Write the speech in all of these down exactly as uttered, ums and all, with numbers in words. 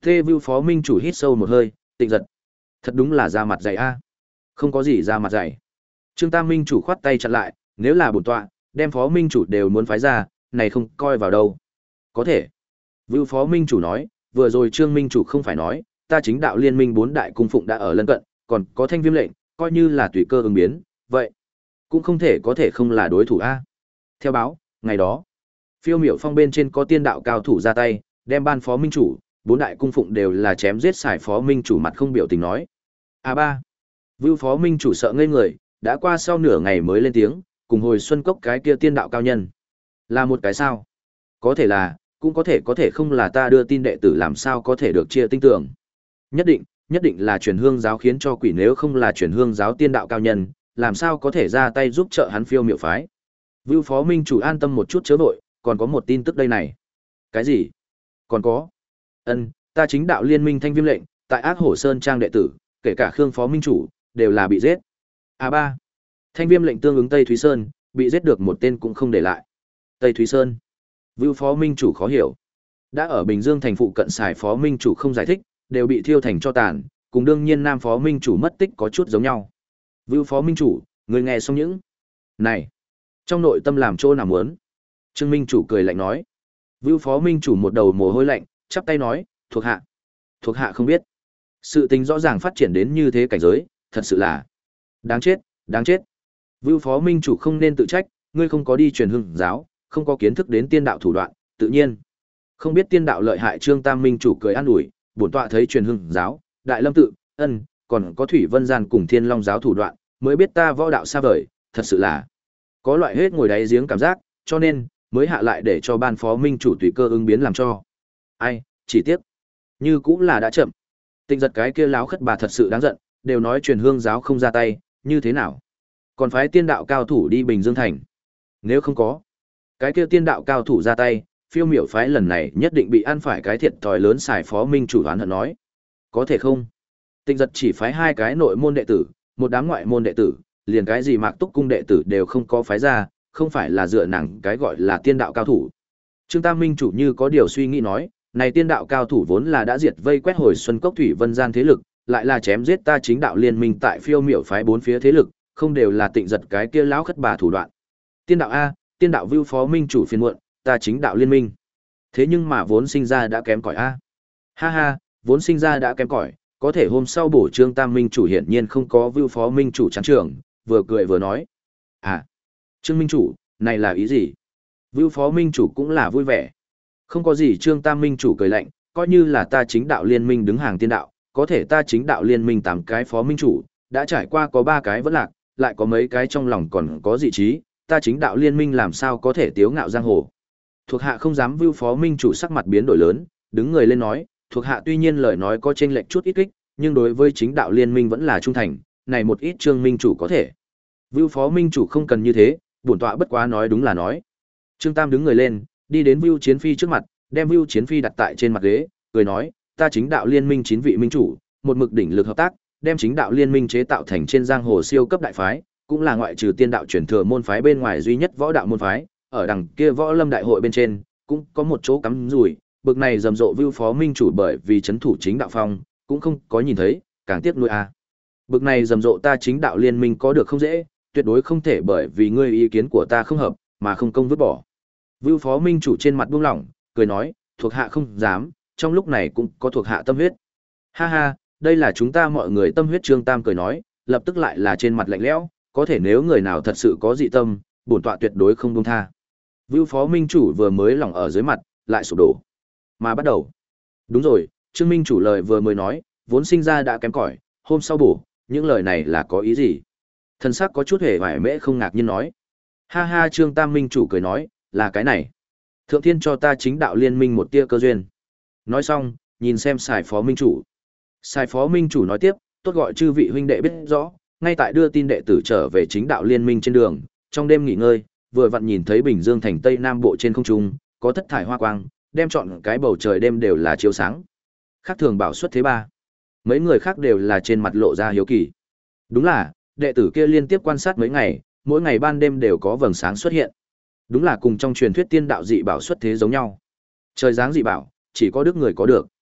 Thê Vưu Phó Minh chủ hít sâu một hơi, Tịnh Giật. Thật đúng là ra mặt dày a. Không có gì ra mặt dày. Trương Tam Minh chủ khoát tay chặn lại, nếu là bổn tọa, đem Phó Minh chủ đều muốn phái ra, này không coi vào đâu. Có thể. Vưu Phó Minh chủ nói, vừa rồi Trương Minh chủ không phải nói, ta chính đạo liên minh bốn đại cung phụng đã ở lân cận, còn có Thanh Viêm lệnh, coi như là tùy cơ ứng biến, vậy cũng không thể có thể không là đối thủ a. Theo báo, ngày đó, Phiêu Miểu Phong bên trên có tiên đạo cao thủ ra tay, đem ban Phó Minh chủ, bốn đại cung phụng đều là chém giết xài Phó Minh chủ mặt không biểu tình nói. A ba. Vưu Phó Minh chủ sợ ngây người, đã qua sau nửa ngày mới lên tiếng, cùng hồi xuân cốc cái kia tiên đạo cao nhân. Là một cái sao? Có thể là, cũng có thể có thể không là ta đưa tin đệ tử làm sao có thể được chia tinh tưởng. Nhất định, nhất định là truyền hương giáo khiến cho quỷ, nếu không là truyền hương giáo tiên đạo cao nhân, làm sao có thể ra tay giúp trợ hắn Phiêu Miểu phái. Vưu Phó Minh chủ an tâm một chút chớ vội, còn có một tin tức đây này. Cái gì? Còn có? Ân, ta chính đạo liên minh Thanh Viêm lệnh, tại Ác Hổ Sơn trang đệ tử, kể cả Khương Phó Minh chủ, đều là bị giết. A ba. Thanh Viêm lệnh tương ứng Tây Thúy Sơn, bị giết được một tên cũng không để lại. Tây Thúy Sơn. Vưu Phó Minh chủ khó hiểu. Đã ở Bình Dương thành phụ cận xài Phó Minh chủ không giải thích, đều bị thiêu thành cho tàn, cùng đương nhiên Nam Phó Minh chủ mất tích có chút giống nhau. Vưu Phó Minh chủ, người nghe xong những này, trong nội tâm làm chỗ nào muốn. Trương Minh chủ cười lạnh nói. Vưu Phó Minh chủ một đầu mồ hôi lạnh, chắp tay nói, thuộc hạ. Thuộc hạ không biết. Sự tình rõ ràng phát triển đến như thế cảnh giới, thật sự là đáng chết, đáng chết. Vưu Phó Minh chủ không nên tự trách, ngươi không có đi truyền hương giáo, không có kiến thức đến tiên đạo thủ đoạn, tự nhiên không biết tiên đạo lợi hại. Trương Tam Minh chủ cười an ủi, bổn tọa thấy truyền hương giáo, Đại Lâm tự, ân, còn có Thủy Vân Gian cùng Thiên Long giáo thủ đoạn, mới biết ta võ đạo xa vời, thật sự là có loại hết ngồi đáy giếng cảm giác, cho nên mới hạ lại để cho ban Phó Minh chủ tùy cơ ứng biến làm cho. Ai, chỉ tiếc, như cũng là đã chậm. Tịnh Giật cái kia láo khất bà thật sự đáng giận, đều nói truyền hương giáo không ra tay, như thế nào? Còn phái tiên đạo cao thủ đi Bình Dương thành. Nếu không có cái kia tiên đạo cao thủ ra tay, Phiêu Miểu phái lần này nhất định bị ăn phải cái thiệt thòi lớn. Xài Phó Minh chủ oán hận nói. Có thể không? Tịnh Giật chỉ phái hai cái nội môn đệ tử, một đám ngoại môn đệ tử, liền cái gì Mạc Túc cung đệ tử đều không có phái ra, không phải là dựa nàng cái gọi là tiên đạo cao thủ. Trương Tam Minh chủ như có điều suy nghĩ nói, này tiên đạo cao thủ vốn là đã diệt vây quét hồi xuân cốc Thủy Vân Gian thế lực, lại là chém giết ta chính đạo liên minh tại Phiêu Miểu phái bốn phía thế lực, không đều là Tịnh Giật cái kia lão khất bà thủ đoạn. Tiên đạo a, tiên đạo Vưu Phó Minh chủ phiền muộn, ta chính đạo liên minh. Thế nhưng mà vốn sinh ra đã kém cỏi a. Ha ha, vốn sinh ra đã kém cỏi, có thể hôm sau bổ Trương Tam Minh chủ hiển nhiên không có Vưu Phó Minh chủ chán trường, vừa cười vừa nói. À, Trương Minh chủ, này là ý gì? Vưu Phó Minh chủ cũng là vui vẻ. Không có gì. Trương Tam Minh chủ cười lạnh, coi như là ta chính đạo liên minh đứng hàng tiên đạo, có thể ta chính đạo liên minh tám cái Phó Minh chủ, đã trải qua có ba cái vẫn lạc, lại có mấy cái trong lòng còn có dị trí, ta chính đạo liên minh làm sao có thể tiếu ngạo giang hồ. Thuộc hạ không dám. Vưu Phó Minh chủ sắc mặt biến đổi lớn, đứng người lên nói, thuộc hạ tuy nhiên lời nói có chênh lệch chút ít kích, nhưng đối với chính đạo liên minh vẫn là trung thành, này một ít Trương Minh chủ có thể. Vưu Phó Minh chủ không cần như thế, bổn tọa bất quá nói đúng là nói. Trương Tam đứng người lên, đi đến Vưu Chiến Phi trước mặt, đem Vưu Chiến Phi đặt tại trên mặt ghế, cười nói, ta chính đạo liên minh chín vị minh chủ, một mực đỉnh lực hợp tác, đem chính đạo liên minh chế tạo thành trên giang hồ siêu cấp đại phái, cũng là ngoại trừ tiên đạo truyền thừa môn phái bên ngoài duy nhất võ đạo môn phái, ở đằng kia võ lâm đại hội bên trên, cũng có một chỗ cắm rủi, bực này rầm rộ Vưu Phó Minh chủ bởi vì trấn thủ chính đạo phong, cũng không có nhìn thấy, càng tiếc nuôi a. Bực này rầm rộ ta chính đạo liên minh có được không dễ, tuyệt đối không thể bởi vì ngươi ý kiến của ta không hợp, mà không công vứt bỏ. Vưu Phó Minh chủ trên mặt buông lỏng, cười nói, thuộc hạ không dám, trong lúc này cũng có thuộc hạ tâm huyết. Ha ha, đây là chúng ta mọi người tâm huyết. Trương Tam cười nói, lập tức lại là trên mặt lạnh lẽo, có thể nếu người nào thật sự có dị tâm, bổn tọa tuyệt đối không buông tha. Vưu Phó Minh chủ vừa mới lỏng ở dưới mặt, lại sụp đổ. Mà bắt đầu. Đúng rồi, Trương Minh chủ lời vừa mới nói, vốn sinh ra đã kém cỏi, hôm sau bổ, những lời này là có ý gì? Thần sắc có chút hề vải mễ không ngạc nhiên nói. Ha ha. Trương Tam Minh chủ cười nói, là cái này. Thượng thiên cho ta chính đạo liên minh một tia cơ duyên. Nói xong, nhìn xem Sài Phó Minh chủ. Sài Phó Minh chủ nói tiếp, tốt gọi chư vị huynh đệ biết rõ, ngay tại đưa tin đệ tử trở về chính đạo liên minh trên đường, trong đêm nghỉ ngơi, vừa vặn nhìn thấy Bình Dương thành Tây Nam bộ trên không trung, có thất thải hoa quang, đem trọn cái bầu trời đêm đều là chiếu sáng. Khác thường bảo xuất thế ba. Mấy người khác đều là trên mặt lộ ra hiếu kỳ. Đúng là, đệ tử kia liên tiếp quan sát mấy ngày, mỗi ngày ban đêm đều có vầng sáng xuất hiện. Đúng là cùng trong truyền thuyết tiên đạo dị bảo xuất thế giống nhau. Trời dáng dị bảo, chỉ có đức người có được.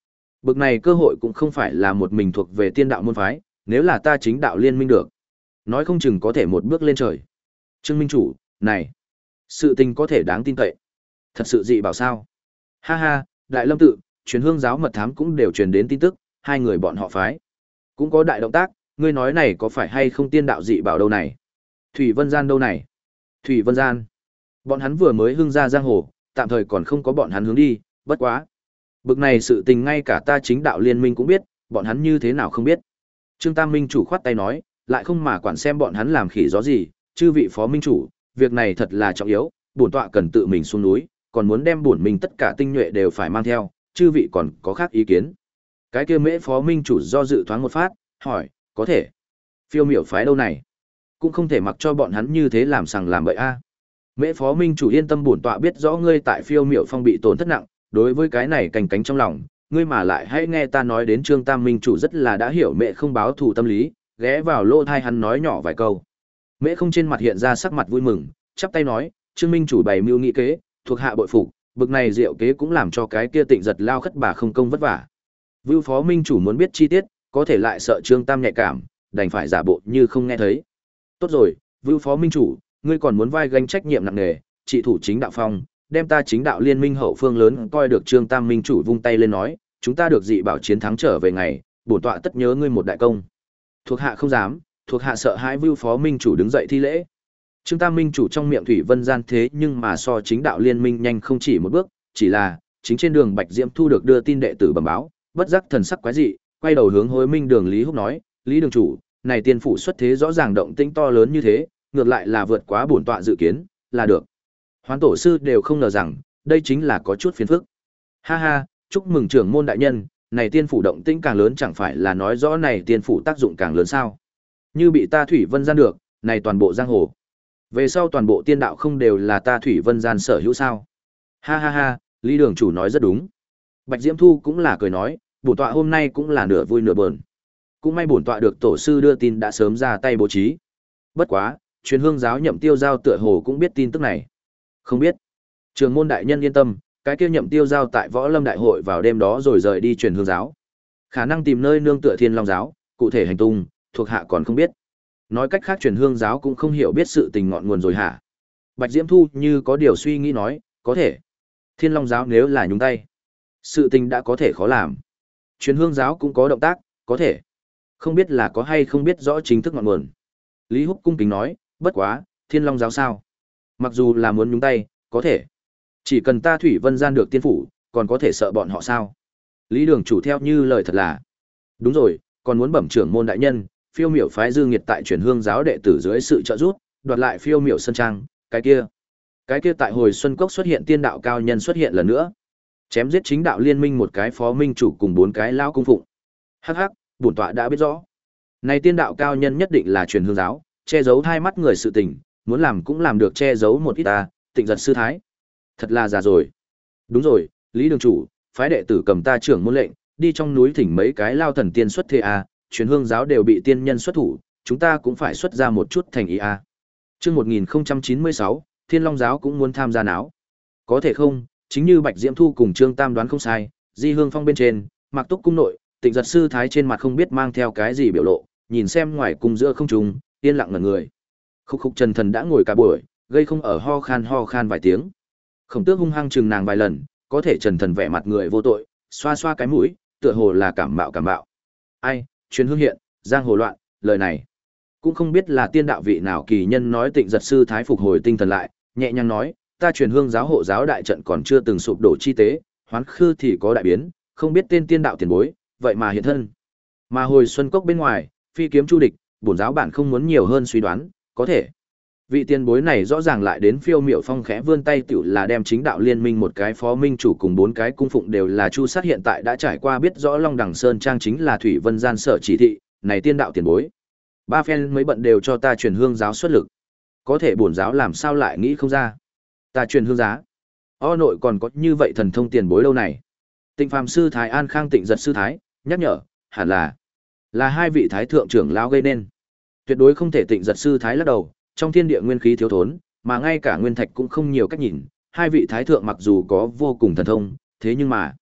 Bực này cơ hội cũng không phải là một mình thuộc về tiên đạo môn phái, nếu là ta chính đạo liên minh được, nói không chừng có thể một bước lên trời. Trương Minh Chủ, này, sự tình có thể đáng tin cậy. Thật sự dị bảo sao? Ha ha, Đại Lâm tự, truyền hương giáo mật thám cũng đều truyền đến tin tức, hai người bọn họ phái. Cũng có đại động tác, ngươi nói này có phải hay không tiên đạo dị bảo đâu này? Thủy Vân Gian đâu này? Thủy Vân Gian. Bọn hắn vừa mới hưng ra giang hồ, tạm thời còn không có bọn hắn hướng đi, bất quá. Bực này sự tình ngay cả ta chính đạo liên minh cũng biết, bọn hắn như thế nào không biết. Trương Tam Minh Chủ khoát tay nói, lại không mà quản xem bọn hắn làm khỉ gió gì, chư vị phó minh chủ, việc này thật là trọng yếu, bổn tọa cần tự mình xuống núi, còn muốn đem bổn mình tất cả tinh nhuệ đều phải mang theo, chư vị còn có khác ý kiến. Cái kia mễ phó minh chủ do dự thoáng một phát, hỏi, có thể. Phiêu miểu phái đâu này? Cũng không thể mặc cho bọn hắn như thế làm sằng làm bậy a. Mễ phó minh chủ yên tâm, bổn tọa biết rõ ngươi tại phiêu miểu phong bị tổn thất nặng, đối với cái này cành cánh trong lòng, ngươi mà lại hãy nghe ta nói đến. Trương Tam Minh chủ rất là đã hiểu mẹ không báo thù tâm lý, ghé vào lỗ thai hắn nói nhỏ vài câu. Mẹ không trên mặt hiện ra sắc mặt vui mừng, chắp tay nói, Trương Minh chủ bày mưu nghị kế, thuộc hạ bội phục, bực này diệu kế cũng làm cho cái kia Tịnh Giật lao khất bà không công vất vả. Vưu phó minh chủ muốn biết chi tiết, có thể lại sợ Trương Tam nhạy cảm, đành phải giả bộ như không nghe thấy. Tốt rồi, Vưu phó minh chủ, ngươi còn muốn vai gánh trách nhiệm nặng nề, trị thủ chính đạo phong, đem ta chính đạo liên minh hậu phương lớn coi được. Trương Tam Minh chủ vung tay lên nói, chúng ta được dị bảo chiến thắng trở về ngày, bổn tọa tất nhớ ngươi một đại công. Thuộc hạ không dám, thuộc hạ sợ hãi. Vưu phó minh chủ đứng dậy thi lễ. Trương Tam Minh chủ trong miệng Thủy Vân Gian thế nhưng mà so chính đạo liên minh nhanh không chỉ một bước, chỉ là chính trên đường Bạch Diễm thu được đưa tin đệ tử bẩm báo, bất giác thần sắc quái dị, quay đầu hướng Hối Minh Đường Lý Húc nói, Lý đường chủ, này tiên phủ xuất thế rõ ràng động tĩnh to lớn như thế, ngược lại là vượt quá bổn tọa dự kiến, là được. Hoán tổ sư đều không ngờ rằng, đây chính là có chút phiền phức. Ha ha, chúc mừng trưởng môn đại nhân, này tiên phủ động tĩnh càng lớn chẳng phải là nói rõ này tiên phủ tác dụng càng lớn sao? Như bị ta Thủy Vân Gian được, này toàn bộ giang hồ. Về sau toàn bộ tiên đạo không đều là ta Thủy Vân Gian sở hữu sao? Ha ha ha, Lý đường chủ nói rất đúng. Bạch Diễm Thu cũng là cười nói, bổn tọa hôm nay cũng là nửa vui nửa buồn. Cũng may bổn tọa được tổ sư đưa tin đã sớm ra tay bố trí. Bất quá, truyền hương giáo Nhậm Tiêu Giao tựa hồ cũng biết tin tức này. Không biết. Trường môn đại nhân yên tâm, cái kia Nhậm Tiêu Giao tại Võ Lâm đại hội vào đêm đó rồi rời đi truyền hương giáo. Khả năng tìm nơi nương tựa Thiên Long giáo, cụ thể hành tung, thuộc hạ còn không biết. Nói cách khác truyền hương giáo cũng không hiểu biết sự tình ngọn nguồn rồi hả? Bạch Diễm Thu như có điều suy nghĩ nói, có thể. Thiên Long giáo nếu là nhúng tay, sự tình đã có thể khó làm. Truyền hương giáo cũng có động tác, có thể. Không biết là có hay không biết rõ chính thức ngọn nguồn. Lý Húc cung kính nói, bất quá, Thiên Long giáo sao? Mặc dù là muốn nhúng tay, có thể. Chỉ cần ta Thủy Vân Gian được tiên phủ, còn có thể sợ bọn họ sao? Lý đường chủ theo như lời thật là. Đúng rồi, còn muốn bẩm trưởng môn đại nhân, phiêu miểu phái dư nghiệt tại truyền hương giáo đệ tử dưới sự trợ giúp, đoạt lại phiêu miểu sân trang, cái kia. Cái kia tại hồi Xuân Cốc xuất hiện tiên đạo cao nhân xuất hiện lần nữa. Chém giết chính đạo liên minh một cái phó minh chủ cùng bốn cái lao cung phụng. Hắc hắc, bổn tọa đã biết rõ. Này tiên đạo cao nhân nhất định là truyền hương giáo, che giấu hai mắt người sự tình, muốn làm cũng làm được che giấu một ít ta, Tịnh Giật sư thái. Thật là già rồi. Đúng rồi, Lý đường chủ, phái đệ tử cầm ta trưởng môn lệnh, đi trong núi thỉnh mấy cái lao thần tiên xuất thế a, truyền hương giáo đều bị tiên nhân xuất thủ, chúng ta cũng phải xuất ra một chút thành ý a. Chương một nghìn không trăm chín mươi sáu, Thiên Long giáo cũng muốn tham gia náo. Có thể không, chính như Bạch Diễm Thu cùng Trương Tam đoán không sai, Di Hương Phong bên trên, Mạc Túc cung nội, Tịnh Giật sư thái trên mặt không biết mang theo cái gì biểu lộ, nhìn xem ngoài cung giữa không trung, yên lặng ngẩn người. Khúc Khúc Trần Thần đã ngồi cả buổi, gây không ở ho khan ho khan vài tiếng. Khổng Tước hung hăng chừng nàng vài lần, có thể Trần Thần vẻ mặt người vô tội, xoa xoa cái mũi, tựa hồ là cảm mạo cảm mạo. Ai, truyền hương hiện, giang hồ loạn, lời này cũng không biết là tiên đạo vị nào kỳ nhân nói. Tịnh Giật sư thái phục hồi tinh thần lại, nhẹ nhàng nói, ta truyền hương giáo hộ giáo đại trận còn chưa từng sụp đổ chi tế, hoán khư thì có đại biến, không biết tên tiên đạo tiền bối, vậy mà hiện thân. Mà hồi Xuân Cốc bên ngoài, phi kiếm chu địch, bổn giáo bản không muốn nhiều hơn suy đoán, có thể. Vị tiền bối này rõ ràng lại đến phiêu miểu phong khẽ vươn tay tiểu là đem chính đạo liên minh một cái phó minh chủ cùng bốn cái cung phụng đều là chu sát, hiện tại đã trải qua biết rõ Long Đằng Sơn Trang chính là Thủy Vân Gian sở chỉ thị, này tiên đạo tiền bối. Ba phen mấy bận đều cho ta truyền hương giáo xuất lực. Có thể bổn giáo làm sao lại nghĩ không ra. Ta truyền hương giá. O nội còn có như vậy thần thông tiền bối đâu này. Tịnh Phàm sư thái An Khang Tịnh Giật sư thái, nhắc nhở, hẳn là là hai vị thái thượng trưởng lão gây nên. Tuyệt đối không thể. Tịnh Giật sư thái lắc đầu, trong thiên địa nguyên khí thiếu thốn, mà ngay cả nguyên thạch cũng không nhiều cách nhìn, hai vị thái thượng mặc dù có vô cùng thần thông, thế nhưng mà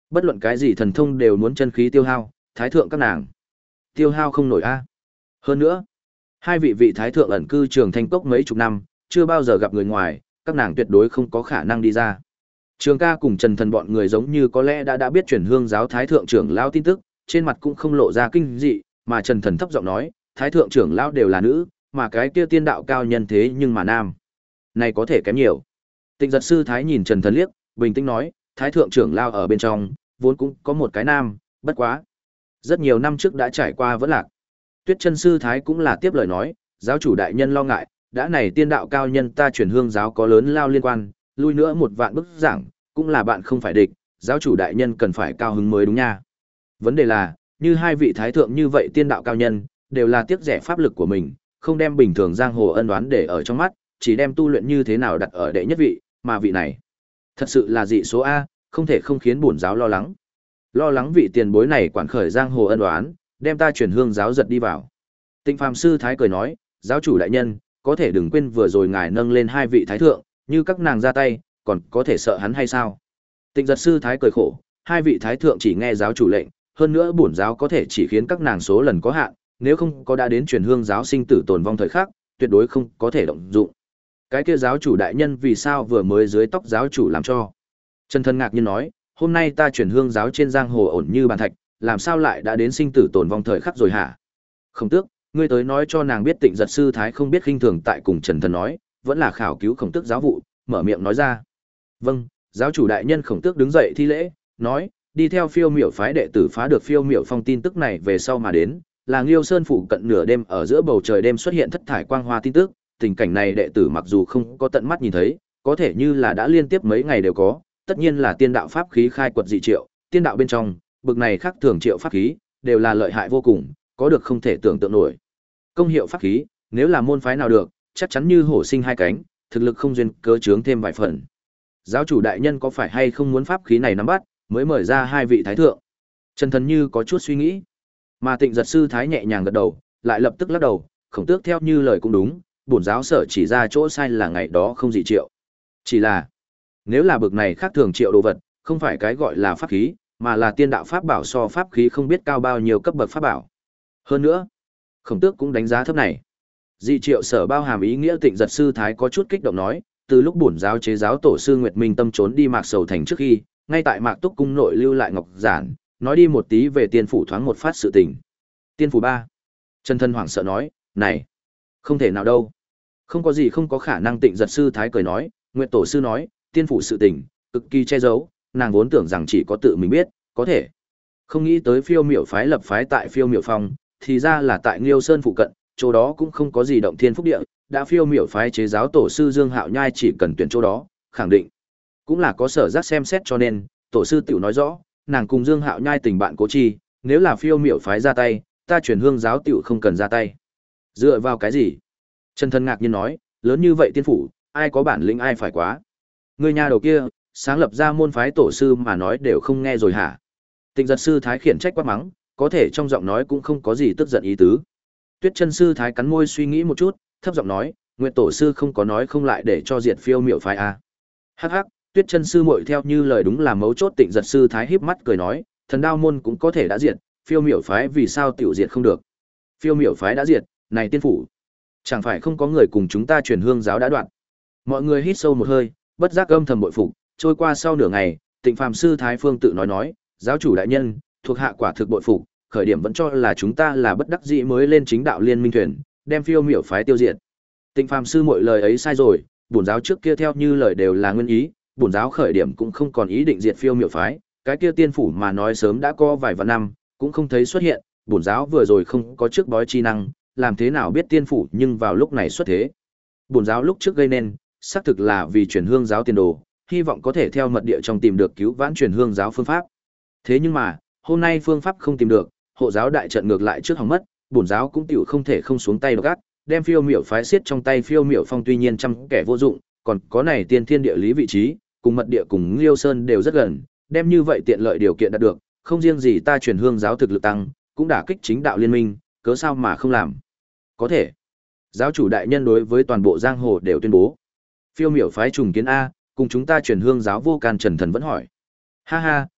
Bất luận cái gì thần thông đều muốn chân khí tiêu hao, thái thượng các nàng tiêu hao không nổi a. Hơn nữa, hai vị vị thái thượng ẩn cư Trường Thanh Cốc mấy chục năm, chưa bao giờ gặp người ngoài, các nàng tuyệt đối không có khả năng đi ra. Trường Ca cùng Trần Thần bọn người giống như có lẽ đã đã biết chuyển hương giáo thái thượng trưởng lão tin tức, trên mặt cũng không lộ ra kinh dị, mà Trần Thần thấp giọng nói, thái thượng trưởng lão đều là nữ, mà cái kia tiên đạo cao nhân thế nhưng mà nam. Này có thể kém nhiều. Tịnh Giật sư thái nhìn Trần Thần liếc, bình tĩnh nói, thái thượng trưởng lão ở bên trong, vốn cũng có một cái nam, bất quá rất nhiều năm trước đã trải qua vẫn lạc. Tuyết Chân sư thái cũng là tiếp lời nói, giáo chủ đại nhân lo ngại, đã này tiên đạo cao nhân ta chuyển hương giáo có lớn lao liên quan, lui nữa một vạn bức giảng, cũng là bạn không phải địch, giáo chủ đại nhân cần phải cao hứng mới đúng nha. Vấn đề là, như hai vị thái thượng như vậy tiên đạo cao nhân, đều là tiếc rẻ pháp lực của mình, không đem bình thường giang hồ ân oán để ở trong mắt, chỉ đem tu luyện như thế nào đặt ở đệ nhất vị, mà vị này thật sự là dị số A, không thể không khiến bổn giáo lo lắng. Lo lắng vị tiền bối này quản khởi giang hồ ân oán, đem ta chuyển hương giáo giật đi vào. Tịnh Phàm sư thái cười nói, giáo chủ đại nhân, có thể đừng quên vừa rồi ngài nâng lên hai vị thái thượng, như các nàng ra tay, còn có thể sợ hắn hay sao? Tịnh Giật sư thái cười khổ, hai vị thái thượng chỉ nghe giáo chủ lệnh, hơn nữa bổn giáo có thể chỉ khiến các nàng số lần có hạn, nếu không có đã đến truyền hương giáo sinh tử tồn vong thời khắc, tuyệt đối không có thể động dụng. Cái kia giáo chủ đại nhân vì sao vừa mới dưới tóc giáo chủ làm cho? Trần Thân ngạc nhiên nói, hôm nay ta truyền hương giáo trên giang hồ ổn như bàn thạch, làm sao lại đã đến sinh tử tồn vong thời khắc rồi hả? Không tước, ngươi tới nói cho nàng biết Tịnh Giật sư thái không biết khinh thường tại cùng Trần Thần nói, vẫn là khảo cứu Khổng Tước giáo vụ, mở miệng nói ra. Vâng, giáo chủ đại nhân. Khổng Tước đứng dậy thi lễ, nói, đi theo Phiêu Miểu phái đệ tử phá được Phiêu Miểu phong tin tức này về sau mà đến, là Liêu Sơn phủ cận nửa đêm ở giữa bầu trời đêm xuất hiện thất thải quang hoa tin tức, tình cảnh này đệ tử mặc dù không có tận mắt nhìn thấy, có thể như là đã liên tiếp mấy ngày đều có, tất nhiên là tiên đạo pháp khí khai quật dị triệu, tiên đạo bên trong, bực này khác thường triệu pháp khí, đều là lợi hại vô cùng, có được không thể tưởng tượng nổi. Công hiệu pháp khí, nếu là môn phái nào được, chắc chắn như hổ sinh hai cánh, thực lực không duyên cớ chướng thêm vài phần. Giáo chủ đại nhân có phải hay không muốn pháp khí này nắm bắt, mới mời ra hai vị thái thượng? Trần Thần như có chút suy nghĩ, mà Tịnh Giật sư thái nhẹ nhàng gật đầu, lại lập tức lắc đầu, Khổng Tước theo như lời cũng đúng, bổn giáo sở chỉ ra chỗ sai là ngày đó không dị triệu. Chỉ là, nếu là bực này khác thường triệu đồ vật, không phải cái gọi là pháp khí, mà là tiên đạo pháp bảo so pháp khí không biết cao bao nhiêu cấp bậc pháp bảo. Hơn nữa, Khổng Tước cũng đánh giá thấp này. Dị triệu sở bao hàm ý nghĩa. Tịnh Giật sư thái có chút kích động nói, từ lúc bổn giáo chế giáo tổ sư Nguyệt Minh Tâm trốn đi Mạc Sầu thành trước khi, ngay tại Mạc Túc cung nội lưu lại ngọc giản, nói đi một tí về tiên phủ thoáng một phát sự tình. Tiên phủ ba. Trần Thân hoảng sợ nói, này, không thể nào đâu. Không có gì không có khả năng. Tịnh Giật sư thái cười nói, Nguyệt tổ sư nói, tiên phủ sự tình, cực kỳ che giấu, nàng vốn tưởng rằng chỉ có tự mình biết, có thể. Không nghĩ tới Phiêu Miểu phái lập phái tại Phiêu Miểu phong, thì ra là tại Liêu Sơn phụ cận, chỗ đó cũng không có gì động thiên phúc địa, đã Phiêu Miểu phái chế giáo tổ sư Dương Hạo Nhai chỉ cần tuyển chỗ đó, khẳng định cũng là có sở giác xem xét, cho nên tổ sư tiểu nói rõ, nàng cùng Dương Hạo Nhai tình bạn cố chi, nếu là Phiêu Miểu phái ra tay, ta chuyển hương giáo tiểu không cần ra tay. Dựa vào cái gì? Trần Thân ngạc nhiên nói, lớn như vậy tiên phủ, ai có bản lĩnh ai phải quá. Người nhà đầu kia, sáng lập ra môn phái tổ sư mà nói đều không nghe rồi hả? Tịnh Giật sư thái khiển trách quát mắng, có thể trong giọng nói cũng không có gì tức giận ý tứ. Tuyết Chân sư thái cắn môi suy nghĩ một chút, thấp giọng nói, Nguyệt tổ sư không có nói không lại để cho diệt Phiêu Miểu phái à? Hắc hắc, Tuyết Chân sư muội theo như lời đúng là mấu chốt. Tịnh Giật sư thái híp mắt cười nói, Thần Đao môn cũng có thể đã diệt, Phiêu Miểu phái vì sao tiểu diệt không được? Phiêu Miểu phái đã diệt, này tiên phủ, chẳng phải không có người cùng chúng ta truyền hương giáo đã đoạn. Mọi người hít sâu một hơi, bất giác âm thầm bội phục. Trôi qua sau nửa ngày, Tịnh Phàm sư thái phương tự nói nói, giáo chủ đại nhân, thuộc hạ quả thực bội phục, khởi điểm vẫn cho là chúng ta là bất đắc dĩ mới lên chính đạo liên minh thuyền, đem Phiêu Miểu phái tiêu diệt. Tịnh Phàm sư mọi lời ấy sai rồi, bổn giáo trước kia theo như lời đều là nguyên ý, bổn giáo khởi điểm cũng không còn ý định diệt Phiêu Miểu phái, cái kia tiên phủ mà nói sớm đã có vài vạn năm, cũng không thấy xuất hiện, bổn giáo vừa rồi không có trước bói chi năng, làm thế nào biết tiên phủ nhưng vào lúc này xuất thế. Bổn giáo lúc trước gây nên, xác thực là vì truyền hương giáo tiền đồ, hy vọng có thể theo mật địa trong tìm được cứu vãn truyền hương giáo phương pháp. Thế nhưng mà, hôm nay phương pháp không tìm được, hộ giáo đại trận ngược lại trước hỏng mất, bổn giáo cũng tiểu không thể không xuống tay độc ác, đem Phiêu Miểu phái xiết trong tay. Phiêu Miểu phong tuy nhiên trăm kẻ vô dụng, còn có này tiên thiên địa lý vị trí, cùng mật địa cùng Liêu Sơn đều rất gần, đem như vậy tiện lợi điều kiện đạt được, không riêng gì ta truyền hương giáo thực lực tăng, cũng đả kích chính đạo liên minh, cớ sao mà không làm? Có thể. Giáo chủ đại nhân đối với toàn bộ giang hồ đều tuyên bố, Phiêu Miểu phái trùng kiến a, cùng chúng ta truyền hương giáo vô can. Trần Thần vẫn hỏi. Ha ha,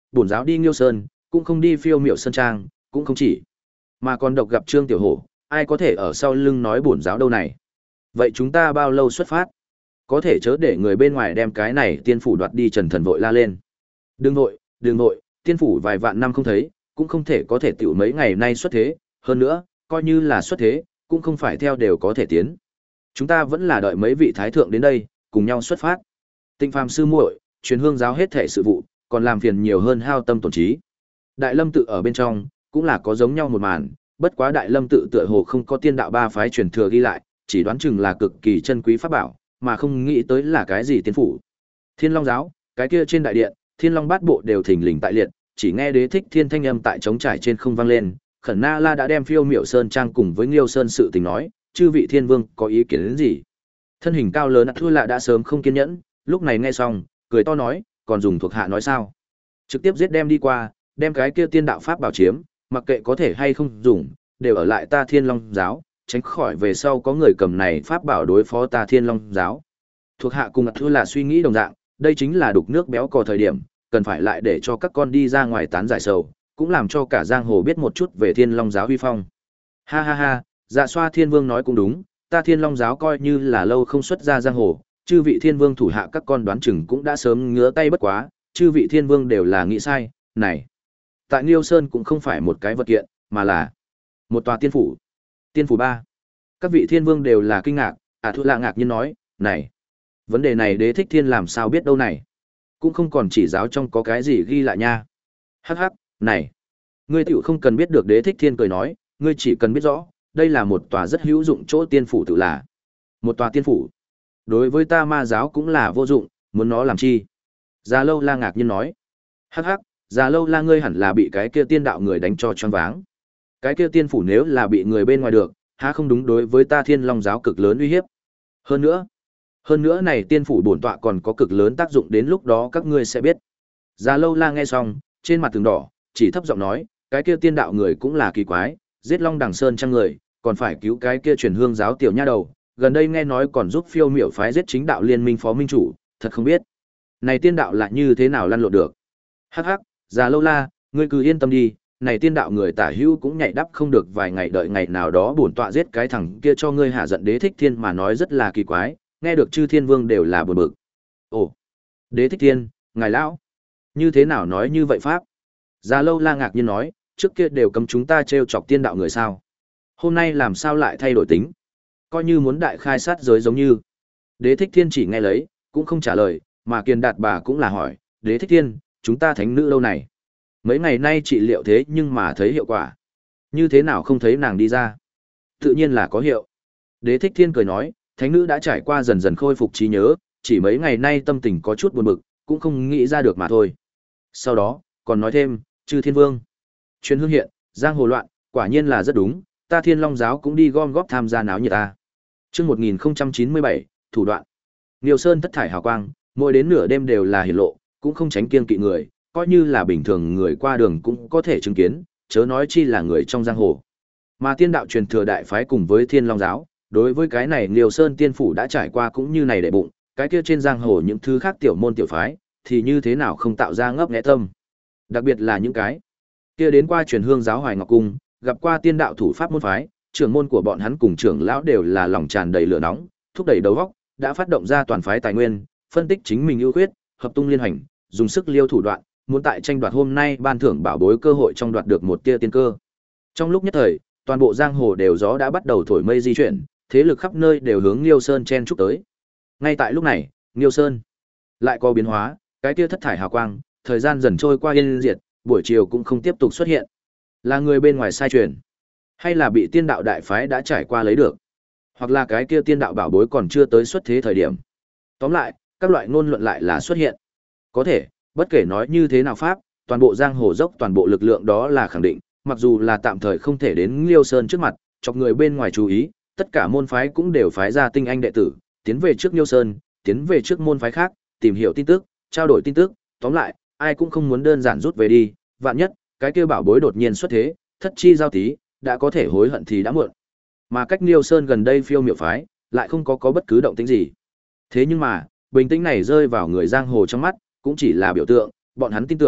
bổn giáo đi Nghiêu Sơn, cũng không đi Phiêu Miểu Sơn Trang, cũng không chỉ, mà còn độc gặp Trương Tiểu Hổ, ai có thể ở sau lưng nói bổn giáo đâu này. Vậy chúng ta bao lâu xuất phát? Có thể chớ để người bên ngoài đem cái này tiên phủ đoạt đi. Trần Thần vội la lên. Đừng vội, đừng vội, tiên phủ vài vạn năm không thấy, cũng không thể có thể tiểu mấy ngày nay xuất thế, hơn nữa, coi như là xuất thế, cũng không phải theo đều có thể tiến. Chúng ta vẫn là đợi mấy vị thái thượng đến đây, cùng nhau xuất phát. Tịnh Phàm sư muội, truyền hương giáo hết thể sự vụ, còn làm phiền nhiều hơn hao tâm tổn trí. Đại Lâm tự ở bên trong, cũng là có giống nhau một màn, bất quá Đại Lâm tự tựa hồ không có tiên đạo ba phái truyền thừa ghi lại, chỉ đoán chừng là cực kỳ chân quý pháp bảo, mà không nghĩ tới là cái gì tiên phủ. Thiên Long giáo, cái kia trên đại điện, Thiên Long bát bộ đều thình lình tại liệt, chỉ nghe Đế Thích Thiên thanh âm tại trống trải trên không vang lên, Khẩn Na La đã đem Phiêu Miểu Sơn Trang cùng với Nghiêu Sơn sự tình nói, chư vị thiên vương có ý kiến đến gì? Thân hình cao lớn Thua Lạ đã sớm không kiên nhẫn, lúc này nghe xong, cười to nói, còn dùng thuộc hạ nói sao? Trực tiếp giết đem đi qua, đem cái kia tiên đạo pháp bảo chiếm, mặc kệ có thể hay không dùng, đều ở lại ta Thiên Long giáo, tránh khỏi về sau có người cầm này pháp bảo đối phó ta Thiên Long giáo. Thuộc hạ cùng Thua Lạ suy nghĩ đồng dạng, đây chính là đục nước béo cò thời điểm, cần phải lại để cho các con đi ra ngoài tán giải sầu, cũng làm cho cả giang hồ biết một chút về Thiên Long giáo uy phong. Ha ha ha, Dạ Xoa Thiên Vương nói cũng đúng, ta Thiên Long giáo coi như là lâu không xuất ra giang hồ, chư vị thiên vương thủ hạ các con đoán chừng cũng đã sớm ngứa tay bất quá, chư vị thiên vương đều là nghĩ sai, này. Tại Nghiêu Sơn cũng không phải một cái vật kiện, mà là một tòa tiên phủ. Tiên phủ ba. Các vị thiên vương đều là kinh ngạc, à Thu Lạ ngạc nhiên nói, này. Vấn đề này Đế Thích Thiên làm sao biết đâu này. Cũng không còn chỉ giáo trong có cái gì ghi lại nha. Hắc hắc, này. Ngươi tiểu không cần biết được. Đế Thích Thiên cười nói, ngươi chỉ cần biết rõ, đây là một tòa rất hữu dụng chỗ tiên phủ tự là. Một tòa tiên phủ. Đối với ta ma giáo cũng là vô dụng, muốn nó làm chi? Già Lâu La ngạc nhiên nói. Hắc hắc, Già Lâu La ngươi hẳn là bị cái kia tiên đạo người đánh cho choáng váng. Cái kia tiên phủ nếu là bị người bên ngoài được, há không đúng đối với ta Thiên Long giáo cực lớn uy hiếp. Hơn nữa, hơn nữa này tiên phủ bổn tọa còn có cực lớn tác dụng, đến lúc đó các ngươi sẽ biết. Già Lâu La nghe xong, trên mặt từng đỏ, chỉ thấp giọng nói, cái kia tiên đạo người cũng là kỳ quái, giết Long Đằng Sơn trang người, còn phải cứu cái kia truyền hương giáo tiểu nha đầu, gần đây nghe nói còn giúp Phiêu Miểu phái giết chính đạo liên minh phó minh chủ, thật không biết. Này tiên đạo là như thế nào lăn lộn được? Hắc hắc, Già Lâu La, ngươi cứ yên tâm đi, này tiên đạo người tả hữu cũng nhảy đắp không được vài ngày, đợi ngày nào đó bổn tọa giết cái thằng kia cho ngươi hạ giận. Đế Thích Thiên mà nói rất là kỳ quái, nghe được chư thiên vương đều là buồn bực. Ồ, Đế Thích Thiên, ngài lão, như thế nào nói như vậy pháp? Già Lâu La ngạc nhiên nói, trước kia đều cấm chúng ta trêu chọc tiên đạo người sao? Hôm nay làm sao lại thay đổi tính? Coi như muốn đại khai sát giới giống như. Đế Thích Thiên chỉ nghe lấy, cũng không trả lời, mà Kiền Đạt bà cũng là hỏi, Đế Thích Thiên, chúng ta thánh nữ lâu này. Mấy ngày nay trị liệu thế nhưng mà thấy hiệu quả. Như thế nào không thấy nàng đi ra? Tự nhiên là có hiệu. Đế Thích Thiên cười nói, thánh nữ đã trải qua dần dần khôi phục trí nhớ, chỉ mấy ngày nay tâm tình có chút buồn bực, cũng không nghĩ ra được mà thôi. Sau đó, còn nói thêm, chư thiên vương. Truyền hương hiện, giang hồ loạn, quả nhiên là rất đúng, ta Thiên Long giáo cũng đi gom góp tham gia náo nhiệt ta. Chương một nghìn chín mươi bảy, thủ đoạn. Nghiêu Sơn thất thải hào quang, mỗi đến nửa đêm đều là hiển lộ, cũng không tránh kiêng kỵ người, coi như là bình thường người qua đường cũng có thể chứng kiến, chớ nói chi là người trong giang hồ. Mà tiên đạo truyền thừa đại phái cùng với Thiên Long giáo, đối với cái này Nghiêu Sơn tiên phủ đã trải qua cũng như này để bụng, cái kia trên giang hồ những thứ khác tiểu môn tiểu phái, thì như thế nào không tạo ra ngấp nghé tâm. Đặc biệt là những cái kia đến qua truyền hương giáo Hoài Ngọc cung, gặp qua tiên đạo thủ pháp môn phái, trưởng môn của bọn hắn cùng trưởng lão đều là lòng tràn đầy lửa nóng, thúc đẩy đầu óc, đã phát động ra toàn phái tài nguyên, phân tích chính mình ưu khuyết, hợp tung liên hành, dùng sức liêu thủ đoạn, muốn tại tranh đoạt hôm nay ban thưởng bảo bối cơ hội trong đoạt được một tia tiên cơ. Trong lúc nhất thời, toàn bộ giang hồ đều gió đã bắt đầu thổi mây di chuyển, thế lực khắp nơi đều hướng Nghiêu Sơn chen chúc tới. Ngay tại lúc này, Nghiêu Sơn lại có biến hóa, cái tia thất thải hào quang, thời gian dần trôi qua yên diệt, buổi chiều cũng không tiếp tục xuất hiện. Là người bên ngoài sai truyền, hay là bị tiên đạo đại phái đã trải qua lấy được, hoặc là cái kia tiên đạo bảo bối còn chưa tới xuất thế thời điểm. Tóm lại, các loại ngôn luận lại là xuất hiện. Có thể, bất kể nói như thế nào pháp, toàn bộ giang hồ dốc toàn bộ lực lượng đó là khẳng định, mặc dù là tạm thời không thể đến Nghiêu Sơn trước mặt, chọc người bên ngoài chú ý, tất cả môn phái cũng đều phái ra tinh anh đệ tử, tiến về trước Nghiêu Sơn, tiến về trước môn phái khác, tìm hiểu tin tức, trao đổi tin tức, tóm lại, ai cũng không muốn đơn giản rút về đi, vạn nhất, cái kia bảo bối đột nhiên xuất thế, thất chi giao tí, đã có thể hối hận thì đã muộn. Mà cách Nghiêu Sơn gần đây Phiêu Miểu phái, lại không có có bất cứ động tĩnh gì. Thế nhưng mà, bình tĩnh này rơi vào người giang hồ trong mắt, cũng chỉ là biểu tượng, bọn hắn tin tưởng,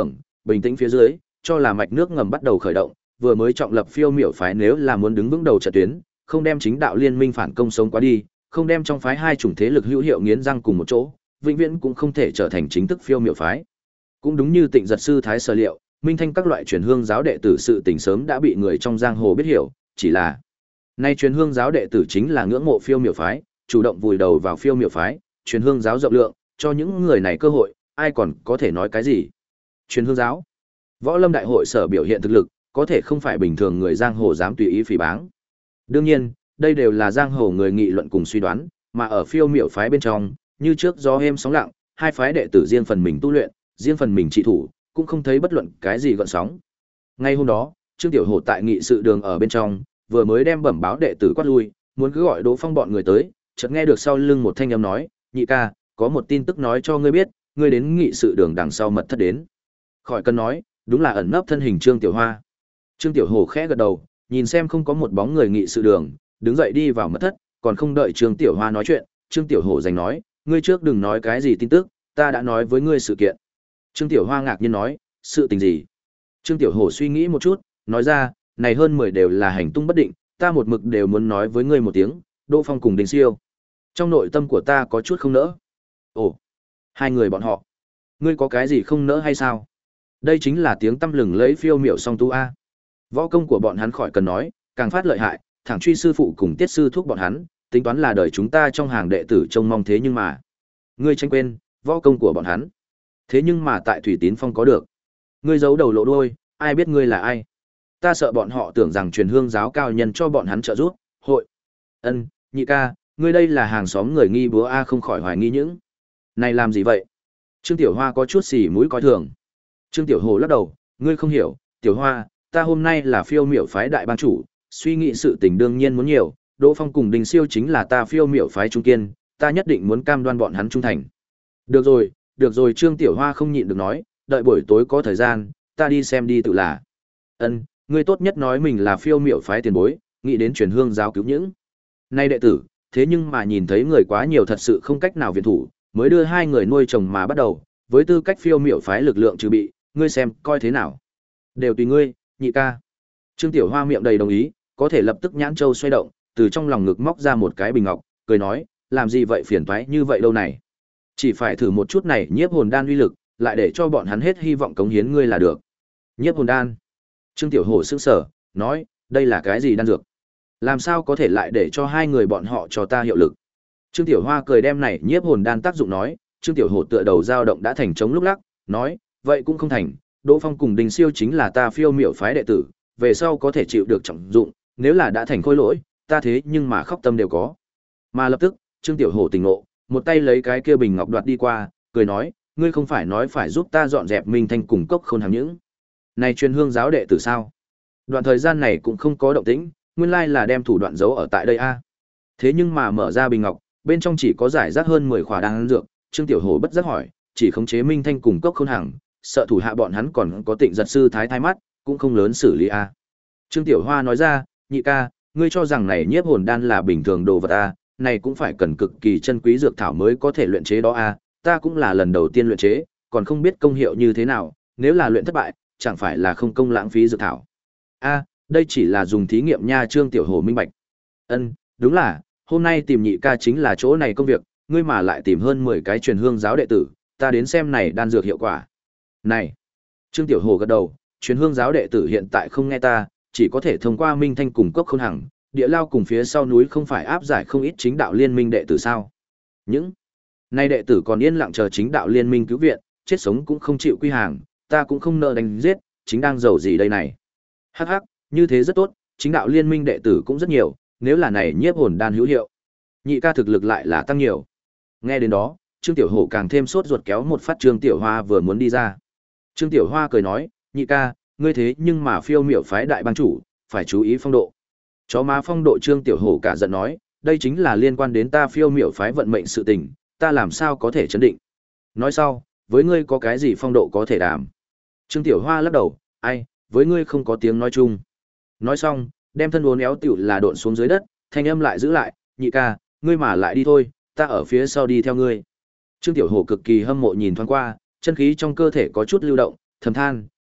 bình tĩnh phía dưới, cho là mạch nước ngầm bắt đầu khởi động, vừa mới trọng lập phiêu miểu phái nếu là muốn đứng vững đầu trận tuyến, không đem chính đạo liên minh phản công sống quá đi, không đem trong phái hai chủng thế lực hữu hiệu nghiến răng cùng một chỗ, vĩnh viễn cũng không thể trở thành chính thức phiêu miểu phái. Cũng đúng như Tịnh Giật sư thái sở liệu, Minh Thanh các loại truyền hương giáo đệ tử sự tình sớm đã bị người trong giang hồ biết hiểu, chỉ là nay truyền hương giáo đệ tử chính là ngưỡng mộ phiêu miểu phái, chủ động vùi đầu vào phiêu miểu phái, truyền hương giáo rộng lượng, cho những người này cơ hội, ai còn có thể nói cái gì. Truyền hương giáo, Võ Lâm đại hội sở biểu hiện thực lực, có thể không phải bình thường người giang hồ dám tùy ý phỉ báng. Đương nhiên, đây đều là giang hồ người nghị luận cùng suy đoán, mà ở phiêu miểu phái bên trong, như trước gió êm sóng lặng, hai phái đệ tử riêng phần mình tu luyện, riêng phần mình trị thủ, cũng không thấy bất luận cái gì gợn sóng. Ngay hôm đó, Trương Tiểu Hổ tại nghị sự đường ở bên trong, vừa mới đem bẩm báo đệ tử quát lui, muốn cứ gọi Đỗ Phong bọn người tới, chợt nghe được sau lưng một thanh âm nói, "Nhị ca, có một tin tức nói cho ngươi biết, ngươi đến nghị sự đường đằng sau mật thất đến." Khỏi cần nói, đúng là ẩn nấp thân hình Trương Tiểu Hoa. Trương Tiểu Hổ khẽ gật đầu, nhìn xem không có một bóng người nghị sự đường, đứng dậy đi vào mật thất, còn không đợi Trương Tiểu Hoa nói chuyện, Trương Tiểu Hổ giành nói, "Ngươi trước đừng nói cái gì tin tức, ta đã nói với ngươi sự kiện." Trương Tiểu Hoa ngạc nhiên nói, "Sự tình gì?" Trương Tiểu Hổ suy nghĩ một chút, nói ra, "Này hơn mười đều là hành tung bất định, ta một mực đều muốn nói với ngươi một tiếng, Đỗ Phong cùng Đình Siêu. Trong nội tâm của ta có chút không nỡ." "Ồ, hai người bọn họ, ngươi có cái gì không nỡ hay sao?" Đây chính là tiếng tăm lừng lấy phiêu miểu song tu a. Võ công của bọn hắn khỏi cần nói, càng phát lợi hại, thẳng truy sư phụ cùng tiết sư thúc bọn hắn, tính toán là đời chúng ta trong hàng đệ tử trông mong thế nhưng mà, ngươi tranh quên, võ công của bọn hắn. Thế nhưng mà tại Thủy Tín Phong có được. Ngươi giấu đầu lộ đuôi, ai biết ngươi là ai? Ta sợ bọn họ tưởng rằng truyền hương giáo cao nhân cho bọn hắn trợ giúp, hội. Ân, nhị ca, ngươi đây là hàng xóm người nghi búa a không khỏi hoài nghi những. Này làm gì vậy? Trương Tiểu Hoa có chút xì mũi coi thường. Trương Tiểu Hồ lắc đầu, ngươi không hiểu, Tiểu Hoa, ta hôm nay là phiêu miểu phái đại bang chủ, suy nghĩ sự tình đương nhiên muốn nhiều, Đỗ Phong cùng Đình Siêu chính là ta phiêu miểu phái trung kiên, ta nhất định muốn cam đoan bọn hắn trung thành. Được rồi, được rồi, Trương Tiểu Hoa không nhịn được nói, đợi buổi tối có thời gian, ta đi xem đi tự là. Ân, ngươi tốt nhất nói mình là phiêu miểu phái tiền bối, nghĩ đến truyền hương giáo cứu những. Nay đệ tử, thế nhưng mà nhìn thấy người quá nhiều thật sự không cách nào viện thủ, mới đưa hai người nuôi chồng mà bắt đầu, với tư cách phiêu miểu phái lực lượng trừ bị, ngươi xem coi thế nào. Đều tùy ngươi, nhị ca. Trương Tiểu Hoa miệng đầy đồng ý, có thể lập tức nhãn châu xoay động, từ trong lòng ngực móc ra một cái bình ngọc, cười nói, làm gì vậy phiền toái như vậy đâu này. Chỉ phải thử một chút này nhiếp hồn đan uy lực, lại để cho bọn hắn hết hy vọng cống hiến ngươi là được. Nhiếp hồn đan. Trương Tiểu Hổ sững sờ, nói, đây là cái gì đan dược? Làm sao có thể lại để cho hai người bọn họ cho ta hiệu lực? Trương Tiểu Hoa cười đem này nhiếp hồn đan tác dụng nói, Trương Tiểu Hổ tựa đầu dao động đã thành trống lúc lắc, nói, vậy cũng không thành, Đỗ Phong cùng Đình Siêu chính là ta phiêu miểu phái đệ tử, về sau có thể chịu được trọng dụng, nếu là đã thành khôi lỗi, ta thế nhưng mà khóc tâm đều có. Mà lập tức, Trương Tiểu Hổ tỉnh ngộ, một tay lấy cái kia bình ngọc đoạt đi qua, cười nói, ngươi không phải nói phải giúp ta dọn dẹp Minh Thanh cùng cốc khôn hàng những. Này truyền hương giáo đệ tử sao? Đoạn thời gian này cũng không có động tĩnh, nguyên lai là đem thủ đoạn giấu ở tại đây a. Thế nhưng mà mở ra bình ngọc, bên trong chỉ có giải rác hơn mười khỏa đan dược, Trương Tiểu Hổ bất giác hỏi, chỉ khống chế Minh Thanh cùng cốc khôn hàng, sợ thủ hạ bọn hắn còn có Tịnh Giật sư thái thái mắt, cũng không lớn xử lý a. Trương Tiểu Hoa nói ra, nhị ca, ngươi cho rằng này nhiếp hồn đan là bình thường đồ vật a, này cũng phải cần cực kỳ chân quý dược thảo mới có thể luyện chế đó a, ta cũng là lần đầu tiên luyện chế, còn không biết công hiệu như thế nào, nếu là luyện thất bại, chẳng phải là không công lãng phí dược thảo. A, đây chỉ là dùng thí nghiệm nha. Trương Tiểu Hổ minh bạch. Ân, đúng là, hôm nay tìm nhị ca chính là chỗ này công việc, ngươi mà lại tìm hơn mười cái truyền hương giáo đệ tử, ta đến xem này đan dược hiệu quả. Này, Trương Tiểu Hổ gật đầu, truyền hương giáo đệ tử hiện tại không nghe ta, chỉ có thể thông qua Minh Thanh cùng cốc khôn hằng, địa lao cùng phía sau núi không phải áp giải không ít chính đạo liên minh đệ tử sao? Những nay đệ tử còn yên lặng chờ chính đạo liên minh cứu viện, chết sống cũng không chịu quy hàng, ta cũng không nợ đánh giết, chính đang giàu gì đây này. Hắc hắc, như thế rất tốt, chính đạo liên minh đệ tử cũng rất nhiều, nếu là này nhiếp hồn đan hữu hiệu, nhị ca thực lực lại là tăng nhiều. Nghe đến đó, Trương Tiểu Hổ càng thêm sốt ruột kéo một phát Trương Tiểu Hoa vừa muốn đi ra. Trương Tiểu Hoa cười nói, nhị ca, ngươi thế nhưng mà phiêu miểu phái đại bang chủ, phải chú ý phong độ. Chó má phong độ. Trương Tiểu Hổ cả giận nói, đây chính là liên quan đến ta phiêu miểu phái vận mệnh sự tình, ta làm sao có thể chấn định. Nói sau, với ngươi có cái gì phong độ có thể đảm. Trương Tiểu Hoa lắc đầu, ai, với ngươi không có tiếng nói chung. Nói xong, đem thân uốn éo tiểu là độn xuống dưới đất, thanh âm lại giữ lại, nhị ca, ngươi mà lại đi thôi, ta ở phía sau đi theo ngươi. Trương Tiểu Hổ cực kỳ hâm mộ nhìn thoáng qua, chân khí trong cơ thể có chút lưu động, thầm than,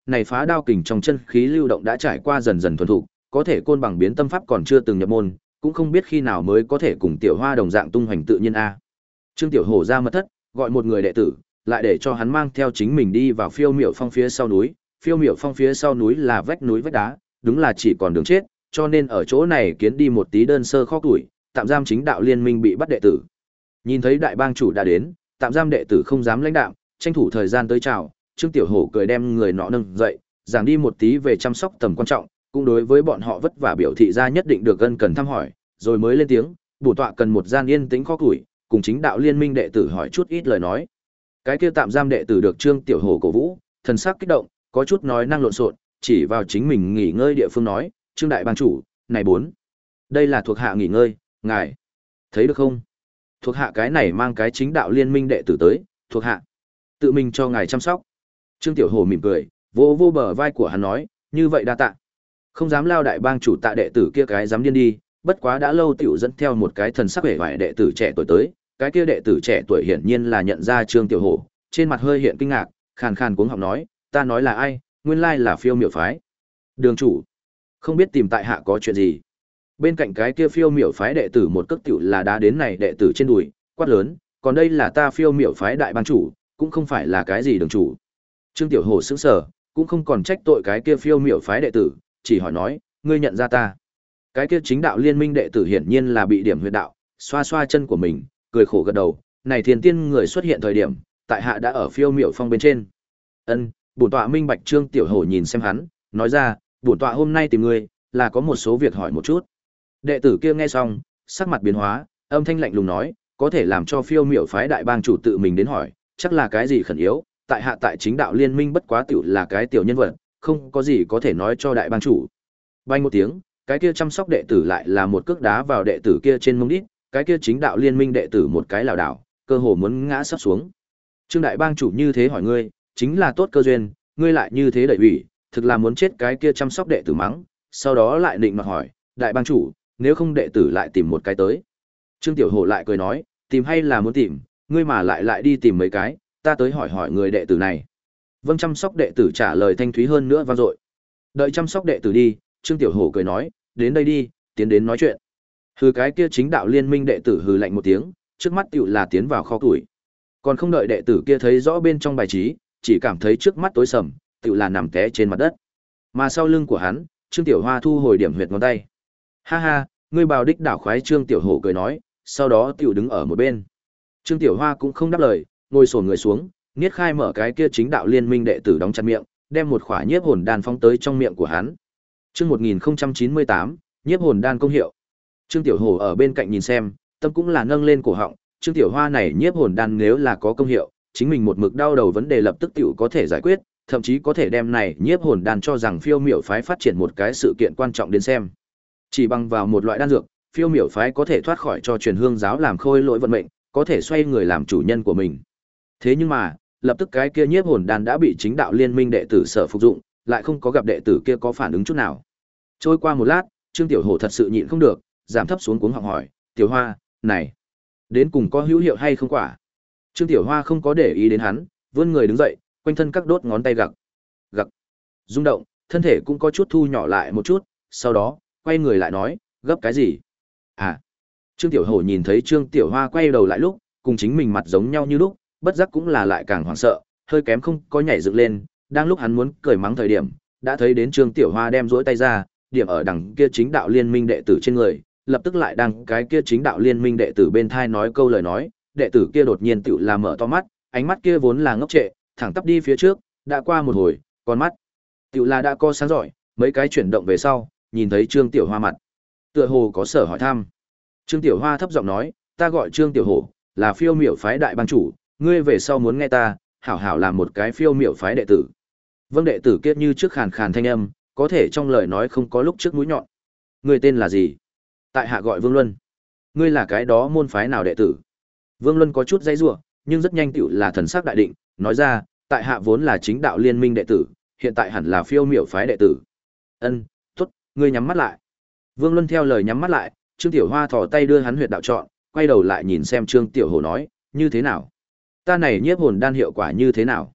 này phá đao kình trong chân khí lưu động đã trải qua dần dần thuần thục, có thể côn bằng biến tâm pháp còn chưa từng nhập môn, cũng không biết khi nào mới có thể cùng Tiểu Hoa đồng dạng tung hoành tự nhiên a. Trương Tiểu Hổ ra mật thất, gọi một người đệ tử, lại để cho hắn mang theo chính mình đi vào Phiêu Miểu Phong phía sau núi. Phiêu Miểu Phong phía sau núi là vách núi vách đá, đúng là chỉ còn đường chết, cho nên ở chỗ này kiến đi một tí đơn sơ kho củi, tạm giam chính đạo liên minh bị bắt đệ tử. Nhìn thấy đại bang chủ đã đến, tạm giam đệ tử không dám lãnh đạm, tranh thủ thời gian tới chào. Trương Tiểu Hổ cười đem người nọ nâng dậy, giảng đi một tí về chăm sóc tầm quan trọng, cũng đối với bọn họ vất vả biểu thị ra nhất định được ân cần thăm hỏi, rồi mới lên tiếng, bổn tọa cần một gian yên tĩnh kho củi, cùng chính đạo liên minh đệ tử hỏi chút ít lời nói. Cái kia tạm giam đệ tử được Trương Tiểu Hổ cổ vũ, thần sắc kích động, có chút nói năng lộn xộn, chỉ vào chính mình nghỉ ngơi địa phương nói, Trương đại bang chủ, này bốn, đây là thuộc hạ nghỉ ngơi, ngài thấy được không? Thuộc hạ cái này mang cái chính đạo liên minh đệ tử tới, thuộc hạ tự mình cho ngài chăm sóc. Trương Tiểu Hổ mỉm cười, vỗ vô bờ vai của hắn nói, như vậy đa tạ. Không dám lao đại bang chủ tạ đệ tử kia cái dám điên đi, bất quá đã lâu tiểu dẫn theo một cái thần sắc vẻ vải đệ tử trẻ tuổi tới, cái kia đệ tử trẻ tuổi hiển nhiên là nhận ra Trương Tiểu Hổ, trên mặt hơi hiện kinh ngạc, khàn khàn cuống họng nói, ta nói là ai, nguyên lai là Phiêu Miểu phái. Đường chủ, không biết tìm tại hạ có chuyện gì. Bên cạnh cái kia Phiêu Miểu phái đệ tử một cước tiểu là đá đến này đệ tử trên đùi, quát lớn, còn đây là ta Phiêu Miểu phái đại bang chủ, cũng không phải là cái gì đường chủ. Trương Tiểu Hổ sững sờ, cũng không còn trách tội cái kia Phiêu Miểu phái đệ tử, chỉ hỏi nói, ngươi nhận ra ta? Cái kia chính đạo liên minh đệ tử hiển nhiên là bị điểm huyệt đạo, xoa xoa chân của mình, cười khổ gật đầu, này thiên tiên người xuất hiện thời điểm, tại hạ đã ở Phiêu Miểu Phong bên trên. Ân, bổn tọa minh bạch. Trương Tiểu Hổ nhìn xem hắn, nói ra, bổn tọa hôm nay tìm ngươi, là có một số việc hỏi một chút. Đệ tử kia nghe xong, sắc mặt biến hóa, âm thanh lạnh lùng nói, có thể làm cho Phiêu Miểu phái đại bang chủ tự mình đến hỏi, chắc là cái gì khẩn yếu, tại hạ tại chính đạo liên minh bất quá tiểu là cái tiểu nhân vật, không có gì có thể nói cho đại bang chủ. Bay một tiếng, cái kia chăm sóc đệ tử lại là một cước đá vào đệ tử kia trên mông đít, cái kia chính đạo liên minh đệ tử một cái lảo đảo, cơ hồ muốn ngã sắp xuống. Trương đại bang chủ như thế hỏi ngươi, chính là tốt cơ duyên, ngươi lại như thế đẩy ủy, thực là muốn chết. Cái kia chăm sóc đệ tử mắng, sau đó lại định mặt hỏi, đại bang chủ, nếu không đệ tử lại tìm một cái tới. Trương Tiểu Hổ lại cười nói, tìm hay là muốn tìm, ngươi mà lại lại đi tìm mấy cái, ta tới hỏi hỏi người đệ tử này. Vâng, chăm sóc đệ tử trả lời thanh thúy hơn nữa vang dội. Đợi chăm sóc đệ tử đi, Trương Tiểu Hổ cười nói, đến đây đi, tiến đến nói chuyện. Hừ, cái kia chính đạo liên minh đệ tử hừ lạnh một tiếng, trước mắt tiểu là tiến vào kho củi. Còn không đợi đệ tử kia thấy rõ bên trong bài trí, chỉ cảm thấy trước mắt tối sầm, tiểu là nằm té trên mặt đất. Mà sau lưng của hắn, Trương Tiểu Hoa thu hồi điểm huyệt ngón tay. Ha ha, ngươi bào đích đảo khoái. Trương Tiểu Hổ cười nói, sau đó tiểu đứng ở một bên. Trương Tiểu Hoa cũng không đáp lời, ngồi xổm người xuống, niết khai mở cái kia chính đạo liên minh đệ tử đóng chặt miệng, đem một khỏa nhiếp hồn đan phóng tới trong miệng của hắn. Chương một nghìn không trăm chín mươi tám, nhiếp hồn đan công hiệu. Trương Tiểu Hổ ở bên cạnh nhìn xem, tâm cũng là nâng lên cổ họng, Trương Tiểu Hoa này nhiếp hồn đan nếu là có công hiệu, chính mình một mực đau đầu vấn đề lập tức tiểu có thể giải quyết, thậm chí có thể đem này nhiếp hồn đan cho rằng Phiêu Miểu phái phát triển một cái sự kiện quan trọng đến xem. Chỉ bằng vào một loại đan dược, Phiêu Miểu phái có thể thoát khỏi cho truyền hương giáo làm khôi lỗi vận mệnh, có thể xoay người làm chủ nhân của mình. Thế nhưng mà, lập tức cái kia nhiếp hồn đan đã bị chính đạo liên minh đệ tử sở phục dụng, lại không có gặp đệ tử kia có phản ứng chút nào. Trôi qua một lát, Trương Tiểu Hổ thật sự nhịn không được, giảm thấp xuống cuống họng hỏi, "Tiểu Hoa, này, đến cùng có hữu hiệu hay không quả?" Trương Tiểu Hoa không có để ý đến hắn, vươn người đứng dậy, quanh thân các đốt ngón tay gặc, gặc, rung động, thân thể cũng có chút thu nhỏ lại một chút, sau đó, quay người lại nói, "Gấp cái gì?" "À." Trương Tiểu Hổ nhìn thấy Trương Tiểu Hoa quay đầu lại lúc, cùng chính mình mặt giống nhau như lúc, bất giác cũng là lại càng hoảng sợ, hơi kém không có nhảy dựng lên, đang lúc hắn muốn cười mắng thời điểm, đã thấy đến Trương Tiểu Hoa đem duỗi tay ra, điểm ở đằng kia chính đạo liên minh đệ tử trên người, lập tức lại đang cái kia chính đạo liên minh đệ tử bên thai nói câu lời nói, đệ tử kia đột nhiên tựu là mở to mắt, ánh mắt kia vốn là ngốc trệ, thẳng tắp đi phía trước, đã qua một hồi, con mắt tựu là đã co sáng giỏi, mấy cái chuyển động về sau, nhìn thấy Trương Tiểu Hoa mặt, tựa hồ có sở hỏi thăm. Trương Tiểu Hoa thấp giọng nói, "Ta gọi Trương Tiểu Hổ, là Phiêu Miểu phái đại bang chủ, ngươi về sau muốn nghe ta, hảo hảo làm một cái Phiêu Miểu phái đệ tử." Vâng, đệ tử kia như trước khàn khàn thanh âm, có thể trong lời nói không có lúc trước mũi nhọn. "Ngươi tên là gì?" "Tại hạ gọi Vương Luân." "Ngươi là cái đó môn phái nào đệ tử?" Vương Luân có chút dây rủa, nhưng rất nhanh tựu là thần sắc đại định, nói ra, "Tại hạ vốn là chính đạo liên minh đệ tử, hiện tại hẳn là Phiêu Miểu phái đệ tử." "Ân, tốt, ngươi nhắm mắt lại." Vương Luân theo lời nhắm mắt lại, Trương Tiểu Hoa thò tay đưa hắn huyệt đạo chọn, quay đầu lại nhìn xem Trương Tiểu Hổ nói, "Như thế nào? Ta này nhiếp hồn đan hiệu quả như thế nào?"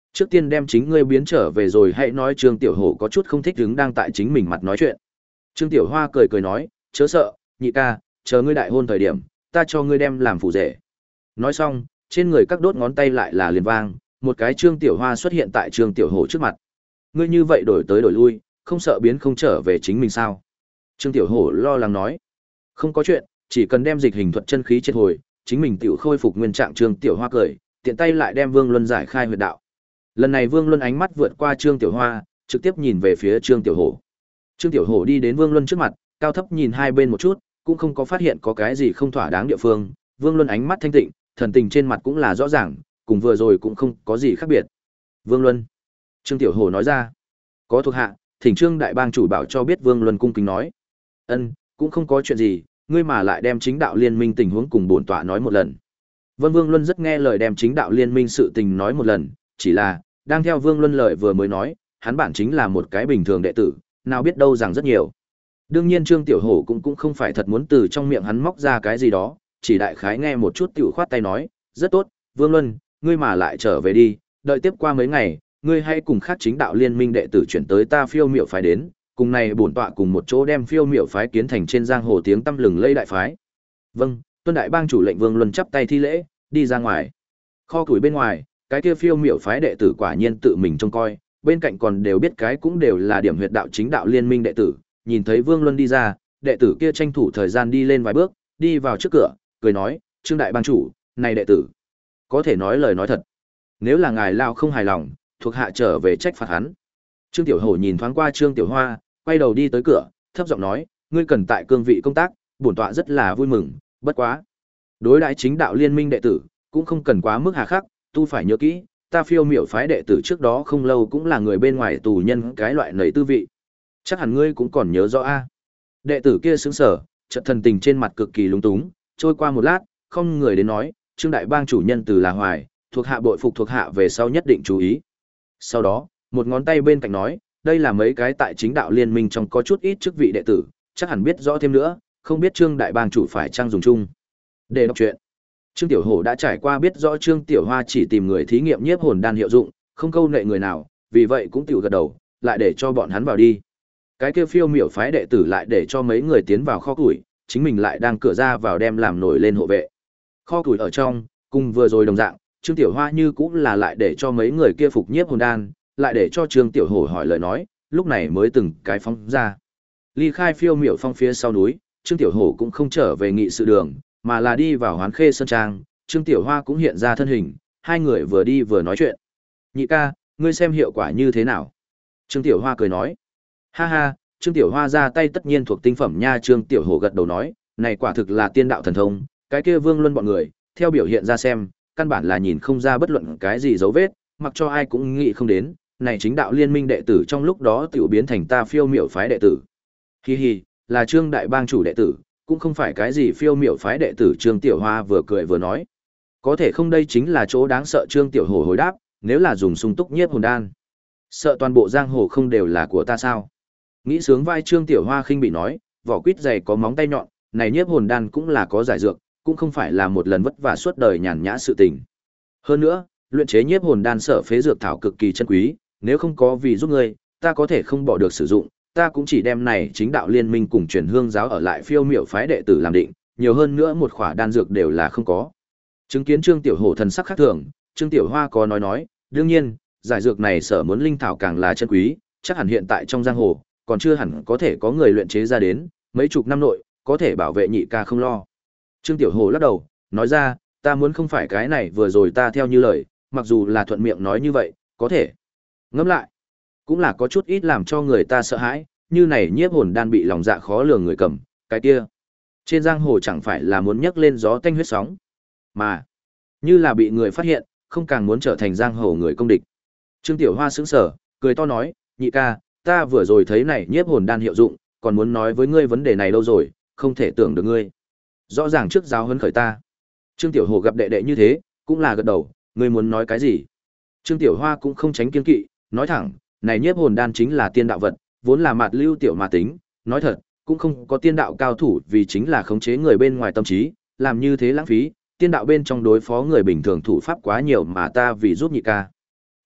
Trước tiên đem chính ngươi biến trở về rồi hãy nói. Trương Tiểu Hổ có chút không thích đứng đang tại chính mình mặt nói chuyện. Trương Tiểu Hoa cười cười nói, chớ sợ, nhị ca, chờ ngươi đại hôn thời điểm, ta cho ngươi đem làm phù rể. Nói xong, trên người các đốt ngón tay lại là liền vang, một cái Trương Tiểu Hoa xuất hiện tại Trương Tiểu Hổ trước mặt. Ngươi như vậy đổi tới đổi lui, không sợ biến không trở về chính mình sao? Trương Tiểu Hổ lo lắng nói, không có chuyện, chỉ cần đem dịch hình thuật chân khí triệt hồi, chính mình tiểu khôi phục nguyên trạng. Trương Tiểu Hoa cười, tiện tay lại đem Vương Luân giải khai huyệt đạo. Lần này Vương Luân ánh mắt vượt qua Trương Tiểu Hoa, trực tiếp nhìn về phía Trương Tiểu Hổ. Trương Tiểu Hổ đi đến Vương Luân trước mặt, cao thấp nhìn hai bên một chút, cũng không có phát hiện có cái gì không thỏa đáng địa phương. Vương Luân ánh mắt thanh tịnh, thần tình trên mặt cũng là rõ ràng, cùng vừa rồi cũng không có gì khác biệt. Vương Luân, Trương Tiểu Hổ nói ra, có thuộc hạ, thỉnh Trương đại bang chủ bảo cho biết. Vương Luân cung kính nói, ân, cũng không có chuyện gì, ngươi mà lại đem chính đạo liên minh tình huống cùng bổn tọa nói một lần. Vân Vương Luân rất nghe lời đem chính đạo liên minh sự tình nói một lần, chỉ là, đang theo Vương Luân lời vừa mới nói, hắn bản chính là một cái bình thường đệ tử, nào biết đâu rằng rất nhiều. Đương nhiên Trương Tiểu Hổ cũng cũng không phải thật muốn từ trong miệng hắn móc ra cái gì đó, chỉ đại khái nghe một chút tiểu khoát tay nói, rất tốt, Vương Luân, ngươi mà lại trở về đi, đợi tiếp qua mấy ngày, ngươi hãy cùng khác chính đạo liên minh đệ tử chuyển tới ta Phiêu Miểu phái đến, cùng này bổn tọa cùng một chỗ đem Phiêu Miểu phái kiến thành trên giang hồ tiếng tăm lừng lây đại phái. Vâng, tuân đại bang chủ lệnh. Vương Luân chắp tay thi lễ, đi ra ngoài. Kho củi bên ngoài, cái kia Phiêu Miểu phái đệ tử quả nhiên tự mình trông coi, bên cạnh còn đều biết cái cũng đều là điểm huyệt đạo chính đạo liên minh đệ tử. Nhìn thấy Vương Luân đi ra, đệ tử kia tranh thủ thời gian đi lên vài bước, đi vào trước cửa, cười nói, Trương đại bang chủ, này đệ tử, có thể nói lời nói thật. Nếu là ngài lao không hài lòng, thuộc hạ trở về trách phạt hắn. Trương Tiểu Hổ nhìn thoáng qua Trương Tiểu Hoa, quay đầu đi tới cửa, thấp giọng nói, ngươi cần tại cương vị công tác, bổn tọa rất là vui mừng, bất quá. Đối đãi chính đạo liên minh đệ tử, cũng không cần quá mức hà khắc, tu phải nhớ kỹ, ta Phiêu Miểu phái đệ tử trước đó không lâu cũng là người bên ngoài tù nhân cái loại nầy tư vị. Chắc hẳn ngươi cũng còn nhớ rõ a. Đệ tử kia sững sờ, chợt thần tình trên mặt cực kỳ lúng túng, trôi qua một lát, không người đến nói, Trương đại bang chủ nhân từ là hoài, thuộc hạ bội phục thuộc hạ về sau nhất định chú ý. Sau đó, một ngón tay bên cạnh nói, đây là mấy cái tại chính đạo liên minh trong có chút ít chức vị đệ tử, chắc hẳn biết rõ thêm nữa, không biết Trương đại bang chủ phải trang dùng chung. Để đọc chuyện. Trương Tiểu Hổ đã trải qua biết rõ Trương Tiểu Hoa chỉ tìm người thí nghiệm nhiếp hồn đan hiệu dụng, không câu nệ người nào, vì vậy cũng tiểu gật đầu, lại để cho bọn hắn vào đi. Cái kia Phiêu Miểu phái đệ tử lại để cho mấy người tiến vào kho củi, chính mình lại đang cửa ra vào đem làm nổi lên hộ vệ. Kho củi ở trong, cùng vừa rồi đồng dạng, Trương Tiểu Hoa như cũng là lại để cho mấy người kia phục nhiếp hồn đan, lại để cho Trương Tiểu Hổ hỏi lời nói, lúc này mới từng cái phóng ra. Ly khai Phiêu Miểu phong phía sau núi, Trương Tiểu Hổ cũng không trở về nghị sự đường, mà là đi vào Hoán Khê sơn trang. Trương Tiểu Hoa cũng hiện ra thân hình, hai người vừa đi vừa nói chuyện. Nhị ca, ngươi xem hiệu quả như thế nào? Trương Tiểu Hoa cười nói. Ha ha, Trương Tiểu Hoa ra tay tất nhiên thuộc tinh phẩm nha. Trương Tiểu Hổ gật đầu nói, này quả thực là tiên đạo thần thông, cái kia Vương Luân bọn người, theo biểu hiện ra xem, căn bản là nhìn không ra bất luận cái gì dấu vết, mặc cho ai cũng nghĩ không đến, này chính đạo liên minh đệ tử trong lúc đó tiểu biến thành ta Phiêu Miểu phái đệ tử. Hi hi, là Trương đại bang chủ đệ tử, cũng không phải cái gì Phiêu Miểu phái đệ tử. Trương Tiểu Hoa vừa cười vừa nói, có thể không, đây chính là chỗ đáng sợ. Trương Tiểu Hổ hồi đáp, nếu là dùng sung túc nhiếp hồn đan, sợ toàn bộ giang hồ không đều là của ta sao? Nghĩ sướng vai. Trương Tiểu Hoa khinh bị nói, vỏ quýt dày có móng tay nhọn, này nhiếp hồn đan cũng là có giải dược, cũng không phải là một lần vất vả suốt đời nhàn nhã sự tình. Hơn nữa, luyện chế nhiếp hồn đan sở phế dược thảo cực kỳ chân quý, nếu không có vì giúp ngươi, ta có thể không bỏ được sử dụng, ta cũng chỉ đem này chính đạo liên minh cùng truyền hương giáo ở lại Phiêu Miểu phái đệ tử làm định, nhiều hơn nữa một khỏa đan dược đều là không có. Chứng kiến Trương Tiểu Hổ thần sắc khác thường, Trương Tiểu Hoa có nói nói, đương nhiên, giải dược này sở muốn linh thảo càng là chân quý, chắc hẳn hiện tại trong giang hồ, còn chưa hẳn có thể có người luyện chế ra đến, mấy chục năm nội, có thể bảo vệ nhị ca không lo. Trương Tiểu Hổ lắc đầu, nói ra, ta muốn không phải cái này vừa rồi ta theo như lời, mặc dù là thuận miệng nói như vậy, có thể. Ngẫm lại, cũng là có chút ít làm cho người ta sợ hãi, như này nhiếp hồn đan bị lòng dạ khó lường người cầm, cái kia. Trên giang hồ chẳng phải là muốn nhấc lên gió tanh huyết sóng, mà như là bị người phát hiện, không càng muốn trở thành giang hồ người công địch. Trương Tiểu Hoa sững sờ, cười to nói, nhị ca, ta vừa rồi thấy này nhiếp hồn đan hiệu dụng, còn muốn nói với ngươi vấn đề này lâu rồi, không thể tưởng được ngươi. Rõ ràng trước giáo huấn khởi ta. Trương Tiểu Hổ gặp đệ đệ như thế, cũng là gật đầu, ngươi muốn nói cái gì? Trương Tiểu Hoa cũng không tránh kiêng kỵ, nói thẳng, này nhiếp hồn đan chính là tiên đạo vật, vốn là mạt lưu tiểu mà tính, nói thật, cũng không có tiên đạo cao thủ vì chính là khống chế người bên ngoài tâm trí, làm như thế lãng phí, tiên đạo bên trong đối phó người bình thường thủ pháp quá nhiều mà ta vì giúp nhị ca.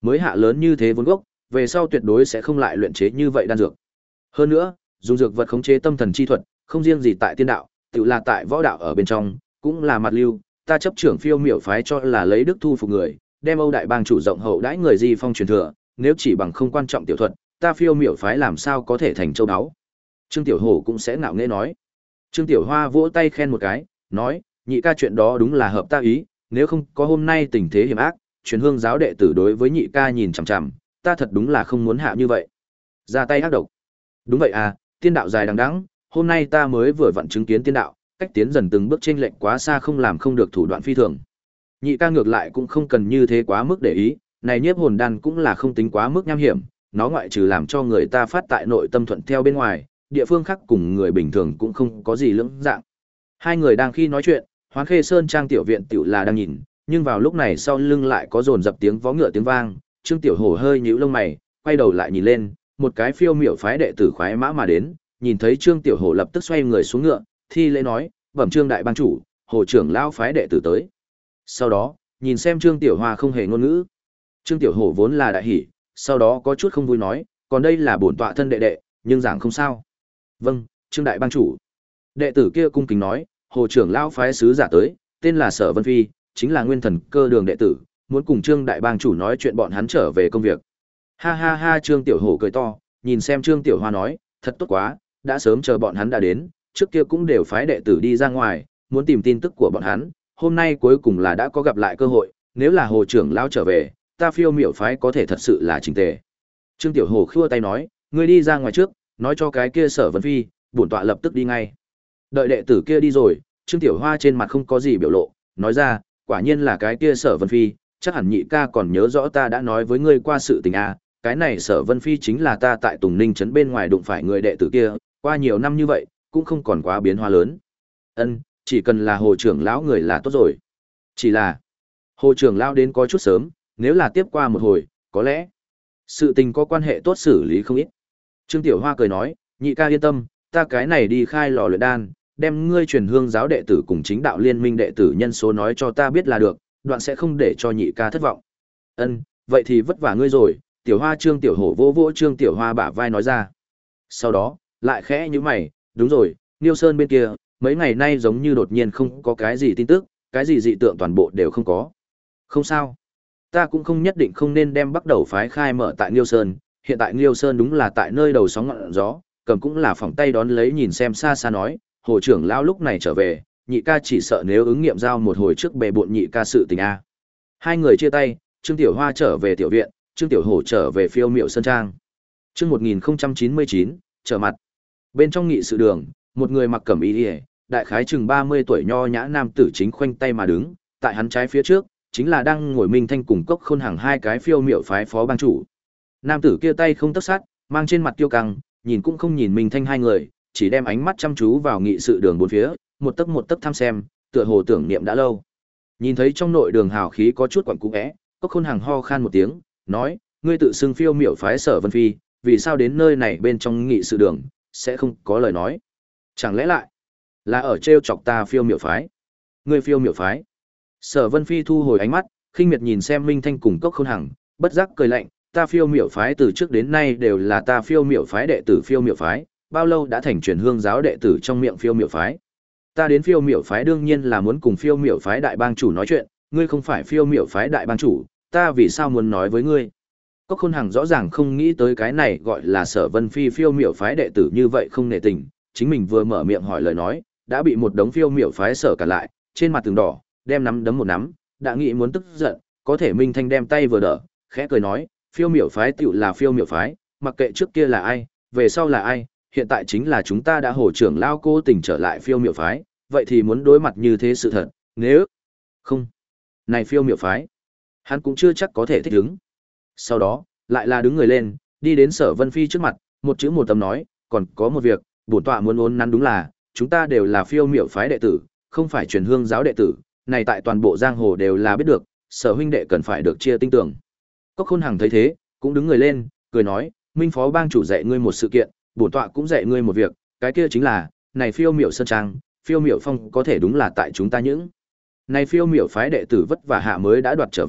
mới hạ lớn như thế vốn gốc, về sau tuyệt đối sẽ không lại luyện chế như vậy đan dược. Hơn nữa, dùng dược vật khống chế tâm thần chi thuật, không riêng gì tại tiên đạo, tự là tại võ đạo ở bên trong, cũng là mặt lưu, ta chấp trưởng Phiêu Miểu phái cho là lấy đức thu phục người, đem Âu đại bang chủ rộng hậu đãi người Di Phong truyền thừa, nếu chỉ bằng không quan trọng tiểu thuật, ta Phiêu Miểu phái làm sao có thể thành châu báu. Trương Tiểu Hổ cũng sẽ ngạo nghễ nói. Trương Tiểu Hoa vỗ tay khen một cái, nói, nhị ca chuyện đó đúng là hợp ta ý, nếu không có hôm nay tình thế hiểm ác, truyền hương giáo đệ tử đối với nhị ca nhìn chằm chằm, ta thật đúng là không muốn hạ như vậy. Ra tay ác độc. Đúng vậy à, tiên đạo dài đằng đẵng, hôm nay ta mới vừa vặn chứng kiến tiên đạo, cách tiến dần từng bước chênh lệch quá xa không làm không được thủ đoạn phi thường. Nhị ca ngược lại cũng không cần như thế quá mức để ý, này nhiếp hồn đan cũng là không tính quá mức nham hiểm, nó ngoại trừ làm cho người ta phát tại nội tâm thuận theo bên ngoài, địa phương khác cùng người bình thường cũng không có gì lưỡng dạng. Hai người đang khi nói chuyện, Hoán Khê Sơn trang tiểu viện tiểu là đang nhìn, nhưng vào lúc này sau lưng lại có dồn dập tiếng vó ngựa tiếng vang, Trương Tiểu Hổ hơi nhíu lông mày, quay đầu lại nhìn lên, một cái Phiêu Miểu phái đệ tử khoái mã mà đến, nhìn thấy Trương Tiểu Hổ lập tức xoay người xuống ngựa, thi lễ nói, "Bẩm Trương đại bang chủ, Hồ trưởng lão phái đệ tử tới." Sau đó, nhìn xem Trương Tiểu Hoa không hề ngôn ngữ. Trương Tiểu Hổ vốn là đại hỉ, sau đó có chút không vui nói, "Còn đây là bổn tọa thân đệ đệ, nhưng giảng không sao." "Vâng, Trương đại bang chủ." Đệ tử kia cung kính nói, "Hồ trưởng lão phái sứ giả tới, tên là Sở Vân Phi, chính là Nguyên Thần Cơ Đường đệ tử, muốn cùng Trương đại bang chủ nói chuyện bọn hắn trở về công việc." Ha ha ha, Trương Tiểu Hổ cười to, nhìn xem Trương Tiểu Hoa nói, "Thật tốt quá, đã sớm chờ bọn hắn đã đến, trước kia cũng đều phái đệ tử đi ra ngoài, muốn tìm tin tức của bọn hắn, hôm nay cuối cùng là đã có gặp lại cơ hội, nếu là Hồ trưởng lão trở về, ta Phiêu Miểu phái có thể thật sự là chỉnh tề." Trương Tiểu Hổ khua tay nói, "Ngươi đi ra ngoài trước, nói cho cái kia Sở Vân Phi, bổn tọa lập tức đi ngay." Đợi đệ tử kia đi rồi, Trương Tiểu Hoa trên mặt không có gì biểu lộ, nói ra, "Quả nhiên là cái kia Sở Vân Phi, chắc hẳn nhị ca còn nhớ rõ ta đã nói với ngươi qua sự tình a, cái này Sở Vân Phi chính là ta tại Tùng Ninh trấn bên ngoài đụng phải người đệ tử kia, qua nhiều năm như vậy, cũng không còn quá biến hóa lớn." "Ân, chỉ cần là Hồ trưởng lão người là tốt rồi." Chỉ là, Hồ trưởng lão đến có chút sớm, nếu là tiếp qua một hồi, có lẽ sự tình có quan hệ tốt xử lý không ít. Trương Tiểu Hoa cười nói, "Nhị ca yên tâm, ta cái này đi khai lò luyện đan, đem ngươi truyền hương giáo đệ tử cùng chính đạo liên minh đệ tử nhân số nói cho ta biết là được, đoạn sẽ không để cho nhị ca thất vọng." "Ân, vậy thì vất vả ngươi rồi." Tiểu Hoa Trương Tiểu Hổ vỗ vỗ Trương Tiểu Hoa bả vai nói ra. Sau đó, lại khẽ như mày, "Đúng rồi, Niêu Sơn bên kia, mấy ngày nay giống như đột nhiên không có cái gì tin tức, cái gì dị tượng toàn bộ đều không có." "Không sao, ta cũng không nhất định không nên đem bắt đầu phái khai mở tại Niêu Sơn, hiện tại Niêu Sơn đúng là tại nơi đầu sóng ngọn gió." Cầm cũng là phỏng tay đón lấy nhìn xem xa xa nói, "Hồ trưởng lão lúc này trở về, nhị ca chỉ sợ nếu ứng nghiệm giao một hồi trước bề bộn nhị ca sự tình a." Hai người chia tay, Trương Tiểu Hoa trở về tiểu viện, Trương Tiểu Hổ trở về Phiêu Miểu Sơn Trang. Chương một nghìn không trăm chín mươi chín, trở mặt. Bên trong nghị sự đường, một người mặc cẩm y, đại khái chừng ba mươi tuổi nho nhã nam tử chính khoanh tay mà đứng, tại hắn trái phía trước, chính là đang ngồi Minh Thanh cùng Cốc Khôn Hằng hai cái Phiêu Miểu phái phó bang chủ. Nam tử kia tay không tấc sắt, mang trên mặt kiêu căng, nhìn cũng không nhìn Minh Thanh hai người, chỉ đem ánh mắt chăm chú vào nghị sự đường bốn phía, một tấc một tấc tham xem, tựa hồ tưởng niệm đã lâu. Nhìn thấy trong nội đường hào khí có chút quặn cũ é, Cốc Khôn Hằng ho khan một tiếng, nói, "Ngươi tự xưng Phiêu Miểu phái Sở Vân Phi, vì sao đến nơi này bên trong nghị sự đường sẽ không có lời nói? Chẳng lẽ lại là ở trêu chọc ta Phiêu Miểu phái?" "Ngươi Phiêu Miểu phái?" Sở Vân Phi thu hồi ánh mắt, khinh miệt nhìn xem Minh Thanh cùng Cốc Khôn Hằng, bất giác cười lạnh, "Ta Phiêu Miểu phái từ trước đến nay đều là ta Phiêu Miểu phái đệ tử Phiêu Miểu phái, bao lâu đã thành truyền hương giáo đệ tử trong miệng Phiêu Miểu phái. Ta đến Phiêu Miểu phái đương nhiên là muốn cùng Phiêu Miểu phái đại bang chủ nói chuyện, ngươi không phải Phiêu Miểu phái đại bang chủ, ta vì sao muốn nói với ngươi?" Cốc Khôn Hằng rõ ràng không nghĩ tới cái này gọi là Sở Vân Phi Phiêu Miểu phái đệ tử như vậy không nể tình, chính mình vừa mở miệng hỏi lời nói, đã bị một đống Phiêu Miểu phái sở cả lại, trên mặt tường đỏ, đem nắm đấm một nắm, đã nghĩ muốn tức giận, có thể Minh Thanh đem tay vừa đỡ, khẽ cười nói, "Phiêu Miểu phái tựu là Phiêu Miểu phái, mặc kệ trước kia là ai, về sau là ai, hiện tại chính là chúng ta đã Hồ trưởng lao cố tình trở lại Phiêu Miểu phái, vậy thì muốn đối mặt như thế sự thật, nếu không, này Phiêu Miểu phái, hắn cũng chưa chắc có thể thích ứng." Sau đó, lại là đứng người lên, đi đến Sở Vân Phi trước mặt, một chữ một tấm nói, "Còn có một việc, bổn tọa muốn uốn nắn đúng là, chúng ta đều là Phiêu Miểu phái đệ tử, không phải truyền hương giáo đệ tử, này tại toàn bộ giang hồ đều là biết được, Sở huynh đệ cần phải được chia tinh tưởng." Cốc Khôn Hằng thấy thế, cũng đứng người lên, cười nói, "Minh phó bang chủ dạy ngươi một sự kiện, bổn tọa cũng dạy ngươi một việc, cái kia chính là, này Phiêu Miểu Sơn Trang, Phiêu Miểu Phong có thể đúng là tại chúng ta những này Phiêu Miểu phái đệ tử vất vả hạ mới đã đoạt trở về,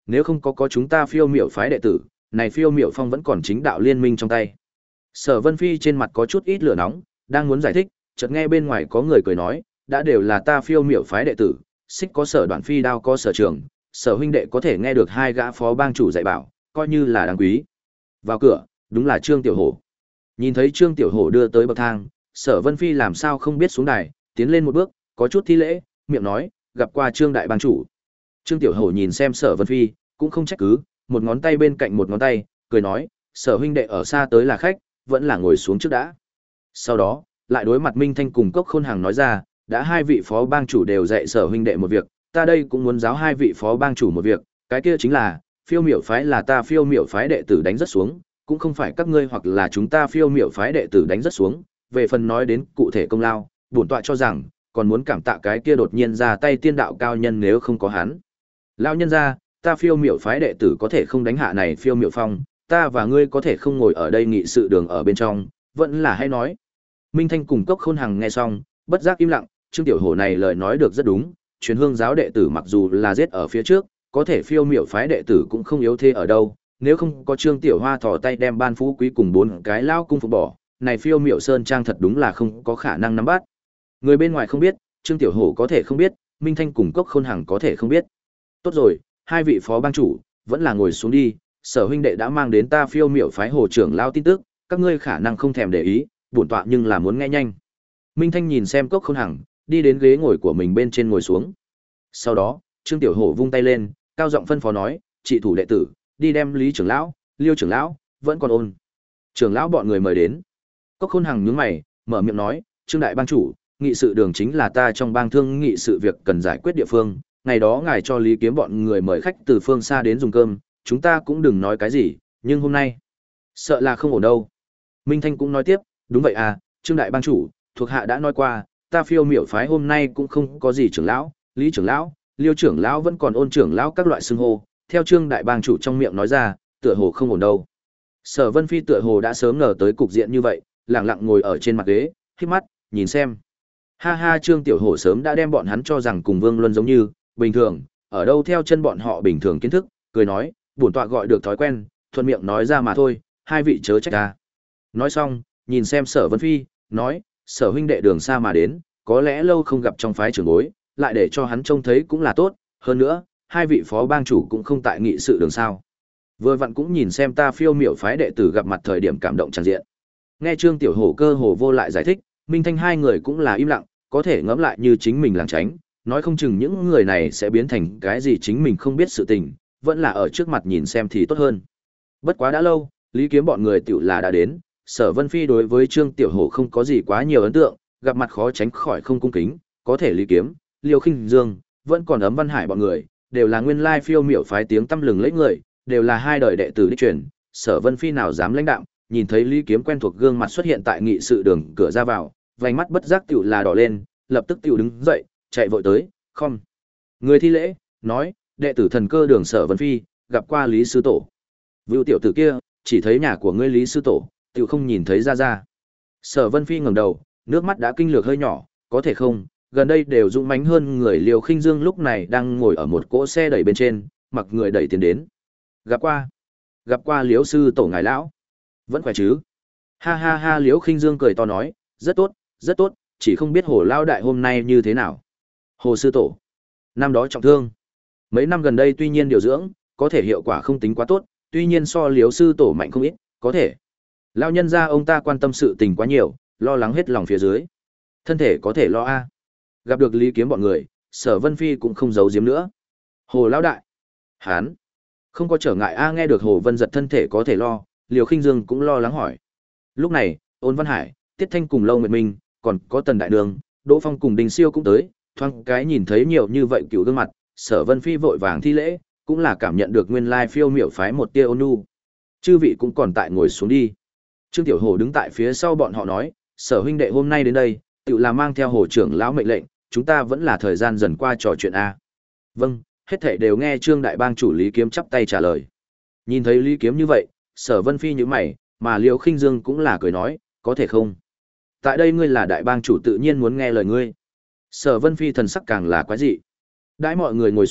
nếu không có có chúng ta phiêu miểu phái đệ tử, này phiêu miểu phong vẫn còn chính đạo liên minh trong tay. Sở Vân Phi trên mặt có chút ít lửa nóng, đang muốn giải thích, chợt nghe bên ngoài có người cười nói, đã đều là ta phiêu miểu phái đệ tử, xích có sở đoạn phi đao có sở trường, sở huynh đệ có thể nghe được hai gã phó bang chủ dạy bảo, coi như là đáng quý. Vào cửa, đúng là Trương Tiểu Hổ. Nhìn thấy Trương Tiểu Hổ đưa tới bậc thang, Sở Vân Phi làm sao không biết xuống đài, tiến lên một bước, có chút thi lễ, miệng nói, gặp qua Trương đại bang chủ. Trương Tiểu Hổ nhìn xem Sở Vân Phi, cũng không trách cứ, một ngón tay bên cạnh một ngón tay, cười nói, Sở huynh đệ ở xa tới là khách, vẫn là ngồi xuống trước đã. Sau đó, lại đối mặt Minh Thanh cùng Cốc Khôn Hằng nói ra, đã hai vị phó bang chủ đều dạy Sở huynh đệ một việc, ta đây cũng muốn giáo hai vị phó bang chủ một việc, cái kia chính là, phiêu miểu phái là ta phiêu miểu phái đệ tử đánh rất xuống, cũng không phải các ngươi hoặc là chúng ta phiêu miểu phái đệ tử đánh rất xuống, về phần nói đến cụ thể công lao, bổn tọa cho rằng, còn muốn cảm tạ cái kia đột nhiên ra tay tiên đạo cao nhân nếu không có hắn. Lão nhân gia, ta phiêu miểu phái đệ tử có thể không đánh hạ này phiêu miểu phong, ta và ngươi có thể không ngồi ở đây nghị sự đường ở bên trong, vẫn là hay nói. Minh Thanh cùng Cốc Khôn Hằng nghe xong, bất giác im lặng, Trương Tiểu Hổ này lời nói được rất đúng, truyền hương giáo đệ tử mặc dù là giết ở phía trước, có thể phiêu miểu phái đệ tử cũng không yếu thế ở đâu, nếu không có Trương Tiểu Hoa thò tay đem ban phú quý cùng bốn cái lao cung phục bỏ, này phiêu miểu sơn trang thật đúng là không có khả năng nắm bắt. Người bên ngoài không biết, Trương Tiểu Hổ có thể không biết, Minh Thanh cùng Cốc Khôn Hằng có thể không biết. Tốt rồi, hai vị phó bang chủ, vẫn là ngồi xuống đi, Sở huynh đệ đã mang đến ta phiêu miểu phái hồ trưởng lao tin tức, các ngươi khả năng không thèm để ý, bổn tọa nhưng là muốn nghe nhanh. Minh Thanh nhìn xem Cốc Khôn Hằng, đi đến ghế ngồi của mình bên trên ngồi xuống. Sau đó, Trương Tiểu Hổ vung tay lên, cao giọng phân phó nói, trị thủ đệ tử, đi đem Lý trưởng lão, Liêu trưởng lão, vẫn còn ôn. Trưởng lão bọn người mời đến. Cốc Khôn Hằng nhướng mày, mở miệng nói, Trương đại bang chủ, nghị sự đường chính là ta trong bang thương nghị sự việc cần giải quyết địa phương, ngày đó ngài cho Lý Kiếm bọn người mời khách từ phương xa đến dùng cơm, chúng ta cũng đừng nói cái gì, nhưng hôm nay, sợ là không ổn đâu. Minh Thanh cũng nói tiếp, đúng vậy à, Trương đại bang chủ, thuộc hạ đã nói qua, ta phiêu miểu phái hôm nay cũng không có gì trưởng lão, Lý trưởng lão, Liêu trưởng lão vẫn còn ôn trưởng lão các loại xưng hô, theo Trương đại bang chủ trong miệng nói ra, tựa hồ không ổn đâu. Sở Vân Phi tựa hồ đã sớm ngờ tới cục diện như vậy, lặng lặng ngồi ở trên mặt ghế, khép mắt, nhìn xem. Ha ha, Trương Tiểu Hổ sớm đã đem bọn hắn cho rằng cùng Vương Luân giống như, bình thường, ở đâu theo chân bọn họ bình thường kiến thức, cười nói, bổn tọa gọi được thói quen, thuận miệng nói ra mà thôi, hai vị chớ trách ta. Nói xong, nhìn xem Sở Vân Phi, nói, Sở huynh đệ đường xa mà đến, có lẽ lâu không gặp trong phái trưởng bối, lại để cho hắn trông thấy cũng là tốt, hơn nữa, hai vị phó bang chủ cũng không tại nghị sự đường sao. Vừa vặn cũng nhìn xem ta phiêu miểu phái đệ tử gặp mặt thời điểm cảm động tràn diện. Nghe Trương Tiểu Hổ cơ hồ vô lại giải thích, Minh Thanh hai người cũng là im lặng, có thể ngẫm lại như chính mình lảng tránh, nói không chừng những người này sẽ biến thành cái gì chính mình không biết sự tình, vẫn là ở trước mặt nhìn xem thì tốt hơn. Bất quá đã lâu, Lý Kiếm bọn người tiểu là đã đến, Sở Vân Phi đối với Trương Tiểu Hổ không có gì quá nhiều ấn tượng, gặp mặt khó tránh khỏi không cung kính, có thể Lý Kiếm, Liêu Khinh Dương, vẫn còn Ấm Văn Hải bọn người, đều là nguyên lai phiêu miểu phái tiếng tăm lừng lẫy người, đều là hai đời đệ tử đích truyền, Sở Vân Phi nào dám lãnh đạm, nhìn thấy Lý Kiếm quen thuộc gương mặt xuất hiện tại nghị sự đường cửa ra vào, vành mắt bất giác tiểu là đỏ lên, lập tức tiểu đứng dậy, chạy vội tới, không. Người thi lễ, nói, đệ tử thần cơ đường Sở Vân Phi, gặp qua Lý sư tổ. Vưu tiểu tử kia, chỉ thấy nhà của ngươi Lý sư tổ, tiểu không nhìn thấy ra ra. Sở Vân Phi ngẩng đầu, nước mắt đã kinh lược hơi nhỏ, có thể không, gần đây đều dũng mãnh hơn người Liêu Khinh Dương lúc này đang ngồi ở một cỗ xe đẩy bên trên, mặc người đẩy tiến đến. Gặp qua, gặp qua Liễu sư tổ ngài lão. Vẫn khỏe chứ? Ha ha ha, Liễu Khinh Dương cười to nói, rất tốt, rất tốt, chỉ không biết Hồ lao đại hôm nay như thế nào. Hồ sư tổ, năm đó trọng thương. Mấy năm gần đây tuy nhiên điều dưỡng, có thể hiệu quả không tính quá tốt, tuy nhiên so Liễu sư tổ mạnh không ít, có thể. Lão nhân gia ông ta quan tâm sự tình quá nhiều, lo lắng hết lòng phía dưới. Thân thể có thể lo a. Gặp được Lý Kiếm bọn người, Sở Vân Phi cũng không giấu giếm nữa. Hồ lão đại, hán, không có trở ngại a. Nghe được Hồ Vân Giật thân thể có thể lo, Liều Khinh Dương cũng lo lắng hỏi. Lúc này, Ôn Văn Hải, Tiết Thanh cùng Lâu Nguyệt Minh, còn có Tần Đại Đường, Đỗ Phong cùng Đình Siêu cũng tới, thoáng cái nhìn thấy nhiều như vậy cựu gương mặt, Sở Vân Phi vội vàng thi lễ, cũng là cảm nhận được nguyên lai phiêu miểu phái một tia ôn nhu. Chư vị cũng còn tại ngồi xuống đi. Trương Tiểu Hổ đứng tại phía sau bọn họ nói, Sở huynh đệ hôm nay đến đây, tự là mang theo Hồ trưởng lão mệnh lệnh, chúng ta vẫn là thời gian dần qua trò chuyện a. Vâng, hết thảy đều nghe Trương đại bang chủ Lý Kiếm chắp tay trả lời. Nhìn thấy Lý Kiếm như vậy, Sở Vân Phi nhíu mày, mà Liễu Khinh Dương cũng là cười nói, có thể không? Tại đây ngươi là đại bang chủ tự nhiên muốn nghe lời ngươi. Sở Vân Phi thần sắc càng là quái dị. Đãi mọi người ngồi xuống,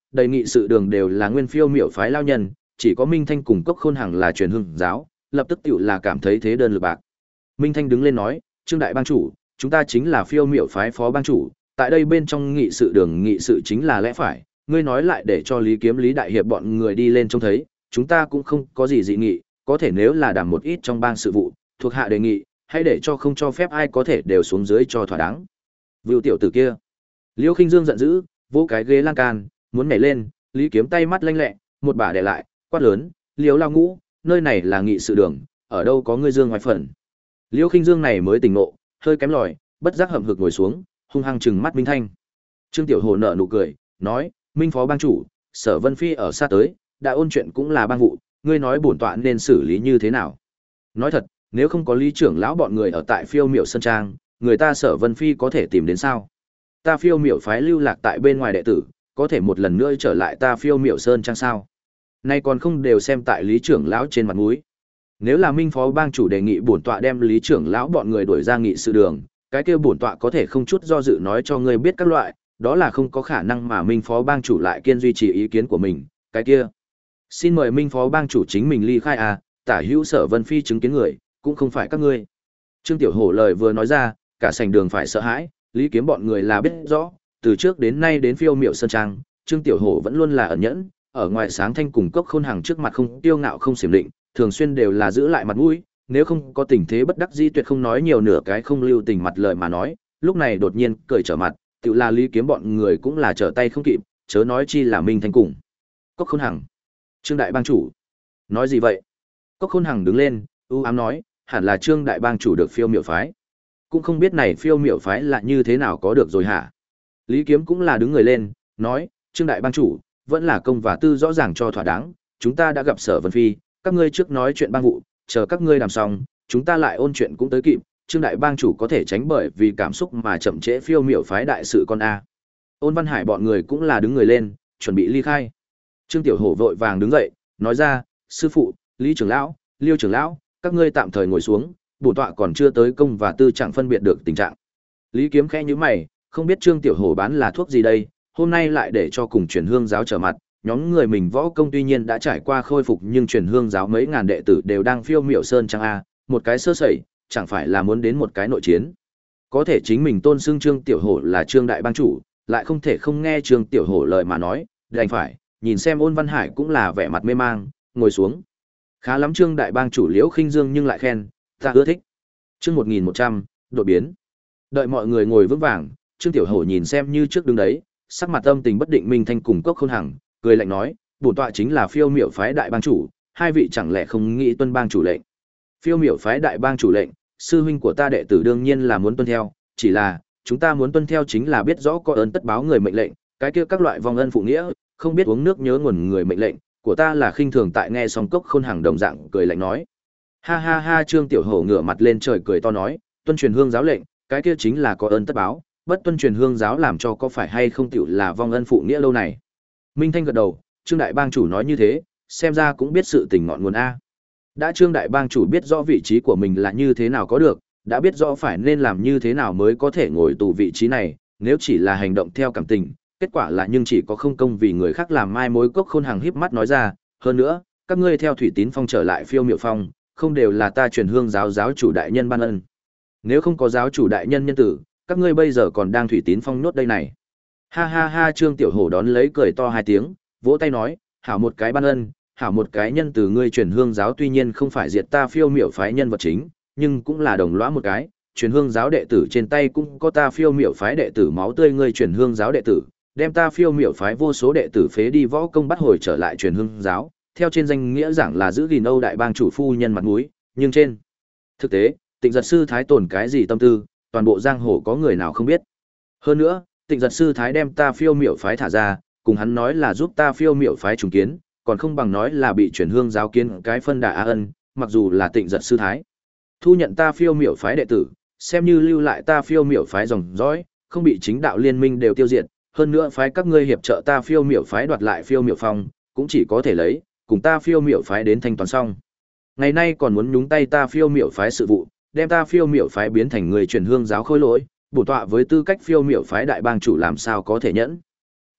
đầy nghị sự đường đều là nguyên phiêu miểu phái lao nhân, chỉ có Minh Thanh cùng Cốc Khôn Hằng là truyền hương giáo, lập tức tựu là cảm thấy thế đơn lực bạc. Minh Thanh đứng lên nói, Trương đại bang chủ, chúng ta chính là phiêu miểu phái phó bang chủ, tại đây bên trong nghị sự đường nghị sự chính là lẽ phải, ngươi nói lại để cho Lý Kiếm Lý đại hiệp bọn người đi lên trông thấy, chúng ta cũng không có gì dị nghị, có thể nếu là đảm một ít trong bang sự vụ, thuộc hạ đề nghị, hãy để cho không cho phép ai có thể đều xuống dưới cho thỏa đáng. Vưu tiểu tử kia, Liêu Khinh Dương giận dữ, vỗ cái ghế lan can, muốn nhảy lên, Lý Kiếm tay mắt lanh lẹ, một bà để lại, quát lớn, Liêu Lao Ngũ, nơi này là nghị sự đường, ở đâu có ngươi dương ngoài phần. Liêu Khinh Dương này mới tỉnh ngộ, hơi kém lòi, bất giác hậm hực ngồi xuống, hung hăng trừng mắt Minh Thanh. Trương Tiểu Hồ nở nụ cười, nói, Minh phó bang chủ, Sở Vân Phi ở xa tới, đã ôn chuyện cũng là bang vụ, ngươi nói bổn tọa nên xử lý như thế nào? Nói thật, nếu không có Lý trưởng lão bọn người ở tại Phiêu Miểu Sơn Trang, người ta Sở Vân Phi có thể tìm đến sao? Ta Phiêu Miểu phái lưu lạc tại bên ngoài đệ tử, có thể một lần nữa trở lại ta Phiêu Miểu Sơn Trang sao? Nay còn không đều xem tại Lý trưởng lão trên mặt mũi. Nếu là Minh phó bang chủ đề nghị bổn tọa đem Lý trưởng lão bọn người đuổi ra nghị sự đường, cái kia bổn tọa có thể không chút do dự nói cho ngươi biết các loại, đó là không có khả năng mà Minh phó bang chủ lại kiên duy trì ý kiến của mình, cái kia. Xin mời Minh phó bang chủ chính mình ly khai à, tả hữu Sở Vân Phi chứng kiến người, cũng không phải các ngươi. Trương Tiểu Hổ lời vừa nói ra, cả sảnh đường phải sợ hãi, Lý Kiếm bọn người là biết rõ, từ trước đến nay đến Phiêu Miểu Sơn Trang, Trương Tiểu Hổ vẫn luôn là ẩn nhẫn, ở ngoài sáng thanh cùng Cốc Khôn Hằng trước mặt không tiêu ngạo không xiểm định, thường xuyên đều là giữ lại mặt mũi, nếu không có tình thế bất đắc dĩ tuyệt không nói nhiều nửa cái không lưu tình mặt lời mà nói, lúc này đột nhiên cười trở mặt, tự là Lý Kiếm bọn người cũng là trở tay không kịp, chớ nói chi là Minh Thanh cùng Cốc Khôn Hằng. Trương đại bang chủ, nói gì vậy? Cốc Khôn Hằng đứng lên, u ám nói, hẳn là Trương đại bang chủ được Phiêu Miểu phái. Cũng không biết này Phiêu Miểu phái là như thế nào có được rồi hả? Lý Kiếm cũng là đứng người lên, nói, Trương đại bang chủ, vẫn là công và tư rõ ràng cho thỏa đáng, chúng ta đã gặp Sở Vân Phi, các ngươi trước nói chuyện bang vụ, chờ các ngươi làm xong, chúng ta lại ôn chuyện cũng tới kịp, Trương đại bang chủ có thể tránh bởi vì cảm xúc mà chậm trễ Phiêu Miểu phái đại sự con a. Ôn Văn Hải bọn người cũng là đứng người lên, chuẩn bị ly khai. Trương Tiểu Hổ vội vàng đứng dậy, nói ra, sư phụ, Lý trưởng lão, Liêu trưởng lão, các ngươi tạm thời ngồi xuống, bổn tọa còn chưa tới công và tư chẳng phân biệt được tình trạng. Lý Kiếm khẽ nhíu mày, không biết Trương Tiểu Hổ bán là thuốc gì đây, hôm nay lại để cho cùng truyền hương giáo trở mặt, nhóm người mình võ công tuy nhiên đã trải qua khôi phục nhưng truyền hương giáo mấy ngàn đệ tử đều đang Phiêu Miểu Sơn Trang a, một cái sơ sẩy, chẳng phải là muốn đến một cái nội chiến. Có thể chính mình tôn xưng Trương Tiểu Hổ là Trương đại bang chủ, lại không thể không nghe Trương Tiểu Hổ lời mà nói, đành phải nhìn xem Ôn Văn Hải cũng là vẻ mặt mê mang, ngồi xuống. Khá lắm Trương đại bang chủ Liễu Khinh Dương nhưng lại khen, ta ưa thích. Chương một nghìn một trăm, đột biến. Đợi mọi người ngồi vững vàng, Trương Tiểu Hổ nhìn xem như trước đứng đấy, sắc mặt âm tình bất định. Minh Thanh cùng Cốc Khôn Hằng, cười lạnh nói, bổn tọa chính là Phiêu Miểu phái đại bang chủ, hai vị chẳng lẽ không nghĩ tuân bang chủ lệnh? Phiêu Miểu phái đại bang chủ lệnh, sư huynh của ta đệ tử đương nhiên là muốn tuân theo, chỉ là chúng ta muốn tuân theo chính là biết rõ có ơn tất báo người mệnh lệnh, cái kia các loại vong ân phụ nghĩa, không biết uống nước nhớ nguồn người mệnh lệnh, của ta là khinh thường. Tại nghe xong Cốc Khôn Hằng đồng dạng cười lạnh nói, ha ha ha. Trương Tiểu Hổ ngửa mặt lên trời cười to nói, tuân truyền hương giáo lệnh, cái kia chính là có ơn tất báo, bất tuân truyền hương giáo làm cho có phải hay không tiểu là vong ân phụ nghĩa lâu này. Minh Thanh gật đầu, Trương đại bang chủ nói như thế, xem ra cũng biết sự tình ngọn nguồn a. Đã Trương đại bang chủ biết rõ vị trí của mình là như thế nào có được, đã biết rõ phải nên làm như thế nào mới có thể ngồi tù vị trí này, nếu chỉ là hành động theo cảm tình, kết quả là nhưng chỉ có không công vì người khác làm mai mối. Cốc Khôn Hằng híp mắt nói ra, hơn nữa, các ngươi theo Thủy Tín Phong trở lại Phiêu Miểu Phong, không đều là ta truyền hương giáo giáo chủ đại nhân ban ân. Nếu không có giáo chủ đại nhân nhân tử, các ngươi bây giờ còn đang Thủy Tín Phong nhốt đây này. Ha ha ha. Trương Tiểu Hổ đón lấy cười to hai tiếng, vỗ tay nói, hảo một cái ban ân, hảo một cái nhân từ ngươi truyền hương giáo tuy nhiên không phải diệt ta Phiêu Miểu phái nhân vật chính, nhưng cũng là đồng lõa một cái, truyền hương giáo đệ tử trên tay cũng có ta Phiêu Miểu phái đệ tử máu tươi, ngươi truyền hương giáo đệ tử, đem ta Phiêu Miểu phái vô số đệ tử phế đi võ công bắt hồi trở lại truyền hương giáo, theo trên danh nghĩa giảng là giữ gìn Âu đại bang chủ phu nhân mặt mũi, nhưng trên thực tế, Tịnh Giật sư thái tổn cái gì tâm tư, toàn bộ giang hồ có người nào không biết. Hơn nữa, Tịnh Giật sư thái đem ta Phiêu Miểu phái thả ra, cùng hắn nói là giúp ta Phiêu Miểu phái trùng kiến, còn không bằng nói là bị truyền hương giáo kiến cái phân đà a ân, mặc dù là Tịnh Giật sư thái thu nhận ta Phiêu Miểu phái đệ tử, xem như lưu lại ta Phiêu Miểu phái dòng dõi, không bị chính đạo liên minh đều tiêu diệt, hơn nữa phái các ngươi hiệp trợ ta Phiêu Miểu phái đoạt lại Phiêu Miểu Phong, cũng chỉ có thể lấy cùng ta Phiêu Miểu phái đến thanh toán xong. Ngày nay còn muốn nhúng tay ta Phiêu Miểu phái sự vụ, đem ta Phiêu Miểu phái biến thành người truyền hương giáo khôi lỗi, bổ tọa với tư cách Phiêu Miểu phái đại bang chủ làm sao có thể nhẫn.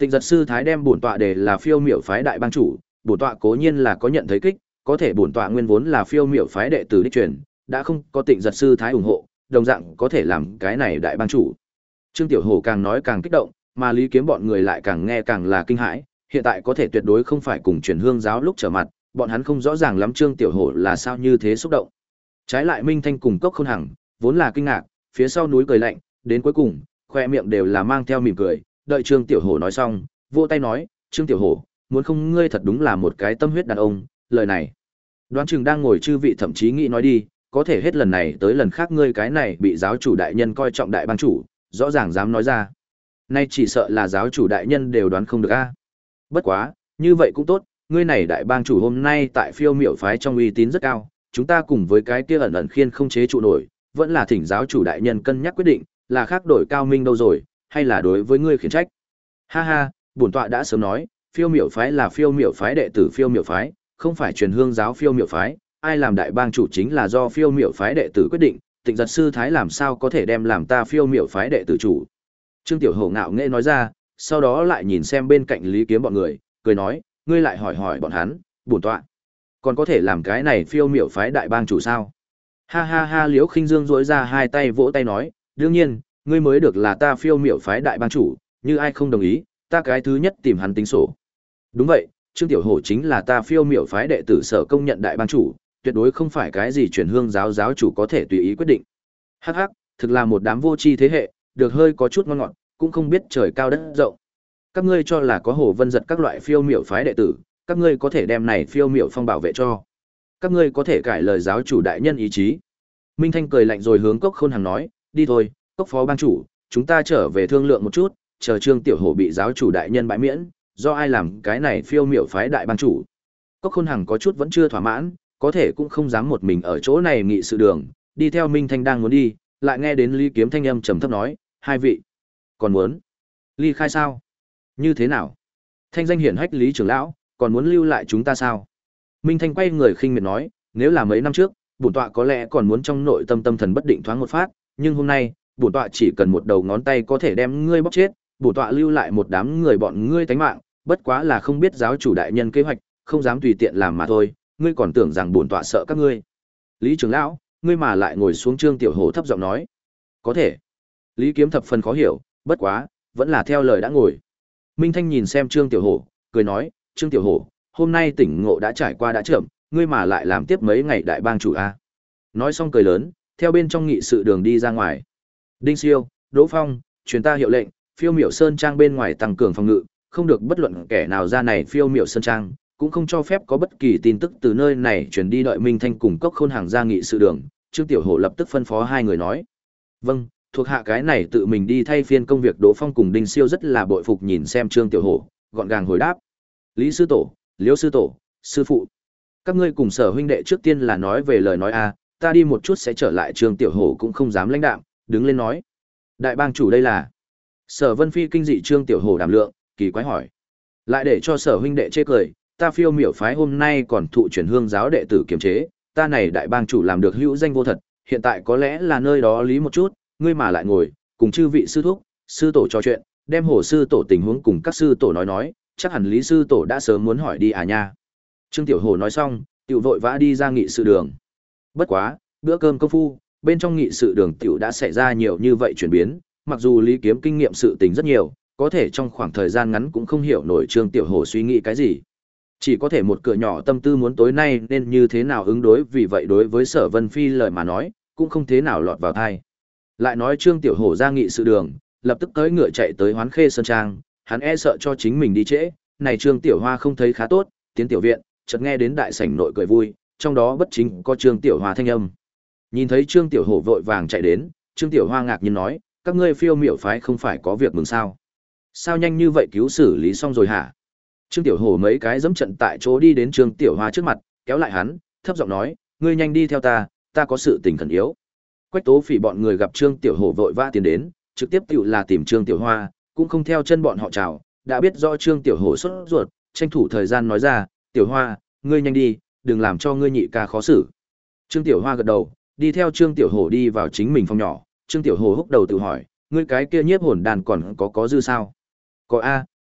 Tịnh giật sư thái đem bổn tọa đề là phiêu miểu phái đại bang chủ, bổn tọa cố nhiên là có nhận thấy kích, có thể bổn tọa nguyên vốn là phiêu miểu phái đệ tử đích truyền, đã không có tịnh giật sư thái ủng hộ, đồng dạng có thể làm cái này đại bang chủ. Trương Tiểu Hổ càng nói càng kích động, mà Lý Kiếm bọn người lại càng nghe càng là kinh hãi, hiện tại có thể tuyệt đối không phải cùng truyền hương giáo lúc trở mặt, bọn hắn không rõ ràng lắm Trương Tiểu Hổ là sao như thế xúc động. Trái lại Minh Thanh cùng Cốc Khôn Hằng, vốn là kinh ngạc, phía sau núi cười lạnh, đến cuối cùng, khoe miệng đều là mang theo mỉm cười, đợi Trương Tiểu Hổ nói xong, vỗ tay nói, Trương Tiểu Hổ, muốn không ngươi thật đúng là một cái tâm huyết đàn ông, lời này. Đoán chừng đang ngồi chư vị thậm chí nghĩ nói đi, có thể hết lần này tới lần khác ngươi cái này bị giáo chủ đại nhân coi trọng đại bang chủ, rõ ràng dám nói ra. Nay chỉ sợ là giáo chủ đại nhân đều đoán không được a. Bất quá, như vậy cũng tốt, ngươi này đại bang chủ hôm nay tại phiêu miểu phái trong uy tín rất cao, chúng ta cùng với cái kia ẩn ẩn khiên không chế trụ nổi, vẫn là thỉnh giáo chủ đại nhân cân nhắc quyết định, là khác đổi cao minh đâu rồi, hay là đối với ngươi khiển trách. Ha ha, bổn tọa đã sớm nói, phiêu miểu phái là phiêu miểu phái đệ tử phiêu miểu phái, không phải truyền hương giáo phiêu miểu phái, ai làm đại bang chủ chính là do phiêu miểu phái đệ tử quyết định, Tịnh giật sư thái làm sao có thể đem làm ta phiêu miểu phái đệ tử chủ. Trương Tiểu Hổ ngạo nghễ nói ra, sau đó lại nhìn xem bên cạnh Lý Kiếm bọn người, cười nói, ngươi lại hỏi hỏi bọn hắn, bổn tọa còn có thể làm cái này phiêu miểu phái đại bang chủ sao? Ha ha ha, Liễu Khinh Dương duỗi ra hai tay vỗ tay nói, đương nhiên, ngươi mới được là ta phiêu miểu phái đại bang chủ, như ai không đồng ý, ta cái thứ nhất tìm hắn tính sổ. Đúng vậy, Trương Tiểu Hổ chính là ta phiêu miểu phái đệ tử sở công nhận đại bang chủ, tuyệt đối không phải cái gì truyền hương giáo giáo chủ có thể tùy ý quyết định. Hắc hắc, thực là một đám vô tri thế hệ, được hơi có chút ngon ngọt, cũng không biết trời cao đất rộng. Các ngươi cho là có Hồ Vân Giật các loại phiêu miểu phái đệ tử, các ngươi có thể đem này phiêu miểu phong bảo vệ cho. Các ngươi có thể cải lời giáo chủ đại nhân ý chí. Minh Thanh cười lạnh rồi hướng Cốc Khôn Hằng nói, đi thôi, Cốc phó bang chủ, chúng ta trở về thương lượng một chút, chờ Trương Tiểu Hổ bị giáo chủ đại nhân bãi miễn, do ai làm cái này phiêu miểu phái đại bang chủ. Cốc Khôn Hằng có chút vẫn chưa thỏa mãn, có thể cũng không dám một mình ở chỗ này nghị sự đường, đi theo Minh Thanh đang muốn đi, lại nghe đến Lý Kiếm thanh âm trầm thấp nói, hai vị, còn muốn ly khai sao? Như thế nào? Thanh danh hiển hách Lý trưởng lão, còn muốn lưu lại chúng ta sao? Minh Thanh quay người khinh miệt nói, nếu là mấy năm trước, bổn tọa có lẽ còn muốn trong nội tâm tâm thần bất định thoáng một phát, nhưng hôm nay, bổn tọa chỉ cần một đầu ngón tay có thể đem ngươi bóc chết, bổn tọa lưu lại một đám người bọn ngươi tánh mạng, bất quá là không biết giáo chủ đại nhân kế hoạch, không dám tùy tiện làm mà thôi, ngươi còn tưởng rằng bổn tọa sợ các ngươi. Lý trưởng lão, ngươi mà lại ngồi xuống. Trương Tiểu Hổ thấp giọng nói. Có thể. Lý Kiếm thập phần khó hiểu, bất quá, vẫn là theo lời đã ngồi. Minh Thanh nhìn xem Trương Tiểu Hổ, cười nói, Trương Tiểu Hổ, hôm nay tỉnh ngộ đã trải qua đã chậm, ngươi mà lại làm tiếp mấy ngày đại bang chủ a. Nói xong cười lớn, theo bên trong nghị sự đường đi ra ngoài. Đinh Siêu, Đỗ Phong, truyền ta hiệu lệnh, phiêu miểu sơn trang bên ngoài tăng cường phòng ngự, không được bất luận kẻ nào ra này phiêu miểu sơn trang, cũng không cho phép có bất kỳ tin tức từ nơi này truyền đi. Đợi Minh Thanh cùng Cốc Khôn Hàng ra nghị sự đường, Trương Tiểu Hổ lập tức phân phó hai người nói. Vâng, thuộc hạ cái này tự mình đi thay phiên công việc. Đỗ Phong cùng Đinh Siêu rất là bội phục nhìn xem Trương Tiểu Hổ, gọn gàng hồi đáp. Lý sư tổ, Liễu sư tổ, sư phụ, các ngươi cùng Sở huynh đệ trước tiên là nói về lời nói a, ta đi một chút sẽ trở lại. Trương Tiểu Hổ cũng không dám lãnh đạm, đứng lên nói. Đại bang chủ đây là? Sở Vân Phi kinh dị Trương Tiểu Hổ đảm lượng, kỳ quái hỏi. Lại để cho Sở huynh đệ chê cười, ta phiêu miểu phái hôm nay còn thụ chuyển hương giáo đệ tử kiềm chế, ta này đại bang chủ làm được hữu danh vô thật, hiện tại có lẽ là nơi đó lý một chút, ngươi mà lại ngồi, cùng chư vị sư thúc, sư tổ trò chuyện, đem Hổ sư tổ tình huống cùng các sư tổ nói nói, chắc hẳn Lý sư tổ đã sớm muốn hỏi đi à nha. Trương Tiểu Hổ nói xong, tiểu vội vã đi ra nghị sự đường. Bất quá, bữa cơm công phu, bên trong nghị sự đường tiểu đã xảy ra nhiều như vậy chuyển biến, mặc dù Lý Kiếm kinh nghiệm sự tình rất nhiều, có thể trong khoảng thời gian ngắn cũng không hiểu nổi Trương Tiểu Hổ suy nghĩ cái gì. Chỉ có thể một cửa nhỏ tâm tư muốn tối nay nên như thế nào ứng đối, vì vậy đối với Sở Vân Phi lời mà nói, cũng không thế nào lọt vào tai. Lại nói Trương Tiểu Hổ ra nghị sự đường, lập tức tới ngựa chạy tới Hoán Khê Sơn Trang, hắn e sợ cho chính mình đi trễ, này Trương Tiểu Hoa không thấy khá tốt, tiến tiểu viện, chợt nghe đến đại sảnh nội cười vui, trong đó bất chính có Trương Tiểu Hoa thanh âm. Nhìn thấy Trương Tiểu Hổ vội vàng chạy đến, Trương Tiểu Hoa ngạc nhiên nói, các ngươi phiêu miểu phái không phải có việc mừng sao? Sao nhanh như vậy cứu xử lý xong rồi hả? Trương Tiểu Hổ mấy cái dẫm trận tại chỗ đi đến Trương Tiểu Hoa trước mặt, kéo lại hắn, thấp giọng nói, ngươi nhanh đi theo ta, ta có sự tình khẩn yếu. Quách Tố Phỉ bọn người gặp Trương Tiểu Hổ vội vã tiến đến, trực tiếp tiểu là tìm Trương Tiểu Hoa, cũng không theo chân bọn họ chào, đã biết rõ Trương Tiểu Hổ sốt ruột, tranh thủ thời gian nói ra, Tiểu Hoa, ngươi nhanh đi, đừng làm cho ngươi nhị ca khó xử. Trương Tiểu Hoa gật đầu, đi theo Trương Tiểu Hổ đi vào chính mình phòng nhỏ. Trương Tiểu Hổ húc đầu tự hỏi, ngươi cái kia nhiếp hồn đàn còn có có dư sao? Có a,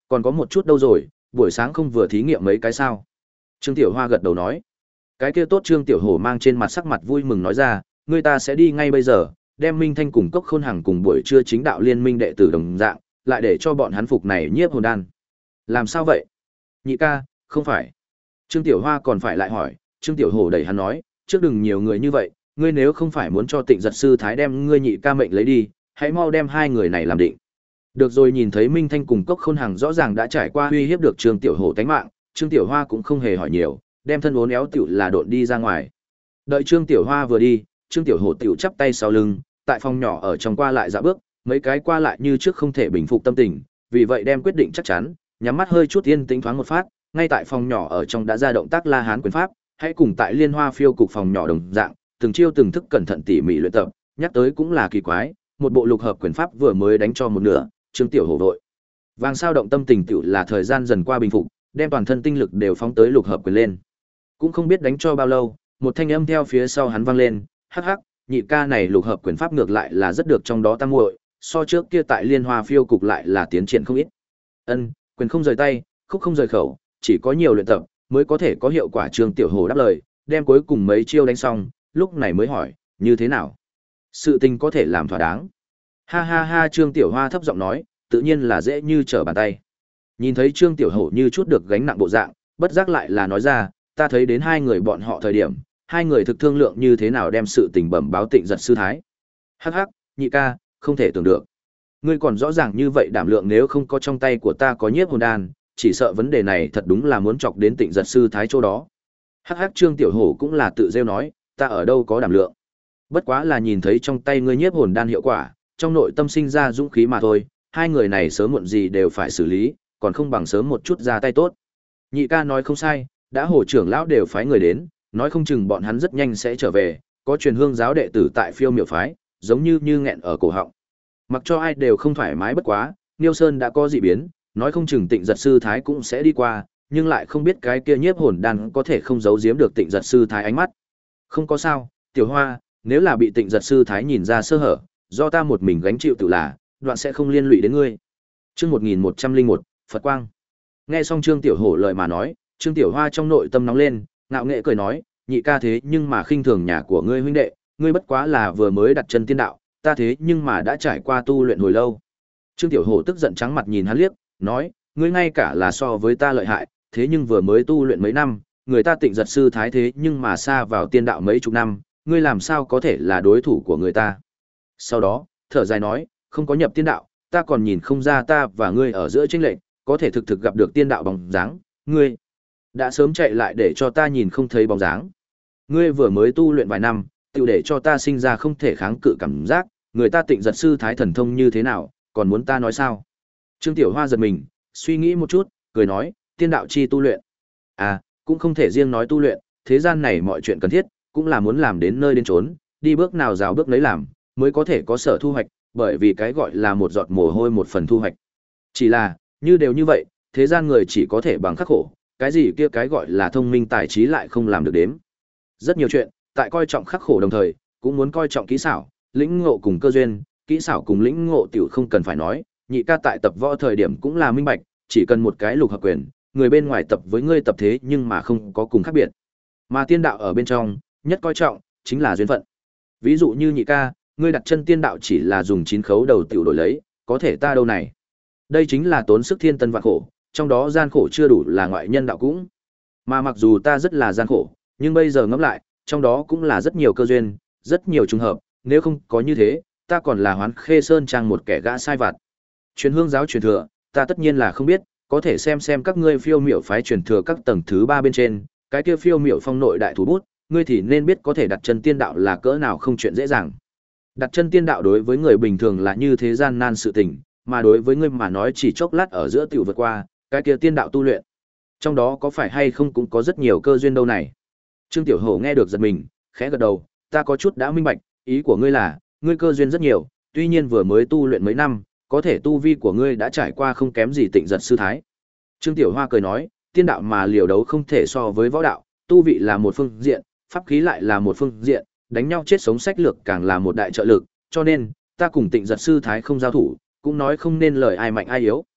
Còn có một chút đâu rồi, buổi sáng không vừa thí nghiệm mấy cái sao? Trương Tiểu Hoa gật đầu nói. Cái kia tốt. Trương Tiểu Hổ mang trên mặt sắc mặt vui mừng nói ra, người ta sẽ đi ngay bây giờ, đem Minh Thanh cùng Cốc Khôn Hằng cùng buổi trưa chính đạo liên minh đệ tử đồng dạng, lại để cho bọn hắn phục này nhiếp hồn đan. Làm sao vậy? Nhị ca, không phải. Trương Tiểu Hoa còn phải lại hỏi, Trương Tiểu Hổ đẩy hắn nói, trước đừng nhiều người như vậy, ngươi nếu không phải muốn cho Tịnh Giật sư thái đem ngươi nhị ca mệnh lấy đi, hãy mau đem hai người này làm định. Được rồi, nhìn thấy Minh Thanh cùng Cốc Khôn Hằng rõ ràng đã trải qua uy hiếp được Trương Tiểu Hổ tánh mạng, Trương Tiểu Hoa cũng không hề hỏi nhiều, đem thân uốn éo tiểu là độn đi ra ngoài. Đợi Trương Tiểu Hoa vừa đi, Trương Tiểu Hổ tiểu chắp tay sau lưng, tại phòng nhỏ ở trong qua lại dạo bước, mấy cái qua lại như trước không thể bình phục tâm tình, vì vậy đem quyết định chắc chắn, nhắm mắt hơi chút yên tĩnh thoáng một phát, ngay tại phòng nhỏ ở trong đã ra động tác La Hán quyền pháp, hãy cùng tại Liên Hoa phiêu cục phòng nhỏ đồng dạng, từng chiêu từng thức cẩn thận tỉ mỉ luyện tập, nhắc tới cũng là kỳ quái, một bộ lục hợp quyền pháp vừa mới đánh cho một nửa, Trương Tiểu Hổ vội vàng sao động tâm tình tiểu là thời gian dần qua bình phục, đem toàn thân tinh lực đều phóng tới lục hợp quyền lên. Cũng không biết đánh cho bao lâu, một thanh âm theo phía sau hắn vang lên, hắc hắc, nhị ca này lục hợp quyền pháp ngược lại là rất được trong đó tăng muội, so trước kia tại Liên Hoa phiêu cục lại là tiến triển không ít. Ân, quyền không rời tay, khúc không rời khẩu, chỉ có nhiều luyện tập mới có thể có hiệu quả. Trương Tiểu Hổ đáp lời, đem cuối cùng mấy chiêu đánh xong, lúc này mới hỏi, như thế nào? Sự tình có thể làm thỏa đáng. Ha ha ha, Trương Tiểu Hoa thấp giọng nói, tự nhiên là dễ như trở bàn tay. Nhìn thấy Trương Tiểu Hổ như chút được gánh nặng bộ dạng, bất giác lại là nói ra, ta thấy đến hai người bọn họ thời điểm, hai người thực thương lượng như thế nào đem sự tình bẩm báo Tịnh Giật sư thái. Hắc hắc, nhị ca, không thể tưởng được. Ngươi còn rõ ràng như vậy đảm lượng, nếu không có trong tay của ta có nhiếp hồn đan, chỉ sợ vấn đề này thật đúng là muốn chọc đến Tịnh Giật sư thái chỗ đó. Hắc hắc, Trương Tiểu Hổ cũng là tự rêu nói, ta ở đâu có đảm lượng. Bất quá là nhìn thấy trong tay ngươi nhiếp hồn đan hiệu quả, trong nội tâm sinh ra dũng khí mà thôi, hai người này sớm muộn gì đều phải xử lý, còn không bằng sớm một chút ra tay tốt. Nhị ca nói không sai, đã Hồ trưởng lão đều phái người đến, nói không chừng bọn hắn rất nhanh sẽ trở về, có truyền hương giáo đệ tử tại Phiêu Miểu phái, giống như như nghẹn ở cổ họng. Mặc cho ai đều không thoải mái bất quá, Niêu Sơn đã có dị biến, nói không chừng Tịnh Giật sư thái cũng sẽ đi qua, nhưng lại không biết cái kia nhiếp hồn đan có thể không giấu giếm được Tịnh Giật sư thái ánh mắt. Không có sao, Tiểu Hoa, nếu là bị Tịnh Giật sư thái nhìn ra sơ hở, do ta một mình gánh chịu tự là, đoạn sẽ không liên lụy đến ngươi. Chương một nghìn một trăm lẻ một, Phật Quang. Nghe xong Trương Tiểu Hổ lời mà nói, Trương Tiểu Hoa trong nội tâm nóng lên, ngạo nghễ cười nói, nhị ca thế nhưng mà khinh thường nhà của ngươi huynh đệ, ngươi bất quá là vừa mới đặt chân tiên đạo, ta thế nhưng mà đã trải qua tu luyện hồi lâu. Trương Tiểu Hổ tức giận trắng mặt nhìn hắn liếc, nói, ngươi ngay cả là so với ta lợi hại, thế nhưng vừa mới tu luyện mấy năm, người ta Tịnh Giật sư thái thế nhưng mà xa vào tiên đạo mấy chục năm, ngươi làm sao có thể là đối thủ của người ta. Sau đó, thở dài nói, không có nhập tiên đạo, ta còn nhìn không ra ta và ngươi ở giữa chênh lệch, có thể thực thực gặp được tiên đạo bóng dáng, ngươi đã sớm chạy lại để cho ta nhìn không thấy bóng dáng. Ngươi vừa mới tu luyện vài năm, tự để cho ta sinh ra không thể kháng cự cảm giác, người ta Tịnh Giật sư thái thần thông như thế nào, còn muốn ta nói sao? Trương Tiểu Hoa giật mình, suy nghĩ một chút, cười nói, tiên đạo chi tu luyện. À, cũng không thể riêng nói tu luyện, thế gian này mọi chuyện cần thiết, cũng là muốn làm đến nơi đến chốn, đi bước nào rào bước lấy làm, mới có thể có sở thu hoạch, bởi vì cái gọi là một giọt mồ hôi một phần thu hoạch. Chỉ là, như đều như vậy, thế gian người chỉ có thể bằng khắc khổ, cái gì kia cái gọi là thông minh tài trí lại không làm được đếm. Rất nhiều chuyện, tại coi trọng khắc khổ đồng thời, cũng muốn coi trọng kỹ xảo, lĩnh ngộ cùng cơ duyên, kỹ xảo cùng lĩnh ngộ tiểu không cần phải nói, nhị ca tại tập võ thời điểm cũng là minh bạch, chỉ cần một cái lục hợp quyền, người bên ngoài tập với ngươi tập thế nhưng mà không có cùng khác biệt. Mà tiên đạo ở bên trong, nhất coi trọng chính là duyên phận. Ví dụ như nhị ca, ngươi đặt chân tiên đạo chỉ là dùng chín khấu đầu tiểu đổi lấy, có thể ta đâu này. Đây chính là tốn sức thiên tân vạn khổ, trong đó gian khổ chưa đủ là ngoại nhân đạo cũng. Mà mặc dù ta rất là gian khổ, nhưng bây giờ ngẫm lại, trong đó cũng là rất nhiều cơ duyên, rất nhiều trùng hợp, nếu không có như thế, ta còn là Hoán Khê Sơn trang một kẻ gã sai vặt. Truyền hương giáo truyền thừa, ta tất nhiên là không biết, có thể xem xem các ngươi Phiêu Miểu phái truyền thừa các tầng thứ ba bên trên, cái kia Phiêu Miểu phong nội đại thủ bút, ngươi thì nên biết có thể đặt chân tiên đạo là cỡ nào không chuyện dễ dàng. Đặt chân tiên đạo đối với người bình thường là như thế gian nan sự tình, mà đối với ngươi mà nói chỉ chốc lát ở giữa tiểu vượt qua, cái kia tiên đạo tu luyện. Trong đó có phải hay không cũng có rất nhiều cơ duyên đâu này. Trương Tiểu Hổ nghe được giật mình, khẽ gật đầu, ta có chút đã minh bạch, ý của ngươi là, ngươi cơ duyên rất nhiều, tuy nhiên vừa mới tu luyện mấy năm, có thể tu vi của ngươi đã trải qua không kém gì Tịnh Giật sư thái. Trương Tiểu Hoa cười nói, tiên đạo mà liều đấu không thể so với võ đạo, tu vị là một phương diện, pháp khí lại là một phương diện, đánh nhau chết sống sách lược càng là một đại trợ lực, cho nên, ta cùng Tịnh Giật sư thái không giao thủ, cũng nói không nên lời ai mạnh ai yếu.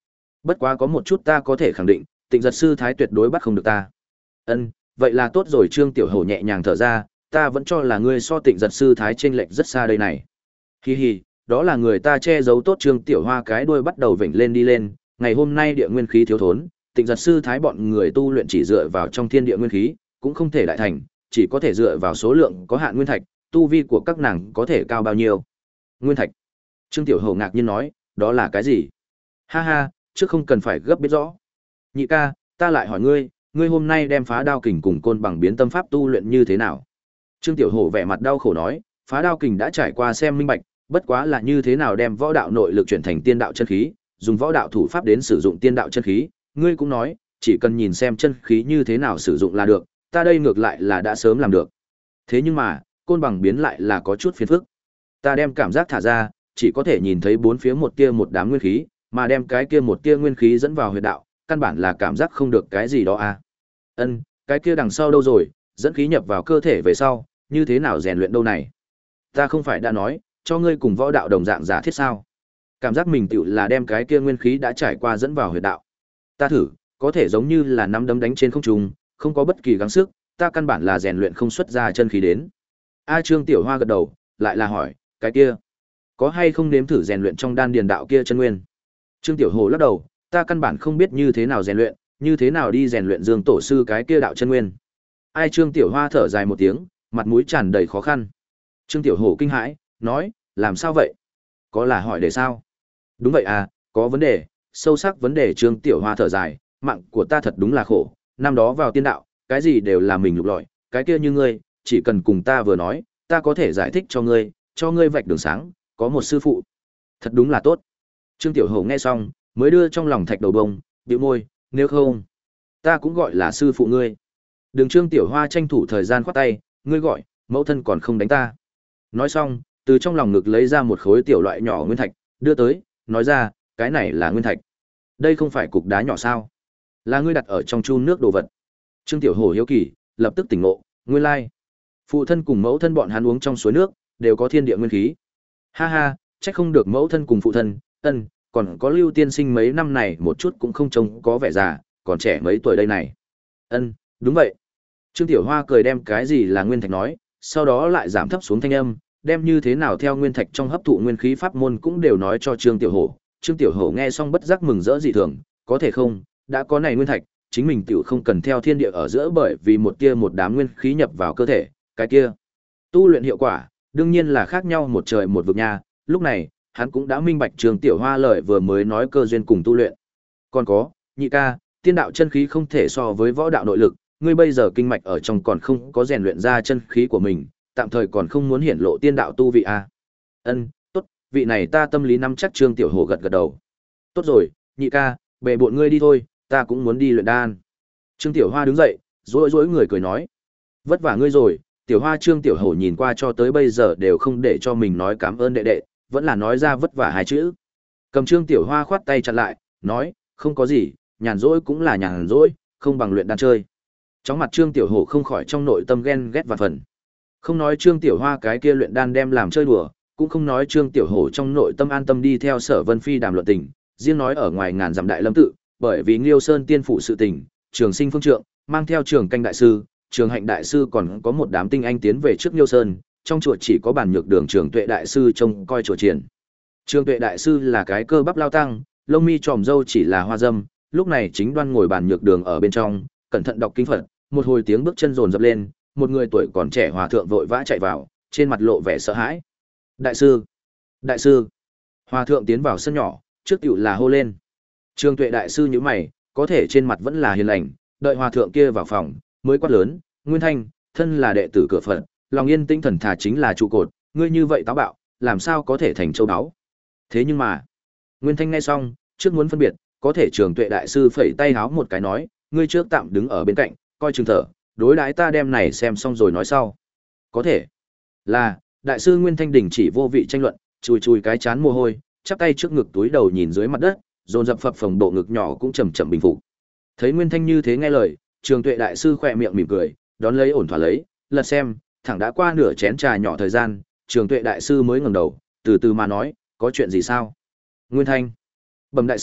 Bất quá có một chút ta có thể khẳng định, Tịnh giật sư thái tuyệt đối bắt không được ta. Ân, vậy là tốt rồi. Trương Tiểu Hổ nhẹ nhàng thở ra, ta vẫn cho là ngươi so Tịnh giật sư thái chênh lệch rất xa đây này. Hi hi, đó là người ta che giấu tốt. Trương Tiểu Hoa cái đuôi bắt đầu vểnh lên đi lên, ngày hôm nay địa nguyên khí thiếu thốn, Tịnh giật sư thái bọn người tu luyện chỉ dựa vào trong thiên địa nguyên khí, cũng không thể đại thành, chỉ có thể dựa vào số lượng có hạn nguyên thạch, tu vi của các nàng có thể cao bao nhiêu? Nguyên thạch. Trương Tiểu Hổ ngạc nhiên nói, đó là cái gì? Ha ha, trước không cần phải gấp biết rõ. Nhị ca, ta lại hỏi ngươi, ngươi hôm nay đem phá đao kình cùng côn bằng biến tâm pháp tu luyện như thế nào? Trương Tiểu Hổ vẻ mặt đau khổ nói, phá đao kình đã trải qua xem minh bạch, bất quá là như thế nào đem võ đạo nội lực chuyển thành tiên đạo chân khí, dùng võ đạo thủ pháp đến sử dụng tiên đạo chân khí, ngươi cũng nói, chỉ cần nhìn xem chân khí như thế nào sử dụng là được, ta đây ngược lại là đã sớm làm được. Thế nhưng mà, côn bằng biến lại là có chút phiền phức. Ta đem cảm giác thả ra, chỉ có thể nhìn thấy bốn phía một tia một đám nguyên khí, mà đem cái kia một tia nguyên khí dẫn vào huyệt đạo, căn bản là cảm giác không được cái gì đó à. Ân, cái kia đằng sau đâu rồi, dẫn khí nhập vào cơ thể về sau, như thế nào rèn luyện đâu này? Ta không phải đã nói, cho ngươi cùng võ đạo đồng dạng giả thiết sao? Cảm giác mình tựu là đem cái kia nguyên khí đã trải qua dẫn vào huyệt đạo. Ta thử, có thể giống như là nắm đấm đánh trên không trung, không có bất kỳ gắng sức, ta căn bản là rèn luyện không xuất ra chân khí đến. A Trương Tiểu Hoa gật đầu, lại là hỏi, cái kia, có hay không nếm thử rèn luyện trong đan điền đạo kia chân nguyên? Trương Tiểu Hồ lắc đầu, ta căn bản không biết như thế nào rèn luyện, như thế nào đi rèn luyện Dương tổ sư cái kia đạo chân nguyên. Ai Trương Tiểu Hoa thở dài một tiếng, mặt mũi tràn đầy khó khăn. Trương Tiểu Hồ kinh hãi, nói, làm sao vậy? Có là hỏi để sao? Đúng vậy à, có vấn đề, sâu sắc vấn đề. Trương Tiểu Hoa thở dài, mạng của ta thật đúng là khổ, năm đó vào tiên đạo, cái gì đều là mình lục lọi, cái kia như ngươi, chỉ cần cùng ta vừa nói, ta có thể giải thích cho ngươi, cho ngươi vạch đường sáng, có một sư phụ. Thật đúng là tốt. Trương Tiểu Hổ nghe xong, mới đưa trong lòng thạch đầu bông, bĩu môi, nếu không, ta cũng gọi là sư phụ ngươi. Đừng. Trương Tiểu Hoa tranh thủ thời gian khoát tay, ngươi gọi, mẫu thân còn không đánh ta. Nói xong, từ trong lòng ngực lấy ra một khối tiểu loại nhỏ nguyên thạch, đưa tới, nói ra, cái này là nguyên thạch. Đây không phải cục đá nhỏ sao? Là ngươi đặt ở trong chun nước đồ vật. Trương Tiểu Hổ hiếu kỳ, lập tức tỉnh ngộ, nguyên lai, phụ thân cùng mẫu thân bọn hắn uống trong suối nước, đều có thiên địa nguyên khí. Ha ha, chắc không được mẫu thân cùng phụ thân, ân, còn có Lưu tiên sinh mấy năm này một chút cũng không trông có vẻ già, còn trẻ mấy tuổi đây này. Ân, đúng vậy. Trương Tiểu Hoa cười đem cái gì là nguyên thạch nói, sau đó lại giảm thấp xuống thanh âm, đem như thế nào theo nguyên thạch trong hấp thụ nguyên khí pháp môn cũng đều nói cho Trương Tiểu Hổ. Trương Tiểu Hổ nghe xong bất giác mừng rỡ dị thường, có thể không, đã có này nguyên thạch, chính mình tiểu không cần theo thiên địa ở giữa bởi vì một tia một đám nguyên khí nhập vào cơ thể, cái kia tu luyện hiệu quả, đương nhiên là khác nhau một trời một vực nha. Lúc này, hắn cũng đã minh bạch Trương Tiểu Hoa lời vừa mới nói cơ duyên cùng tu luyện. Còn có, nhị ca, tiên đạo chân khí không thể so với võ đạo nội lực, ngươi bây giờ kinh mạch ở trong còn không có rèn luyện ra chân khí của mình, tạm thời còn không muốn hiển lộ tiên đạo tu vị a. Ân, tốt, vị này ta tâm lý nắm chắc. Trương Tiểu Hồ gật gật đầu. Tốt rồi, nhị ca, bệ bộn ngươi đi thôi, ta cũng muốn đi luyện đan. Trương Tiểu Hoa đứng dậy, rối rối người cười nói, vất vả ngươi rồi. Tiểu Hoa. Trương Tiểu Hổ nhìn qua cho tới bây giờ đều không để cho mình nói cảm ơn đệ đệ, vẫn là nói ra vất vả hai chữ. Cầm Trương Tiểu Hoa khoát tay chặn lại, nói, không có gì, nhàn rỗi cũng là nhàn rỗi, không bằng luyện đan chơi. Chóng mặt Trương Tiểu Hổ không khỏi trong nội tâm ghen ghét và phần. Không nói Trương Tiểu Hoa cái kia luyện đan đem làm chơi đùa, cũng không nói Trương Tiểu Hổ trong nội tâm an tâm đi theo Sở Vân Phi đàm luận tình, riêng nói ở ngoài ngàn dặm đại lâm tự, bởi vì Liêu Sơn tiên phủ sự tình, Trường Sinh phương trượng mang theo Trường Canh đại sư, Trường Hạnh đại sư còn có một đám tinh anh tiến về trước Liêu Sơn, trong chùa chỉ có bản nhược đường Trường Tuệ đại sư trông coi chùa triển. Trường Tuệ đại sư là cái cơ bắp lao tăng, lông mi tròm râu chỉ là hoa dâm, lúc này chính đoan ngồi bàn nhược đường ở bên trong, cẩn thận đọc kinh Phật, một hồi tiếng bước chân dồn dập lên, một người tuổi còn trẻ hòa thượng vội vã chạy vào, trên mặt lộ vẻ sợ hãi. Đại sư, đại sư. Hòa thượng tiến vào sân nhỏ, trước tiểu là hô lên. Trường Tuệ đại sư nhíu mày, có thể trên mặt vẫn là hiền lành, đợi hòa thượng kia vào phòng, mới quát lớn, Nguyên Thanh, thân là đệ tử cửa Phật, lòng yên tĩnh thần thà chính là trụ cột, ngươi như vậy táo bạo, làm sao có thể thành châu báu. Thế nhưng mà, Nguyên Thanh nghe xong, trước muốn phân biệt, có thể Trường Tuệ đại sư phẩy tay háo một cái nói, ngươi trước tạm đứng ở bên cạnh, coi chừng thở, đối đãi ta đem này xem xong rồi nói sau. Có thể. Là, đại sư Nguyên Thanh đình chỉ vô vị tranh luận, chùi chùi cái chán mồ hôi, chắp tay trước ngực túi đầu nhìn dưới mặt đất, dồn dập phập phồng bộ ngực nhỏ cũng chậm chậm bình phục. Thấy Nguyên Thanh như thế nghe lời, Trường Tuệ đại sư khỏe miệng mỉm cười, đón lấy ổn thỏa lấy, lật xem, thẳng đã qua nửa chén trà nhỏ thời gian, Trường Tuệ đại sư mới ngẩng đầu, từ từ mà nói, có chuyện gì sao? Nguyên Thanh, bẩm đại sư,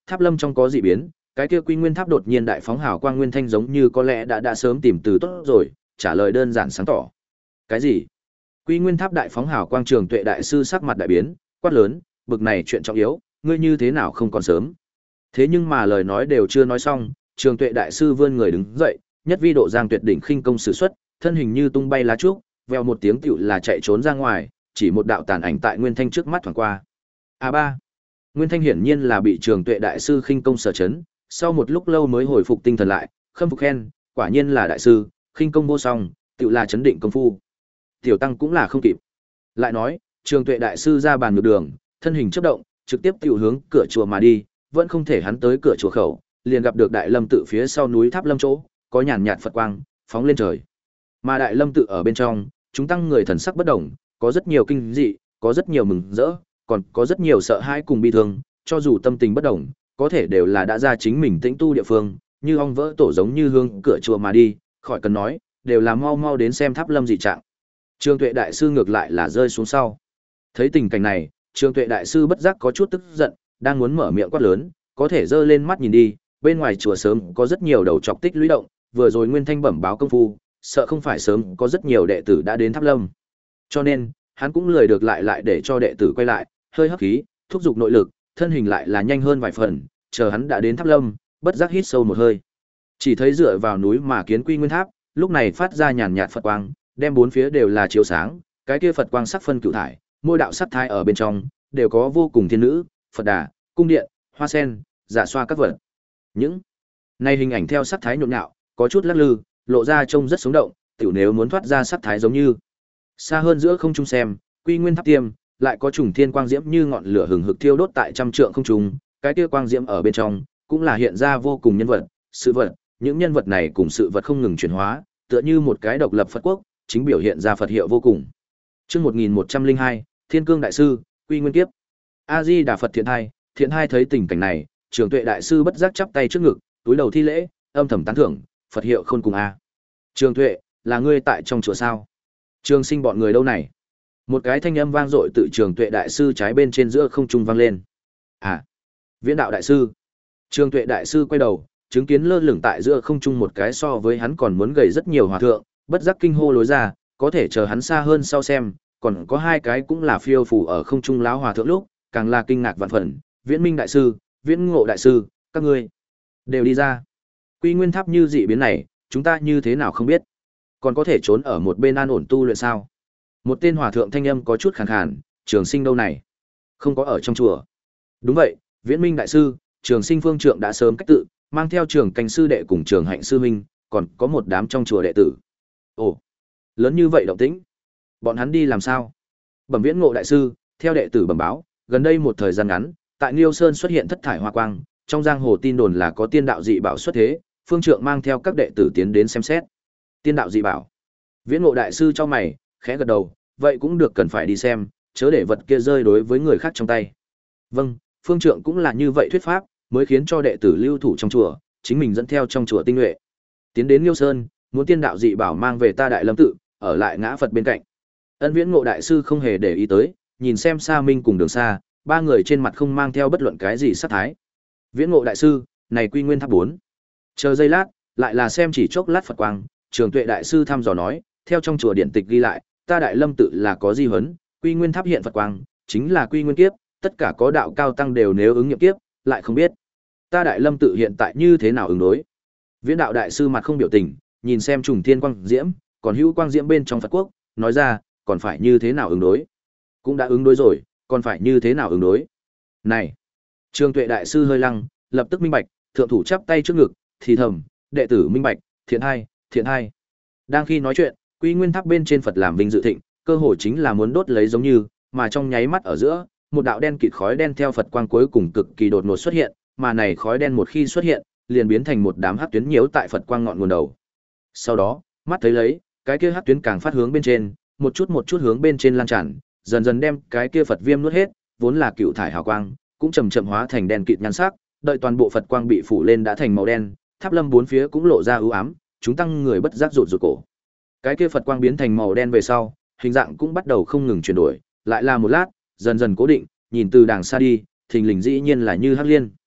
Tháp Lâm trong có dị biến, cái kia Quy Nguyên Tháp đột nhiên đại phóng hào quang nguyên thanh giống như có lẽ đã đã sớm tìm từ tốt rồi, trả lời đơn giản sáng tỏ. Cái gì? Quy Nguyên Tháp đại phóng hào quang Trường Tuệ đại sư sắc mặt đại biến, quát lớn, bực này chuyện trọng yếu, ngươi như thế nào không còn sớm? Thế nhưng mà lời nói đều chưa nói xong, Trường Tuệ đại sư vươn người đứng dậy, nhất vi độ giang tuyệt đỉnh khinh công sử xuất, thân hình như tung bay lá trúc, vèo một tiếng tựu là chạy trốn ra ngoài, chỉ một đạo tàn ảnh tại Nguyên Thanh trước mắt thoáng qua. A ba. Nguyên Thanh hiển nhiên là bị Trường Tuệ đại sư khinh công sở chấn, sau một lúc lâu mới hồi phục tinh thần lại, khâm phục khen, quả nhiên là đại sư, khinh công vô song, tựu là chấn định công phu. Tiểu tăng cũng là không kịp. Lại nói, Trường Tuệ đại sư ra bàn ngược đường, thân hình chớp động, trực tiếp tiểu hướng cửa chùa mà đi, vẫn không thể hắn tới cửa chùa khẩu, liền gặp được Đại Lâm tự phía sau núi Tháp Lâm chỗ, có nhàn nhạt Phật quang phóng lên trời. Mà Đại Lâm tự ở bên trong, chúng tăng người thần sắc bất động, có rất nhiều kinh dị, có rất nhiều mừng rỡ, còn có rất nhiều sợ hãi cùng bi thương, cho dù tâm tình bất động, có thể đều là đã ra chính mình tĩnh tu địa phương, như ong vỡ tổ giống như hướng cửa chùa mà đi, khỏi cần nói, đều là mau mau đến xem Tháp Lâm dị trạng. Trường Tuệ đại sư ngược lại là rơi xuống sau. Thấy tình cảnh này, Trường Tuệ đại sư bất giác có chút tức giận, đang muốn mở miệng quát lớn, có thể giơ lên mắt nhìn đi, bên ngoài chùa sớm có rất nhiều đầu chọc tích lũy động, vừa rồi Nguyên Thanh bẩm báo công phu, sợ không phải sớm có rất nhiều đệ tử đã đến Tháp Lâm. Cho nên, hắn cũng lười được lại lại để cho đệ tử quay lại, hơi hấp khí, thúc giục nội lực, thân hình lại là nhanh hơn vài phần, chờ hắn đã đến Tháp Lâm, bất giác hít sâu một hơi. Chỉ thấy dựa vào núi mà kiến Quy Nguyên Tháp, lúc này phát ra nhàn nhạt Phật quang, đem bốn phía đều là chiếu sáng, cái kia Phật quang sắc phân cửu thải, mỗi đạo sắc thái ở bên trong đều có vô cùng thiên nữ, Phật đà, cung điện, hoa sen, dạ xoa các vật. Những này hình ảnh theo sắc thái nhộn nhạo, có chút lắc lư, lộ ra trông rất sống động, tiểu nếu muốn thoát ra sắc thái giống như. Xa hơn giữa không trung xem, Quy Nguyên Tháp tiêm, lại có trùng thiên quang diễm như ngọn lửa hừng hực thiêu đốt tại trăm trượng không trung, cái kia quang diễm ở bên trong cũng là hiện ra vô cùng nhân vật, sự vật, những nhân vật này cùng sự vật không ngừng chuyển hóa, tựa như một cái độc lập Phật quốc, chính biểu hiện ra Phật hiệu vô cùng. Chương một nghìn một trăm lẻ hai, Thiên Cương đại sư, Quy Nguyên kiếp. A Di Đà Phật. Thiện hai, Thiện hai thấy tình cảnh này, Trường Tuệ đại sư bất giác chắp tay trước ngực, túi đầu thi lễ, âm thầm tán thưởng, Phật hiệu khôn cùng a. Trường Tuệ, là ngươi tại trong chùa sao? Trường Sinh bọn người đâu này? Một cái thanh âm vang dội tự Trường Tuệ đại sư trái bên trên giữa không trung vang lên. À, Viễn đạo đại sư. Trường Tuệ đại sư quay đầu, chứng kiến lơ lửng tại giữa không trung một cái so với hắn còn muốn gầy rất nhiều hòa thượng, bất giác kinh hô lối ra, có thể chờ hắn xa hơn sau xem, còn có hai cái cũng là phiêu phù ở không trung lão hòa thượng lúc, càng là kinh ngạc vạn phần, Viễn Minh đại sư, Viễn Ngộ đại sư, các ngươi đều đi ra. Quy Nguyên Tháp như dị biến này, chúng ta như thế nào không biết? Còn có thể trốn ở một bên an ổn tu luyện sao? Một tên hòa thượng thanh âm có chút khàn khàn, Trường Sinh đâu này? Không có ở trong chùa. Đúng vậy, Viễn Minh đại sư, Trường Sinh phương trượng đã sớm cách tự, mang theo Trường Cảnh sư đệ cùng Trường Hạnh sư huynh, còn có một đám trong chùa đệ tử. Ồ, lớn như vậy động tĩnh. Bọn hắn đi làm sao? Bẩm Viễn Ngộ đại sư, theo đệ tử bẩm báo, gần đây một thời gian ngắn, tại Liêu Sơn xuất hiện thất thải hoa quang, trong giang hồ tin đồn là có tiên đạo dị bảo xuất thế, phương trượng mang theo các đệ tử tiến đến xem xét. Tiên đạo dị bảo? Viễn Ngộ đại sư cho mày, khẽ gật đầu, vậy cũng được, cần phải đi xem, chớ để vật kia rơi đối với người khác trong tay. Vâng, phương trượng cũng là như vậy thuyết pháp, mới khiến cho đệ tử lưu thủ trong chùa, chính mình dẫn theo trong chùa tinh nhuệ, tiến đến Liêu Sơn, muốn tiên đạo dị bảo mang về ta Đại Lâm tự, ở lại ngã Phật bên cạnh. Ân Viễn Ngộ đại sư không hề để ý tới, nhìn xem Sa Minh cùng Đường Sa, ba người trên mặt không mang theo bất luận cái gì sát thái. Viễn Ngộ đại sư, này Quy Nguyên Tháp bốn. Chờ giây lát, lại là xem chỉ chốc lát Phật quang, Trường Tuệ đại sư thăm dò nói, theo trong chùa điển tịch ghi lại, ta Đại Lâm tự là có di huấn, Quy Nguyên Tháp hiện Phật quang, chính là Quy Nguyên kiếp, tất cả có đạo cao tăng đều nếu ứng nghiệm kiếp, lại không biết ta Đại Lâm tự hiện tại như thế nào ứng đối. Viễn đạo đại sư mặt không biểu tình, nhìn xem trùng thiên quang diễm, còn hữu quang diễm bên trong Phật quốc, nói ra, còn phải như thế nào ứng đối? Cũng đã ứng đối rồi, còn phải như thế nào ứng đối? Này, Trường Tuệ đại sư hơi lăng, lập tức minh bạch, thượng thủ chắp tay trước ngực, thì thầm, đệ tử minh bạch, thiện hai, thiện hai. Đang khi nói chuyện, Quy Nguyên Tháp bên trên Phật làm vinh dự thịnh, cơ hội chính là muốn đốt lấy giống như, mà trong nháy mắt ở giữa, một đạo đen kịt khói đen theo Phật quang cuối cùng cực kỳ đột ngột xuất hiện, mà này khói đen một khi xuất hiện, liền biến thành một đám hắc tuyến nhiễu tại Phật quang ngọn nguồn đầu. Sau đó, mắt thấy lấy, cái kia hắc tuyến càng phát hướng bên trên, một chút một chút hướng bên trên lan tràn, dần dần đem cái kia Phật viêm nuốt hết, vốn là cựu thải hào quang, cũng chậm chậm hóa thành đen kịt nhan sắc, đợi toàn bộ Phật quang bị phủ lên đã thành màu đen, Tháp Lâm bốn phía cũng lộ ra ưu ám, chúng tăng người bất giác rụt rụt cổ. Cái kia Phật quang biến thành màu đen về sau, hình dạng cũng bắt đầu không ngừng chuyển đổi, lại là một lát, dần dần cố định, nhìn từ đàng xa đi, thình lình dĩ nhiên là như hắc liên.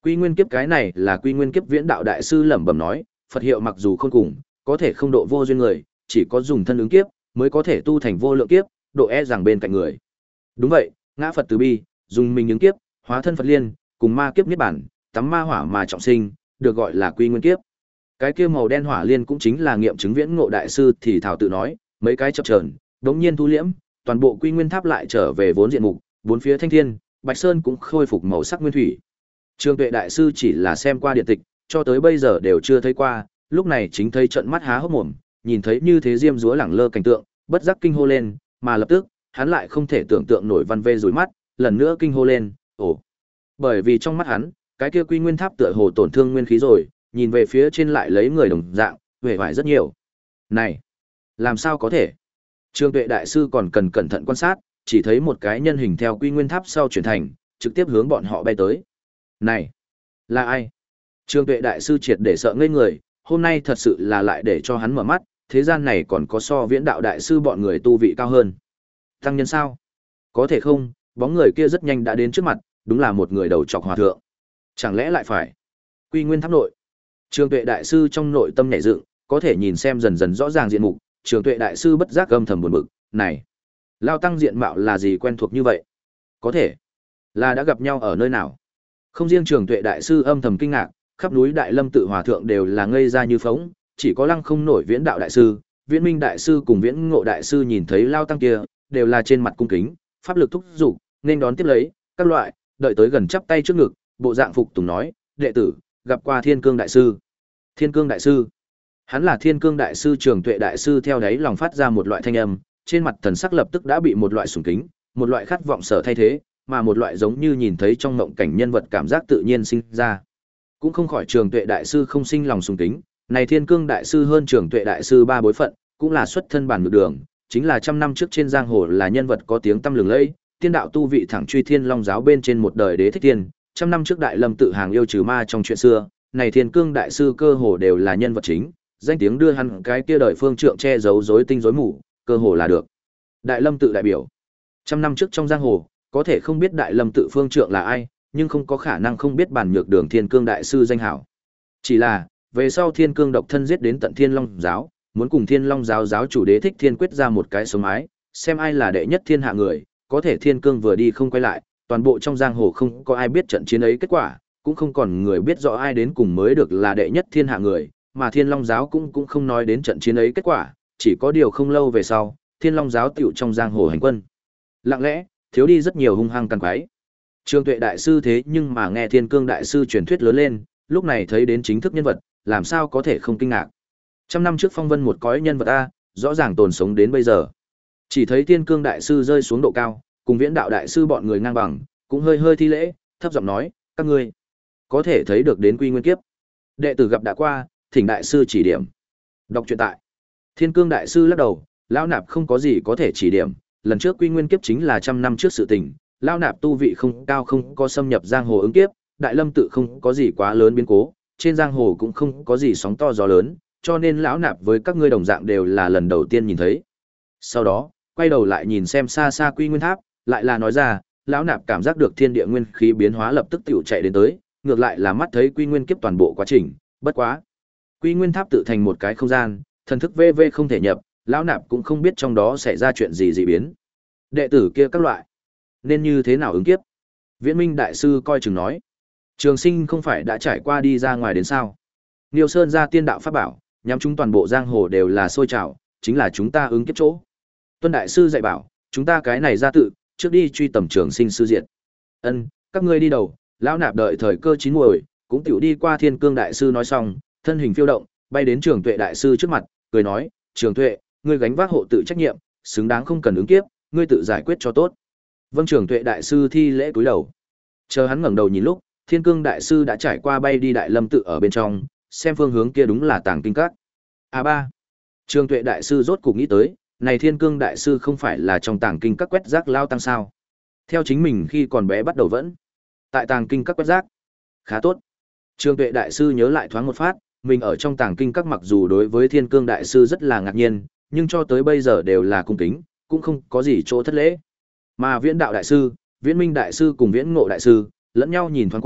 Quy nguyên kiếp cái này là quy nguyên kiếp viễn đạo đại sư lẩm bẩm nói, Phật hiệu mặc dù không cùng, có thể không độ vô duyên người, chỉ có dùng thân ứng kiếp mới có thể tu thành vô lượng kiếp, độ e rằng bên cạnh người. Đúng vậy, ngã Phật từ bi, dùng mình ứng kiếp, hóa thân Phật liên, cùng ma kiếp niết bản, tắm ma hỏa mà trọng sinh, được gọi là quy nguyên kiếp. Cái kia màu đen hỏa liên cũng chính là nghiệm chứng viễn ngộ đại sư thì thảo tự nói, mấy cái chập chờn, đống nhiên thu liễm, toàn bộ quy nguyên tháp lại trở về vốn diện mục, bốn phía thanh thiên, bạch sơn cũng khôi phục màu sắc nguyên thủy. Trương Tuệ đại sư chỉ là xem qua điện tịch, cho tới bây giờ đều chưa thấy qua, lúc này chính thấy trận mắt há hốc mồm, nhìn thấy như thế diêm dúa lẳng lơ cảnh tượng, bất giác kinh hô lên, mà lập tức, hắn lại không thể tưởng tượng nổi văn vê rủi mắt, lần nữa kinh hô lên, ồ. Bởi vì trong mắt hắn, cái kia quy nguyên tháp tựa hồ tổn thương nguyên khí rồi, nhìn về phía trên lại lấy người đồng dạng, vẻ vải rất nhiều. Này, làm sao có thể? Trương Tuệ đại sư còn cần cẩn thận quan sát, chỉ thấy một cái nhân hình theo quy nguyên tháp sau chuyển thành, trực tiếp hướng bọn họ bay tới. Này, là ai? Trương Tuệ đại sư triệt để sợ ngây người, hôm nay thật sự là lại để cho hắn mở mắt, thế gian này còn có so viễn đạo đại sư bọn người tu vị cao hơn. Tăng nhân sao? Có thể không, bóng người kia rất nhanh đã đến trước mặt, đúng là một người đầu trọc hòa thượng. Chẳng lẽ lại phải? Quy nguyên tháp nội. Trương Tuệ đại sư trong nội tâm nhảy dựng, có thể nhìn xem dần dần rõ ràng diện mục, Trương Tuệ đại sư bất giác âm thầm buồn bực, này, lao tăng diện mạo là gì quen thuộc như vậy? Có thể là đã gặp nhau ở nơi nào? Không riêng Trương Tuệ đại sư âm thầm kinh ngạc, khắp núi Đại Lâm tự hòa thượng đều là ngây ra như phỗng, chỉ có Lăng không nổi Viễn đạo đại sư, Viễn Minh đại sư cùng Viễn Ngộ đại sư nhìn thấy lao tăng kia, đều là trên mặt cung kính, pháp lực thúc dục, nên đón tiếp lấy, các loại, đợi tới gần chắp tay trước ngực, bộ dạng phục tùng nói, đệ tử gặp qua Thiên Cương đại sư. Thiên Cương đại sư? Hắn là Thiên Cương đại sư Trường Tuệ đại sư, theo đấy lòng phát ra một loại thanh âm, trên mặt thần sắc lập tức đã bị một loại sùng kính, một loại khát vọng sở thay thế, mà một loại giống như nhìn thấy trong mộng cảnh nhân vật cảm giác tự nhiên sinh ra. Cũng không khỏi Trường Tuệ đại sư không sinh lòng sùng kính, này Thiên Cương đại sư hơn Trường Tuệ đại sư ba bối phận, cũng là xuất thân bản ngược đường, chính là trăm năm trước trên giang hồ là nhân vật có tiếng tăm lừng lẫy, tiên đạo tu vị thẳng truy Thiên Long giáo bên trên một đời đế thích thiên, trăm năm trước Đại Lâm tự hàng yêu trừ ma trong chuyện xưa, này Thiên Cương đại sư cơ hồ đều là nhân vật chính, danh tiếng đưa hắn cái kia đời phương trượng che giấu rối tinh rối mù, cơ hồ là được. Đại Lâm tự đại biểu. Trăm năm trước trong giang hồ, có thể không biết Đại Lâm tự phương trượng là ai, nhưng không có khả năng không biết bản nhược đường Thiên Cương đại sư danh hảo. Chỉ là, về sau Thiên Cương độc thân giết đến tận Thiên Long giáo, muốn cùng Thiên Long giáo giáo chủ đế thích thiên quyết ra một cái sống ái, xem ai là đệ nhất thiên hạ người, có thể Thiên Cương vừa đi không quay lại, toàn bộ trong giang hồ không có ai biết trận chiến ấy kết quả, cũng không còn người biết rõ ai đến cùng mới được là đệ nhất thiên hạ người, mà Thiên Long giáo cũng cũng không nói đến trận chiến ấy kết quả, chỉ có điều không lâu về sau, Thiên Long giáo tiểu trong giang hồ hành quân. Lặng lẽ, thiếu đi rất nhiều hung hăng căn quái. Trương Tuệ đại sư thế nhưng mà nghe Thiên Cương đại sư truyền thuyết lớn lên, lúc này thấy đến chính thức nhân vật, làm sao có thể không kinh ngạc. Trăm năm trước phong vân một cõi nhân vật a, rõ ràng tồn sống đến bây giờ. Chỉ thấy Thiên Cương đại sư rơi xuống độ cao, cùng Viễn đạo đại sư bọn người ngang bằng, cũng hơi hơi thi lễ, thấp giọng nói, các ngươi có thể thấy được đến quy nguyên kiếp. Đệ tử gặp đã qua, thỉnh đại sư chỉ điểm. Đọc truyện tại. Thiên Cương đại sư lắc đầu, lão nạp không có gì có thể chỉ điểm, lần trước quy nguyên kiếp chính là trăm năm trước sự tình, lão nạp tu vị không cao không có xâm nhập giang hồ ứng kiếp, Đại Lâm tự không có gì quá lớn biến cố, trên giang hồ cũng không có gì sóng to gió lớn, cho nên lão nạp với các ngươi đồng dạng đều là lần đầu tiên nhìn thấy. Sau đó, quay đầu lại nhìn xem xa xa quy nguyên tháp, lại là nói ra, lão nạp cảm giác được thiên địa nguyên khí biến hóa lập tức tiểu chạy đến tới, ngược lại là mắt thấy quy nguyên kiếp toàn bộ quá trình, bất quá. Quy nguyên tháp tự thành một cái không gian, thần thức vê vê không thể nhập, lão nạp cũng không biết trong đó xảy ra chuyện gì dị biến. Đệ tử kia các loại, nên như thế nào ứng kiếp? Viễn Minh đại sư coi chừng nói, Trường Sinh không phải đã trải qua đi ra ngoài đến sao? Niêu Sơn ra tiên đạo pháp bảo, nhắm chúng toàn bộ giang hồ đều là sôi trào, chính là chúng ta ứng kiếp chỗ. Tuân đại sư dạy bảo, chúng ta cái này ra tự, trước đi truy tầm Trường Sinh sư diện. Ân, các ngươi đi đầu, lão nạp đợi thời cơ chín muồi, cũng tiểu đi qua Thiên Cương đại sư nói xong, thân hình phiêu động, bay đến Trường Tuệ đại sư trước mặt, cười nói, Trường Tuệ, ngươi gánh vác hộ tự trách nhiệm, xứng đáng không cần ứng kiếp, ngươi tự giải quyết cho tốt. Vâng. Trường Tuệ đại sư thi lễ cúi đầu. Chờ hắn ngẩng đầu nhìn lúc, Thiên Cương đại sư đã trải qua bay đi Đại Lâm tự ở bên trong, xem phương hướng kia đúng là Tàng Kinh Các. A ba. Trường Tuệ đại sư rốt cục nghĩ tới, này Thiên Cương đại sư không phải là trong Tàng Kinh Các quét rác lao tăng sao? Theo chính mình khi còn bé bắt đầu vẫn tại Tàng Kinh Các quét rác. Khá tốt. Trường Tuệ đại sư nhớ lại thoáng một phát, mình ở trong Tàng Kinh Các mặc dù đối với Thiên Cương đại sư rất là ngạc nhiên, nhưng cho tới bây giờ đều là cung kính, cũng không có gì chỗ thất lễ. Mà Viễn đạo đại sư, Viễn Minh đại sư cùng Viễn Ngộ đại sư, lẫn nhau nhìn thoáng qua,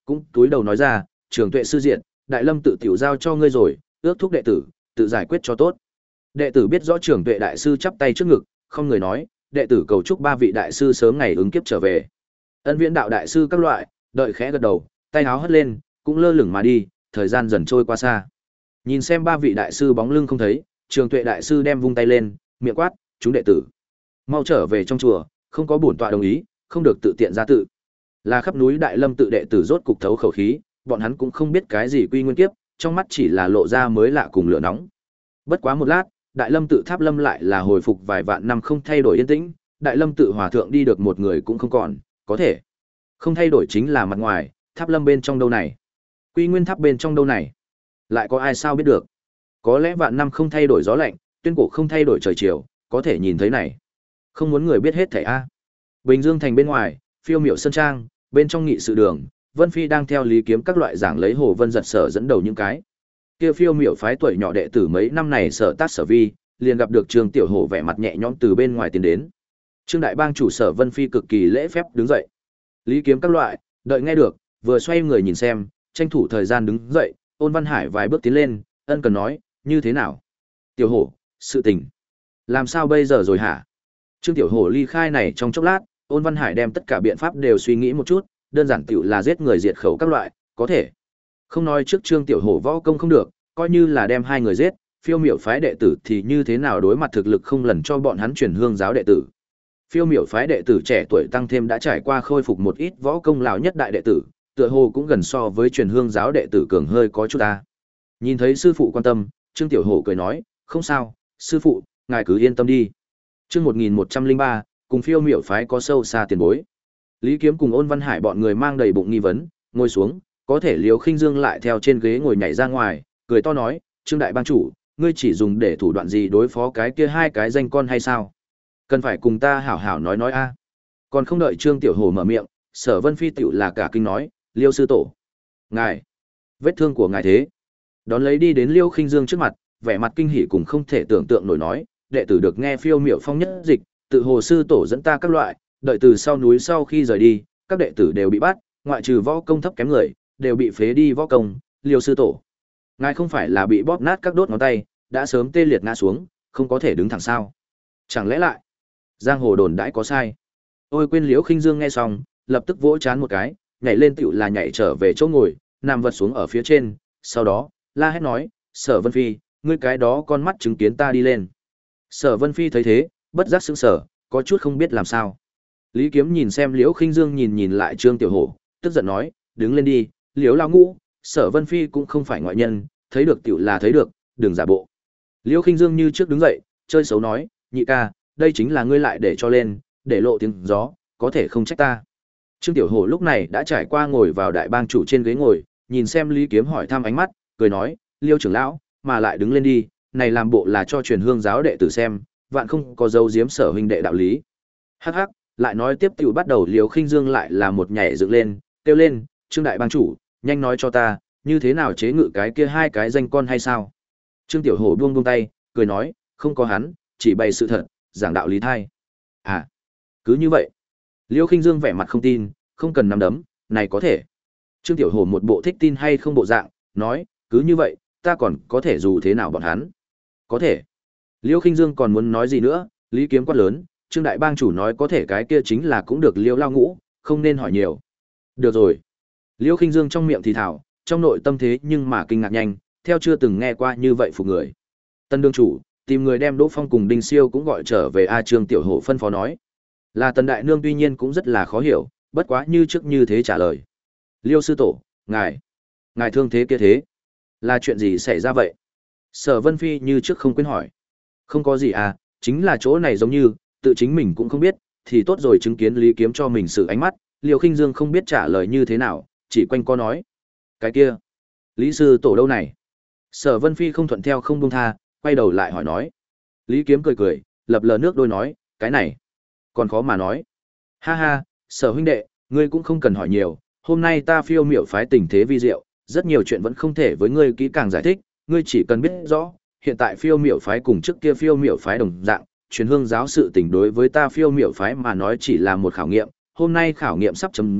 cũng túi đầu nói ra, Trường Tuệ sư diện, Đại Lâm tự tiểu giao cho ngươi rồi, ước thúc đệ tử, tự giải quyết cho tốt. Đệ tử biết rõ Trường Tuệ đại sư chắp tay trước ngực, không người nói, đệ tử cầu chúc ba vị đại sư sớm ngày ứng kiếp trở về. Ân Viễn đạo đại sư các loại, đợi khẽ gật đầu, tay áo hất lên, cũng lơ lửng mà đi, thời gian dần trôi qua xa. Nhìn xem ba vị đại sư bóng lưng không thấy, Trường Tuệ đại sư đem vung tay lên, miệng quát, "Chúng đệ tử, mau trở về trong chùa, không có bổn tọa đồng ý, không được tự tiện ra tự." Là khắp núi Đại Lâm tự đệ tử rốt cục thấu khẩu khí, bọn hắn cũng không biết cái gì quy nguyên kiếp, trong mắt chỉ là lộ ra mới lạ cùng lửa nóng. Bất quá một lát, Đại Lâm tự Tháp Lâm lại là hồi phục vài vạn năm không thay đổi yên tĩnh, Đại Lâm tự hòa thượng đi được một người cũng không còn, có thể không thay đổi chính là mặt ngoài, Tháp Lâm bên trong đâu này? Quy Nguyên Tháp bên trong đâu này? Lại có ai sao biết được? Có lẽ vạn năm không thay đổi gió lạnh, tuyên cổ không thay đổi trời chiều, có thể nhìn thấy này. Không muốn người biết hết thảy a. Bình Dương thành bên ngoài, phiêu miểu sân trang, bên trong nghị sự đường, Vân Phi đang theo Lý Kiếm các loại giảng lấy Hồ Vân giật sở dẫn đầu những cái. Kia phiêu miểu phái tuổi nhỏ đệ tử mấy năm này sở tác sở vi, liền gặp được Trương Tiểu Hổ vẻ mặt nhẹ nhõm từ bên ngoài tiến đến. Trương đại bang chủ Sở Vân Phi cực kỳ lễ phép đứng dậy. Lý Kiếm các loại, đợi nghe được, vừa xoay người nhìn xem, tranh thủ thời gian đứng dậy, Ôn Văn Hải vài bước tiến lên, ân cần nói, như thế nào? Tiểu Hổ, sự tình. Làm sao bây giờ rồi hả? Trương Tiểu Hổ ly khai này trong chốc lát, Ôn Văn Hải đem tất cả biện pháp đều suy nghĩ một chút, đơn giản tiểu là giết người diệt khẩu các loại, có thể. Không nói trước Trương Tiểu Hổ võ công không được, coi như là đem hai người giết, phiêu miểu phái đệ tử thì như thế nào đối mặt thực lực không lần cho bọn hắn truyền hương giáo đệ tử. Phiêu miểu phái đệ tử trẻ tuổi tăng thêm đã trải qua khôi phục một ít võ công lão nhất đại đệ tử, tựa hồ cũng gần so với truyền hương giáo đệ tử cường hơi có chút ta. Nhìn thấy sư phụ quan tâm, Trương Tiểu Hổ cười nói, không sao, sư phụ, ngài cứ yên tâm đi. Chương một nghìn một trăm lẻ ba, cùng phiêu miểu phái có sâu xa tiền bối. Lý Kiếm cùng Ôn Văn Hải bọn người mang đầy bụng nghi vấn, ngồi xuống, có thể Liêu Khinh Dương lại theo trên ghế ngồi nhảy ra ngoài, cười to nói, Trương đại bang chủ, ngươi chỉ dùng để thủ đoạn gì đối phó cái kia hai cái danh con hay sao? Cần phải cùng ta hảo hảo nói nói a. Còn không đợi Trương Tiểu Hổ mở miệng, Sở Vân Phi tiểu là cả kinh nói, Liêu sư tổ, ngài, vết thương của ngài thế. Đón lấy đi đến Liêu Khinh Dương trước mặt, vẻ mặt kinh hỉ cùng không thể tưởng tượng nổi nói, đệ tử được nghe phiêu miểu phong nhất dịch, tự hồ sư tổ dẫn ta các loại, đợi từ sau núi sau khi rời đi, các đệ tử đều bị bắt, ngoại trừ võ công thấp kém người, đều bị phế đi võ công, Liêu sư tổ. Ngài không phải là bị bóp nát các đốt ngón tay, đã sớm tê liệt ngã xuống, không có thể đứng thẳng sao? Chẳng lẽ lại, giang hồ đồn đãi có sai? Ôi quên Liễu Khinh Dương nghe xong, lập tức vỗ chán một cái, nhảy lên tựu là nhảy trở về chỗ ngồi, nằm vật xuống ở phía trên, sau đó, la hét nói, Sở Vân Phi, ngươi cái đó con mắt chứng kiến ta đi lên. Sở Vân Phi thấy thế, bất giác sững sờ, có chút không biết làm sao. Lý Kiếm nhìn xem Liễu Khinh Dương nhìn nhìn lại Trương Tiểu Hổ, tức giận nói, đứng lên đi, Liễu lão ngũ, Sở Vân Phi cũng không phải ngoại nhân, thấy được tiểu là thấy được, đừng giả bộ. Liễu Khinh Dương như trước đứng dậy, chơi xấu nói, nhị ca, đây chính là ngươi lại để cho lên, để lộ tiếng gió, có thể không trách ta. Trương Tiểu Hổ lúc này đã trải qua ngồi vào đại bang chủ trên ghế ngồi, nhìn xem Lý Kiếm hỏi thăm ánh mắt, cười nói, Liêu trưởng lão, mà lại đứng lên đi, này làm bộ là cho truyền hương giáo đệ tử xem, vạn không có dấu giếm Sở huynh đệ đạo lý. Hắc hắc, lại nói tiếp tiểu bắt đầu Liêu Khinh Dương lại là một nhảy dựng lên, kêu lên, Trương đại bang chủ, nhanh nói cho ta, như thế nào chế ngự cái kia hai cái danh con hay sao? Trương Tiểu Hổ buông buông tay, cười nói, không có hắn, chỉ bày sự thật, giảng đạo lý thai. À, cứ như vậy. Liêu Khinh Dương vẻ mặt không tin, không cần nắm đấm, này có thể. Trương Tiểu Hổ một bộ thích tin hay không bộ dạng, nói, cứ như vậy, ta còn có thể dù thế nào bọn hắn. Có thể. Liêu Khinh Dương còn muốn nói gì nữa, Lý Kiếm quát lớn, Trương đại bang chủ nói có thể cái kia chính là cũng được Liêu lao ngũ, không nên hỏi nhiều. Được rồi. Liêu Khinh Dương trong miệng thì thảo, trong nội tâm thế nhưng mà kinh ngạc nhanh, theo chưa từng nghe qua như vậy phục người. Tân đương chủ, tìm người đem Đỗ Phong cùng Đinh Siêu cũng gọi trở về a. Trương Tiểu Hổ phân phó nói. Là Tần đại nương tuy nhiên cũng rất là khó hiểu, bất quá như trước như thế trả lời. Liêu sư tổ, ngài, ngài thương thế kia thế, là chuyện gì xảy ra vậy? Sở Vân Phi như trước không quên hỏi. Không có gì à, chính là chỗ này giống như, tự chính mình cũng không biết, thì tốt rồi chứng kiến Lý Kiếm cho mình sự ánh mắt, Liêu Khinh Dương không biết trả lời như thế nào, chỉ quanh co nói. Cái kia, Lý sư tổ đâu này? Sở Vân Phi không thuận theo không buông tha, quay đầu lại hỏi nói. Lý Kiếm cười cười, lập lờ nước đôi nói, cái này, còn khó mà nói. Ha ha, Sở huynh đệ, ngươi cũng không cần hỏi nhiều, hôm nay ta phiêu miểu phái tình thế vi diệu, rất nhiều chuyện vẫn không thể với ngươi kỹ càng giải thích, ngươi chỉ cần biết rõ, hiện tại phiêu miểu phái cùng trước kia phiêu miểu phái đồng dạng, truyền hương giáo sự tình đối với ta phiêu miểu phái mà nói chỉ là một khảo nghiệm, hôm nay khảo nghiệm sắp chấm dứt,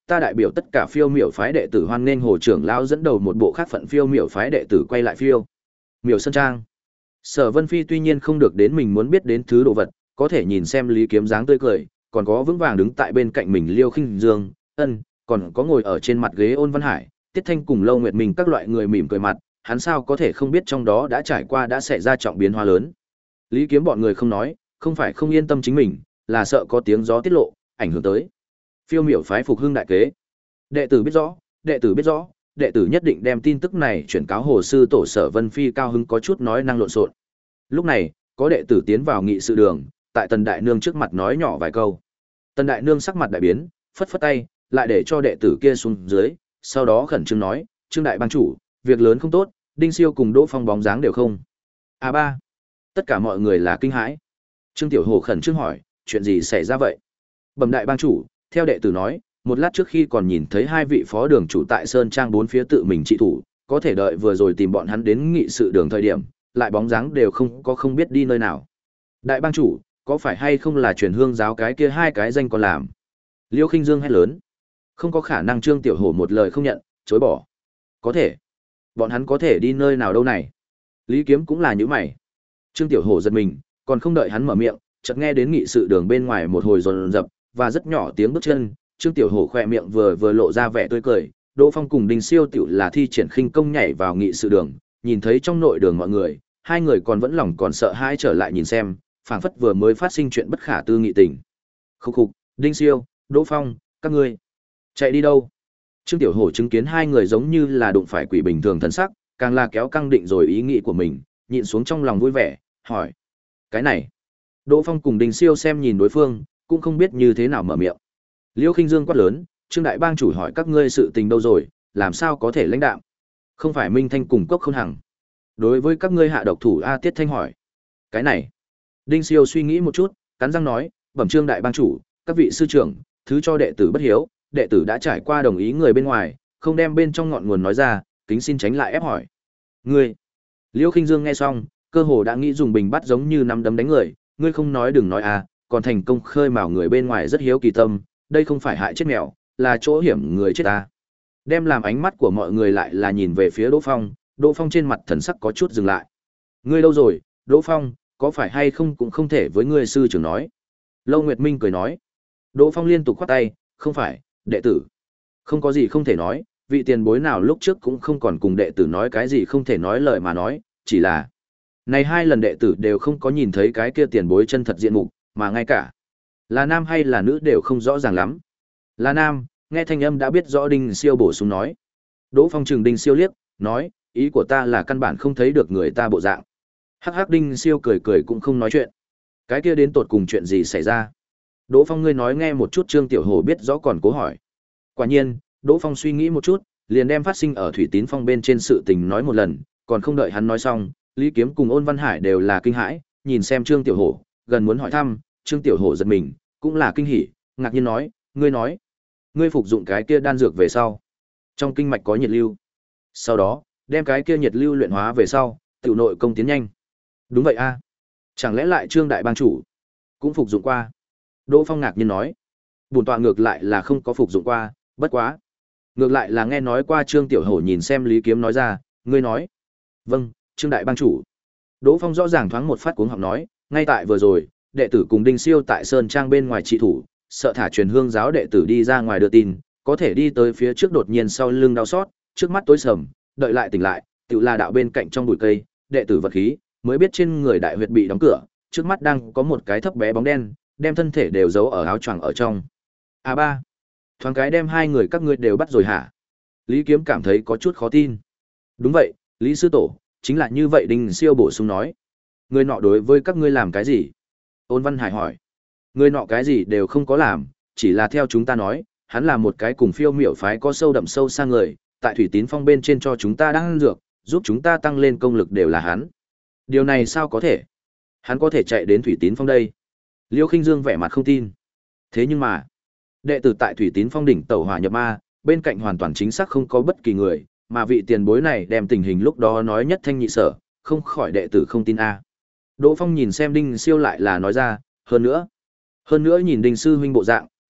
ta đại biểu tất cả phiêu miểu phái đệ tử hoan nghênh Hồ trưởng lão dẫn đầu một bộ khác phận phiêu miểu phái đệ tử quay lại phiêu miểu sơn trang. Sở Vân Phi tuy nhiên không được đến mình muốn biết đến thứ đồ vật, có thể nhìn xem Lý Kiếm dáng tươi cười, còn có vững vàng đứng tại bên cạnh mình Liêu Khinh Dương, ân, còn có ngồi ở trên mặt ghế Ôn Văn Hải, Tiết Thanh cùng Lâu Nguyệt Minh các loại người mỉm cười mặt, hắn sao có thể không biết trong đó đã trải qua đã xảy ra trọng biến hóa lớn. Lý Kiếm bọn người không nói, không phải không yên tâm chính mình, là sợ có tiếng gió tiết lộ, ảnh hưởng tới phiêu miểu phái phục hưng đại kế. Đệ tử biết rõ, đệ tử biết rõ, đệ tử nhất định đem tin tức này chuyển cáo hồ sư tổ Sở Vân Phi cao hứng có chút nói năng lộn xộn. Lúc này, có đệ tử tiến vào nghị sự đường, tại Tần Đại Nương trước mặt nói nhỏ vài câu. Tần Đại Nương sắc mặt đại biến, phất phất tay, lại để cho đệ tử kia xuống dưới, sau đó khẩn trương nói, Trương đại bang chủ, việc lớn không tốt, Đinh Siêu cùng Đỗ Phong bóng dáng đều không. À ba. Tất cả mọi người là kinh hãi. Trương Tiểu Hồ khẩn trương hỏi, chuyện gì xảy ra vậy? Bẩm đại bang chủ, theo đệ tử nói, một lát trước khi còn nhìn thấy hai vị phó đường chủ tại Sơn Trang bốn phía tự mình trị thủ, có thể đợi vừa rồi tìm bọn hắn đến nghị sự đường thời điểm, lại bóng dáng đều không có không biết đi nơi nào. Đại bang chủ, có phải hay không là truyền hương giáo cái kia hai cái danh còn làm? Liêu Khinh Dương hét lớn. Không có khả năng. Trương Tiểu Hổ một lời không nhận, chối bỏ. Có thể. Bọn hắn có thể đi nơi nào đâu này? Lý Kiếm cũng là như mày. Trương Tiểu Hổ giật mình, còn không đợi hắn mở miệng, chợt nghe đến nghị sự đường bên ngoài một hồi rồn rập và rất nhỏ tiếng bước chân. Trương Tiểu Hổ khỏe miệng vừa vừa lộ ra vẻ tươi cười. Đỗ Phong cùng Đinh Siêu tiểu là thi triển khinh công nhảy vào nghị sự đường, nhìn thấy trong nội đường mọi người, hai người còn vẫn lòng còn sợ hãi trở lại nhìn xem, phảng phất vừa mới phát sinh chuyện bất khả tư nghị tình. Khúc khục, Đinh Siêu, Đỗ Phong, các ngươi chạy đi đâu? Trương Tiểu Hổ chứng kiến hai người giống như là đụng phải quỷ bình thường thần sắc, càng là kéo căng định rồi ý nghĩ của mình, nhịn xuống trong lòng vui vẻ, hỏi: "Cái này?" Đỗ Phong cùng Đinh Siêu xem nhìn đối phương, cũng không biết như thế nào mở miệng. Liêu Khinh Dương quát lớn: "Trương đại bang chủ hỏi các ngươi sự tình đâu rồi, làm sao có thể lãnh đạm? Không phải Minh Thanh cùng Cốc Khôn Hằng đối với các ngươi hạ độc thủ?" A Tiết Thanh hỏi. "Cái này?" Đinh Siêu suy nghĩ một chút, cắn răng nói: "Bẩm Trương đại bang chủ, các vị sư trưởng, thứ cho đệ tử bất hiếu, đệ tử đã trải qua đồng ý người bên ngoài, không đem bên trong ngọn nguồn nói ra, kính xin tránh lại ép hỏi." "Ngươi?" Liêu Khinh Dương nghe xong, cơ hồ đã nghĩ dùng bình bắt giống như nắm đấm đánh người, "Ngươi không nói đừng nói à, còn thành công khơi mào người bên ngoài rất hiếu kỳ tâm, đây không phải hại chết mèo, là chỗ hiểm người chết ta." Đem làm ánh mắt của mọi người lại là nhìn về phía Đỗ Phong, Đỗ Phong trên mặt thần sắc có chút dừng lại. "Ngươi đâu rồi, Đỗ Phong, có phải hay không cũng không thể với ngươi sư trưởng nói." Lâu Nguyệt Minh cười nói. Đỗ Phong liên tục khoát tay, "Không phải, đệ tử. Không có gì không thể nói, vị tiền bối nào lúc trước cũng không còn cùng đệ tử nói cái gì không thể nói lời mà nói, chỉ là này hai lần đệ tử đều không có nhìn thấy cái kia tiền bối chân thật diện mục, mà ngay cả là nam hay là nữ đều không rõ ràng lắm." "Là nam." Nghe thanh âm đã biết rõ Đinh Siêu bổ sung nói. Đỗ Phong trừng Đinh Siêu liếc, nói: "Ý của ta là căn bản không thấy được người ta bộ dạng." Hắc hắc. Đinh Siêu cười cười cũng không nói chuyện. Cái kia đến tột cùng chuyện gì xảy ra? Đỗ Phong, ngươi nói nghe một chút. Trương Tiểu Hồ biết rõ còn cố hỏi. Quả nhiên, Đỗ Phong suy nghĩ một chút, liền đem phát sinh ở Thủy Tín Phong bên trên sự tình nói một lần, còn không đợi hắn nói xong, Lý Kiếm cùng Ôn Văn Hải đều là kinh hãi, nhìn xem Trương Tiểu Hồ, gần muốn hỏi thăm. Trương Tiểu Hồ giật mình, cũng là kinh hỉ, ngạc nhiên nói: "Ngươi nói, ngươi phục dụng cái kia đan dược về sau, trong kinh mạch có nhiệt lưu, sau đó đem cái kia nhiệt lưu luyện hóa về sau, tiểu nội công tiến nhanh." "Đúng vậy a. Chẳng lẽ lại Trương đại bang chủ cũng phục dụng qua?" Đỗ Phong ngạc nhiên nói. "Bổn tọa ngược lại là không có phục dụng qua, bất quá ngược lại là nghe nói qua." Trương Tiểu Hổ nhìn xem Lý Kiếm nói ra: "Ngươi nói?" "Vâng, Trương đại bang chủ." Đỗ Phong rõ ràng thoáng một phát cuống họng nói: "Ngay tại vừa rồi, đệ tử cùng Đinh Siêu tại Sơn Trang bên ngoài trị thủ, sợ thả truyền hương giáo đệ tử đi ra ngoài đưa tin, có thể đi tới phía trước đột nhiên sau lưng đau xót, trước mắt tối sầm, đợi lại tỉnh lại, tự là đạo bên cạnh trong bụi cây, đệ tử vật khí, mới biết trên người đại huyệt bị đóng cửa, trước mắt đang có một cái thấp bé bóng đen, đem thân thể đều giấu ở áo choàng ở trong." "À ba, thoáng cái đem hai người các ngươi đều bắt rồi hả?" Lý Kiếm cảm thấy có chút khó tin. "Đúng vậy, Lý sư tổ, chính là như vậy." Đinh Siêu bổ sung nói. "Người nọ đối với các ngươi làm cái gì?" Ôn Văn Hải hỏi. "Người nọ cái gì đều không có làm, chỉ là theo chúng ta nói, hắn là một cái cùng phiêu miểu phái có sâu đậm sâu xa người, tại Thủy Tín Phong bên trên cho chúng ta đang dược, giúp chúng ta tăng lên công lực đều là hắn." "Điều này sao có thể? Hắn có thể chạy đến Thủy Tín Phong đây?" Liêu Khinh Dương vẻ mặt không tin. "Thế nhưng mà, đệ tử tại Thủy Tín Phong đỉnh tẩu hỏa nhập ma, bên cạnh hoàn toàn chính xác không có bất kỳ người, mà vị tiền bối này đem tình hình lúc đó nói nhất thanh nhị sở, không khỏi đệ tử không tin a." Đỗ Phong nhìn xem Đinh Siêu lại là nói ra: "Hơn nữa, hơn nữa nhìn Đinh sư huynh bộ dạng,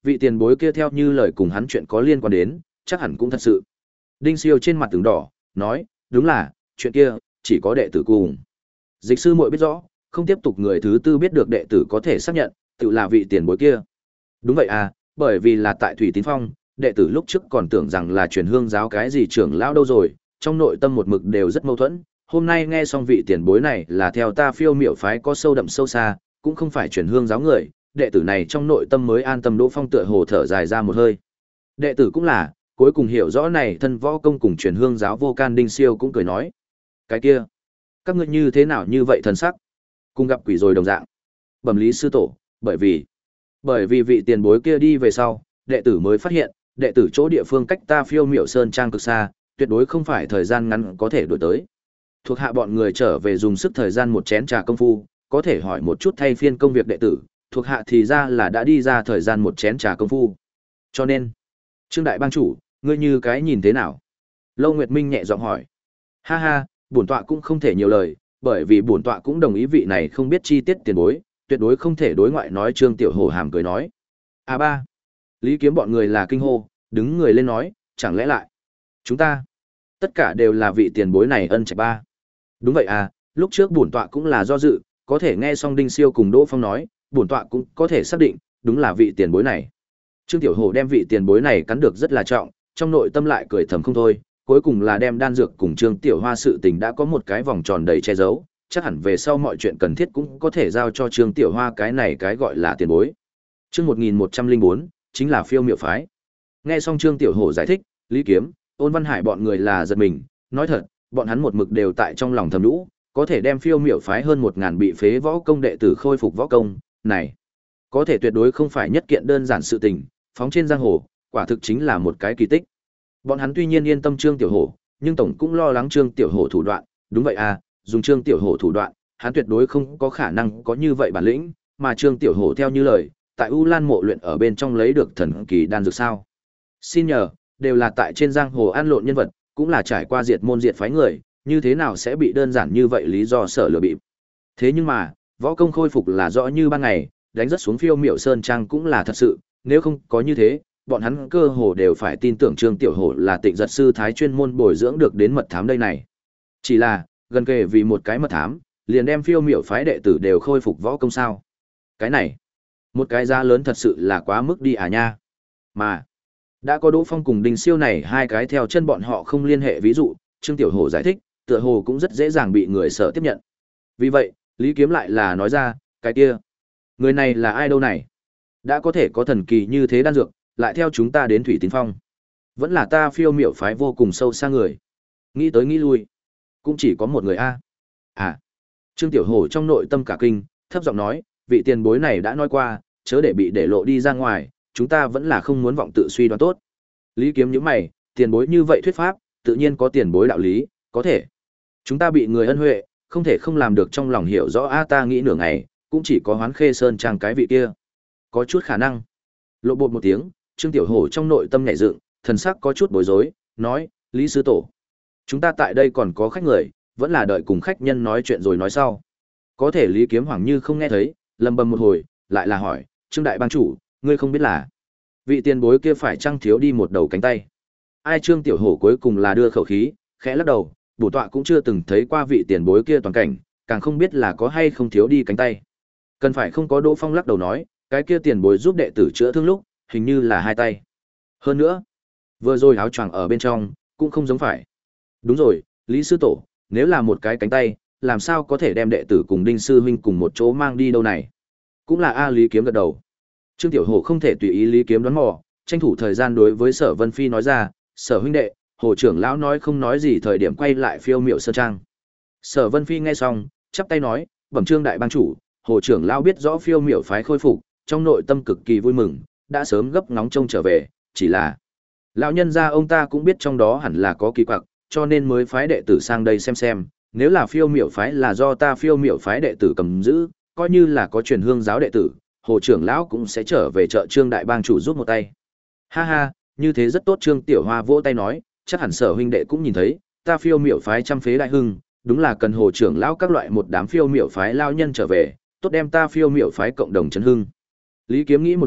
Vị tiền bối kia theo như lời cùng hắn chuyện có liên quan đến, chắc hẳn cũng thật sự. Đinh Siêu trên mặt từng đỏ, nói, đúng là, chuyện kia, chỉ có đệ tử cùng. Dịch sư muội biết rõ, không tiếp tục người thứ tư biết được đệ tử có thể xác nhận, tự là vị tiền bối kia. Đúng vậy à, bởi vì là tại Thủy Tín Phong, đệ tử lúc trước còn tưởng rằng là truyền hương giáo cái gì trưởng lão đâu rồi, trong nội tâm một mực đều rất mâu thuẫn. Hôm nay nghe xong vị tiền bối này là theo ta Phiêu Miểu phái có sâu đậm sâu xa, cũng không phải truyền hương giáo người, đệ tử này trong nội tâm mới an tâm. Đỗ Phong tựa hồ thở dài ra một hơi. Đệ tử cũng là, cuối cùng hiểu rõ này thân võ công cùng truyền hương giáo vô can. Đinh Siêu cũng cười nói, cái kia, các ngươi như thế nào như vậy thần sắc, cùng gặp quỷ rồi đồng dạng. Bẩm lý sư tổ, bởi vì bởi vì vị tiền bối kia đi về sau, đệ tử mới phát hiện, đệ tử chỗ địa phương cách ta Phiêu Miểu Sơn trang cực xa, tuyệt đối không phải thời gian ngắn có thể đuổi tới. Thuộc hạ bọn người trở về dùng sức thời gian một chén trà công phu, có thể hỏi một chút thay phiên công việc đệ tử, thuộc hạ thì ra là đã đi ra thời gian một chén trà công phu. Cho nên, Trương đại bang chủ, ngươi như cái nhìn thế nào? Lâu Nguyệt Minh nhẹ giọng hỏi. Ha ha, bổn tọa cũng không thể nhiều lời, bởi vì bổn tọa cũng đồng ý vị này không biết chi tiết tiền bối, tuyệt đối không thể đối ngoại nói. Trương Tiểu Hổ hàm cười nói. À ba. Lý Kiếm bọn người là kinh hô, đứng người lên nói, chẳng lẽ lại chúng ta tất cả đều là vị tiền bối này ân trạch ba. Đúng vậy à, lúc trước bổn tọa cũng là do dự, có thể nghe xong Đinh Siêu cùng Đỗ Phong nói, bổn tọa cũng có thể xác định, đúng là vị tiền bối này. Trương Tiểu Hổ đem vị tiền bối này cắn được rất là trọng, trong nội tâm lại cười thầm không thôi, cuối cùng là đem đan dược cùng Trương Tiểu Hoa sự tình đã có một cái vòng tròn đầy che giấu, chắc hẳn về sau mọi chuyện cần thiết cũng có thể giao cho Trương Tiểu Hoa cái này cái gọi là tiền bối. Chương một nghìn một trăm lẻ bốn chính là Phiêu Miểu phái. Nghe xong Trương Tiểu Hổ giải thích, Lý Kiếm, Ôn Văn Hải bọn người là giật mình, nói thật, bọn hắn một mực đều tại trong lòng thầm nhũ, có thể đem Phiêu Miểu phái hơn một ngàn bị phế võ công đệ tử khôi phục võ công, này, có thể tuyệt đối không phải nhất kiện đơn giản sự tình, phóng trên giang hồ, quả thực chính là một cái kỳ tích. Bọn hắn tuy nhiên yên tâm Trương Tiểu Hổ, nhưng tổng cũng lo lắng Trương Tiểu Hổ thủ đoạn, đúng vậy à, dùng Trương Tiểu Hổ thủ đoạn, hắn tuyệt đối không có khả năng có như vậy bản lĩnh, mà Trương Tiểu Hổ theo như lời, tại U Lan mộ luyện ở bên trong lấy được thần kỳ đan dược sao? Xin nhờ, đều là tại trên giang hồ ăn lộn nhân vật, cũng là trải qua diệt môn diệt phái người, như thế nào sẽ bị đơn giản như vậy lý do sở lừa bịp. Thế nhưng mà, võ công khôi phục là rõ như ban ngày, đánh rất xuống Phiêu Miểu Sơn trang cũng là thật sự, nếu không có như thế, bọn hắn cơ hồ đều phải tin tưởng Trương Tiểu Hổ là Tịnh Giật sư thái chuyên môn bồi dưỡng được đến mật thám đây này. Chỉ là, gần kề vì một cái mật thám, liền đem Phiêu Miểu phái đệ tử đều khôi phục võ công sao? Cái này, một cái giá lớn thật sự là quá mức đi à nha. Mà, đã có Đỗ Phong cùng Đinh Siêu này hai cái theo chân bọn họ không liên hệ ví dụ, Trương Tiểu Hổ giải thích, tựa hồ cũng rất dễ dàng bị người sợ tiếp nhận. Vì vậy, Lý Kiếm lại là nói ra, cái kia, người này là ai đâu này? Đã có thể có thần kỳ như thế đan dược, lại theo chúng ta đến Thủy Tín Phong. Vẫn là ta Phiêu Miểu phái vô cùng sâu xa người. Nghĩ tới nghĩ lui, cũng chỉ có một người a. À. Trương Tiểu Hổ trong nội tâm cả kinh, thấp giọng nói, vị tiền bối này đã nói qua, chớ để bị để lộ đi ra ngoài, chúng ta vẫn là không muốn vọng tự suy đoán tốt. Lý Kiếm nhíu mày, tiền bối như vậy thuyết pháp, tự nhiên có tiền bối đạo lý, có thể. Chúng ta bị người ân huệ, không thể không làm được trong lòng hiểu rõ a. Ta nghĩ nửa ngày, cũng chỉ có Hoán Khê Sơn trang cái vị kia. Có chút khả năng. Lộ bột một tiếng, Trương Tiểu Hổ trong nội tâm nhảy dựng, thần sắc có chút bối rối, nói, Lý sư tổ, chúng ta tại đây còn có khách người, vẫn là đợi cùng khách nhân nói chuyện rồi nói sau. Có thể Lý Kiếm Hoàng như không nghe thấy, lầm bầm một hồi, lại là hỏi, Trương đại bang chủ, ngươi không biết là vị tiền bối kia phải chăng thiếu đi một đầu cánh tay? Ai? Trương Tiểu Hổ cuối cùng là đưa khẩu khí, khẽ lắc đầu, bổ tọa cũng chưa từng thấy qua vị tiền bối kia toàn cảnh, càng không biết là có hay không thiếu đi cánh tay. Cần phải không có. Đỗ Phong lắc đầu nói, cái kia tiền bối giúp đệ tử chữa thương lúc, hình như là hai tay. Hơn nữa, vừa rồi áo choàng ở bên trong, cũng không giống phải. Đúng rồi, Lý sư tổ, nếu là một cái cánh tay, làm sao có thể đem đệ tử cùng Đinh sư huynh cùng một chỗ mang đi đâu này? Cũng là a. Lý Kiếm gật đầu. Trương Tiểu Hổ không thể tùy ý Lý Kiếm đoán mò, tranh thủ thời gian đối với Sở Vân Phi nói ra, Sở huynh đệ, Hồ trưởng lão nói không nói gì thời điểm quay lại Phiêu Miểu Sơn trang. Sở Vân Phi nghe xong, chắp tay nói, bẩm Trương đại bang chủ, Hồ trưởng lão biết rõ Phiêu Miểu phái khôi phục, trong nội tâm cực kỳ vui mừng, đã sớm gấp ngóng trông trở về, chỉ là lão nhân gia ông ta cũng biết trong đó hẳn là có kỳ quặc, cho nên mới phái đệ tử sang đây xem xem, nếu là Phiêu Miểu phái là do ta Phiêu Miểu phái đệ tử cầm giữ, coi như là có truyền hương giáo đệ tử, Hồ trưởng lão cũng sẽ trở về chợ Trương đại bang chủ giúp một tay. Ha ha, như thế rất tốt. Trương Tiểu Hoa vỗ tay nói, chắc hẳn Sở huynh đệ cũng nhìn thấy, ta Phiêu Miểu phái trăm phế đại hưng, đúng là cần Hồ trưởng lão các loại một đám Phiêu Miểu phái lao nhân trở về, tốt đem ta Phiêu Miểu phái cộng đồng chấn hưng. Lý Kiếm nghĩ một lát,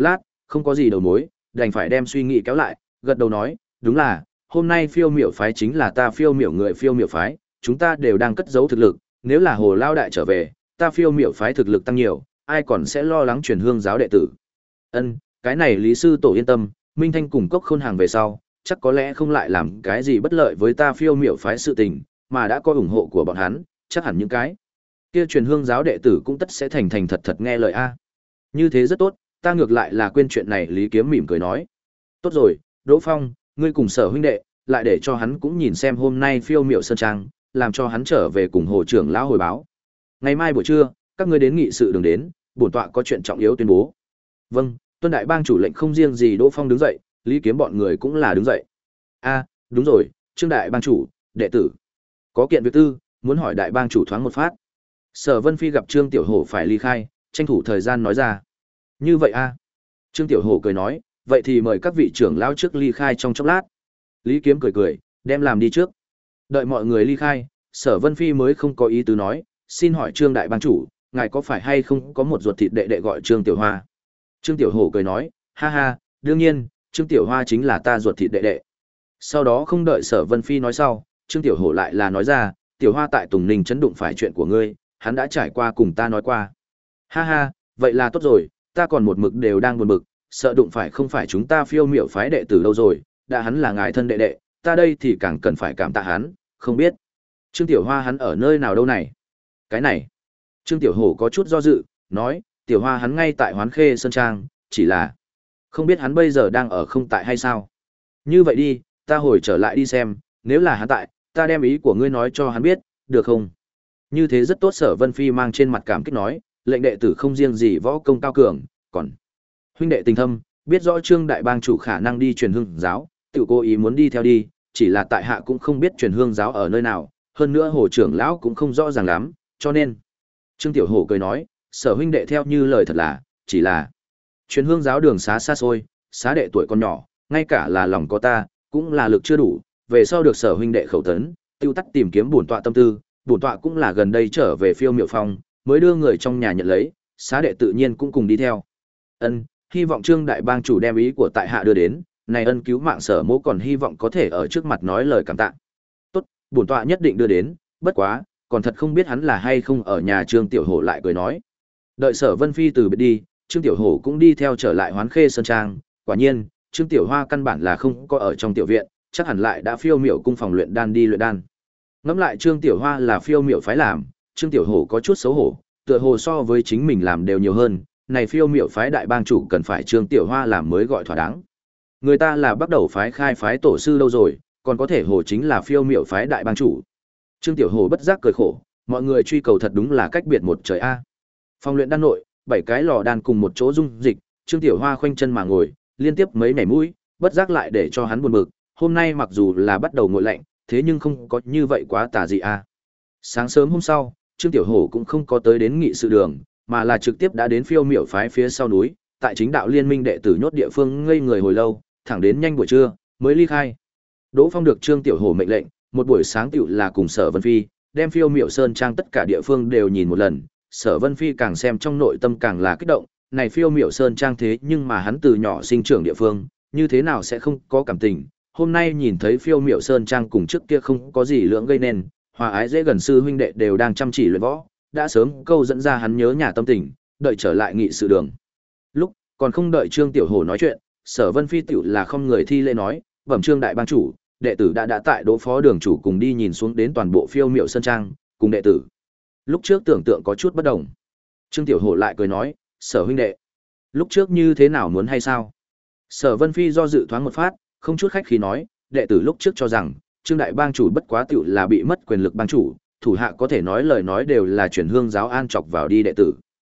không có gì đầu mối, đành phải đem suy nghĩ kéo lại, gật đầu nói, đúng là, hôm nay phiêu miểu phái chính là ta phiêu miểu người phiêu miểu phái, chúng ta đều đang cất giấu thực lực, nếu là Hồ Lao đại trở về, ta phiêu miểu phái thực lực tăng nhiều, ai còn sẽ lo lắng truyền hương giáo đệ tử. Ân, cái này Lý sư tổ yên tâm, Minh Thanh cùng Cốc Khôn hàng về sau, chắc có lẽ không lại làm cái gì bất lợi với ta phiêu miểu phái sự tình, mà đã có ủng hộ của bọn hắn, chắc hẳn những cái kia truyền hương giáo đệ tử cũng tất sẽ thành thành thật thật nghe lời a. Như thế rất tốt, ta ngược lại là quên chuyện này. Lý Kiếm mỉm cười nói. Tốt rồi, Đỗ Phong, ngươi cùng Sở huynh đệ, lại để cho hắn cũng nhìn xem hôm nay phiêu miểu sơn trang, làm cho hắn trở về cùng Hồ trưởng lão hồi báo. Ngày mai buổi trưa, các ngươi đến nghị sự đường đến, bổn tọa có chuyện trọng yếu tuyên bố. Vâng, tuân đại bang chủ lệnh. Không riêng gì Đỗ Phong đứng dậy, Lý Kiếm bọn người cũng là đứng dậy. A, đúng rồi, Trương đại bang chủ, đệ tử có kiện việc tư, muốn hỏi đại bang chủ thoáng một phát. Sở Vân Phi gặp Trương Tiểu Hổ phải ly khai, tranh thủ thời gian nói ra. Như vậy a? Trương Tiểu Hổ cười nói, vậy thì mời các vị trưởng lão trước ly khai trong chốc lát. Lý Kiếm cười cười, đem làm đi trước. Đợi mọi người ly khai, Sở Vân Phi mới không có ý tứ nói, xin hỏi Trương đại bang chủ, ngài có phải hay không có một ruột thịt đệ đệ gọi Trương Tiểu Hoa? Trương Tiểu Hổ cười nói, ha ha, đương nhiên, Trương Tiểu Hoa chính là ta ruột thịt đệ đệ. Sau đó không đợi Sở Vân Phi nói sau, Trương Tiểu Hổ lại là nói ra, Tiểu Hoa tại Tùng Ninh chấn đụng phải chuyện của ngươi, hắn đã trải qua cùng ta nói qua. Ha ha, vậy là tốt rồi, ta còn một mực đều đang buồn bực, sợ đụng phải không phải chúng ta phiêu miểu phái đệ tử đâu rồi, đã hắn là ngài thân đệ đệ, ta đây thì càng cần phải cảm tạ hắn, không biết Trương Tiểu Hoa hắn ở nơi nào đâu này? Cái này, Trương Tiểu Hổ có chút do dự, nói, Tiểu Hoa hắn ngay tại Hoán Khê Sơn Trang, chỉ là không biết hắn bây giờ đang ở không tại hay sao. Như vậy đi, ta hồi trở lại đi xem, nếu là hắn tại, ta đem ý của ngươi nói cho hắn biết, được không? Như thế rất tốt. Sở Vân Phi mang trên mặt cảm kích nói, lệnh đệ tử không riêng gì võ công cao cường, còn huynh đệ tình thâm, biết rõ Trương đại bang chủ khả năng đi truyền hương giáo, tự cố ý muốn đi theo đi, chỉ là tại hạ cũng không biết truyền hương giáo ở nơi nào, hơn nữa Hồ trưởng lão cũng không rõ ràng lắm, cho nên Trương Tiểu Hổ cười nói, Sở huynh đệ theo như lời thật là, chỉ là truyền hương giáo đường xá xa xôi, xá đệ tuổi còn nhỏ, ngay cả là lòng có ta, cũng là lực chưa đủ, về sau được Sở huynh đệ khẩu tấn, tiêu tắt tìm kiếm bổn tọa tâm tư, bổn tọa cũng là gần đây trở về phiêu miệu phong, mới đưa người trong nhà nhận lấy, xá đệ tự nhiên cũng cùng đi theo. Ân, hy vọng Trương đại bang chủ đem ý của tại hạ đưa đến, này ân cứu mạng Sở mỗ còn hy vọng có thể ở trước mặt nói lời cảm tạ. Tốt, bổn tọa nhất định đưa đến, bất quá, còn thật không biết hắn là hay không ở nhà. Trương Tiểu Hổ lại cười nói. Đợi Sở Vân Phi từ biệt đi, Trương Tiểu Hổ cũng đi theo trở lại Hoán Khê Sơn Trang, quả nhiên, Trương Tiểu Hoa căn bản là không có ở trong tiểu viện, chắc hẳn lại đã phiêu miểu cung phòng luyện đan đi luyện đan. Ngẫm lại Trương Tiểu Hoa là phiêu miểu phái làm, Trương Tiểu Hổ có chút xấu hổ, tựa hồ so với chính mình làm đều nhiều hơn, này phiêu miểu phái đại bang chủ cần phải Trương Tiểu Hoa làm mới gọi thỏa đáng. Người ta là bắt đầu phái khai phái tổ sư lâu rồi, còn có thể hồ chính là phiêu miểu phái đại bang chủ. Trương Tiểu Hổ bất giác cười khổ, mọi người truy cầu thật đúng là cách biệt một trời a. Phòng luyện đan nội, bảy cái lò đan cùng một chỗ dung dịch, Trương Tiểu Hoa khoanh chân mà ngồi, liên tiếp mấy nhảy mũi, bất giác lại để cho hắn buồn bực, hôm nay mặc dù là bắt đầu ngồi lạnh, thế nhưng không có như vậy quá tà dị a. Sáng sớm hôm sau, Trương Tiểu Hổ cũng không có tới đến nghị sự đường, mà là trực tiếp đã đến phiêu miểu phái phía sau núi, tại chính đạo liên minh đệ tử nhốt địa phương ngây người hồi lâu, thẳng đến nhanh buổi trưa mới ly khai. Đỗ Phong được Trương Tiểu Hổ mệnh lệnh, một buổi sáng tựu là cùng Sở Vân Phi, đem phiêu miểu sơn trang tất cả địa phương đều nhìn một lần. Sở Vân Phi càng xem trong nội tâm càng là kích động, này phiêu miểu sơn trang thế nhưng mà hắn từ nhỏ sinh trưởng địa phương, như thế nào sẽ không có cảm tình. Hôm nay nhìn thấy phiêu miểu sơn trang cùng trước kia không có gì lưỡng gây nên, hòa ái dễ gần sư huynh đệ đều đang chăm chỉ luyện võ, đã sớm câu dẫn ra hắn nhớ nhà tâm tình, đợi trở lại nghị sự đường. Lúc còn không đợi Trương Tiểu Hổ nói chuyện, Sở Vân Phi tiểu là không người thi lễ nói, bẩm Trương đại bang chủ, đệ tử đã đã tại Đỗ phó đường chủ cùng đi nhìn xuống đến toàn bộ phiêu miểu sơn trang, cùng đệ tử lúc trước tưởng tượng có chút bất đồng. Trương Tiểu Hổ lại cười nói, Sở huynh đệ, lúc trước như thế nào muốn hay sao? Sở Vân Phi do dự thoáng một phát, không chút khách khí nói, đệ tử lúc trước cho rằng Trương đại bang chủ bất quá tiểu là bị mất quyền lực bang chủ, thủ hạ có thể nói lời nói đều là chuyển hương giáo an chọc vào đi đệ tử.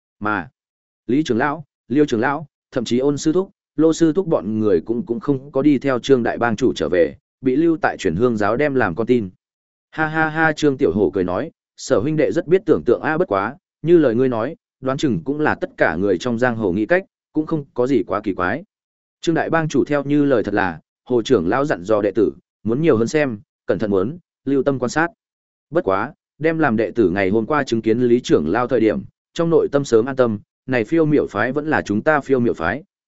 Mà Lý trưởng lão, Liêu trưởng lão, thậm chí Ôn sư thúc, Lô sư thúc bọn người cũng cũng không có đi theo Trương đại bang chủ trở về, bị lưu tại chuyển hương giáo đem làm con tin. Ha ha ha. Trương Tiểu Hổ cười nói, Sở huynh đệ rất biết tưởng tượng a, bất quá, như lời ngươi nói, đoán chừng cũng là tất cả người trong giang hồ nghĩ cách, cũng không có gì quá kỳ quái. Trương đại bang chủ theo như lời thật là, Hồ trưởng lão dặn dò đệ tử, muốn nhiều hơn xem, cẩn thận muốn, lưu tâm quan sát. Bất quá, đem làm đệ tử ngày hôm qua chứng kiến Lý trưởng lão thời điểm, trong nội tâm sớm an tâm, này phiêu miểu phái vẫn là chúng ta phiêu miểu phái,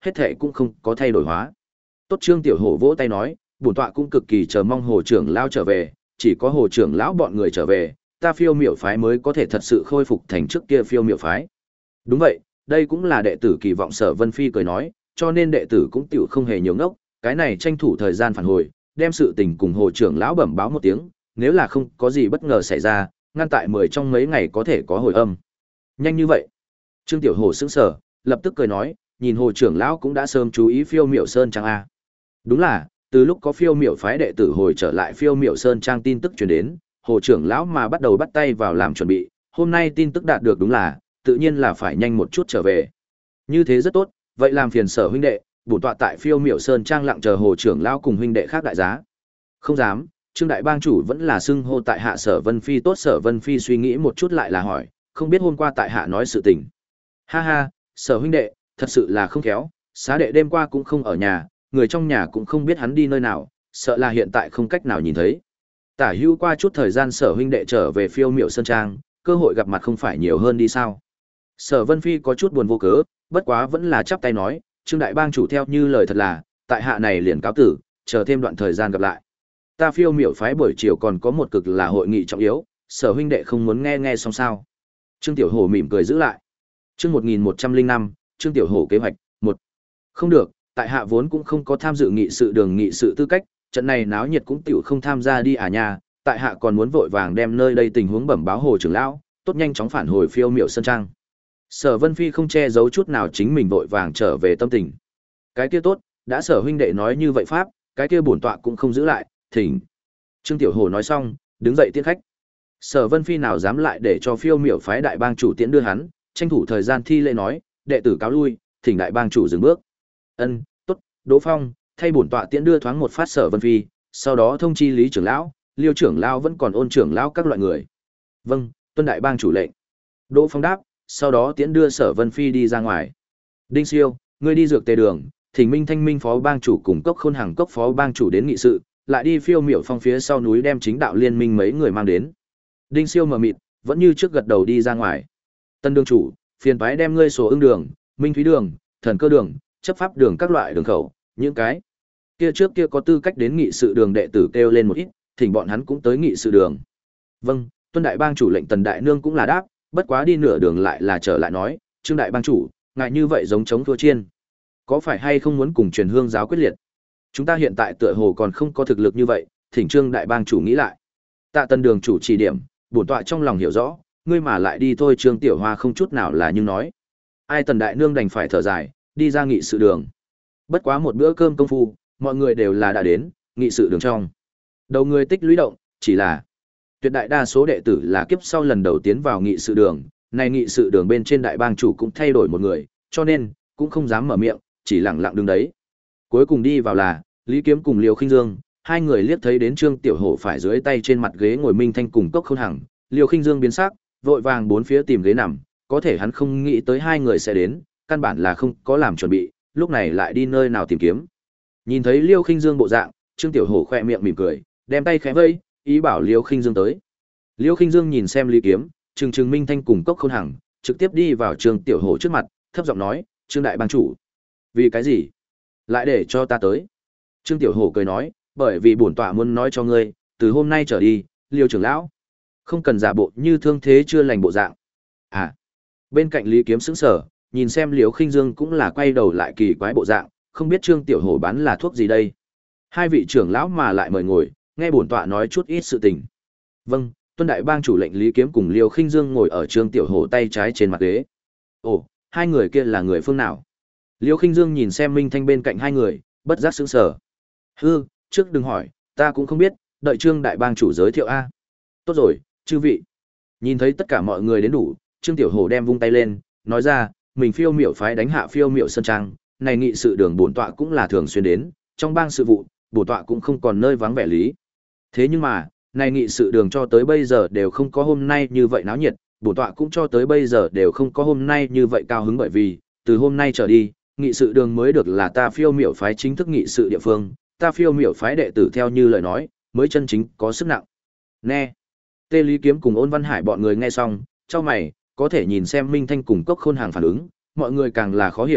hết thệ cũng không có thay đổi hóa. Tốt, Trương Tiểu Hổ vỗ tay nói, bổn tọa cũng cực kỳ chờ mong Hồ trưởng lão trở về, chỉ có Hồ trưởng lão bọn người trở về, ta Phiêu Miểu phái mới có thể thật sự khôi phục thành trước kia Phiêu Miểu phái. Đúng vậy, đây cũng là đệ tử kỳ vọng. Sở Vân Phi cười nói, cho nên đệ tử cũng tiểu không hề nhiều ngốc, cái này tranh thủ thời gian phản hồi, đem sự tình cùng Hồ trưởng lão bẩm báo một tiếng, nếu là không có gì bất ngờ xảy ra, ngăn tại mười trong mấy ngày có thể có hồi âm. Nhanh như vậy? Trương Tiểu Hổ sững sờ, lập tức cười nói, nhìn Hồ trưởng lão cũng đã sớm chú ý Phiêu Miểu Sơn Trang a. Đúng là, từ lúc có Phiêu Miểu phái đệ tử hồi trở lại Phiêu Miểu Sơn Trang tin tức truyền đến, Hồ trưởng lão mà bắt đầu bắt tay vào làm chuẩn bị, hôm nay tin tức đạt được đúng là, tự nhiên là phải nhanh một chút trở về. Như thế rất tốt, vậy làm phiền Sở huynh đệ, bổn tọa tại Phiêu Miểu Sơn Trang lặng chờ Hồ trưởng lão cùng huynh đệ khác đại giá. Không dám, Trương đại bang chủ vẫn là xưng hô tại hạ Sở Vân Phi tốt. Sở Vân Phi suy nghĩ một chút lại là hỏi, không biết hôm qua tại hạ nói sự tình. Ha ha, Sở huynh đệ, thật sự là không khéo, xá đệ đêm qua cũng không ở nhà, người trong nhà cũng không biết hắn đi nơi nào, sợ là hiện tại không cách nào nhìn thấy. Tả hữu qua chút thời gian Sở huynh đệ trở về Phiêu Miểu Sơn Trang, cơ hội gặp mặt không phải nhiều hơn đi sao. Sở Vân Phi có chút buồn vô cớ, bất quá vẫn là chắp tay nói, Trương đại bang chủ theo như lời thật là, tại hạ này liền cáo tử, chờ thêm đoạn thời gian gặp lại. Ta Phiêu Miểu phái buổi chiều còn có một cực là hội nghị trọng yếu, Sở huynh đệ không muốn nghe nghe xong sao? Trương Tiểu Hổ mỉm cười giữ lại. Chương một nghìn một trăm lẻ năm, Trương Tiểu Hổ kế hoạch, một. Không được, tại hạ vốn cũng không có tham dự nghị sự đường nghị sự tư cách, trận này náo nhiệt cũng tiểu không tham gia đi à nha, tại hạ còn muốn vội vàng đem nơi đây tình huống bẩm báo Hồ trưởng lão, tốt nhanh chóng phản hồi Phiêu Miểu Sơn Trang. Sở Vân Phi không che giấu chút nào chính mình vội vàng trở về tâm tình. Cái kia tốt, đã Sở huynh đệ nói như vậy pháp, cái kia bổn tọa cũng không giữ lại, thỉnh. Trương Tiểu Hổ nói xong, đứng dậy tiễn khách. Sở Vân Phi nào dám lại để cho Phiêu Miểu phái đại bang chủ tiễn đưa hắn, tranh thủ thời gian thi lễ nói, đệ tử cáo lui, thỉnh đại bang chủ dừng bước. Ân, tốt, Đỗ Phong, thay bổn tọa tiễn đưa thoáng một phát Sở Vân Phi, sau đó thông chi Lý trưởng lão, Liêu trưởng lão vẫn còn ôn trưởng lão các loại người. Vâng, tuân đại bang chủ lệnh. Đỗ Phong đáp, sau đó tiễn đưa Sở Vân Phi đi ra ngoài. Đinh Siêu, ngươi đi dược tề đường, thỉnh Minh Thanh Minh phó bang chủ cùng Cốc Khôn Hằng Cốc phó bang chủ đến nghị sự, lại đi Phiêu Miểu phong phía sau núi đem chính đạo liên minh mấy người mang đến. Đinh Siêu mờ mịt, vẫn như trước gật đầu đi ra ngoài. Tân đường chủ, phiền toái đem ngươi sổ ưng đường, Minh Thúy đường, Thần Cơ đường, chấp pháp đường các loại đường khẩu, những cái kia trước kia có tư cách đến nghị sự đường đệ tử kêu lên một ít, thỉnh bọn hắn cũng tới nghị sự đường. Vâng, tuân đại bang chủ lệnh. Tần đại nương cũng là đáp, bất quá đi nửa đường lại là trở lại nói, Trương đại bang chủ, ngại như vậy giống chống thua chiên, có phải hay không muốn cùng truyền hương giáo quyết liệt? Chúng ta hiện tại tựa hồ còn không có thực lực như vậy, thỉnh Trương đại bang chủ nghĩ lại. Tạ Tân đường chủ chỉ điểm, bổn tọa trong lòng hiểu rõ, ngươi mà lại đi thôi. Trương Tiểu Hoa không chút nào là nhưng nói. Ai Tần đại nương đành phải thở dài, đi ra nghị sự đường. Bất quá một bữa cơm công phu, mọi người đều là đã đến nghị sự đường trong. Đầu người tích lũy động, chỉ là tuyệt đại đa số đệ tử là kiếp sau lần đầu tiến vào nghị sự đường, này nghị sự đường bên trên đại bang chủ cũng thay đổi một người, cho nên cũng không dám mở miệng, chỉ lặng lặng đứng đấy. Cuối cùng đi vào là Lý Kiếm cùng Liêu Khinh Dương, hai người liếc thấy đến Trương Tiểu Hổ phải dưới tay trên mặt ghế ngồi Minh Thanh cùng Cốc Khôn Hằng, Liêu Khinh Dương biến sắc, vội vàng bốn phía tìm ghế nằm, có thể hắn không nghĩ tới hai người sẽ đến, căn bản là không có làm chuẩn bị, lúc này lại đi nơi nào tìm kiếm. Nhìn thấy Liêu Khinh Dương bộ dạng, Trương Tiểu Hổ khẽ miệng mỉm cười, đem tay khẽ vây, ý bảo Liêu Khinh Dương tới. Liêu Khinh Dương nhìn xem Lý Kiếm, Trừng Trừng Minh Thanh cùng Cốc Khôn Hằng, trực tiếp đi vào Trương Tiểu Hổ trước mặt, thấp giọng nói, "Trương đại bang chủ, vì cái gì lại để cho ta tới?" Trương Tiểu Hổ cười nói, "Bởi vì bổn tọa muốn nói cho ngươi, từ hôm nay trở đi, Liêu trưởng lão, không cần giả bộ như thương thế chưa lành bộ dạng." À. Bên cạnh Lý Kiếm sững sờ, nhìn xem Liêu Khinh Dương cũng là quay đầu lại kỳ quái bộ dạng, không biết Trương Tiểu Hổ bán là thuốc gì đây. Hai vị trưởng lão mà lại mời ngồi, nghe bổn tọa nói chút ít sự tình. Vâng, tuân đại bang chủ lệnh. Lý Kiếm cùng Liêu Khinh Dương ngồi ở Trương Tiểu Hổ tay trái trên mặt ghế. Ồ, hai người kia là người phương nào? Liêu Khinh Dương nhìn xem Minh Thanh bên cạnh hai người, bất giác sững sờ. Hư, trước đừng hỏi, ta cũng không biết, đợi Trương đại bang chủ giới thiệu a. Tốt rồi, chư vị. Nhìn thấy tất cả mọi người đến đủ, Trương Tiểu Hổ đem vung tay lên, nói ra, mình Phiêu Miểu phái đánh hạ Phiêu Miểu Sơn Trang, này nghị sự đường bổn tọa cũng là thường xuyên đến, trong bang sự vụ, bổn tọa cũng không còn nơi vắng vẻ lý. Thế nhưng mà, này nghị sự đường cho tới bây giờ đều không có hôm nay như vậy náo nhiệt, bổn tọa cũng cho tới bây giờ đều không có hôm nay như vậy cao hứng, bởi vì, từ hôm nay trở đi, nghị sự đường mới được là ta Phiêu Miểu phái chính thức nghị sự địa phương, ta Phiêu Miểu phái đệ tử theo như lời nói, mới chân chính có sức nặng. Nghe. Tê Lý Kiếm cùng Ôn Văn Hải bọn người nghe xong, chau mày, có thể nhìn xem Minh Thanh cùng Cốc Khôn Hàng phản ứng, mọi người càng là khó hiểu,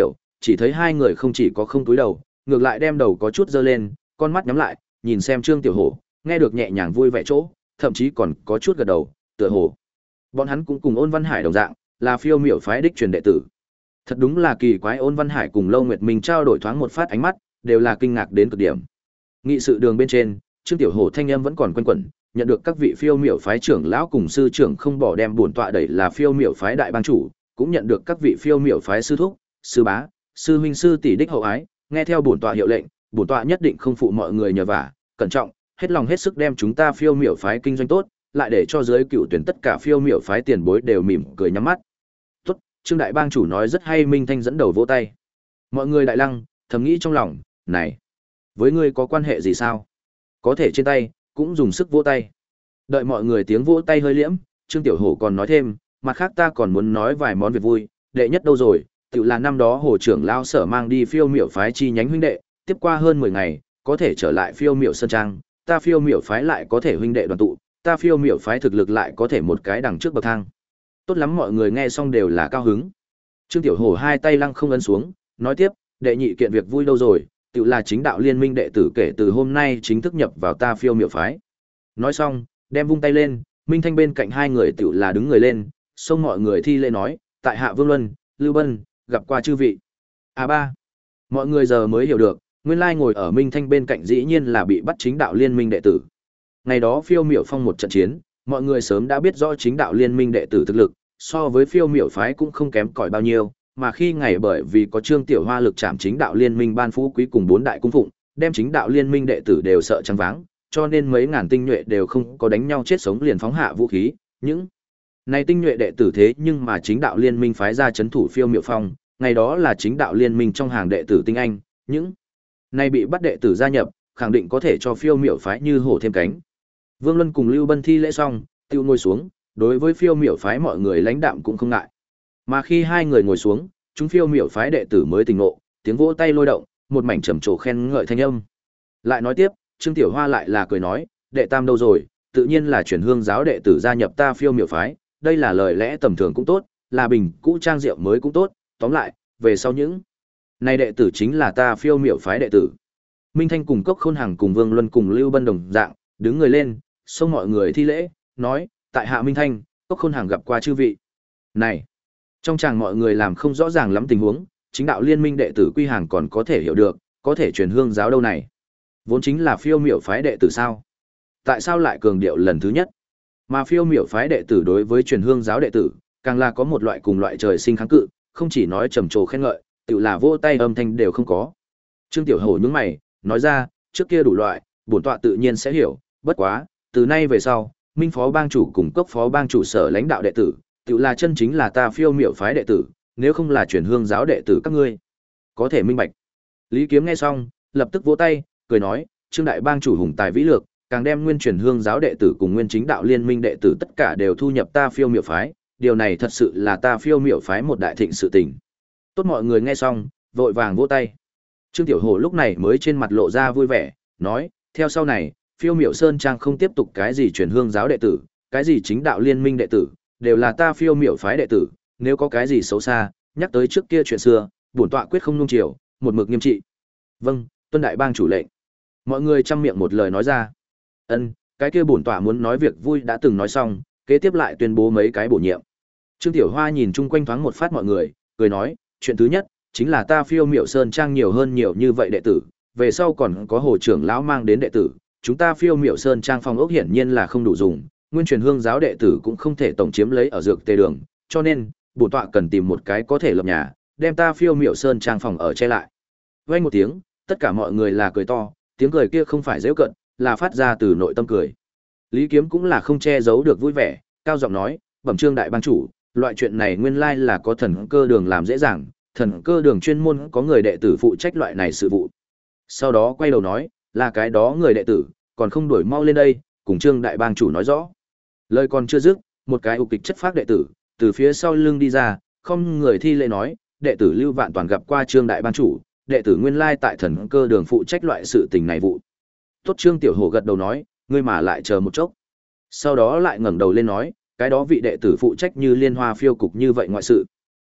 Chỉ thấy hai người không chỉ có không túi đầu, ngược lại đem đầu có chút dơ lên, con mắt nhắm lại, nhìn xem Trương Tiểu Hổ, nghe được nhẹ nhàng vui vẻ chỗ, thậm chí còn có chút gật đầu, tựa hồ. Bọn hắn cũng cùng Ôn Văn Hải đồng dạng, là phiêu miểu phái đích truyền đệ tử. Thật đúng là kỳ quái, Ôn Văn Hải cùng Lâu Nguyệt Minh trao đổi thoáng một phát ánh mắt, đều là kinh ngạc đến cực điểm. Nghị sự đường bên trên, Trương Tiểu Hổ thanh âm vẫn còn quanh quẩn, nhận được các vị phiêu miểu phái trưởng lão cùng sư trưởng không bỏ đem bổn tọa đẩy là phiêu miểu phái đại bang chủ, cũng nhận được các vị phiêu miểu phái sư thúc, sư bá, sư huynh sư tỷ đích hậu ái, nghe theo bổn tọa hiệu lệnh, bổn tọa nhất định không phụ mọi người nhờ vả, cẩn trọng, hết lòng hết sức đem chúng ta phiêu miểu phái kinh doanh tốt, lại để cho giới cựu tuyển tất cả phiêu miểu phái tiền bối đều mỉm cười nhắm mắt. Tốt, Trương đại bang chủ nói rất hay. Minh Thanh dẫn đầu vỗ tay. Mọi người đại lăng, thầm nghĩ trong lòng, này, với ngươi có quan hệ gì sao? Có thể trên tay, cũng dùng sức vỗ tay. Đợi mọi người tiếng vỗ tay hơi liễm, Trương Tiểu Hổ còn nói thêm, mặt khác ta còn muốn nói vài món việc vui, đệ nhất đâu rồi, tự là năm đó Hồ trưởng lao sở mang đi phiêu miểu phái chi nhánh huynh đệ, tiếp qua hơn mười ngày, có thể trở lại phiêu miểu sơn trang, ta phiêu miểu phái lại có thể huynh đệ đoàn tụ, ta phiêu miểu phái thực lực lại có thể một cái đằng trước bậc thang. Tốt lắm, mọi người nghe xong đều là cao hứng. Trương Tiểu Hổ hai tay lăng không ấn xuống, nói tiếp, đệ nhị kiện việc vui đâu rồi, tự là chính đạo liên minh đệ tử kể từ hôm nay chính thức nhập vào ta phiêu miểu phái. Nói xong, đem vung tay lên, Minh Thanh bên cạnh hai người tự là đứng người lên, xông mọi người thi lễ nói, tại hạ Vương Luân, Lưu Bân, gặp qua chư vị. À ba, mọi người giờ mới hiểu được, nguyên lai ngồi ở Minh Thanh bên cạnh dĩ nhiên là bị bắt chính đạo liên minh đệ tử. Ngày đó phiêu miểu phong một trận chiến, mọi người sớm đã biết rõ chính đạo liên minh đệ tử thực lực, so với phiêu miểu phái cũng không kém cỏi bao nhiêu, mà khi ngày bởi vì có Trương Tiểu Hoa lực chạm chính đạo liên minh ban phú quý cùng bốn đại cung phụng, đem chính đạo liên minh đệ tử đều sợ trắng váng, cho nên mấy ngàn tinh nhuệ đều không có đánh nhau chết sống liền phóng hạ vũ khí, những này tinh nhuệ đệ tử thế nhưng mà chính đạo liên minh phái ra chấn thủ phiêu miểu phong, ngày đó là chính đạo liên minh trong hàng đệ tử tinh anh, những này bị bắt đệ tử gia nhập, khẳng định có thể cho phiêu miểu phái như hổ thêm cánh. Vương Luân cùng Lưu Bân thi lễ xong, tiêu ngồi xuống, đối với phiêu miểu phái mọi người lãnh đạm cũng không ngại. Mà khi hai người ngồi xuống, chúng phiêu miểu phái đệ tử mới tỉnh ngộ, tiếng vỗ tay lôi động, một mảnh trầm trồ khen ngợi thanh âm. Lại nói tiếp, Trương Tiểu Hoa lại là cười nói, đệ tam đâu rồi, tự nhiên là chuyển hương giáo đệ tử gia nhập ta phiêu miểu phái, đây là lời lẽ tầm thường cũng tốt, là bình cũ trang rượu mới cũng tốt, tóm lại, về sau những này đệ tử chính là ta phiêu miểu phái đệ tử. Minh Thanh cùng Cốc Khôn Hằng cùng Vương Luân cùng Lưu Bân đồng dạng, đứng người lên, xông mọi người thi lễ, nói, tại hạ Minh Thanh, Cốc Khôn Hằng gặp qua chư vị. Này, trong chàng mọi người làm không rõ ràng lắm tình huống, chính đạo liên minh đệ tử quy hàng còn có thể hiểu được, có thể truyền hương giáo đâu này. Vốn chính là phiêu miểu phái đệ tử sao? Tại sao lại cường điệu lần thứ nhất? Mà phiêu miểu phái đệ tử đối với truyền hương giáo đệ tử, càng là có một loại cùng loại trời sinh kháng cự, không chỉ nói trầm trồ khen ngợi, tự là vỗ tay âm thanh đều không có. Trương Tiểu Hổ nhướng mày, nói ra, trước kia đủ loại, bổn tọa tự nhiên sẽ hiểu, bất quá, từ nay về sau, Minh phó bang chủ cùng Cốc phó bang chủ sở lãnh đạo đệ tử, tự là chân chính là ta phiêu miểu phái đệ tử, nếu không là truyền hương giáo đệ tử các ngươi, có thể minh bạch. Lý Kiếm nghe xong, lập tức vỗ tay, cười nói, Trương đại bang chủ hùng tài vĩ lược, càng đem nguyên truyền hương giáo đệ tử cùng nguyên chính đạo liên minh đệ tử tất cả đều thu nhập ta phiêu miểu phái, điều này thật sự là ta phiêu miểu phái một đại thịnh sự tình. Tốt, mọi người nghe xong, vội vàng vỗ tay. Trương Tiểu Hổ lúc này mới trên mặt lộ ra vui vẻ, nói, theo sau này, phiêu miểu sơn trang không tiếp tục cái gì truyền hương giáo đệ tử, cái gì chính đạo liên minh đệ tử, đều là ta phiêu miểu phái đệ tử, nếu có cái gì xấu xa, nhắc tới trước kia chuyện xưa, bổn tọa quyết không nung chiều, một mực nghiêm trị. Vâng, tuân đại bang chủ lệnh. Mọi người chăm miệng một lời nói ra. Ân, cái kia bổn tọa muốn nói việc vui đã từng nói xong, kế tiếp lại tuyên bố mấy cái bổ nhiệm. Trương Tiểu Hoa nhìn chung quanh thoáng một phát mọi người, cười nói, chuyện thứ nhất, chính là ta phiêu miểu sơn trang nhiều hơn nhiều như vậy đệ tử, về sau còn có hồ trưởng lão mang đến đệ tử, chúng ta phiêu miểu sơn trang phong ốc hiển nhiên là không đủ dùng, nguyên truyền hương giáo đệ tử cũng không thể tổng chiếm lấy ở dược tề đường, cho nên, bổn tọa cần tìm một cái có thể lập nhà, đem ta phiêu miểu sơn trang phòng ở che lại. Vang một tiếng, tất cả mọi người là cười to, tiếng cười kia không phải giễu cợt, là phát ra từ nội tâm cười. Lý Kiếm cũng là không che giấu được vui vẻ, cao giọng nói, bẩm Trương đại bang chủ, loại chuyện này nguyên lai là có thần cơ đường làm dễ dàng, thần cơ đường chuyên môn có người đệ tử phụ trách loại này sự vụ. Sau đó quay đầu nói, là cái đó người đệ tử, còn không đuổi mau lên đây, cùng Trương đại bang chủ nói rõ. Lời còn chưa dứt, một cái ục kịch chất phác đệ tử, từ phía sau lưng đi ra, không người thi lễ nói, đệ tử Lưu Vạn Toàn gặp qua Trương đại bang chủ, đệ tử nguyên lai tại thần cơ đường phụ trách loại sự tình này vụ. Tốt, Trương Tiểu Hổ gật đầu nói, ngươi mà lại chờ một chốc. Sau đó lại ngẩng đầu lên nói, cái đó vị đệ tử phụ trách như liên hoa phiêu cục như vậy ngoại sự.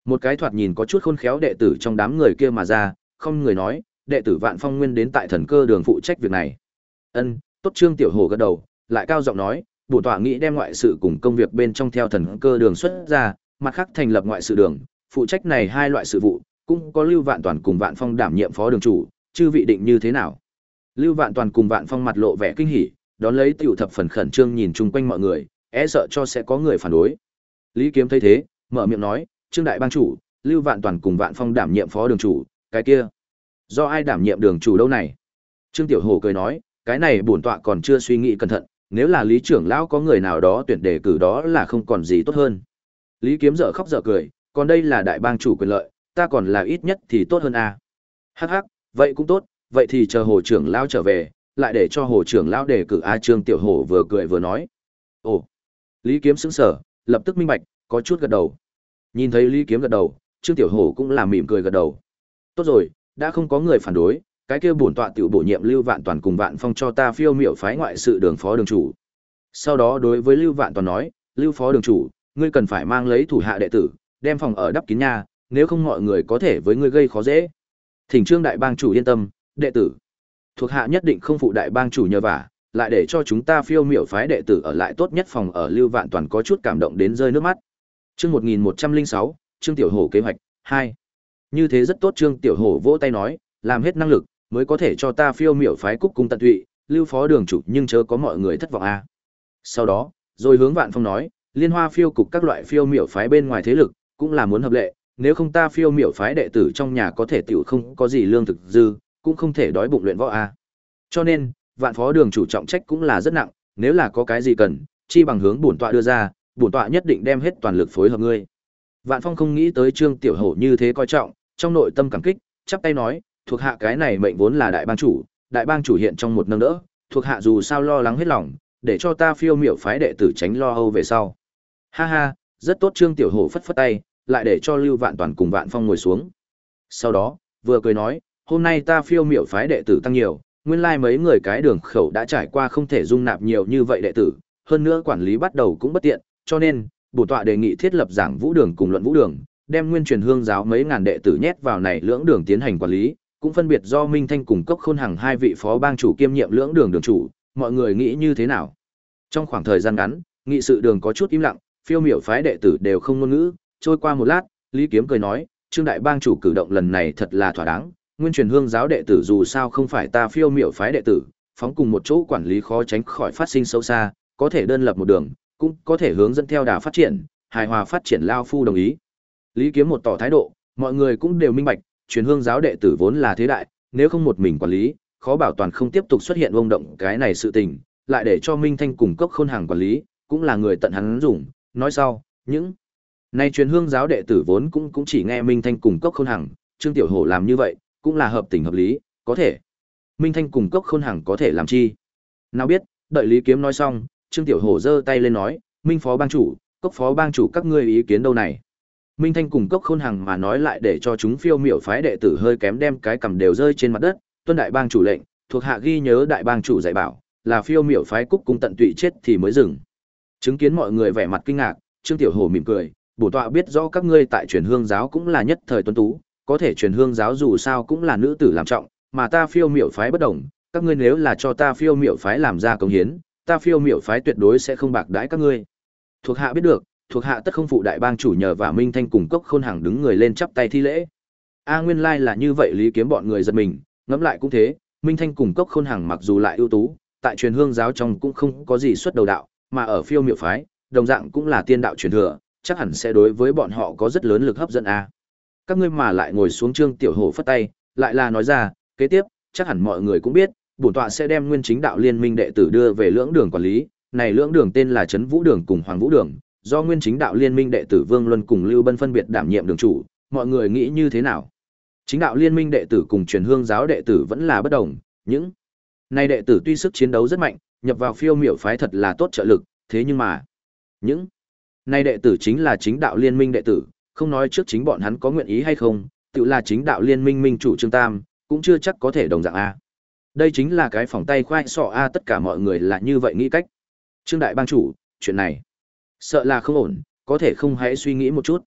Một cái thoạt nhìn có chút khôn khéo đệ tử trong đám người kia mà ra, không người nói, đệ tử Vạn Phong Nguyên đến tại Thần Cơ Đường phụ trách việc này. Ân, tốt. Trương Tiểu Hổ gật đầu, lại cao giọng nói, bổn tọa nghĩ đem ngoại sự cùng công việc bên trong theo Thần Cơ Đường xuất ra, mặt khác thành lập ngoại sự đường, phụ trách này hai loại sự vụ, cũng có Lưu Vạn Toàn cùng Vạn Phong đảm nhiệm phó đường chủ, chư vị định như thế nào? Lưu Vạn Toàn cùng Vạn Phong mặt lộ vẻ kinh hỉ, đón lấy tiểu thập phần khẩn trương nhìn chung quanh mọi người, e sợ cho sẽ có người phản đối. Lý Kiếm thấy thế, mở miệng nói, Trương đại bang chủ, Lưu Vạn Toàn cùng Vạn Phong đảm nhiệm phó đường chủ, cái kia, do ai đảm nhiệm đường chủ đâu này? Trương Tiểu Hổ cười nói, cái này bổn tọa còn chưa suy nghĩ cẩn thận, nếu là Lý trưởng lão có người nào đó tuyển đề cử đó là không còn gì tốt hơn. Lý Kiếm dở khóc dở cười, còn đây là đại bang chủ quyền lợi, ta còn là ít nhất thì tốt hơn a. Hắc hắc, vậy cũng tốt, vậy thì chờ Hồ trưởng lão trở về, lại để cho Hồ trưởng lão đề cử a. Trương Tiểu Hổ vừa cười vừa nói. Ồ. Lý Kiếm sững sờ, lập tức minh bạch, có chút gật đầu. Nhìn thấy Lý Kiếm gật đầu, Trương Tiểu Hổ cũng là mỉm cười gật đầu. Tốt rồi, đã không có người phản đối, cái kia bổn tọa tiểu bổ nhiệm Lưu Vạn Toàn cùng Vạn Phong cho ta phiêu miểu phái ngoại sự đường phó đường chủ. Sau đó đối với Lưu Vạn Toàn nói, Lưu phó đường chủ, ngươi cần phải mang lấy thủ hạ đệ tử, đem phòng ở đắp kín nha, nếu không mọi người có thể với ngươi gây khó dễ. Thỉnh Trương đại bang chủ yên tâm, đệ tử thuộc hạ nhất định không phụ đại bang chủ nhờ vả, lại để cho chúng ta phiêu miểu phái đệ tử ở lại tốt nhất phòng ở. Lưu Vạn Toàn có chút cảm động đến rơi nước mắt. Chương một nghìn một trăm lẻ sáu, Trương Tiểu Hổ kế hoạch hai. Như thế rất tốt. Trương Tiểu Hổ vỗ tay nói, làm hết năng lực mới có thể cho ta phiêu miểu phái cúc cung tận tụy, Lưu phó đường chủ nhưng chớ có mọi người thất vọng a. Sau đó, rồi hướng Vạn Phong nói, liên hoa phiêu cục các loại phiêu miểu phái bên ngoài thế lực cũng là muốn hợp lệ, nếu không ta phiêu miểu phái đệ tử trong nhà có thể tiểu không có gì lương thực dư, cũng không thể đói bụng luyện võ a. Cho nên, Vạn phó đường chủ trọng trách cũng là rất nặng, nếu là có cái gì cần, chi bằng hướng bổn tọa đưa ra, bổn tọa nhất định đem hết toàn lực phối hợp ngươi. Vạn Phong không nghĩ tới Trương Tiểu Hổ như thế coi trọng, trong nội tâm cảm kích, chắp tay nói, thuộc hạ cái này mệnh vốn là đại bang chủ, đại bang chủ hiện trong một nâng đỡ, thuộc hạ dù sao lo lắng hết lòng, để cho ta phiêu miểu phái đệ tử tránh lo âu về sau. Ha ha, rất tốt. Trương Tiểu Hổ phất phất tay, lại để cho Lưu Vạn Toàn cùng Vạn Phong ngồi xuống. Sau đó, vừa cười nói, hôm nay ta phiêu miểu phái đệ tử tăng nhiều, nguyên lai mấy người cái đường khẩu đã trải qua không thể dung nạp nhiều như vậy đệ tử, hơn nữa quản lý bắt đầu cũng bất tiện, cho nên, bổn tọa đề nghị thiết lập giảng vũ đường cùng luận vũ đường, đem nguyên truyền hương giáo mấy ngàn đệ tử nhét vào này lưỡng đường tiến hành quản lý, cũng phân biệt do Minh Thanh cùng Cốc Khôn Hằng hai vị phó bang chủ kiêm nhiệm lưỡng đường đường chủ, mọi người nghĩ như thế nào? Trong khoảng thời gian ngắn, nghị sự đường có chút im lặng, phiêu miểu phái đệ tử đều không ngôn ngữ, trôi qua một lát, Lý Kiếm cười nói, Trương đại bang chủ cử động lần này thật là thỏa đáng, nguyên truyền hương giáo đệ tử dù sao không phải ta phiêu miểu phái đệ tử, phóng cùng một chỗ quản lý khó tránh khỏi phát sinh sâu xa, có thể đơn lập một đường, cũng có thể hướng dẫn theo đà phát triển, hài hòa phát triển. Lao phu đồng ý. Lý Kiếm một tỏ thái độ, mọi người cũng đều minh bạch, truyền hương giáo đệ tử vốn là thế đại, nếu không một mình quản lý, khó bảo toàn không tiếp tục xuất hiện vông động cái này sự tình, lại để cho Minh Thanh cùng Cốc Khôn Hằng quản lý, cũng là người tận hắn dùng. Nói sau, những nay truyền hương giáo đệ tử vốn cũng cũng chỉ nghe Minh Thanh cùng Cốc Khôn Hằng, Trương Tiểu Hổ làm như vậy, cũng là hợp tình hợp lý, có thể. Minh Thanh cùng Cốc Khôn Hằng có thể làm chi? Nào biết, đợi Lý Kiếm nói xong, Trương Tiểu Hổ giơ tay lên nói, Minh phó bang chủ, Cốc phó bang chủ các ngươi ý kiến đâu này? Minh Thanh cùng Cốc Khôn Hằng mà nói lại để cho chúng phiêu miểu phái đệ tử hơi kém đem cái cầm đều rơi trên mặt đất, tuân đại bang chủ lệnh, thuộc hạ ghi nhớ đại bang chủ dạy bảo, là phiêu miểu phái cúc cung tận tụy chết thì mới dừng. Chứng kiến mọi người vẻ mặt kinh ngạc, Trương Tiểu Hổ mỉm cười, bổ tọa biết rõ các ngươi tại truyền hương giáo cũng là nhất thời tuấn tú, có thể truyền hương giáo dù sao cũng là nữ tử làm trọng, mà ta phiêu miểu phái bất đồng, các ngươi nếu là cho ta phiêu miểu phái làm ra công hiến, ta phiêu miểu phái tuyệt đối sẽ không bạc đãi các ngươi. Thuộc hạ biết được, thuộc hạ tất không phụ đại bang chủ nhờ và Minh Thanh cùng Cốc Khôn Hằng đứng người lên chắp tay thi lễ. A nguyên lai là như vậy. Lý Kiếm bọn người giật mình, ngẫm lại cũng thế, Minh Thanh cùng Cốc Khôn Hằng mặc dù lại ưu tú, tại truyền hương giáo trong cũng không có gì xuất đầu đạo, mà ở phiêu miểu phái, đồng dạng cũng là tiên đạo truyền thừa, chắc hẳn sẽ đối với bọn họ có rất lớn lực hấp dẫn a. Các ngươi mà lại ngồi xuống. Trương Tiểu Hổ phất tay, lại là nói ra, kế tiếp, chắc hẳn mọi người cũng biết, bổn tọa sẽ đem nguyên chính đạo liên minh đệ tử đưa về lưỡng đường quản lý, này lưỡng đường tên là Trấn Vũ đường cùng Hoàng Vũ đường, do nguyên chính đạo liên minh đệ tử Vương Luân cùng Lưu Bân phân biệt đảm nhiệm đường chủ, mọi người nghĩ như thế nào? Chính đạo liên minh đệ tử cùng truyền hương giáo đệ tử vẫn là bất đồng, những này đệ tử tuy sức chiến đấu rất mạnh, nhập vào phiêu miểu phái thật là tốt trợ lực, thế nhưng mà những này đệ tử chính là chính đạo liên minh đệ tử, không nói trước chính bọn hắn có nguyện ý hay không, tự là chính đạo liên minh minh chủ Trương Tam, cũng chưa chắc có thể đồng dạng a. Đây chính là cái phòng tay khoai sọ a, tất cả mọi người là như vậy nghĩ cách. Trương đại bang chủ, chuyện này sợ là không ổn, có thể không hãy suy nghĩ một chút.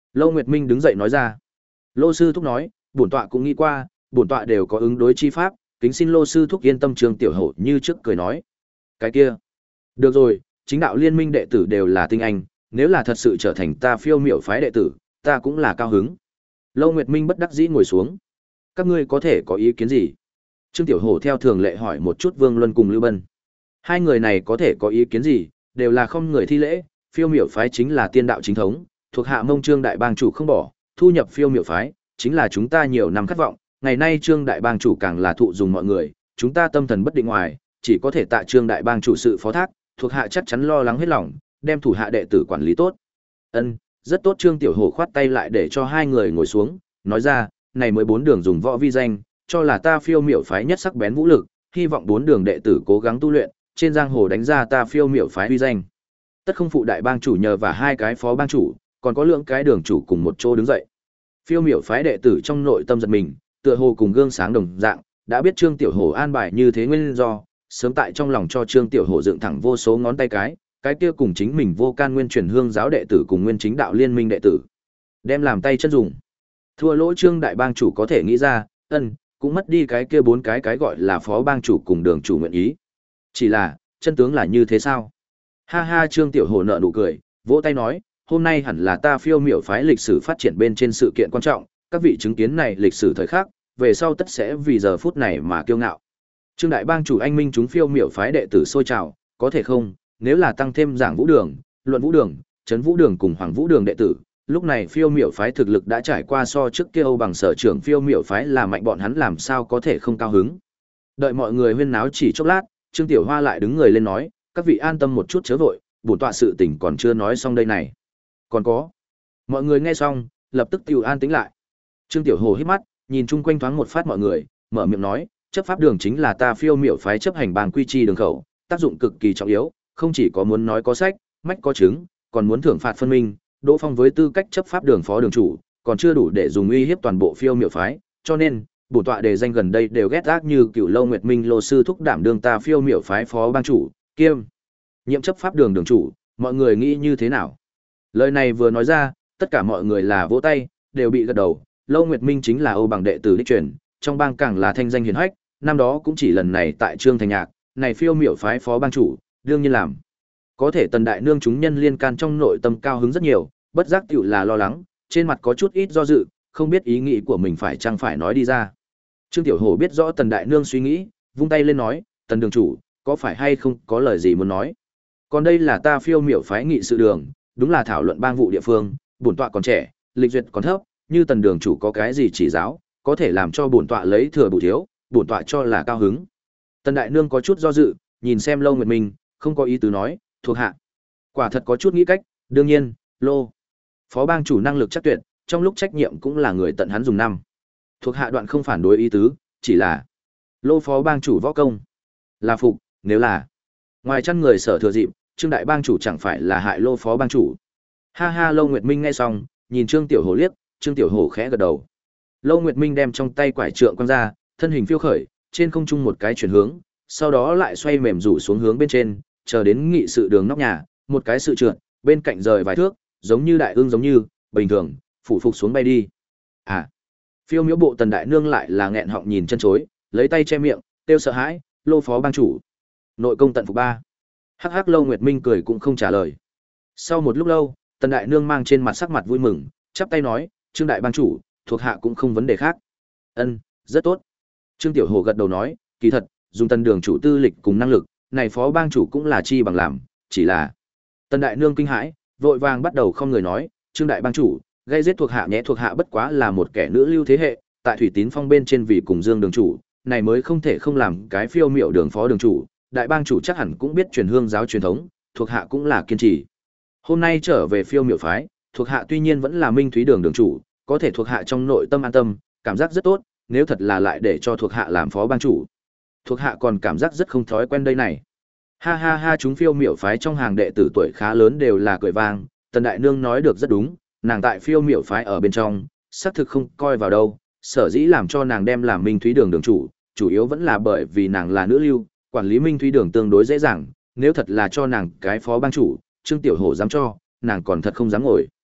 Lô Nguyệt Minh đứng dậy nói ra. Lô sư thúc nói, bổn tọa cũng nghĩ qua, bổn tọa đều có ứng đối chi pháp, kính xin Lô sư thúc yên tâm. Trương Tiểu Hổ như trước cười nói. Cái kia, được rồi, chính đạo liên minh đệ tử đều là tinh anh, nếu là thật sự trở thành ta phiêu miểu phái đệ tử, ta cũng là cao hứng. Lô Nguyệt Minh bất đắc dĩ ngồi xuống. Các ngươi có thể có ý kiến gì? Trương Tiểu Hổ theo thường lệ hỏi một chút Vương Luân cùng Lưu Bân. Hai người này có thể có ý kiến gì, đều là không người thi lễ, phiêu miểu phái chính là tiên đạo chính thống, thuộc hạ Mông Trương đại bang chủ không bỏ, thu nhập phiêu miểu phái, chính là chúng ta nhiều năm khát vọng, ngày nay Trương đại bang chủ càng là thụ dùng mọi người, chúng ta tâm thần bất định ngoài, chỉ có thể tạ Trương đại bang chủ sự phó thác, thuộc hạ chắc chắn lo lắng hết lòng, đem thủ hạ đệ tử quản lý tốt. Ân, rất tốt. Trương Tiểu Hổ khoát tay lại để cho hai người ngồi xuống, nói ra, này mới bốn đường dùng võ vi danh, cho là ta phiêu miểu phái nhất sắc bén vũ lực, hy vọng bốn đường đệ tử cố gắng tu luyện, trên giang hồ đánh ra ta phiêu miểu phái uy danh. Tất không phụ đại bang chủ nhờ và hai cái phó bang chủ, còn có lượng cái đường chủ cùng một chỗ đứng dậy. Phiêu miểu phái đệ tử trong nội tâm giật mình, tựa hồ cùng gương sáng đồng dạng, đã biết Trương Tiểu Hổ an bài như thế nguyên do, sớm tại trong lòng cho Trương Tiểu Hổ dựng thẳng vô số ngón tay cái, cái kia cùng chính mình vô can nguyên truyền hương giáo đệ tử cùng nguyên chính đạo liên minh đệ tử, đem làm tay chân dùng. Thua lỗ Trương đại bang chủ có thể nghĩ ra, ân, cũng mất đi cái kia bốn cái cái gọi là phó bang chủ cùng đường chủ nguyện ý. Chỉ là, chân tướng là như thế sao? Ha ha. Trương Tiểu Hổ nở nụ cười, vỗ tay nói, hôm nay hẳn là ta phiêu miểu phái lịch sử phát triển bên trên sự kiện quan trọng, các vị chứng kiến này lịch sử thời khắc, về sau tất sẽ vì giờ phút này mà kiêu ngạo. Trương đại bang chủ anh minh chúng phiêu miểu phái đệ tử sôi trào, có thể không, nếu là tăng thêm giảng vũ đường, luận vũ đường, trấn vũ đường cùng hoàng vũ đường đệ tử, lúc này phiêu miểu phái thực lực đã trải qua so trước kia Âu bằng sở trưởng phiêu miểu phái là mạnh, bọn hắn làm sao có thể không cao hứng. Đợi mọi người huyên náo chỉ chốc lát, Trương Tiểu Hoa lại đứng người lên nói, các vị an tâm một chút chớ vội, bổn tọa sự tình còn chưa nói xong đây này. Còn có. Mọi người nghe xong, lập tức tiêu an tĩnh lại. Trương Tiểu Hồ hít mắt, nhìn chung quanh thoáng một phát mọi người, mở miệng nói, chấp pháp đường chính là ta phiêu miểu phái chấp hành bang quy chi đường khẩu, tác dụng cực kỳ trọng yếu, không chỉ có muốn nói có sách, mách có chứng, còn muốn thưởng phạt phân minh, Đỗ Phong với tư cách chấp pháp đường phó đường chủ, còn chưa đủ để dùng uy hiếp toàn bộ phiêu miểu phái, cho nên, bổn tọa đề danh gần đây đều ghét gác như Cửu Lâu Nguyệt Minh Lô sư thúc đảm đương ta phiêu miểu phái phó bang chủ, kiêm nhiệm chấp pháp đường đường chủ, mọi người nghĩ như thế nào? Lời này vừa nói ra, tất cả mọi người là vỗ tay, đều bị gật đầu. Lâu Nguyệt Minh chính là Âu bằng đệ tử đích truyền, trong bang càng là thanh danh hiển hách, năm đó cũng chỉ lần này tại Trương Thành Nhạc, này phiêu miểu phái phó bang chủ, đương nhiên làm. Có thể Tần đại nương chúng nhân liên can trong nội tâm cao hứng rất nhiều, bất giác tiểu là lo lắng, trên mặt có chút ít do dự, không biết ý nghĩ của mình phải chăng phải nói đi ra. Trương Tiểu Hổ biết rõ Tần đại nương suy nghĩ, vung tay lên nói, Tần đường chủ, có phải hay không có lời gì muốn nói? Còn đây là ta phiêu miểu phái nghị sự đường, đúng là thảo luận bang vụ địa phương, bổn tọa còn trẻ, lịch duyệt còn thấp, như Tần đường chủ có cái gì chỉ giáo, có thể làm cho bổn tọa lấy thừa bù thiếu, bổn tọa cho là cao hứng. Tần đại nương có chút do dự, nhìn xem Lâu Nguyệt Minh, không có ý tứ nói, thuộc hạ. Quả thật có chút nghĩ cách, đương nhiên, Lô phó bang chủ năng lực chắc tuyệt, trong lúc trách nhiệm cũng là người tận hắn dùng năm. Thuộc hạ đoạn không phản đối ý tứ, chỉ là Lô phó bang chủ võ công là phục, nếu là ngoài chăn người sở thừa dịp, Trương đại bang chủ chẳng phải là hại Lô phó bang chủ. Ha ha. Lâu Nguyệt Minh nghe xong, nhìn Trương Tiểu Hổ liếc, Trương Tiểu Hổ khẽ gật đầu. Lâu Nguyệt Minh đem trong tay quải trượng quăng ra, thân hình phiêu khởi, trên không trung một cái chuyển hướng, sau đó lại xoay mềm rủ xuống hướng bên trên, chờ đến nghị sự đường nóc nhà, một cái sự trượt, bên cạnh rời vài thước, giống như đại ương giống như, bình thường, phủ phục xuống bay đi. À. Phiêu miễu bộ Tần đại nương lại là nghẹn họng nhìn chân chối, lấy tay che miệng, kêu sợ hãi, Lô phó bang chủ. Nội công tận phục ba. Hắc hắc. Lâu Nguyệt Minh cười cũng không trả lời. Sau một lúc lâu, Tần đại nương mang trên mặt sắc mặt vui mừng, chắp tay nói, Trương đại bang chủ, thuộc hạ cũng không vấn đề khác. Ân, rất tốt. Trương Tiểu Hồ gật đầu nói, kỳ thật, dùng Tần đường chủ tư lịch cùng năng lực, này phó bang chủ cũng là chi bằng làm, chỉ là. Tần đại nương kinh hãi, vội vàng bắt đầu không người nói, Trương đại bang chủ, gây giết thuộc hạ nhé, thuộc hạ bất quá là một kẻ nữ lưu thế hệ, tại Thủy Tín Phong bên trên vì cùng Dương đường chủ, này mới không thể không làm cái phiêu miểu đường phó đường chủ, đại bang chủ chắc hẳn cũng biết truyền hương giáo truyền thống, thuộc hạ cũng là kiên trì. Hôm nay trở về phiêu miểu phái, thuộc hạ tuy nhiên vẫn là Minh Thúy đường đường chủ, có thể thuộc hạ trong nội tâm an tâm, cảm giác rất tốt, nếu thật là lại để cho thuộc hạ làm phó bang chủ, thuộc hạ còn cảm giác rất không thói quen đây này. Ha ha ha. Chúng phiêu miểu phái trong hàng đệ tử tuổi khá lớn đều là cười vang, Tần đại nương nói được rất đúng, nàng tại phiêu miểu phái ở bên trong, xác thực không coi vào đâu, sở dĩ làm cho nàng đem làm Minh Thúy đường đường chủ, chủ yếu vẫn là bởi vì nàng là nữ lưu, quản lý Minh Thúy đường tương đối dễ dàng, nếu thật là cho nàng cái phó bang chủ, Trương Tiểu Hổ dám cho, nàng còn thật không dám ngồi.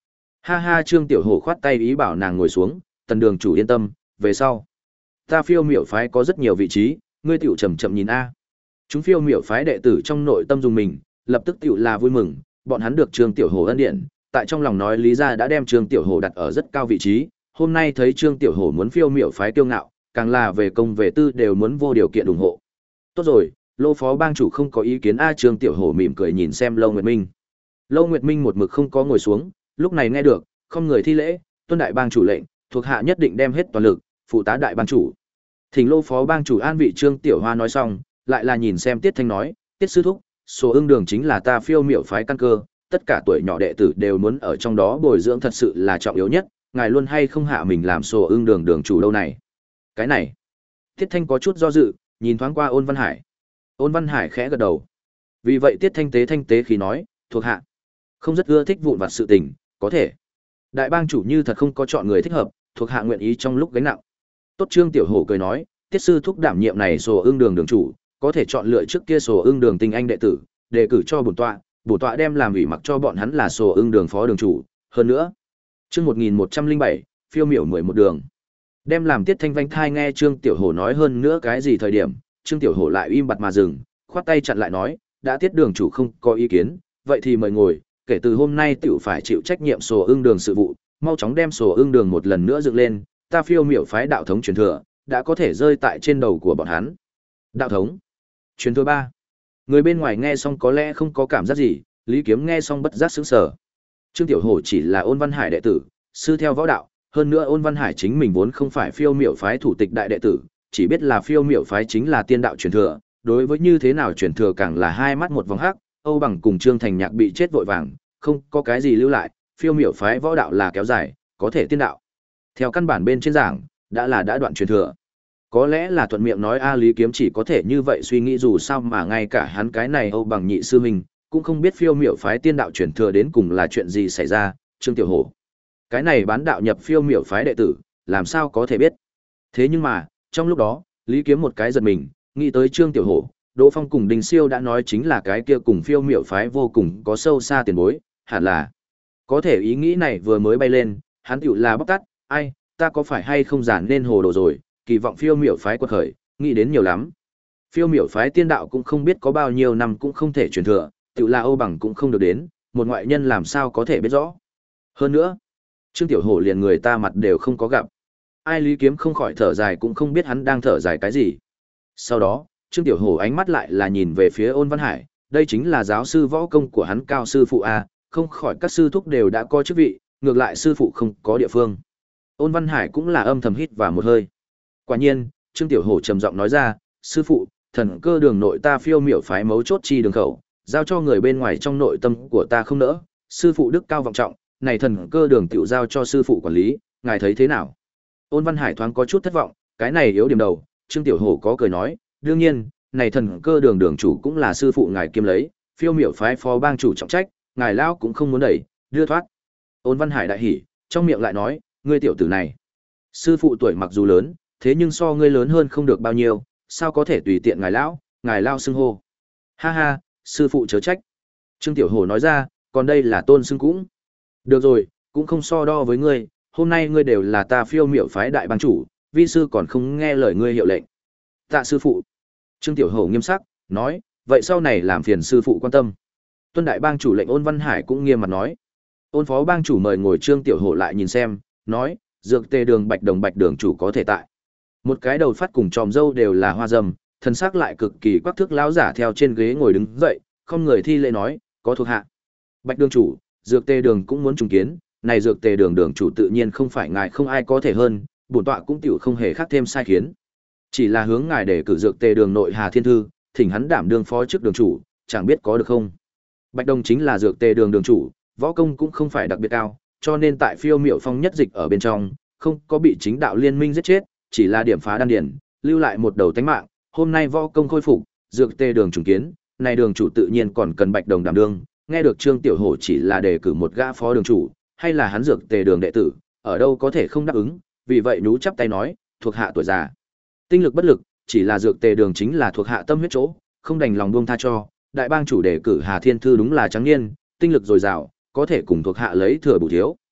Ha ha, Trương Tiểu Hổ khoát tay ý bảo nàng ngồi xuống, Tần đường chủ yên tâm, về sau. Ta phiêu miểu phái có rất nhiều vị trí, ngươi tiểu chậm chậm nhìn a. Chúng phiêu miểu phái đệ tử trong nội tâm dùng mình, lập tức tiểu là vui mừng, bọn hắn được Trương Tiểu Hổ ân điển, tại trong lòng nói lý ra đã đem Trương Tiểu Hổ đặt ở rất cao vị trí, hôm nay thấy Trương Tiểu Hổ muốn phiêu miểu phái kiêu ngạo, càng là về công về tư đều muốn vô điều kiện ủng hộ. Tốt rồi, Lô phó bang chủ không có ý kiến a. Trương Tiểu Hổ mỉm cười nhìn xem Lâu Nguyệt Minh. Lâu Nguyệt Minh một mực không có ngồi xuống, lúc này nghe được, không người thi lễ, tuân đại bang chủ lệnh, thuộc hạ nhất định đem hết toàn lực, phụ tá đại bang chủ. Thỉnh Lô phó bang chủ an vị. Trương Tiểu Hoa nói xong, lại là nhìn xem Tiết Thanh nói, Tiết sư thúc, số ưng đường chính là ta phiêu miểu phái căn cơ, tất cả tuổi nhỏ đệ tử đều muốn ở trong đó bồi dưỡng thật sự là trọng yếu nhất, ngài luôn hay không hạ mình làm số ưng đường đường chủ đâu này. Cái này, Tiết Thanh có chút do dự, nhìn thoáng qua Ôn Văn Hải. Ôn Văn Hải khẽ gật đầu. Vì vậy Tiết Thanh tế thanh tế khí nói, thuộc hạ không rất ưa thích vụn vặt sự tình, có thể. Đại bang chủ như thật không có chọn người thích hợp, thuộc hạ nguyện ý trong lúc gánh nặng. Tốt. Trương Tiểu Hổ cười nói, Tiết sư thúc đảm nhiệm này sổ ương đường đường chủ, có thể chọn lựa trước kia sổ ương đường tinh anh đệ tử, đề cử cho bổn tọa, bổn tọa đem làm ủy mặc cho bọn hắn là sổ ương đường phó đường chủ, hơn nữa. Chương một nghìn một trăm lẻ bảy, phiêu miểu mười một đường. Đem làm Tiết Thanh vanh thai nghe Trương Tiểu Hổ nói hơn nữa cái gì thời điểm, Trương Tiểu Hổ lại im bặt mà dừng, khoát tay chặn lại nói, đã Tiết đường chủ không có ý kiến, vậy thì mời ngồi, kể từ hôm nay tiểu phải chịu trách nhiệm sổ ương đường sự vụ, mau chóng đem sổ ương đường một lần nữa dựng lên, ta phiêu miểu phái đạo thống truyền thừa đã có thể rơi tại trên đầu của bọn hắn. Đạo thống truyền thừa ba. Người bên ngoài nghe xong có lẽ không có cảm giác gì, Lý Kiếm nghe xong bất giác sững sờ. Trương Tiểu Hổ chỉ là Ôn Văn Hải đệ tử, sư theo võ đạo, hơn nữa Ôn Văn Hải chính mình vốn không phải phiêu miểu phái thủ tịch đại đệ tử, chỉ biết là phiêu miểu phái chính là tiên đạo truyền thừa, đối với như thế nào truyền thừa càng là hai mắt một vòng hắc. Âu Bằng cùng Trương Thành Nhạc bị chết vội vàng, không có cái gì lưu lại, phiêu miểu phái võ đạo là kéo dài, có thể tiên đạo. Theo căn bản bên trên giảng, đã là đã đoạn truyền thừa. Có lẽ là thuận miệng nói a Lý Kiếm chỉ có thể như vậy suy nghĩ, dù sao mà ngay cả hắn cái này Âu Bằng nhị sư huynh cũng không biết phiêu miểu phái tiên đạo truyền thừa đến cùng là chuyện gì xảy ra. Trương Tiểu Hổ, cái này bán đạo nhập phiêu miểu phái đệ tử, làm sao có thể biết. Thế nhưng mà, trong lúc đó, Lý Kiếm một cái giật mình, nghĩ tới Trương Tiểu Hổ, Đỗ Phong cùng Đình Siêu đã nói chính là cái kia cùng phiêu miểu phái vô cùng có sâu xa tiền bối, hẳn là. Có thể ý nghĩ này vừa mới bay lên, hắn tiểu là bóc tát, ai, ta có phải hay không giản nên hồ đồ rồi, kỳ vọng phiêu miểu phái quật khởi, nghĩ đến nhiều lắm. Phiêu miểu phái tiên đạo cũng không biết có bao nhiêu năm cũng không thể truyền thừa, tiểu là Âu Bằng cũng không được đến, một ngoại nhân làm sao có thể biết rõ. Hơn nữa, Trương Tiểu Hổ liền người ta mặt đều không có gặp. Ai Lý Kiếm không khỏi thở dài cũng không biết hắn đang thở dài cái gì. Sau đó, Trương Tiểu Hổ ánh mắt lại là nhìn về phía Ôn Văn Hải, đây chính là giáo sư võ công của hắn cao sư phụ a, không khỏi các sư thúc đều đã có chức vị, ngược lại sư phụ không có địa phương. Ôn Văn Hải cũng là âm thầm hít vào một hơi. Quả nhiên, Trương Tiểu Hổ trầm giọng nói ra, sư phụ, thần cơ đường nội ta phiêu miểu phái mấu chốt chi đường khẩu, giao cho người bên ngoài trong nội tâm của ta không nỡ, sư phụ đức cao vọng trọng, này thần cơ đường tiểu giao cho sư phụ quản lý, ngài thấy thế nào? Ôn Văn Hải thoáng có chút thất vọng, cái này yếu điểm đầu, Trương Tiểu Hổ có cười nói, đương nhiên, này thần cơ đường đường chủ cũng là sư phụ ngài kiêm lấy, phiêu miểu phái phó bang chủ trọng trách, ngài lão cũng không muốn đẩy, đưa thoát. Ôn Văn Hải đại hỉ, trong miệng lại nói, ngươi tiểu tử này, sư phụ tuổi mặc dù lớn, thế nhưng so ngươi lớn hơn không được bao nhiêu, sao có thể tùy tiện ngài lão, ngài lao xưng hô. Ha ha, sư phụ chớ trách. Trương Tiểu Hổ nói ra, còn đây là tôn xưng cũng. Được rồi, cũng không so đo với ngươi, hôm nay ngươi đều là ta phiêu miểu phái đại bang chủ, vi sư còn không nghe lời ngươi hiệu lệnh. Tạ sư phụ. Trương Tiểu Hổ nghiêm sắc, nói, vậy sau này làm phiền sư phụ quan tâm. Tuân đại bang chủ lệnh. Ôn Văn Hải cũng nghiêm mặt nói. Ôn phó bang chủ mời ngồi. Trương Tiểu Hổ lại nhìn xem, nói, dược tề đường bạch đồng bạch đường chủ có thể tại. Một cái đầu phát cùng tròm dâu đều là hoa dâm, thân xác lại cực kỳ quắc thước lão giả theo trên ghế ngồi đứng dậy, không người thi lễ nói, có thuộc hạ. Bạch đường chủ, dược tề đường cũng muốn trùng kiến, này dược tề đường đường chủ tự nhiên không phải ngài không ai có thể hơn, bổn tọa cũng tiểu không hề khác thêm sai khiến. Chỉ là hướng ngài để cử dược tề đường nội Hà Thiên Thư, thỉnh hắn đảm đương phó chức đường chủ, chẳng biết có được không. Bạch Đồng chính là dược tề đường đường chủ, võ công cũng không phải đặc biệt cao, cho nên tại phiêu miểu phong nhất dịch ở bên trong, không có bị chính đạo liên minh giết chết, chỉ là điểm phá đan điển, lưu lại một đầu tánh mạng. Hôm nay võ công khôi phục, dược tề đường trùng kiến, này đường chủ tự nhiên còn cần Bạch Đồng đảm đương. Nghe được Trương Tiểu Hổ chỉ là đề cử một gã phó đường chủ, hay là hắn dược tề đường đệ tử, ở đâu có thể không đáp ứng, vì vậy nhú chắp tay nói, thuộc hạ tuổi già, tinh lực bất lực, chỉ là dược tề đường chính là thuộc hạ tâm huyết chỗ, không đành lòng buông tha cho. Đại bang chủ đề cử Hà Thiên Thư đúng là trắng niên, tinh lực dồi dào, có thể cùng thuộc hạ lấy thừa bù thiếu.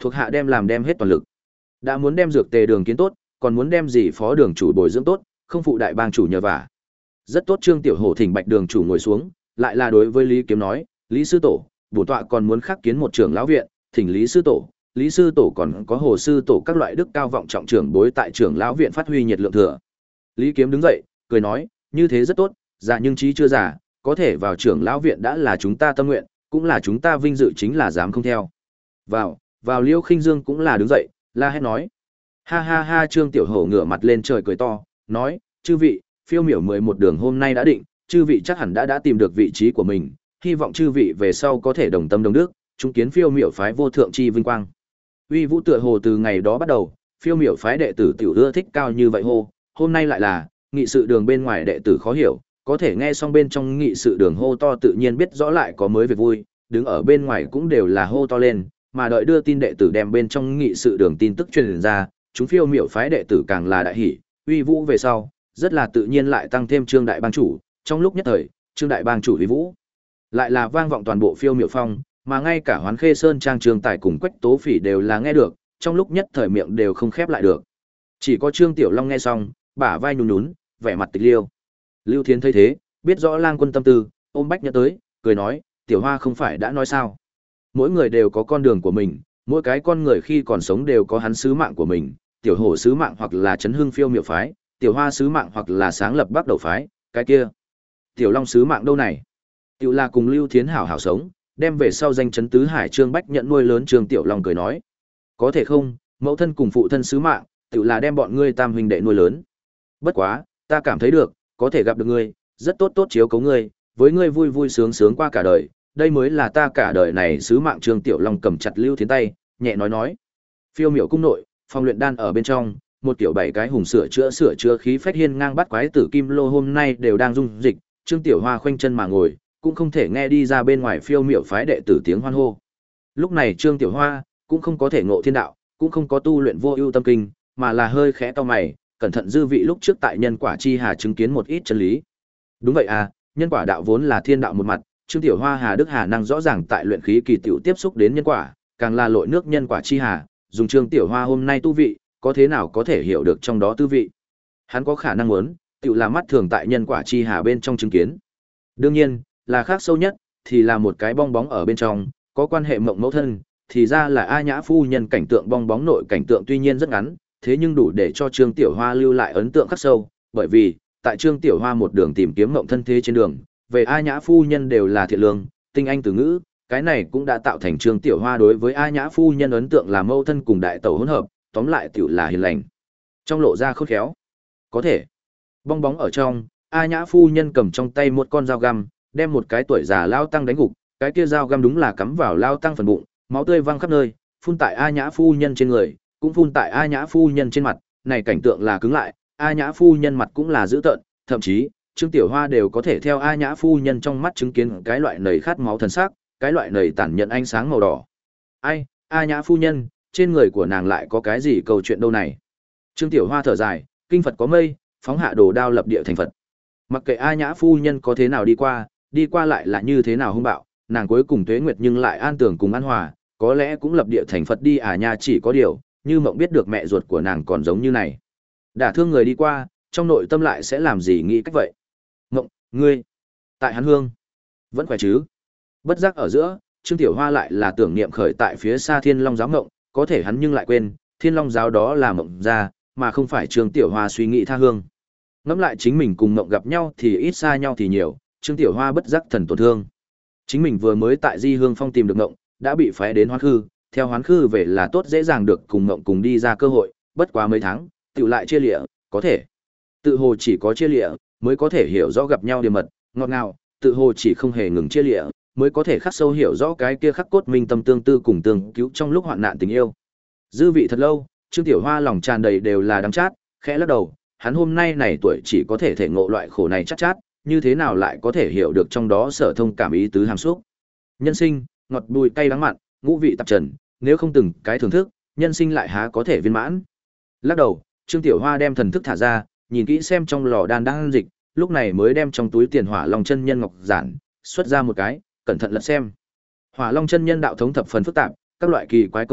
Thuộc hạ đem làm đem hết toàn lực. Đã muốn đem dược tề đường kiến tốt, còn muốn đem gì phó đường chủ bồi dưỡng tốt, không phụ đại bang chủ nhờ vả. Rất tốt. Trương Tiểu Hổ thỉnh Bạch đường chủ ngồi xuống, lại là đối với Lý Kiếm nói, Lý sư tổ, bổn tọa còn muốn khắc kiến một trưởng lão viện, thỉnh Lý sư tổ, Lý sư tổ còn có Hồ sư tổ các loại đức cao vọng trọng trưởng bối tại trưởng lão viện phát huy nhiệt lượng thừa. Lý Kiếm đứng dậy, cười nói, như thế rất tốt, dạ nhưng trí chưa già, có thể vào trưởng lão viện đã là chúng ta tâm nguyện, cũng là chúng ta vinh dự, chính là dám không theo. Vào, vào Liêu Khinh Dương cũng là đứng dậy, la hét nói. Ha ha ha. Trương Tiểu Hổ ngửa mặt lên trời cười to, nói, chư vị, phiêu miểu mười một đường hôm nay đã định, chư vị chắc hẳn đã đã tìm được vị trí của mình, hy vọng chư vị về sau có thể đồng tâm đồng đức, chứng kiến phiêu miểu phái vô thượng chi vinh quang. Uy vũ tựa hồ từ ngày đó bắt đầu, phiêu miểu phái đệ tử tiểu ưa thích cao như vậy hô, hôm nay lại là nghị sự đường bên ngoài đệ tử khó hiểu, có thể nghe xong bên trong nghị sự đường hô to tự nhiên biết rõ lại có mới việc vui, đứng ở bên ngoài cũng đều là hô to lên, mà đợi đưa tin đệ tử đem bên trong nghị sự đường tin tức truyền ra, chúng phiêu miểu phái đệ tử càng là đại hỉ, uy vũ về sau, rất là tự nhiên lại tăng thêm Trương đại bang chủ, trong lúc nhất thời, Trương đại bang chủ uy vũ, lại là vang vọng toàn bộ phiêu miểu phong, mà ngay cả Hoán Khê Sơn Trang Trương Tài cùng Quách Tố Phỉ đều là nghe được, trong lúc nhất thời miệng đều không khép lại được. Chỉ có Trương Tiểu Long nghe xong, bả vai nhún nhún, vẻ mặt tịch liêu. Lưu Thiến thấy thế, biết rõ Lang Quân tâm tư, ôm Bách Nhã tới, cười nói, Tiểu Hoa không phải đã nói sao? Mỗi người đều có con đường của mình, mỗi cái con người khi còn sống đều có hắn sứ mạng của mình, Tiểu Hổ sứ mạng hoặc là chấn hưng phiêu miểu phái, Tiểu Hoa sứ mạng hoặc là sáng lập Bắc Đầu phái, cái kia, Tiểu Long sứ mạng đâu này? Tiểu là cùng Lưu Thiến hảo hảo sống, đem về sau danh chấn tứ hải. Trương Bách nhận nuôi lớn Trương Tiểu Long cười nói, có thể không, mẫu thân cùng phụ thân sứ mạng, tiểu là đem bọn ngươi tam huynh đệ nuôi lớn. Bất quá, ta cảm thấy được, có thể gặp được ngươi, rất tốt tốt chiếu cấu ngươi, với ngươi vui vui sướng sướng qua cả đời, đây mới là ta cả đời này sứ mạng. Trương Tiểu Long cầm chặt Lưu Thiến tay, nhẹ nói nói. Phiêu miểu cung nội, phòng luyện đan ở bên trong, một tiểu bảy cái hùng sửa chữa sửa chữa khí phách hiên ngang bắt quái tử kim lô hôm nay đều đang dung dịch, Trương Tiểu Hoa khoanh chân mà ngồi, cũng không thể nghe đi ra bên ngoài phiêu miểu phái đệ tử tiếng hoan hô. Lúc này Trương Tiểu Hoa cũng không có thể ngộ thiên đạo, cũng không có tu luyện vô ưu tâm kinh, mà là hơi khẽ cau mày, cẩn thận dư vị lúc trước tại nhân quả chi hà chứng kiến một ít chân lý. Đúng vậy à, nhân quả đạo vốn là thiên đạo một mặt, Trương Tiểu Hoa Hà Đức Hà năng rõ ràng tại luyện khí kỳ tiểu tiếp xúc đến nhân quả, càng là lội nước nhân quả chi hà, dùng Trương Tiểu Hoa hôm nay tu vị, có thế nào có thể hiểu được trong đó tư vị. Hắn có khả năng muốn, tiểu là mắt thường tại nhân quả chi hà bên trong chứng kiến. Đương nhiên, là khác sâu nhất, thì là một cái bong bóng ở bên trong, có quan hệ mộng mẫu thân, thì ra là A Nhã phu nhân cảnh tượng bong bóng nội cảnh tượng tuy nhiên rất ngắn, thế nhưng đủ để cho Trương Tiểu Hoa lưu lại ấn tượng khắc sâu, bởi vì, tại Trương Tiểu Hoa một đường tìm kiếm mộng thân thế trên đường, về A Nhã phu nhân đều là thiện lương, tinh anh từ ngữ, cái này cũng đã tạo thành Trương Tiểu Hoa đối với A Nhã phu nhân ấn tượng là mẫu thân cùng đại tẩu hỗn hợp, tóm lại tiểu là hiền lành. Trong lộ ra khôn khéo. Có thể. Bong bóng ở trong, A Nhã phu nhân cầm trong tay một con dao găm, đem một cái tuổi già lao tăng đánh gục, cái kia dao găm đúng là cắm vào lao tăng phần bụng, máu tươi văng khắp nơi, phun tại A Nhã phu nhân trên người, cũng phun tại A Nhã phu nhân trên mặt, này cảnh tượng là cứng lại, A Nhã phu nhân mặt cũng là dữ tợn, thậm chí, Trương Tiểu Hoa đều có thể theo A Nhã phu nhân trong mắt chứng kiến cái loại nầy khát máu thần sắc, cái loại nầy tàn nhẫn ánh sáng màu đỏ. Ai, A Nhã phu nhân, trên người của nàng lại có cái gì câu chuyện đâu này? Trương Tiểu Hoa thở dài, kinh Phật có mây, phóng hạ đồ đao lập địa thành Phật. Mặc kệ A Nhã phu nhân có thế nào đi qua, đi qua lại là như thế nào hung bạo, nàng cuối cùng tuế nguyệt nhưng lại an tưởng cùng an hòa, có lẽ cũng lập địa thành Phật đi à nha. Chỉ có điều, như mộng biết được mẹ ruột của nàng còn giống như này. Đả thương người đi qua, trong nội tâm lại sẽ làm gì nghĩ cách vậy? Mộng, ngươi, tại hắn hương, vẫn khỏe chứ? Bất giác ở giữa, Trương Tiểu Hoa lại là tưởng niệm khởi tại phía xa Thiên Long giáo mộng, có thể hắn nhưng lại quên, Thiên Long giáo đó là mộng ra, mà không phải Trương Tiểu Hoa suy nghĩ tha hương. Ngẫm lại chính mình cùng mộng gặp nhau thì ít xa nhau thì nhiều, Trương Tiểu Hoa bất giác thần tổn thương. Chính mình vừa mới tại Di Hương Phong tìm được mộng, đã bị phái đến Hoán Khư, theo Hoán Khư về là tốt dễ dàng được cùng mộng cùng đi ra cơ hội, bất quá mấy tháng, tiểu lại chia lịa, có thể. Tự hồ chỉ có chia lịa mới có thể hiểu rõ gặp nhau điểm mật, ngọt ngào, tự hồ chỉ không hề ngừng chia lịa mới có thể khắc sâu hiểu rõ cái kia khắc cốt minh tâm tương tư cùng tương cứu trong lúc hoạn nạn tình yêu. Dư vị thật lâu, Trương Tiểu Hoa lòng tràn đầy đều là đắng chát, khẽ lắc đầu, hắn hôm nay này tuổi chỉ có thể thể ngộ loại khổ này chát chát, như thế nào lại có thể hiểu được trong đó sở thông cảm ý tứ hàm xúc. Nhân sinh, ngọt bùi cay đắng mặn, ngũ vị tạp trần, nếu không từng cái thưởng thức, nhân sinh lại há có thể viên mãn. Lắc đầu, Trương Tiểu Hoa đem thần thức thả ra, nhìn kỹ xem trong lò đan đang dịch, lúc này mới đem trong túi tiền Hỏa Long chân nhân ngọc giản xuất ra một cái, cẩn thận lật xem. Hỏa Long chân nhân đạo thống thập phần phức tạp, các loại kỳ quái công pháp,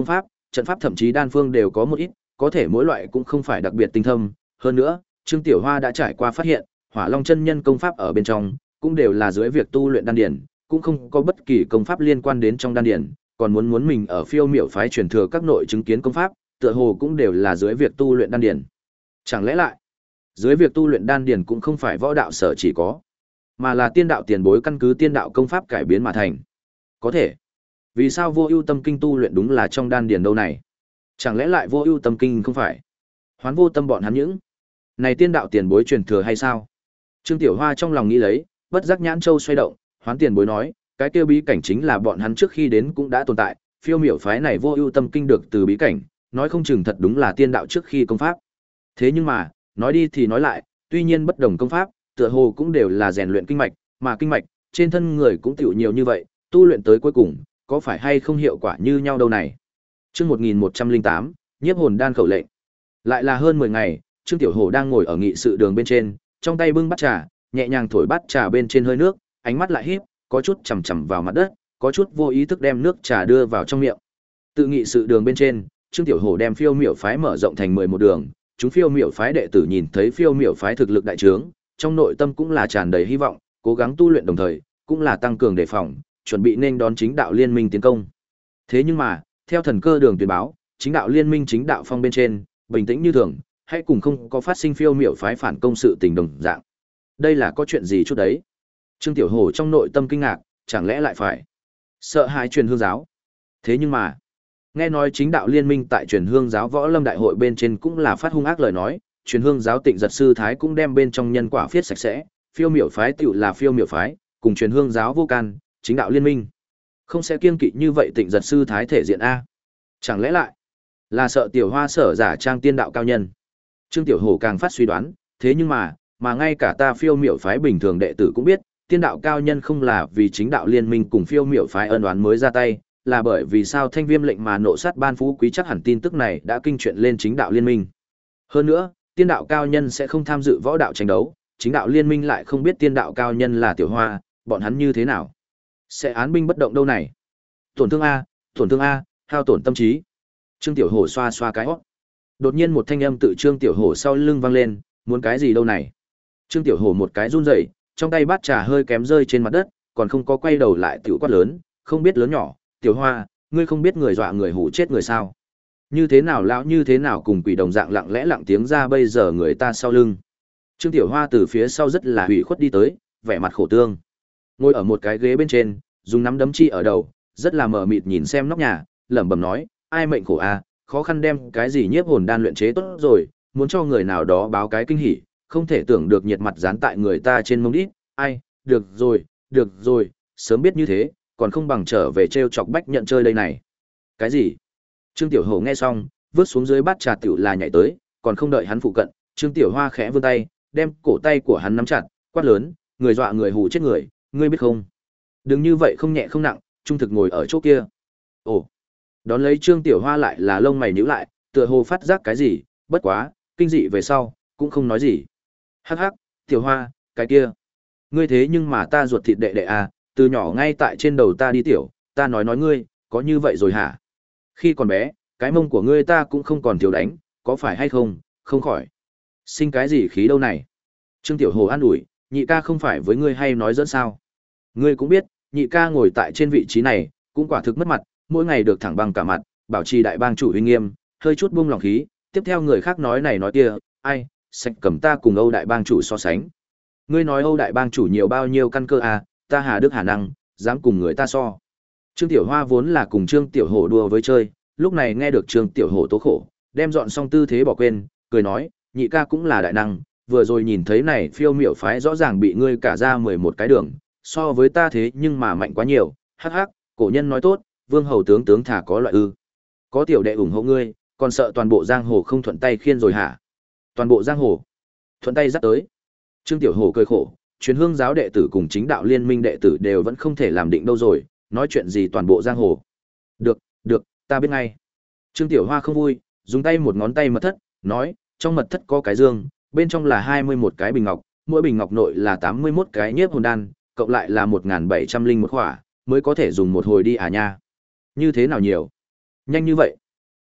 trận pháp thậm chí đan phương đều có một ít, có thể mỗi loại cũng không phải đặc biệt tinh thâm, hơn nữa, Trương Tiểu Hoa đã trải qua phát hiện, Hỏa Long chân nhân công pháp ở bên trong, cũng đều là dưới việc tu luyện đan điển, cũng không có bất kỳ công pháp liên quan đến trong đan điển, còn muốn muốn mình ở Phiêu Miểu phái truyền thừa các nội chứng kiến công pháp, tựa hồ cũng đều là dưới việc tu luyện đan điển. Chẳng lẽ lại, dưới việc tu luyện đan điển cũng không phải võ đạo sở chỉ có, mà là tiên đạo tiền bối căn cứ tiên đạo công pháp cải biến mà thành. Có thể, vì sao Vô Ưu Tâm Kinh tu luyện đúng là trong đan điển đâu này? Chẳng lẽ lại Vô Ưu Tâm Kinh không phải Hoán Vô Tâm bọn hắn những này tiên đạo tiền bối truyền thừa hay sao? Trương Tiểu Hoa trong lòng nghĩ lấy, bất giác nhãn châu xoay động, Hoán tiền bối nói, cái kia bí cảnh chính là bọn hắn trước khi đến cũng đã tồn tại, Phiêu Miểu phái này Vô Ưu Tâm Kinh được từ bí cảnh, nói không chừng thật đúng là tiên đạo trước khi công pháp. Thế nhưng mà, nói đi thì nói lại, tuy nhiên bất đồng công pháp, tựa hồ cũng đều là rèn luyện kinh mạch, mà kinh mạch trên thân người cũng tiểu nhiều như vậy, tu luyện tới cuối cùng, có phải hay không hiệu quả như nhau đâu này. Chương một nghìn một trăm lẻ tám, Nhiếp hồn đan khẩu lệnh. Lại là hơn mười ngày, Trương Tiểu Hổ đang ngồi ở nghị sự đường bên trên, trong tay bưng bát trà, nhẹ nhàng thổi bát trà bên trên hơi nước, ánh mắt lại híp, có chút chằm chằm vào mặt đất, có chút vô ý thức đem nước trà đưa vào trong miệng. Tự nghị sự đường bên trên, Trương Tiểu Hổ đem Phiêu Miểu phái mở rộng thành mười một đường, chúng Phiêu Miểu phái đệ tử nhìn thấy Phiêu Miểu phái thực lực đại trướng, trong nội tâm cũng là tràn đầy hy vọng, cố gắng tu luyện đồng thời, cũng là tăng cường đề phòng, chuẩn bị nên đón chính đạo liên minh tiến công. Thế nhưng mà, theo thần cơ đường tuyên báo, chính đạo liên minh chính đạo phong bên trên, bình tĩnh như thường, hãy cùng không có phát sinh Phiêu Miểu phái phản công sự tình đồng dạng. Đây là có chuyện gì chút đấy? Trương Tiểu Hổ trong nội tâm kinh ngạc, chẳng lẽ lại phải sợ hãi truyền hương giáo? Thế nhưng mà, nghe nói chính đạo liên minh tại truyền hương giáo võ lâm đại hội bên trên cũng là phát hung ác lời nói, truyền hương giáo Tịnh Giật sư thái cũng đem bên trong nhân quả viết sạch sẽ, Phiêu Miểu phái tựu là Phiêu Miểu phái, cùng truyền hương giáo vô can, chính đạo liên minh không sẽ kiêng kỵ như vậy Tịnh Giật sư thái thể diện a? Chẳng lẽ lại là sợ Tiểu Hoa sở giả trang tiên đạo cao nhân? Trương Tiểu Hổ càng phát suy đoán, thế nhưng mà, mà ngay cả ta Phiêu Miểu phái bình thường đệ tử cũng biết, tiên đạo cao nhân không là vì chính đạo liên minh cùng Phiêu Miểu phái ân oán mới ra tay, là bởi vì sao Thanh Viêm lệnh mà nộ sát ban phú quý chắc hẳn tin tức này đã kinh chuyện lên chính đạo liên minh. Hơn nữa, tiên đạo cao nhân sẽ không tham dự võ đạo tranh đấu, chính đạo liên minh lại không biết tiên đạo cao nhân là Tiểu Hoa, bọn hắn như thế nào sẽ án binh bất động đâu này? Tổn thương a, tổn thương a, hao tổn tâm trí. Trương Tiểu Hổ xoa xoa cái hót. Đột nhiên một thanh âm tự Trương Tiểu Hổ sau lưng vang lên, muốn cái gì đâu này? Trương Tiểu Hổ một cái run rẩy, trong tay bát trà hơi kém rơi trên mặt đất, còn không có quay đầu lại tiểu quát lớn, không biết lớn nhỏ, Tiểu Hoa, ngươi không biết người dọa người hù chết người sao? Như thế nào lão như thế nào cùng quỷ đồng dạng lặng lẽ lặng tiếng ra bây giờ người ta sau lưng. Trương Tiểu Hoa từ phía sau rất là hủy khuất đi tới, vẻ mặt khổ tương. Ngồi ở một cái ghế bên trên, dùng nắm đấm chi ở đầu, rất là mờ mịt nhìn xem nóc nhà, lẩm bẩm nói, ai mệnh khổ a, khó khăn đem cái gì nhiếp hồn đan luyện chế tốt rồi, muốn cho người nào đó báo cái kinh hỉ, không thể tưởng được nhiệt mặt dán tại người ta trên mông đít, ai, được rồi, được rồi, sớm biết như thế, còn không bằng trở về trêu chọc bách nhận chơi đây này. Cái gì? Trương Tiểu Hổ nghe xong, vứt xuống dưới bát trà tiểu là nhảy tới, còn không đợi hắn phụ cận, Trương Tiểu Hoa khẽ vươn tay, đem cổ tay của hắn nắm chặt, quát lớn, người dọa người hù chết người, ngươi biết không? Đừng như vậy không nhẹ không nặng, trung thực ngồi ở chỗ kia. Ồ. Đón lấy Trương Tiểu Hoa lại là lông mày nhíu lại, tựa hồ phát giác cái gì, bất quá, kinh dị về sau, cũng không nói gì. Hắc hắc, Tiểu Hoa, cái kia. Ngươi thế nhưng mà ta ruột thịt đệ đệ à, từ nhỏ ngay tại trên đầu ta đi tiểu, ta nói nói ngươi, có như vậy rồi hả? Khi còn bé, cái mông của ngươi ta cũng không còn thiếu đánh, có phải hay không, không khỏi. Sinh cái gì khí đâu này? Trương Tiểu Hồ an ủi, nhị ca không phải với ngươi hay nói dẫn sao? Ngươi cũng biết, nhị ca ngồi tại trên vị trí này, cũng quả thực mất mặt, mỗi ngày được thẳng bằng cả mặt, bảo trì đại bang chủ uy nghiêm, hơi chút buông lòng khí, tiếp theo người khác nói này nói kia, ai, sạch cầm ta cùng Âu đại bang chủ so sánh. Ngươi nói Âu đại bang chủ nhiều bao nhiêu căn cơ à, ta Hà Đức Hà năng, dám cùng người ta so. Trương Tiểu Hoa vốn là cùng Trương Tiểu Hổ đùa với chơi, lúc này nghe được Trương Tiểu Hổ tố khổ, đem dọn xong tư thế bỏ quên, cười nói, nhị ca cũng là đại năng, vừa rồi nhìn thấy này Phiêu Miểu phái rõ ràng bị ngươi cả ra mười một cái đường, so với ta thế nhưng mà mạnh quá nhiều, hắc hắc, cổ nhân nói tốt, vương hầu tướng tướng thả có loại ư. Có tiểu đệ ủng hộ ngươi, còn sợ toàn bộ giang hồ không thuận tay khiên rồi hả? Toàn bộ giang hồ thuận tay dắt tới. Trương Tiểu Hổ cười khổ, truyền hương giáo đệ tử cùng chính đạo liên minh đệ tử đều vẫn không thể làm định đâu rồi, nói chuyện gì toàn bộ giang hồ. Được, được, ta biết ngay. Trương Tiểu Hoa không vui, dùng tay một ngón tay mật thất, nói, trong mật thất có cái dương, bên trong là hai mươi mốt cái bình ngọc, mỗi bình ngọc nội là tám mươi mốt cái nhiếp hồn đan, cộng lại là một nghìn bảy trăm lẻ một khỏa, mới có thể dùng một hồi đi à nha. Như thế nào nhiều? Nhanh như vậy?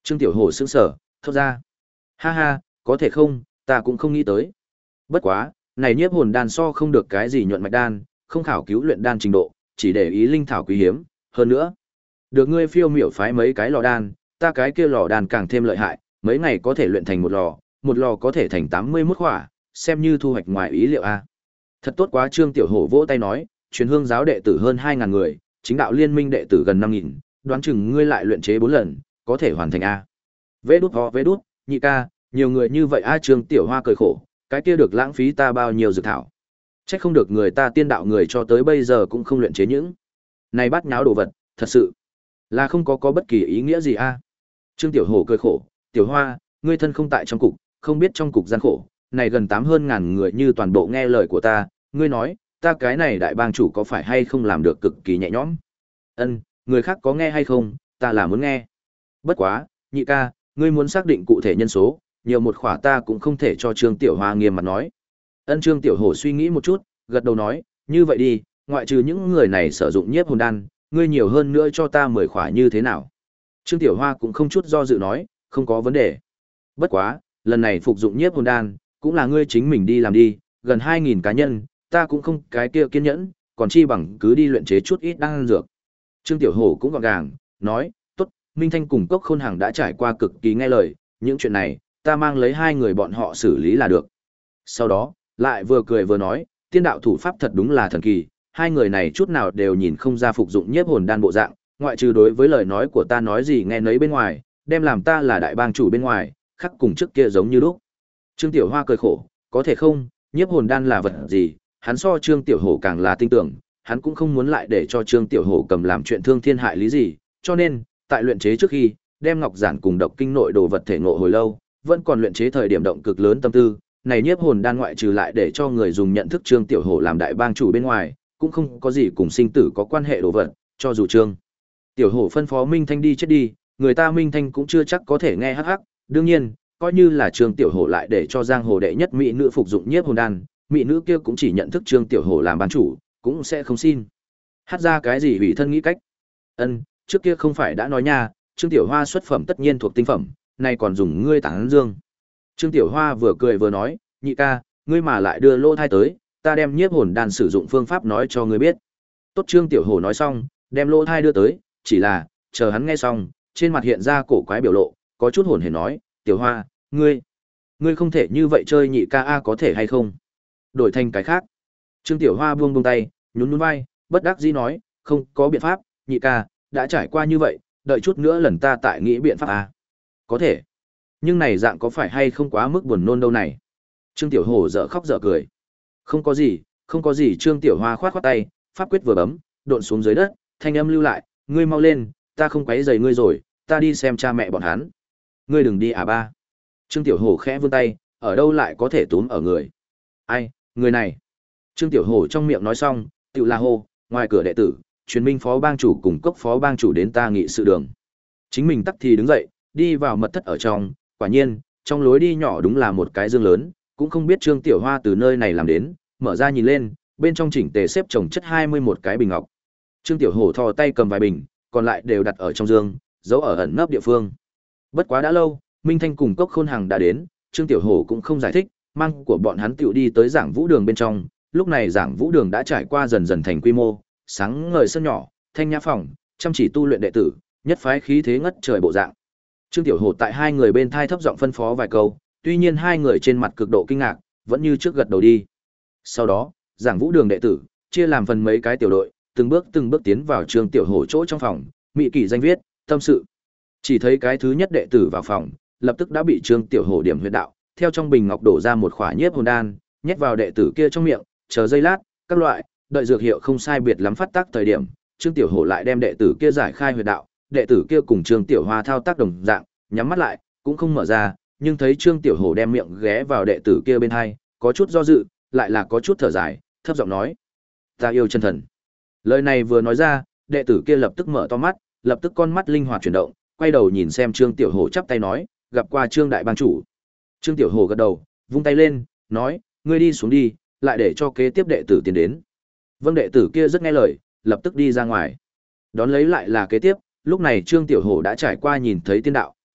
Trương Tiểu Hổ sững sờ, thốt ra. Ha ha, có thể không, ta cũng không nghĩ tới. Bất quá, này nhiếp hồn đan so không được cái gì nhuận mạch đan, không khảo cứu luyện đan trình độ, chỉ để ý linh thảo quý hiếm, hơn nữa. Được ngươi phiêu miểu phái mấy cái lò đan, ta cái kia lò đan càng thêm lợi hại, mấy ngày có thể luyện thành một lò, một lò có thể thành tám mươi mốt khỏa, xem như thu hoạch ngoài ý liệu a. Thật tốt quá. Trương Tiểu Hổ vỗ tay nói, truyền hương giáo đệ tử hơn hai ngàn người, chính đạo liên minh đệ tử gần năm nghìn, đoán chừng ngươi lại luyện chế bốn lần, có thể hoàn thành a. Vê đút ho vê đút, nhị ca, nhiều người như vậy a. Trương Tiểu Hoa cười khổ, cái kia được lãng phí ta bao nhiêu dược thảo. Chắc không được người ta tiên đạo người cho tới bây giờ cũng không luyện chế những này bắt nháo đồ vật, thật sự là không có có bất kỳ ý nghĩa gì a. Trương Tiểu Hổ cười khổ, Tiểu Hoa, ngươi thân không tại trong cục, không biết trong cục gian khổ, này gần tám hơn ngàn người như toàn bộ nghe lời của ta, ngươi nói, ta cái này đại bang chủ có phải hay không làm được cực kỳ nhẹ nhõm? Ân, người khác có nghe hay không, ta là muốn nghe. Bất quá, nhị ca, ngươi muốn xác định cụ thể nhân số, nhiều một khỏa ta cũng không thể cho Trương Tiểu Hoa nghiêm mặt nói. Ân. Trương Tiểu Hổ suy nghĩ một chút, gật đầu nói, như vậy đi, ngoại trừ những người này sử dụng nhiếp hồn đan, ngươi nhiều hơn nữa cho ta mười khỏa như thế nào? Trương Tiểu Hoa cũng không chút do dự nói, không có vấn đề. Bất quá, lần này phục dụng nhiếp hồn đan, cũng là ngươi chính mình đi làm đi, gần hai nghìn cá nhân, ta cũng không cái kia kiên nhẫn, còn chi bằng cứ đi luyện chế chút ít đan dược. Trương Tiểu Hổ cũng gọn gàng, nói, tốt, Minh Thanh cùng Cốc Khôn Hằng đã trải qua cực kỳ nghe lời, những chuyện này, ta mang lấy hai người bọn họ xử lý là được. Sau đó, lại vừa cười vừa nói, tiên đạo thủ pháp thật đúng là thần kỳ, hai người này chút nào đều nhìn không ra phục dụng nhiếp hồn đan bộ dạng, ngoại trừ đối với lời nói của ta nói gì nghe nấy bên ngoài, đem làm ta là đại bang chủ bên ngoài, khắc cùng trước kia giống như lúc. Trương Tiểu Hoa cười khổ, có thể không, nhiếp hồn đan là vật gì, hắn so Trương Tiểu Hổ càng là tin tưởng, hắn cũng không muốn lại để cho Trương Tiểu Hổ cầm làm chuyện thương thiên hại lý gì, cho nên, tại luyện chế trước khi, đem ngọc giản cùng độc kinh nội đồ vật thể ngộ hồi lâu, vẫn còn luyện chế thời điểm động cực lớn tâm tư, này nhiếp hồn đan ngoại trừ lại để cho người dùng nhận thức Trương Tiểu Hổ làm đại bang chủ bên ngoài, cũng không có gì cùng sinh tử có quan hệ đồ vật, cho dù Trương Tiểu Hổ phân phó Minh Thanh đi chết đi, người ta Minh Thanh cũng chưa chắc có thể nghe hắc hắc, đương nhiên, coi như là Trương Tiểu Hổ lại để cho giang hồ đệ nhất mỹ nữ phục dụng nhiếp hồn đan, mỹ nữ kia cũng chỉ nhận thức Trương Tiểu Hổ làm ban chủ, cũng sẽ không xin. Hát ra cái gì ủy thân nghĩ cách. Ân, trước kia không phải đã nói nha, Trương Tiểu Hoa xuất phẩm tất nhiên thuộc tinh phẩm, nay còn dùng ngươi tán dương. Trương Tiểu Hoa vừa cười vừa nói, nhị ca, ngươi mà lại đưa lô thai tới, ta đem nhiếp hồn đan sử dụng phương pháp nói cho ngươi biết. Tốt. Trương Tiểu Hổ nói xong, đem lô thai đưa tới, chỉ là, chờ hắn nghe xong, trên mặt hiện ra cổ quái biểu lộ, có chút hồn hển nói, Tiểu Hoa, ngươi, ngươi không thể như vậy chơi nhị ca a, có thể hay không? Đổi thành cái khác. Trương Tiểu Hoa buông buông tay, nhún nhún vai, bất đắc dĩ nói, không có biện pháp, nhị ca, đã trải qua như vậy, đợi chút nữa lần ta tại nghĩ biện pháp a. Có thể. Nhưng này dạng có phải hay không quá mức buồn nôn đâu này? Trương Tiểu Hổ dở khóc dở cười. Không có gì, không có gì. Trương Tiểu Hoa khoát khoát tay, pháp quyết vừa bấm, độn xuống dưới đất, thanh âm lưu lại, ngươi mau lên, ta không quấy rầy ngươi rồi, ta đi xem cha mẹ bọn hắn. Ngươi đừng đi à ba. Trương Tiểu Hổ khẽ vươn tay, ở đâu lại có thể túm ở người. Ai, người này. Trương Tiểu Hổ trong miệng nói xong, tự la hô, ngoài cửa đệ tử, truyền minh phó bang chủ cùng cốc phó bang chủ đến ta nghị sự đường. Chính mình tắc thì đứng dậy, đi vào mật thất ở trong, quả nhiên, trong lối đi nhỏ đúng là một cái dương lớn, cũng không biết Trương Tiểu Hoa từ nơi này làm đến, mở ra nhìn lên, bên trong chỉnh tề xếp chồng chất hai mươi mốt cái bình ngọc. Trương Tiểu Hổ thò tay cầm vài bình, còn lại đều đặt ở trong dương, giấu ở ẩn nấp địa phương. Bất quá đã lâu, Minh Thanh cùng Cốc Khôn Hằng đã đến, Trương Tiểu Hổ cũng không giải thích, mang của bọn hắn tiểu đi tới Giảng Vũ Đường bên trong, lúc này Giảng Vũ Đường đã trải qua dần dần thành quy mô, sáng ngời sân nhỏ, thanh nhã phòng, chăm chỉ tu luyện đệ tử, nhất phái khí thế ngất trời bộ dạng. Trương Tiểu Hổ tại hai người bên thai thấp giọng phân phó vài câu, tuy nhiên hai người trên mặt cực độ kinh ngạc, vẫn như trước gật đầu đi. Sau đó, Giảng Vũ Đường đệ tử chia làm phần mấy cái tiểu đội, từng bước từng bước tiến vào Trương Tiểu Hổ chỗ trong phòng, mị kỷ danh viết, tâm sự. Chỉ thấy cái thứ nhất đệ tử vào phòng, lập tức đã bị Trương Tiểu Hổ điểm huyệt đạo, theo trong bình ngọc đổ ra một khỏa nhiếp hồn đan, nhét vào đệ tử kia trong miệng, chờ giây lát, các loại, đợi dược hiệu không sai biệt lắm phát tác thời điểm, Trương Tiểu Hổ lại đem đệ tử kia giải khai huyệt đạo, đệ tử kia cùng Trương Tiểu Hoa thao tác đồng dạng, nhắm mắt lại, cũng không mở ra, nhưng thấy Trương Tiểu Hổ đem miệng ghé vào đệ tử kia bên hai, có chút do dự, lại là có chút thở dài, thấp giọng nói: "Ta yêu chân thần." Lời này vừa nói ra, đệ tử kia lập tức mở to mắt, lập tức con mắt linh hoạt chuyển động, quay đầu nhìn xem Trương Tiểu Hổ chắp tay nói: "Gặp qua Trương đại bang chủ." Trương Tiểu Hổ gật đầu, vung tay lên, nói: "Ngươi đi xuống đi, lại để cho kế tiếp đệ tử tiến đến." Vâng, đệ tử kia rất nghe lời, lập tức đi ra ngoài. Đón lấy lại là kế tiếp, lúc này Trương Tiểu Hổ đã trải qua nhìn thấy tiên đạo,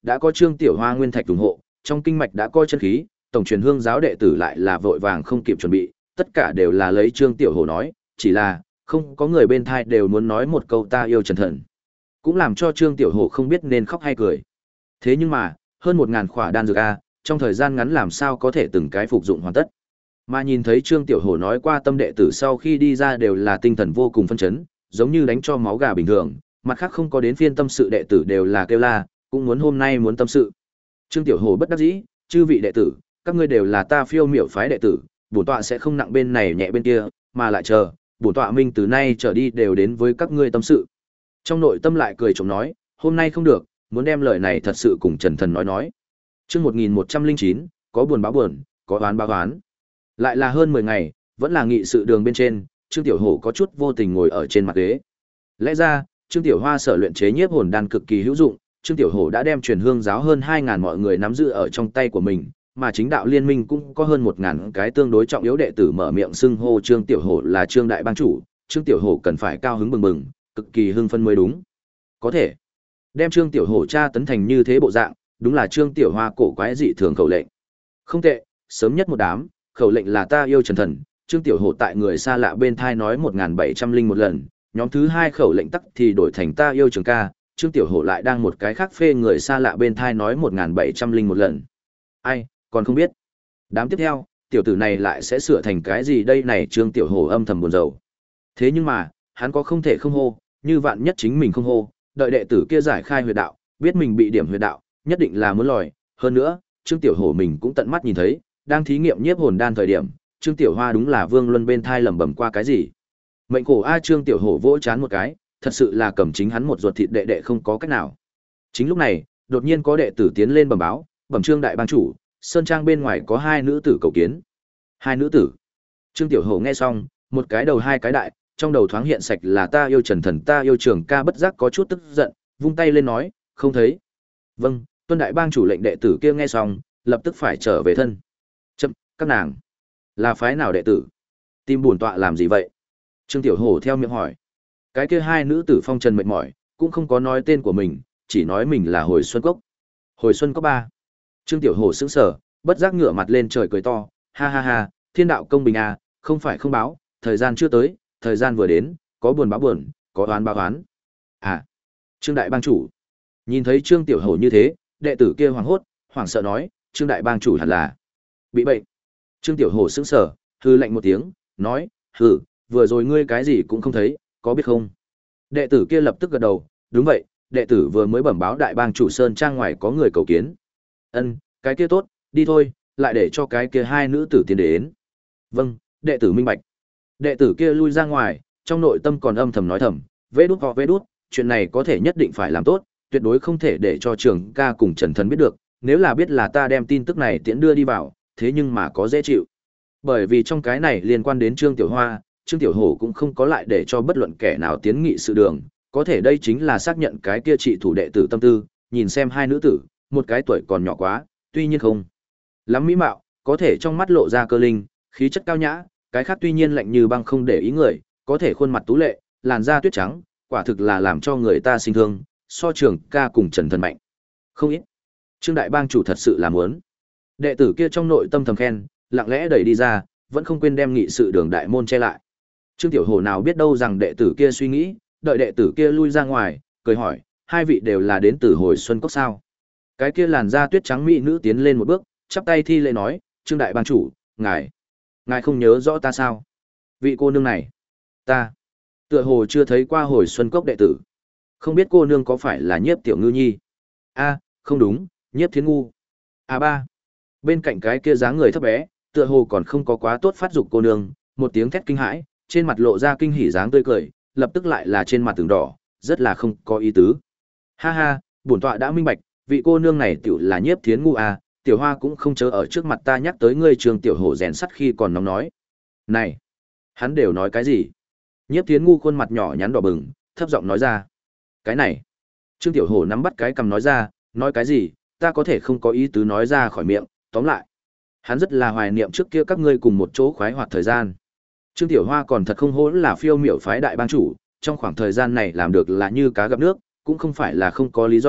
đã có Trương Tiểu Hoa nguyên thạch ủng hộ, trong kinh mạch đã có chân khí, tổng truyền hương giáo đệ tử lại là vội vàng không kịp chuẩn bị, tất cả đều là lấy Trương Tiểu Hổ nói, chỉ là không có người bên thai đều muốn nói một câu ta yêu Trần Thần. Cũng làm cho Trương Tiểu Hổ không biết nên khóc hay cười. Thế nhưng mà, hơn một ngàn khỏa đan dược a, trong thời gian ngắn làm sao có thể từng cái phục dụng hoàn tất. Mà nhìn thấy Trương Tiểu Hổ nói qua tâm đệ tử sau khi đi ra đều là tinh thần vô cùng phấn chấn, giống như đánh cho máu gà bình thường, mặt khác không có đến phiên tâm sự đệ tử đều là kêu la, cũng muốn hôm nay muốn tâm sự. Trương Tiểu Hổ bất đắc dĩ, chư vị đệ tử, các ngươi đều là ta phiêu miểu phái đệ tử, bổn tọa sẽ không nặng bên này nhẹ bên kia, mà lại chờ, bổn tọa minh từ nay trở đi đều đến với các ngươi tâm sự. Trong nội tâm lại cười trộm nói, hôm nay không được, muốn đem lời này thật sự cùng Trần Thần nói nói. Chương một nghìn một trăm lẻ chín, có buồn báo buồn, có oán báo oán. Lại là hơn mười ngày, vẫn là nghị sự đường bên trên, Trương Tiểu Hổ có chút vô tình ngồi ở trên mặt ghế. Lẽ ra, Trương Tiểu Hoa sở luyện chế nhiếp hồn đan cực kỳ hữu dụng, Trương Tiểu Hổ đã đem truyền hương giáo hơn hai ngàn mọi người nắm giữ ở trong tay của mình, mà chính đạo liên minh cũng có hơn một ngàn cái tương đối trọng yếu đệ tử mở miệng xưng hô Trương Tiểu Hổ là Trương đại bang chủ, Trương Tiểu Hổ cần phải cao hứng bừng bừng, cực kỳ hưng phấn mới đúng. Có thể đem Trương Tiểu Hổ tra tấn thành như thế bộ dạng, đúng là Trương Tiểu Hoa cổ quái dị thường khẩu lệnh. Không tệ, sớm nhất một đám, khẩu lệnh là ta yêu Trần Thần, Trương Tiểu Hổ tại người xa lạ bên thai nói một nghìn bảy trăm linh một lần, nhóm thứ hai khẩu lệnh tắc thì đổi thành ta yêu Trường ca, Trương Tiểu Hổ lại đang một cái khác phê người xa lạ bên thai nói một nghìn bảy trăm linh một lần. Ai, còn không biết. Đám tiếp theo, tiểu tử này lại sẽ sửa thành cái gì đây này Trương Tiểu Hổ âm thầm buồn rầu. Thế nhưng mà, hắn có không thể không hô, như vạn nhất chính mình không hô, đợi đệ tử kia giải khai huyệt đạo, biết mình bị điểm huyệt đạo, nhất định là muốn lòi, hơn nữa, Trương Tiểu Hổ mình cũng tận mắt nhìn thấy, đang thí nghiệm nhiếp hồn đan thời điểm, Trương Tiểu Hoa đúng là Vương Luân bên thai lẩm bẩm qua cái gì. Mệnh cổ a Trương Tiểu Hổ vỗ chán một cái, thật sự là cầm chính hắn một ruột thịt đệ đệ không có cách nào. Chính lúc này, đột nhiên có đệ tử tiến lên bẩm báo, bẩm Trương đại bang chủ, sơn trang bên ngoài có hai nữ tử cầu kiến. Hai nữ tử? Trương Tiểu Hổ nghe xong, một cái đầu hai cái đại, trong đầu thoáng hiện sạch là ta yêu Trần Thần, ta yêu Trường ca, bất giác có chút tức giận, vung tay lên nói, không thấy. Vâng, tuân đại bang chủ lệnh đệ tử kia nghe xong, lập tức phải trở về thân. Chậm, các nàng là phái nào đệ tử? Tìm bổn tọa làm gì vậy? Trương Tiểu Hổ theo miệng hỏi. Cái kia hai nữ tử phong trần mệt mỏi, cũng không có nói tên của mình, chỉ nói mình là Hồi Xuân Cốc. Hồi Xuân Cốc ba. Trương Tiểu Hổ sững sờ, bất giác ngửa mặt lên trời cười to, ha ha ha, thiên đạo công bình à, không phải không báo, thời gian chưa tới, thời gian vừa đến, có buồn báo buồn, có oán báo oán. À, Trương đại bang chủ. Nhìn thấy Trương Tiểu Hổ như thế, đệ tử kia hoảng hốt, hoảng sợ nói, Trương đại bang chủ hẳn là bị bệnh. Trương Tiểu Hổ sững sờ, hư lạnh một tiếng, nói, hừ, vừa rồi ngươi cái gì cũng không thấy, có biết không? Đệ tử kia lập tức gật đầu, đúng vậy, đệ tử vừa mới bẩm báo đại bang chủ sơn trang ngoài có người cầu kiến. Ân, cái kia tốt, đi thôi, lại để cho cái kia hai nữ tử tiến đến. Vâng, đệ tử minh bạch. Đệ tử kia lui ra ngoài, trong nội tâm còn âm thầm nói thầm, vế đút ho vế đút, chuyện này có thể nhất định phải làm tốt, tuyệt đối không thể để cho Trường ca cùng Trần Thần biết được, nếu là biết là ta đem tin tức này tiễn đưa đi vào, thế nhưng mà có dễ chịu. Bởi vì trong cái này liên quan đến Trương Tiểu Hoa, Trương Tiểu Hổ cũng không có lại để cho bất luận kẻ nào tiến nghị sự đường, có thể đây chính là xác nhận cái kia trị thủ đệ tử tâm tư, nhìn xem hai nữ tử, một cái tuổi còn nhỏ quá, tuy nhiên không lắm mỹ mạo, có thể trong mắt lộ ra cơ linh, khí chất cao nhã, cái khác tuy nhiên lạnh như băng không để ý người, có thể khuôn mặt tú lệ, làn da tuyết trắng, quả thực là làm cho người ta sinh thương, so Trường ca cùng Trần Thần mạnh. Không ít. Trương đại bang chủ thật sự là muốn. Đệ tử kia trong nội tâm thầm khen, lặng lẽ đẩy đi ra, vẫn không quên đem nghị sự đường đại môn che lại. Trương Tiểu Hổ nào biết đâu rằng đệ tử kia suy nghĩ, đợi đệ tử kia lui ra ngoài, cười hỏi, hai vị đều là đến từ Hồi Xuân Cốc sao? Cái kia làn da tuyết trắng mỹ nữ tiến lên một bước, chắp tay thi lễ nói, Trương đại bang chủ, ngài, ngài không nhớ rõ ta sao? Vị cô nương này, ta, tựa hồ chưa thấy qua Hồi Xuân Cốc đệ tử. Không biết cô nương có phải là Nhiếp Tiểu Ngư Nhi? A, không đúng, Nhiếp Thiến Ngu. A ba. Bên cạnh cái kia dáng người thấp bé, tựa hồ còn không có quá tốt phát dục cô nương, một tiếng thét kinh hãi, trên mặt lộ ra kinh hỉ dáng tươi cười, lập tức lại là trên mặt từng đỏ, rất là không có ý tứ. Ha ha, bổn tọa đã minh bạch, vị cô nương này tiểu là Nhiếp Thiến Ngu à, Tiểu Hoa cũng không chớ ở trước mặt ta nhắc tới ngươi Trường Tiểu Hổ rèn sắt khi còn nóng nói. Này, hắn đều nói cái gì? Nhiếp Thiến Ngu khuôn mặt nhỏ nhắn đỏ bừng, thấp giọng nói ra. Cái này, Trương Tiểu Hổ nắm bắt cái cầm nói ra, nói cái gì, ta có thể không có ý tứ nói ra khỏi miệng, tóm lại. Hắn rất là hoài niệm trước kia các ngươi cùng một chỗ khoái hoạt thời gian. Trương Tiểu Hoa còn thật không hỗn là phiêu miểu phái đại bang chủ, trong khoảng thời gian này làm được là như cá gặp nước, cũng không phải là không có lý do,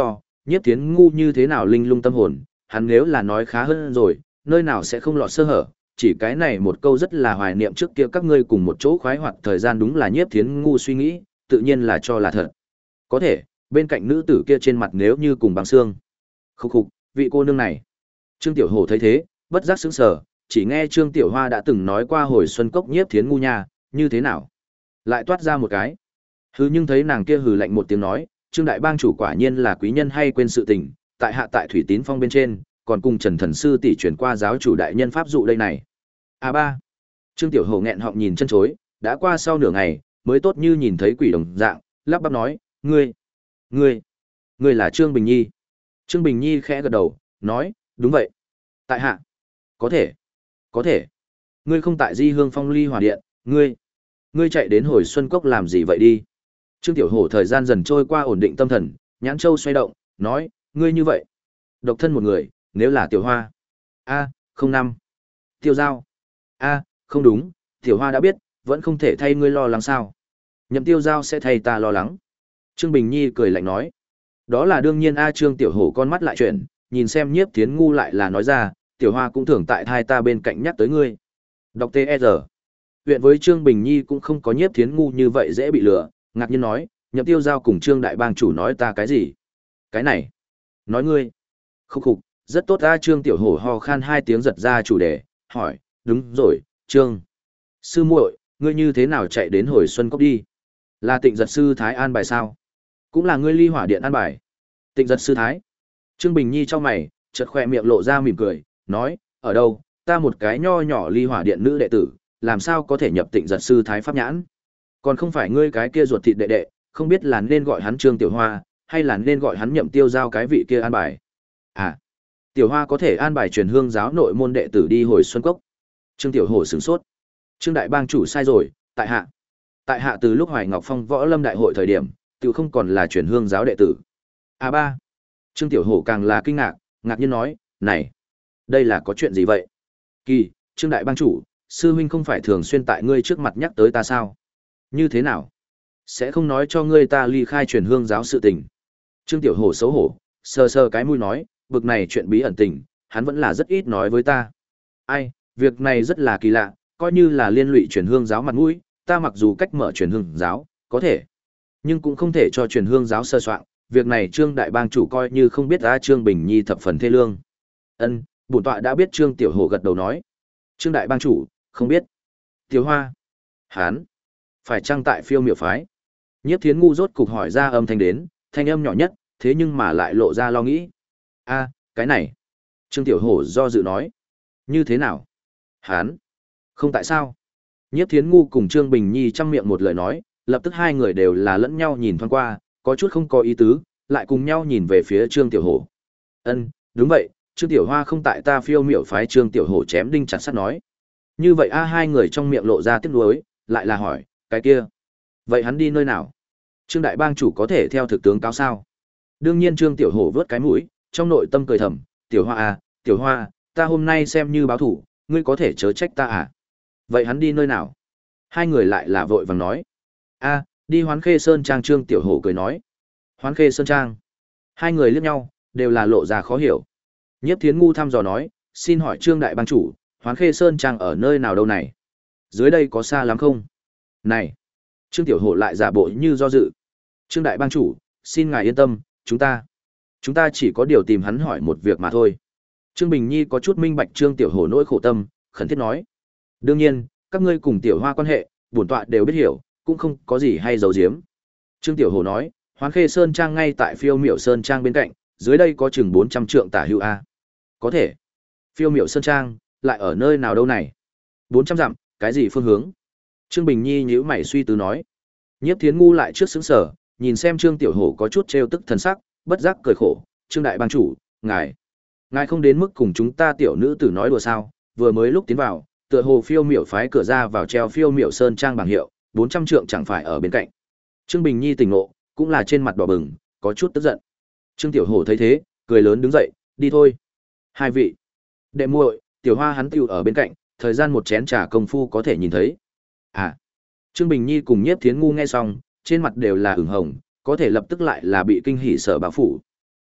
Nhiếp Thiến ngu như thế nào linh lung tâm hồn, hắn nếu là nói khá hơn rồi, nơi nào sẽ không lọt sơ hở, chỉ cái này một câu rất là hoài niệm trước kia các ngươi cùng một chỗ khoái hoạt thời gian đúng là Nhiếp Thiến ngu suy nghĩ, tự nhiên là cho là thật. Có thể, bên cạnh nữ tử kia trên mặt nếu như cùng bằng xương. Khúc khục, vị cô nương này. Trương Tiểu Hổ thấy thế, bất giác sững sờ, chỉ nghe Trương Tiểu Hoa đã từng nói qua hồi xuân cốc Nhiếp Thiến ngu nha, như thế nào? Lại toát ra một cái. Hừ, nhưng thấy nàng kia hừ lạnh một tiếng nói, Trương đại bang chủ quả nhiên là quý nhân hay quên sự tình, tại hạ tại Thủy Tín Phong bên trên, còn cùng Trần Thần sư tỷ truyền qua giáo chủ đại nhân pháp dụ đây này. A ba. Trương Tiểu Hổ nghẹn họng nhìn chân chối, đã qua sau nửa ngày, mới tốt như nhìn thấy quỷ đồng dạng, lắp bắp nói, "Ngươi, ngươi, ngươi là Trương Bình Nhi?" Trương Bình Nhi khẽ gật đầu, nói, "Đúng vậy." Tại hạ. Có thể. Có thể. Ngươi không tại Di Hương Phong Ly Hỏa Điện, ngươi, ngươi chạy đến Hồi Xuân Cốc làm gì vậy đi? Trương Tiểu Hổ thời gian dần trôi qua ổn định tâm thần, nhãn châu xoay động, nói, ngươi như vậy, độc thân một người, nếu là Tiểu Hoa. A, không năm. Tiêu Giao. A, không đúng, Tiểu Hoa đã biết, vẫn không thể thay ngươi lo lắng sao? Nhậm Tiêu Giao sẽ thay ta lo lắng. Trương Bình Nhi cười lạnh nói, đó là đương nhiên a. Trương Tiểu Hổ con mắt lại chuyển, nhìn xem Nhiếp Thiến ngu lại là nói ra, Tiểu Hoa cũng thường tại thai ta bên cạnh nhắc tới ngươi. Đọc tê e rờ. Huyện với Trương Bình Nhi cũng không có Nhiếp Thiến ngu như vậy dễ bị lừa, ngạc nhiên nói, Nhậm Tiêu Giao cùng Trương đại bang chủ nói ta cái gì? Cái này, nói ngươi. Khúc khục, rất tốt a. Trương Tiểu Hổ ho khan hai tiếng giật ra chủ đề, hỏi, đúng rồi, Trương sư muội, ngươi như thế nào chạy đến Hồi Xuân Cốc đi? Là Tịnh Giật sư thái an bài sao? Cũng là ngươi Ly Hỏa Điện an bài. Tịnh Giật sư thái. Trương Bình Nhi trong mày, chợt khoe miệng lộ ra mỉm cười, nói, ở đâu, ta một cái nho nhỏ Ly Hỏa Điện nữ đệ tử, làm sao có thể nhập Tịnh Giật sư thái pháp nhãn? Còn không phải ngươi cái kia ruột thịt đệ đệ, không biết là nên gọi hắn Trương Tiểu Hoa, hay là nên gọi hắn Nhậm Tiêu Giao cái vị kia an bài. À, Tiểu Hoa có thể an bài truyền hương giáo nội môn đệ tử đi Hồi Xuân Cốc. Trương Tiểu Hổ sửng sốt. Trương đại bang chủ sai rồi, tại hạ. Tại hạ từ lúc Hoài Ngọc Phong võ lâm đại hội thời điểm, tiểu không còn là truyền hương giáo đệ tử. À ba. Trương Tiểu Hổ càng là kinh ngạc, ngạc nhiên nói, này, đây là có chuyện gì vậy? Kỳ, Trương đại bang chủ, sư huynh không phải thường xuyên tại ngươi trước mặt nhắc tới ta sao? Như thế nào? Sẽ không nói cho ngươi ta ly khai truyền hương giáo sự tình. Trương Tiểu Hổ xấu hổ, sờ sờ cái mũi nói, bực này chuyện bí ẩn tình, hắn vẫn là rất ít nói với ta. Ai, việc này rất là kỳ lạ, coi như là liên lụy truyền hương giáo mặt mũi, ta mặc dù cách mở truyền hương giáo, có thể, nhưng cũng không thể cho truyền hương giáo sơ soạn, việc này Trương đại bang chủ coi như không biết ra. Trương Bình Nhi thập phần thê lương. Ân, bổn tọa đã biết. Trương Tiểu Hổ gật đầu nói. Trương đại bang chủ, không biết. Tiểu Hoa, hán, phải chăng tại Phiêu Miểu phái? Nhiếp Thiến ngu rốt cục hỏi ra âm thanh đến, thanh âm nhỏ nhất, thế nhưng mà lại lộ ra lo nghĩ. A, cái này. Trương Tiểu Hổ do dự nói. Như thế nào? Hán, không tại sao? Nhiếp Thiến ngu cùng Trương Bình Nhi chăm miệng một lời nói, lập tức hai người đều là lẫn nhau nhìn thoáng qua, có chút không có ý tứ, lại cùng nhau nhìn về phía Trương Tiểu Hổ. Ân, đúng vậy, Trương Tiểu Hoa không tại ta Phiêu Miểu phái. Trương Tiểu Hổ chém đinh chặt sắt nói. Như vậy a. Hai người trong miệng lộ ra tiếc nuối, lại là hỏi, cái kia, vậy hắn đi nơi nào? Trương đại bang chủ có thể theo thực tướng cáo sao? Đương nhiên. Trương Tiểu Hổ vớt cái mũi, trong nội tâm cười thầm, Tiểu Hoa à, Tiểu Hoa, ta hôm nay xem như báo thủ, ngươi có thể chớ trách ta à? Vậy hắn đi nơi nào? Hai người lại là vội vàng nói. A, đi Hoán Khê Sơn Trang. Trương Tiểu Hổ cười nói. Hoán Khê Sơn Trang. Hai người liếc nhau, đều là lộ ra khó hiểu. Nhiếp Thiến ngu thăm dò nói, xin hỏi Trương đại bang chủ, Hoán Khê Sơn Trang ở nơi nào đâu này? Dưới đây có xa lắm không? Này! Trương Tiểu Hổ lại giả bộ như do dự. Trương đại bang chủ, xin ngài yên tâm, chúng ta, chúng ta chỉ có điều tìm hắn hỏi một việc mà thôi. Trương Bình Nhi có chút minh bạch Trương Tiểu Hổ nỗi khổ tâm, khẩn thiết nói. Đương nhiên, các ngươi cùng Tiểu Hoa quan hệ, bổn tọa đều biết hiểu, cũng không có gì hay giấu giếm. Trương Tiểu Hổ nói, Hoán Khê Sơn Trang ngay tại Phiêu Miểu Sơn Trang bên cạnh, dưới đây có chừng bốn trăm trượng tả hữu a. Có thể. Phiêu Miểu Sơn Trang, lại ở nơi nào đâu này? bốn trăm dặm, cái gì phương hướng? Trương Bình Nhi nhíu mày suy tư nói. Nhiếp Thiến ngu lại trước sững sờ, nhìn xem Trương Tiểu Hổ có chút trêu tức thần sắc, bất giác cười khổ, Trương đại bang chủ, ngài, ngài không đến mức cùng chúng ta tiểu nữ tử nói đùa sao? Vừa mới lúc tiến vào, tựa hồ Phiêu Miểu phái cửa ra vào treo Phiêu Miểu Sơn Trang bảng hiệu, bốn trăm trượng chẳng phải ở bên cạnh. Trương Bình Nhi tỉnh ngộ, cũng là trên mặt đỏ bừng, có chút tức giận. Trương Tiểu Hổ thấy thế, cười lớn đứng dậy, đi thôi. Hai vị, đệ muội, Tiểu Hoa hắn tiểu ở bên cạnh, thời gian một chén trà công phu có thể nhìn thấy. À. Trương Bình Nhi cùng Nhiếp Thiến ngu nghe xong, trên mặt đều là ửng hồng, có thể lập tức lại là bị kinh hỉ sợ bạo phủ.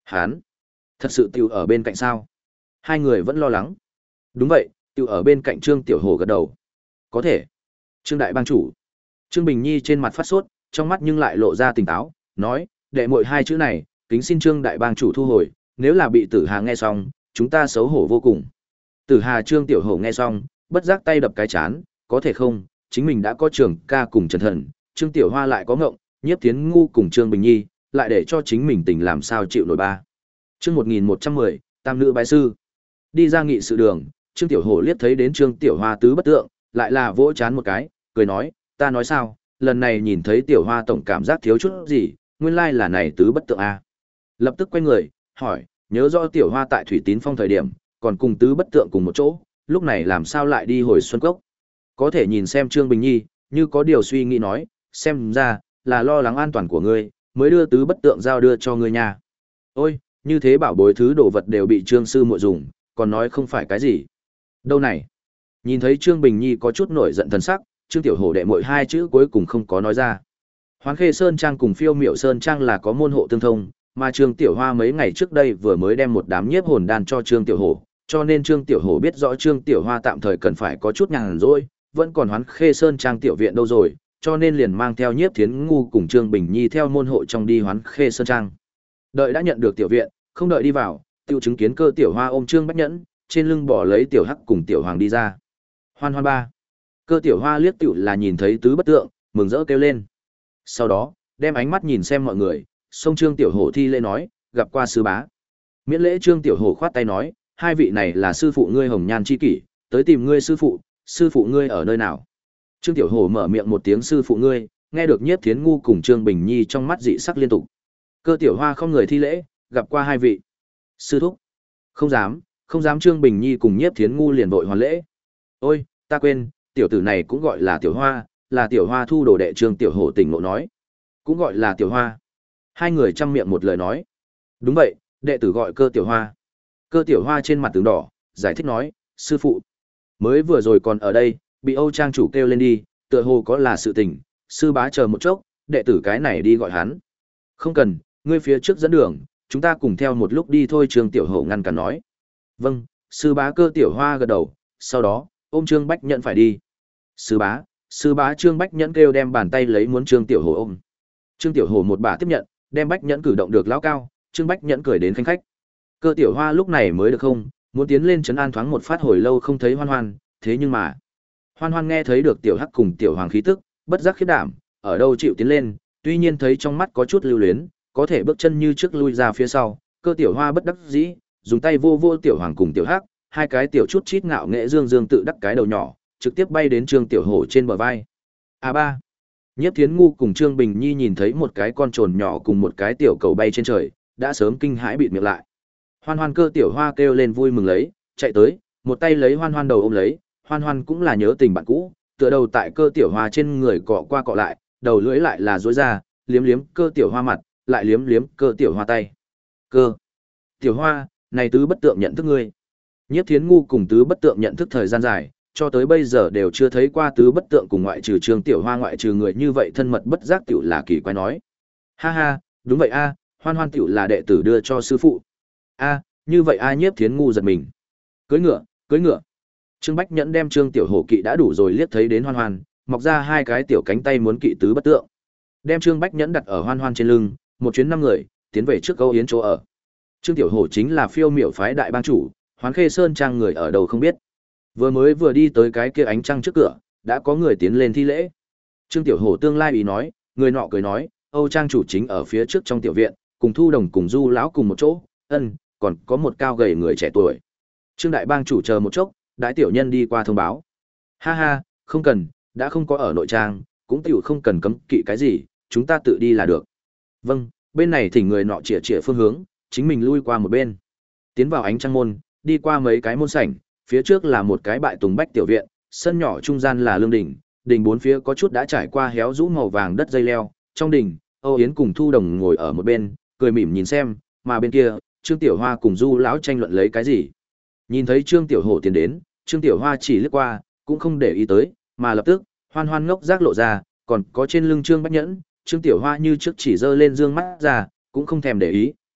Hán, thật sự tiểu ở bên cạnh sao? Hai người vẫn lo lắng. Đúng vậy, tiểu ở bên cạnh Trương Tiểu Hổ gật đầu. Có thể. Trương đại bang chủ. Trương Bình Nhi trên mặt phát sốt, trong mắt nhưng lại lộ ra tỉnh táo, nói, đệ muội hai chữ này, kính xin Trương đại bang chủ thu hồi, nếu là bị Tử Hà nghe xong, chúng ta xấu hổ vô cùng. Tử Hà Trương Tiểu Hổ nghe xong, bất giác tay đập cái chán, có thể không, chính mình đã có Trường Ca cùng Trần Thần, Trương Tiểu Hoa lại có ngộng, Nhiếp Thiến Ngu cùng Trương Bình Nhi, lại để cho chính mình tình làm sao chịu nổi ba. Chương một nghìn một trăm mười, Tam nữ bái sư. Đi ra nghị sự đường, Trương Tiểu Hổ liếc thấy đến Trương Tiểu Hoa tứ bất tượng, lại là vỗ chán một cái, cười nói, ta nói sao, lần này nhìn thấy Tiểu Hoa tổng cảm giác thiếu chút gì, nguyên lai là này tứ bất tượng a. Lập tức quay người, hỏi, nhớ rõ Tiểu Hoa tại Thủy Tín Phong thời điểm, còn cùng tứ bất tượng cùng một chỗ, lúc này làm sao lại đi hồi Xuân Cốc. Có thể nhìn xem Trương Bình Nhi, như có điều suy nghĩ nói, xem ra, là lo lắng an toàn của ngươi, mới đưa tứ bất tượng giao đưa cho ngươi nha. Ôi, như thế bảo bối thứ đồ vật đều bị Trương sư muội dùng, còn nói không phải cái gì. Đâu này? Nhìn thấy Trương Bình Nhi có chút nổi giận thần sắc, Trương Tiểu Hổ đệ muội hai chữ cuối cùng không có nói ra. Hoán Khê Sơn Trang cùng Phiêu Miểu Sơn Trang là có môn hộ tương thông, mà Trương Tiểu Hoa mấy ngày trước đây vừa mới đem một đám nhiếp hồn đan cho Trương Tiểu Hổ, cho nên Trương Tiểu Hổ biết rõ Trương Tiểu Hoa tạm thời cần phải có chút nhàn rỗi, vẫn còn Hoán Khê Sơn Trang tiểu viện đâu rồi, cho nên liền mang theo Nhiếp Thiến Ngu cùng Trương Bình Nhi theo môn hộ trong đi Hoán Khê Sơn Trang. Đợi đã nhận được tiểu viện, không đợi đi vào, tiêu chứng kiến Cơ Tiểu Hoa ôm Trương Bách Nhẫn, trên lưng bỏ lấy Tiểu Hắc cùng Tiểu Hoàng đi ra. Hoan hoan ba. Cơ Tiểu Hoa liếc tiểu là nhìn thấy tứ bất tượng, mừng rỡ kêu lên. Sau đó, đem ánh mắt nhìn xem mọi người, xông Trương Tiểu Hổ thi lễ nói, gặp qua sư bá. Miễn lễ Trương Tiểu Hổ khoát tay nói, hai vị này là sư phụ ngươi Hồng Nhan chi kỷ, tới tìm ngươi sư phụ, sư phụ ngươi ở nơi nào? Trương Tiểu Hổ mở miệng một tiếng sư phụ ngươi, nghe được Nhiếp Thiến Ngu cùng Trương Bình Nhi trong mắt dị sắc liên tục. Cơ Tiểu Hoa không người thi lễ, gặp qua hai vị. Sư thúc. Không dám, không dám. Trương Bình Nhi cùng Nhiếp Thiến Ngu liền vội hoàn lễ. Ôi, ta quên, tiểu tử này cũng gọi là Tiểu Hoa, là Tiểu Hoa thu đồ đệ. Trương Tiểu Hổ tỉnh ngộ nói. Cũng gọi là Tiểu Hoa. Hai người chăm miệng một lời nói. Đúng vậy, đệ tử gọi Cơ Tiểu Hoa. Cơ Tiểu Hoa trên mặt tướng đỏ, giải thích nói, sư phụ. Mới vừa rồi còn ở đây, bị Âu Trang chủ kêu lên đi, tựa hồ có là sự tình, sư bá chờ một chốc, đệ tử cái này đi gọi hắn. Không cần, ngươi phía trước dẫn đường, chúng ta cùng theo một lúc đi thôi. Trương Tiểu Hổ ngăn cản nói. Vâng, sư bá. Cơ Tiểu Hoa gật đầu, sau đó, ôm Trương Bách Nhẫn phải đi. Sư bá, sư bá. Trương Bách Nhẫn kêu đem bàn tay lấy muốn Trương Tiểu Hổ ôm. Trương Tiểu Hổ một bà tiếp nhận, đem Bách Nhẫn cử động được lão cao, Trương Bách Nhẫn cười đến khanh khách. Cơ Tiểu Hoa lúc này mới được không, muốn tiến lên trấn an thoáng một phát hồi lâu không thấy Hoan Hoan, thế nhưng mà Hoan Hoan nghe thấy được Tiểu Hắc cùng Tiểu Hoàng khí tức, bất giác khiếp đảm, ở đâu chịu tiến lên, tuy nhiên thấy trong mắt có chút lưu luyến, có thể bước chân như trước lui ra phía sau. Cơ Tiểu Hoa bất đắc dĩ, dùng tay vô vô Tiểu Hoàng cùng Tiểu Hắc, hai cái tiểu chút chít ngạo nghệ dương dương tự đắc cái đầu nhỏ, trực tiếp bay đến Trương Tiểu Hổ trên bờ vai. A ba. Nhiếp Thiến Ngu cùng Trương Bình Nhi nhìn thấy một cái con trồn nhỏ cùng một cái tiểu cầu bay trên trời, đã sớm kinh hãi bịt miệng lại. Hoan Hoan Cơ Tiểu Hoa kêu lên vui mừng lấy, chạy tới, một tay lấy Hoan Hoan đầu ôm lấy. Hoan Hoan cũng là nhớ tình bạn cũ, tựa đầu tại Cơ Tiểu Hoa trên người cọ qua cọ lại, đầu lưỡi lại là duỗi ra, liếm liếm Cơ Tiểu Hoa mặt, lại liếm liếm Cơ Tiểu Hoa tay. Cơ Tiểu Hoa, này tứ bất tượng nhận thức ngươi. Nhiếp Thiến Ngu cùng tứ bất tượng nhận thức thời gian dài, cho tới bây giờ đều chưa thấy qua tứ bất tượng cùng ngoại trừ Trương Tiểu Hoa ngoại trừ người như vậy thân mật bất giác tiểu là kỳ quái nói. Ha ha, đúng vậy a, Hoan Hoan tiểu là đệ tử đưa cho sư phụ. A, như vậy a. Nhiếp Thiến Ngu giật mình. Cưỡi ngựa, cưỡi ngựa. Trương Bách Nhẫn đem Trương Tiểu Hổ kỵ đã đủ rồi, liếc thấy đến Hoan Hoan, mọc ra hai cái tiểu cánh tay muốn kỵ tứ bất tượng. Đem Trương Bách Nhẫn đặt ở Hoan Hoan trên lưng, một chuyến năm người, tiến về trước Câu Yến chỗ ở. Trương Tiểu Hổ chính là Phiêu Miểu phái đại bang chủ, Hoán Khê Sơn Trang người ở đâu không biết. Vừa mới vừa đi tới cái kia ánh trăng trước cửa, đã có người tiến lên thi lễ. Trương Tiểu Hổ tương lai ý nói, người nọ cười nói, Âu Trang chủ chính ở phía trước trong tiểu viện, cùng Thu Đồng cùng Du lão cùng một chỗ, ân, còn có một cao gầy người trẻ tuổi. Trương đại bang chủ chờ một chốc, đãi tiểu nhân đi qua thông báo. Ha ha, không cần, đã không có ở nội trang, cũng tiểu không cần cấm kỵ cái gì, chúng ta tự đi là được. Vâng, bên này thỉnh người nọ chĩa chĩa phương hướng, chính mình lui qua một bên. Tiến vào ánh trăng môn, đi qua mấy cái môn sảnh, phía trước là một cái bại tùng bách tiểu viện, sân nhỏ trung gian là lương đình, đình bốn phía có chút đã trải qua héo rũ màu vàng đất dây leo, trong đình, Âu Yến cùng Thu Đồng ngồi ở một bên, cười mỉm nhìn xem, mà bên kia, Trương Tiểu Hoa cùng Du lão tranh luận lấy cái gì. Nhìn thấy Trương Tiểu Hổ tiến đến, Trương Tiểu Hoa chỉ liếc qua, cũng không để ý tới, mà lập tức, Hoan Hoan ngốc giác lộ ra, còn có trên lưng Trương Bách Nhẫn, Trương Tiểu Hoa như trước chỉ giơ lên dương mắt ra, cũng không thèm để ý,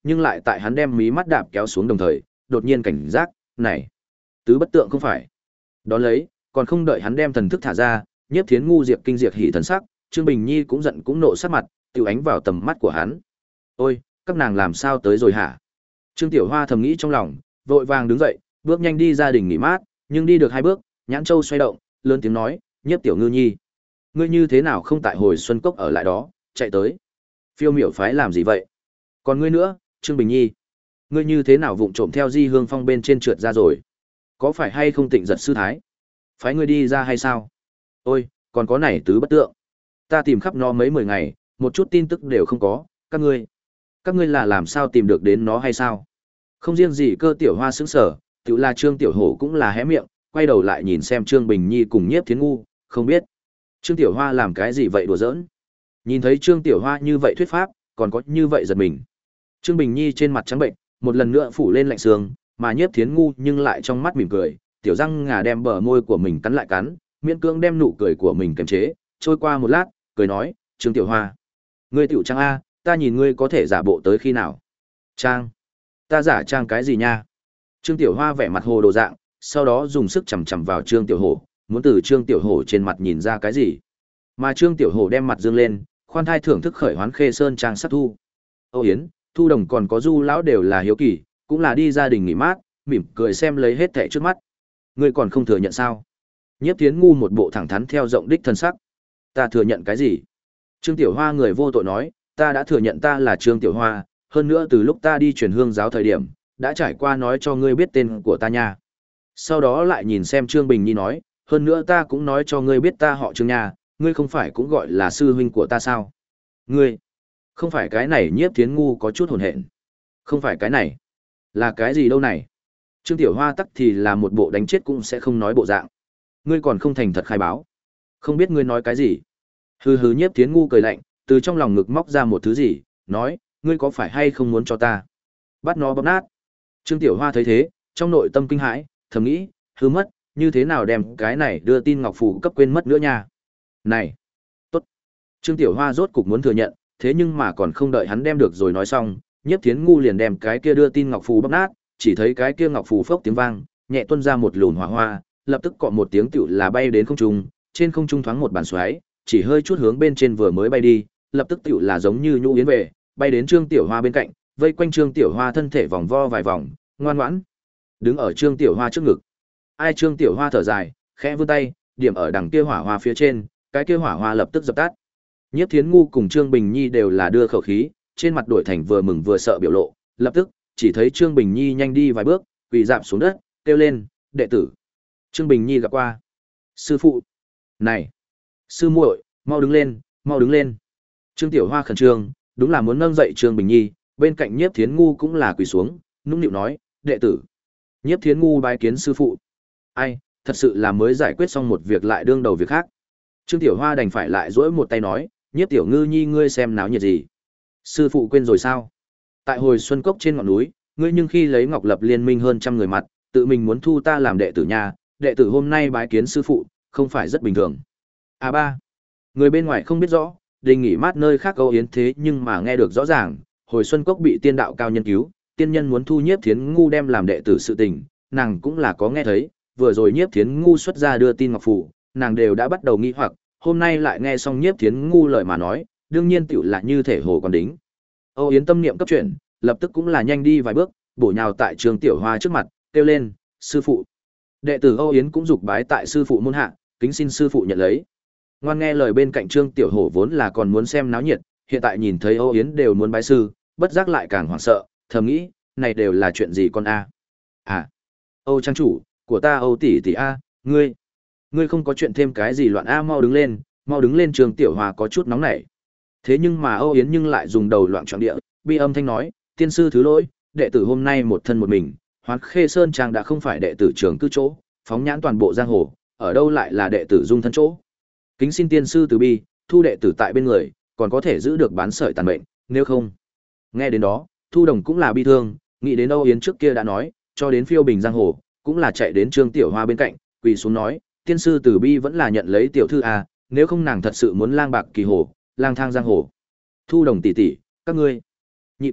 nhưng lại tại hắn đem mí mắt đạp kéo xuống đồng thời, đột nhiên cảnh giác, này, tứ bất tượng không phải. Đón lấy, còn không đợi hắn đem thần thức thả ra, Nhiếp Thiến ngu diệp kinh diệt hỉ thần sắc, Trương Bình Nhi cũng giận cũng nộ sát mặt, tiêu ánh vào tầm mắt của hắn. Ôi, các nàng làm sao tới rồi hả? Trương Tiểu Hoa thầm nghĩ trong lòng, vội vàng đứng dậy, bước nhanh đi gia đình nghỉ mát, nhưng đi được hai bước, nhãn châu xoay động, lớn tiếng nói, Nhiếp Tiểu Ngư Nhi, ngươi như thế nào không tại hồi Xuân Cốc ở lại đó, chạy tới. Phiêu miểu phái làm gì vậy? Còn ngươi nữa, Trương Bình Nhi, ngươi như thế nào vụng trộm theo Di Hương Phong bên trên trượt ra rồi? Có phải hay không Tịnh Giật sư thái? Phái ngươi đi ra hay sao? Ôi, còn có này tứ bất tượng. Ta tìm khắp nó mấy mười ngày, một chút tin tức đều không có, các ngươi, các ngươi là làm sao tìm được đến nó hay sao? Không riêng gì Cơ Tiểu Hoa sững sờ, tự là Trương Tiểu Hổ cũng là hé miệng, quay đầu lại nhìn xem Trương Bình Nhi cùng Nhiếp Thiến ngu, không biết Trương Tiểu Hoa làm cái gì vậy đùa giỡn. Nhìn thấy Trương Tiểu Hoa như vậy thuyết pháp, còn có như vậy giật mình. Trương Bình Nhi trên mặt trắng bệnh, một lần nữa phủ lên lạnh sương, mà Nhiếp Thiến ngu nhưng lại trong mắt mỉm cười, tiểu răng ngà đem bờ môi của mình cắn lại cắn, miễn cưỡng đem nụ cười của mình kiềm chế, trôi qua một lát, cười nói, "Trương Tiểu Hoa, ngươi tiểu trang a, ta nhìn ngươi có thể giả bộ tới khi nào?" "Trang? Ta giả trang cái gì nha?" Trương Tiểu Hoa vẻ mặt hồ đồ dạng, sau đó dùng sức chằm chằm vào Trương Tiểu Hổ, muốn từ Trương Tiểu Hổ trên mặt nhìn ra cái gì. Mà Trương Tiểu Hổ đem mặt dương lên, khoan thai thưởng thức khởi Hoán Khê Sơn trang sát thu. Âu Yến, Thu Đồng còn có Du lão đều là hiếu kỳ, cũng là đi gia đình nghỉ mát, mỉm cười xem lấy hết thảy trước mắt. Ngươi còn không thừa nhận sao? Nhiếp Thiến ngu một bộ thẳng thắn theo rộng đích thân sắc. Ta thừa nhận cái gì? Trương Tiểu Hoa người vô tội nói, ta đã thừa nhận ta là Trương Tiểu Hoa, hơn nữa từ lúc ta đi truyền hương giáo thời điểm, đã trải qua nói cho ngươi biết tên của ta nha. Sau đó lại nhìn xem Trương Bình Nhi nói, hơn nữa ta cũng nói cho ngươi biết ta họ Trương nha, ngươi không phải cũng gọi là sư huynh của ta sao? Ngươi, không phải cái này. Nhiếp Thiến ngu có chút hồn hện. Không phải cái này. Là cái gì đâu này? Trương Tiểu Hoa tắc thì là một bộ đánh chết cũng sẽ không nói bộ dạng. Ngươi còn không thành thật khai báo. Không biết ngươi nói cái gì. Hừ hừ. Nhiếp Thiến ngu cười lạnh, từ trong lòng ngực móc ra một thứ gì, nói, ngươi có phải hay không muốn cho ta bắt nó bóp nát? Trương Tiểu Hoa thấy thế, trong nội tâm kinh hãi, thầm nghĩ, hư mất, như thế nào đem cái này đưa tin ngọc phù cấp quên mất nữa nha. Này, tốt. Trương Tiểu Hoa rốt cục muốn thừa nhận, thế nhưng mà còn không đợi hắn đem được rồi nói xong, Nhiếp Thiến ngu liền đem cái kia đưa tin ngọc phù bóp nát, chỉ thấy cái kia ngọc phù phốc tiếng vang, nhẹ tuôn ra một lùn hỏa hoa, lập tức cọ một tiếng tựu là bay đến không trung, trên không trung thoáng một bàn xoáy, chỉ hơi chút hướng bên trên vừa mới bay đi, lập tức tựu là giống như nhũ yến về, bay đến Trương Tiểu Hoa bên cạnh, vây quanh Trương Tiểu Hoa thân thể vòng vo vài vòng, ngoan ngoãn đứng ở Trương Tiểu Hoa trước ngực. Ai? Trương Tiểu Hoa thở dài, khẽ vươn tay, điểm ở đằng kia hỏa hoa phía trên, cái kia hỏa hoa lập tức dập tắt. Nhiếp Thiến ngu cùng Trương Bình Nhi đều là đưa khẩu khí, trên mặt đổi thành vừa mừng vừa sợ biểu lộ, lập tức chỉ thấy Trương Bình Nhi nhanh đi vài bước, quỳ rạp xuống đất, kêu lên, "Đệ tử." Trương Bình Nhi gặp qua. "Sư phụ." "Này, sư muội, mau đứng lên, mau đứng lên." Trương Tiểu Hoa khẩn trương, đúng là muốn nâng dậy Trương Bình Nhi, bên cạnh Nhiếp Thiến ngu cũng là quỳ xuống, nũng nịu nói, "Đệ tử." Nhiếp Thiến ngu bái kiến sư phụ. Ai, thật sự là mới giải quyết xong một việc lại đương đầu việc khác. Trương Tiểu Hoa đành phải lại duỗi một tay nói, "Nhiếp Tiểu Ngư Nhi ngươi xem náo nhiệt gì? Sư phụ quên rồi sao? Tại hồi Xuân Cốc trên ngọn núi, ngươi nhưng khi lấy Ngọc Lập liên minh hơn trăm người mặt, tự mình muốn thu ta làm đệ tử nhà, đệ tử hôm nay bái kiến sư phụ, không phải rất bình thường." À ba, người bên ngoài không biết rõ, đình nghỉ mát nơi khác Âu Yến thế nhưng mà nghe được rõ ràng, hồi Xuân Cốc bị tiên đạo cao nhân cứu, tiên nhân muốn thu Nhiếp Thiến ngu đem làm đệ tử sự tình, nàng cũng là có nghe thấy, vừa rồi Nhiếp Thiến ngu xuất ra đưa tin ngọc phù, nàng đều đã bắt đầu nghi hoặc, hôm nay lại nghe xong Nhiếp Thiến ngu lời mà nói, đương nhiên tiểu là như thể hồ còn đính. Âu Yến tâm niệm cấp chuyển, lập tức cũng là nhanh đi vài bước, bổ nhào tại Trương Tiểu Hoa trước mặt, kêu lên, "Sư phụ." Đệ tử Âu Yến cũng dục bái tại sư phụ môn hạ, kính xin sư phụ nhận lấy. Ngoan nghe lời bên cạnh Trương Tiểu Hổ vốn là còn muốn xem náo nhiệt, hiện tại nhìn thấy Âu Yến đều muốn bái sư, bất giác lại càng hoảng sợ, thầm nghĩ, này đều là chuyện gì con a? À, Âu trang chủ, của ta Âu tỷ tỷ a, ngươi, ngươi không có chuyện thêm cái gì loạn a, mau đứng lên, mau đứng lên. Trương Tiểu Hoa có chút nóng nảy. Thế nhưng mà Âu Yến nhưng lại dùng đầu loạn trọn địa, bi âm thanh nói, "Tiên sư thứ lỗi, đệ tử hôm nay một thân một mình, Hoán Khê Sơn trang đã không phải đệ tử trường cư chỗ, phóng nhãn toàn bộ giang hồ, ở đâu lại là đệ tử dung thân chỗ. Kính xin tiên sư từ bi, thu đệ tử tại bên người, còn có thể giữ được bán sợi tàn mệnh, nếu không." Nghe đến đó, Thu Đồng cũng là bi thương, nghĩ đến Âu Yến trước kia đã nói, cho đến phiêu bình giang hồ, cũng là chạy đến Trương Tiểu Hoa bên cạnh, quỳ xuống nói, "Tiên sư từ bi vẫn là nhận lấy tiểu thư à, nếu không nàng thật sự muốn lang bạc kỳ hồ, lang thang giang hồ." "Thu Đồng tỷ tỷ, các ngươi." "Nhị ca,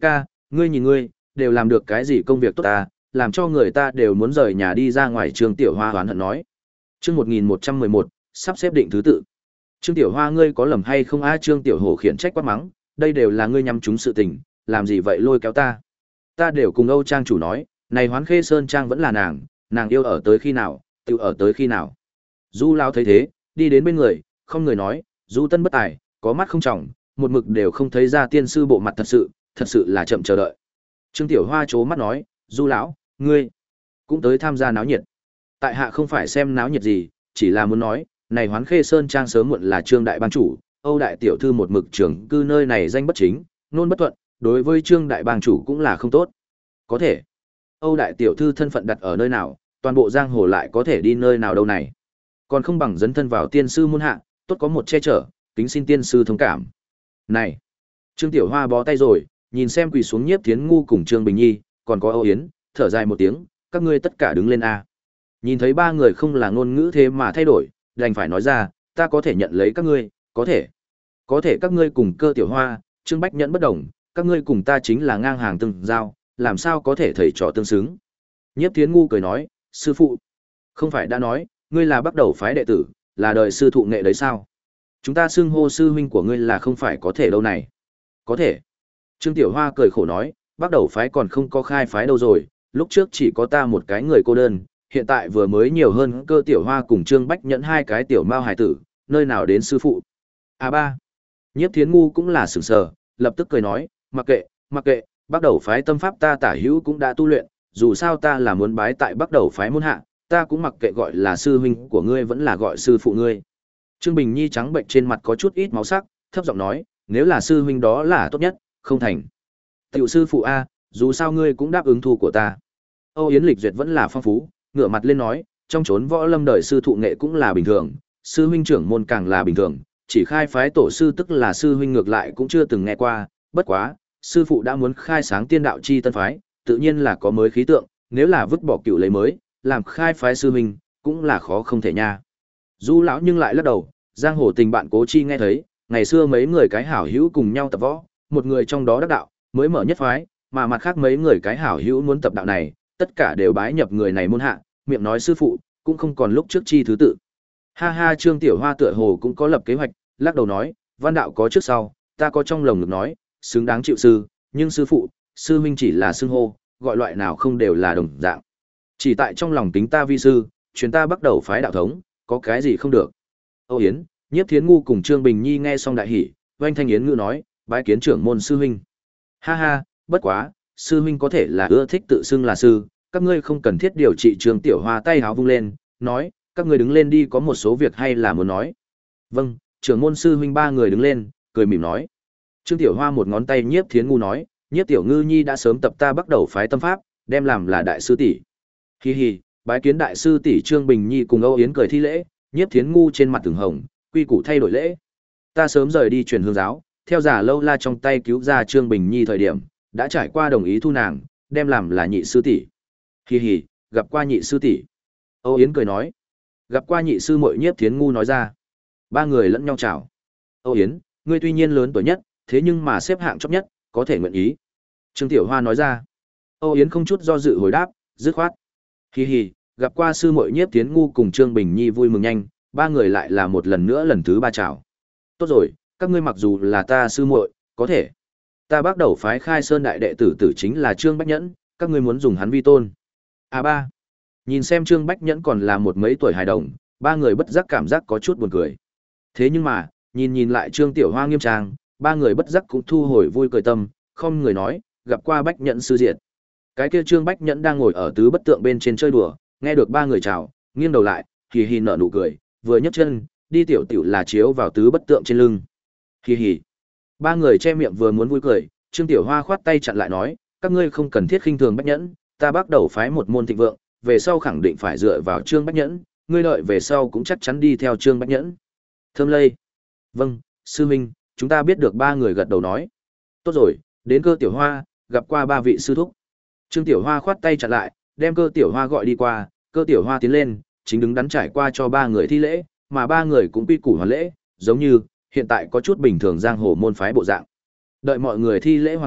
Ngươi nhìn ngươi, đều làm được cái gì công việc tốt ta, làm cho người ta đều muốn rời nhà đi ra ngoài. Trương Tiểu Hoa hoán hận nói. Chương một nghìn một trăm mười một, sắp xếp định thứ tự. Trương Tiểu Hoa ngươi có lầm hay không a? Trương Tiểu Hổ khiển trách quát mắng, đây đều là ngươi nhắm trúng sự tình, làm gì vậy lôi kéo ta? Ta đều cùng Âu Trang chủ nói, này Hoán Khê Sơn Trang vẫn là nàng, nàng yêu ở tới khi nào, tự ở tới khi nào. Du Lão thấy thế, đi đến bên người, không người nói, Du Tân bất tài, có mắt không trọng, một mực đều không thấy ra tiên sư bộ mặt thật sự, thật sự là chậm chờ đợi. Trương Tiểu Hoa chố mắt nói, Du lão, ngươi cũng tới tham gia náo nhiệt. Tại hạ không phải xem náo nhiệt gì, chỉ là muốn nói, này Hoán Khê Sơn Trang sớm muộn là Trương đại bang chủ, Âu đại tiểu thư một mực trưởng cư nơi này danh bất chính, nôn bất thuận, đối với Trương đại bang chủ cũng là không tốt. Có thể, Âu đại tiểu thư thân phận đặt ở nơi nào, toàn bộ giang hồ lại có thể đi nơi nào đâu này. Còn không bằng dấn thân vào tiên sư môn hạ, tốt có một che chở, kính xin tiên sư thông cảm. Này, Trương Tiểu Hoa bó tay rồi, nhìn xem quỳ xuống Nhiếp Thiến Ngu cùng Trương Bình Nhi, còn có Âu Yến, thở dài một tiếng, các ngươi tất cả đứng lên a. Nhìn thấy ba người không là ngôn ngữ thế mà thay đổi, đành phải nói ra, ta có thể nhận lấy các ngươi, có thể. Có thể các ngươi cùng Cơ Tiểu Hoa, Trương Bách Nhẫn bất đồng, các ngươi cùng ta chính là ngang hàng từng giao, làm sao có thể thầy trò tương xứng. Nhiếp Thiến Ngu cười nói, sư phụ, không phải đã nói, ngươi là bắt đầu phái đệ tử, là đời sư thụ nghệ đấy sao? Chúng ta xưng hô sư huynh của ngươi là không phải có thể đâu này. Có thể. Trương Tiểu Hoa cười khổ nói, bắt đầu phái còn không có khai phái đâu rồi, lúc trước chỉ có ta một cái người cô đơn, hiện tại vừa mới nhiều hơn Cơ Tiểu Hoa cùng Trương Bách Nhẫn hai cái tiểu mao hải tử, nơi nào đến sư phụ. À ba. Nhiếp Thiến Ngu cũng là sửng sờ, lập tức cười nói, mặc kệ, mặc kệ, bắt đầu phái tâm pháp ta tả hữu cũng đã tu luyện, dù sao ta là muốn bái tại bắt đầu phái môn hạ, ta cũng mặc kệ gọi là sư huynh của ngươi vẫn là gọi sư phụ ngươi. Trương Bình Nhi trắng bệnh trên mặt có chút ít máu sắc, thấp giọng nói, nếu là sư huynh đó là tốt nhất, không thành. Tiểu sư phụ a, dù sao ngươi cũng đáp ứng thu của ta. Âu Yến lịch duyệt vẫn là phong phú, ngửa mặt lên nói, trong chốn võ lâm đời sư thụ nghệ cũng là bình thường, sư huynh trưởng môn càng là bình thường, chỉ khai phái tổ sư tức là sư huynh ngược lại cũng chưa từng nghe qua, bất quá, sư phụ đã muốn khai sáng tiên đạo chi tân phái, tự nhiên là có mới khí tượng, nếu là vứt bỏ cựu lấy mới, làm khai phái sư huynh, cũng là khó không thể nha. Du lão nhưng lại lắc đầu, giang hồ tình bạn Cố Chi nghe thấy, ngày xưa mấy người cái hảo hữu cùng nhau tập võ, một người trong đó đắc đạo, mới mở nhất phái, mà mặt khác mấy người cái hảo hữu muốn tập đạo này, tất cả đều bái nhập người này môn hạ, miệng nói sư phụ, cũng không còn lúc trước chi thứ tự. Ha ha, Trương Tiểu Hoa tựa hồ cũng có lập kế hoạch, lắc đầu nói, văn đạo có trước sau, ta có trong lồng ngực nói, xứng đáng chịu sư, nhưng sư phụ, sư huynh chỉ là xưng hô, gọi loại nào không đều là đồng dạng. Chỉ tại trong lòng tính ta vi sư, chuyến ta bắt đầu phái đạo thống, có cái gì không được. Âu Yến, Nhiếp Thiến Ngu cùng Trương Bình Nhi nghe xong đại hỉ, oanh thanh yến ngữ nói, bái kiến trưởng môn sư huynh. Ha ha, bất quá, sư huynh có thể là ưa thích tự xưng là sư, các ngươi không cần thiết điều trị. Trương Tiểu Hoa tay háo vung lên, nói, các ngươi đứng lên đi, có một số việc hay là muốn nói. Vâng, trưởng môn sư huynh. Ba người đứng lên, cười mỉm nói. Trương Tiểu Hoa một ngón tay Nhiếp Thiến Ngu nói, Nhiếp Tiểu Ngư Nhi đã sớm tập ta bắt đầu phái tâm pháp, đem làm là đại sư tỷ. Hi hi, bái kiến đại sư tỷ. Trương Bình Nhi cùng Âu Yến cười thi lễ, Nhiếp Thiến Ngu trên mặt từng hồng, quy củ thay đổi lễ. Ta sớm rời đi truyền hương giáo, theo giả lâu la trong tay cứu ra Trương Bình Nhi thời điểm, đã trải qua đồng ý thu nàng, đem làm là nhị sư tỷ. Hi hi, gặp qua nhị sư tỷ. Âu Yến cười nói. Gặp qua nhị sư muội. Nhiếp Thiến Ngu nói ra. Ba người lẫn nhau chào. Âu Yến, ngươi tuy nhiên lớn tuổi nhất, thế nhưng mà xếp hạng chóp nhất, có thể nguyện ý. Trương Tiểu Hoa nói ra. Âu Yến không chút do dự hồi đáp, dứt khoát. Hi hi, gặp qua sư muội. Nhiếp Thiến Ngu cùng Trương Bình Nhi vui mừng nhanh, ba người lại là một lần nữa lần thứ ba chào. Tốt rồi, các ngươi mặc dù là ta sư muội, có thể. Ta bắt đầu phái Khai Sơn đại đệ tử tử chính là Trương Bách Nhẫn, các ngươi muốn dùng hắn vi tôn. À ba. Nhìn xem Trương Bách Nhẫn còn là một mấy tuổi hài đồng, ba người bất giác cảm giác có chút buồn cười. Thế nhưng mà, nhìn nhìn lại Trương Tiểu Hoa nghiêm trang, ba người bất giác cũng thu hồi vui cười tâm, không người nói, gặp qua Bách Nhẫn sư diện. Cái kia Trương Bách Nhẫn đang ngồi ở tứ bất tượng bên trên chơi đùa, nghe được ba người chào, nghiêng đầu lại, hì hì nở nụ cười, vừa nhấc chân, đi tiểu tiểu là chiếu vào tứ bất tượng trên lưng. Hì hì. Ba người che miệng vừa muốn vui cười, Trương Tiểu Hoa khoát tay chặn lại nói, các ngươi không cần thiết khinh thường Bách Nhẫn, ta bắt đầu phái một môn thịnh vượng, về sau khẳng định phải dựa vào Trương Bách Nhẫn, ngươi đợi về sau cũng chắc chắn đi theo Trương Bách Nhẫn. Thơm lây. Vâng, sư huynh, chúng ta biết được. Ba người gật đầu nói. Tốt rồi, đến Cơ Tiểu Hoa, gặp qua ba vị sư thúc. Trương Tiểu Hoa khoát tay chặn lại, đem Cơ Tiểu Hoa gọi đi qua, Cơ Tiểu Hoa tiến lên, chính đứng đắn trải qua cho ba người thi lễ, mà ba người cũng quy củ hoàn lễ, giống như hiện tại có chút bình thường giang hồ môn phái bộ dạng. Đợi mọi người thi lễ hoàn tất,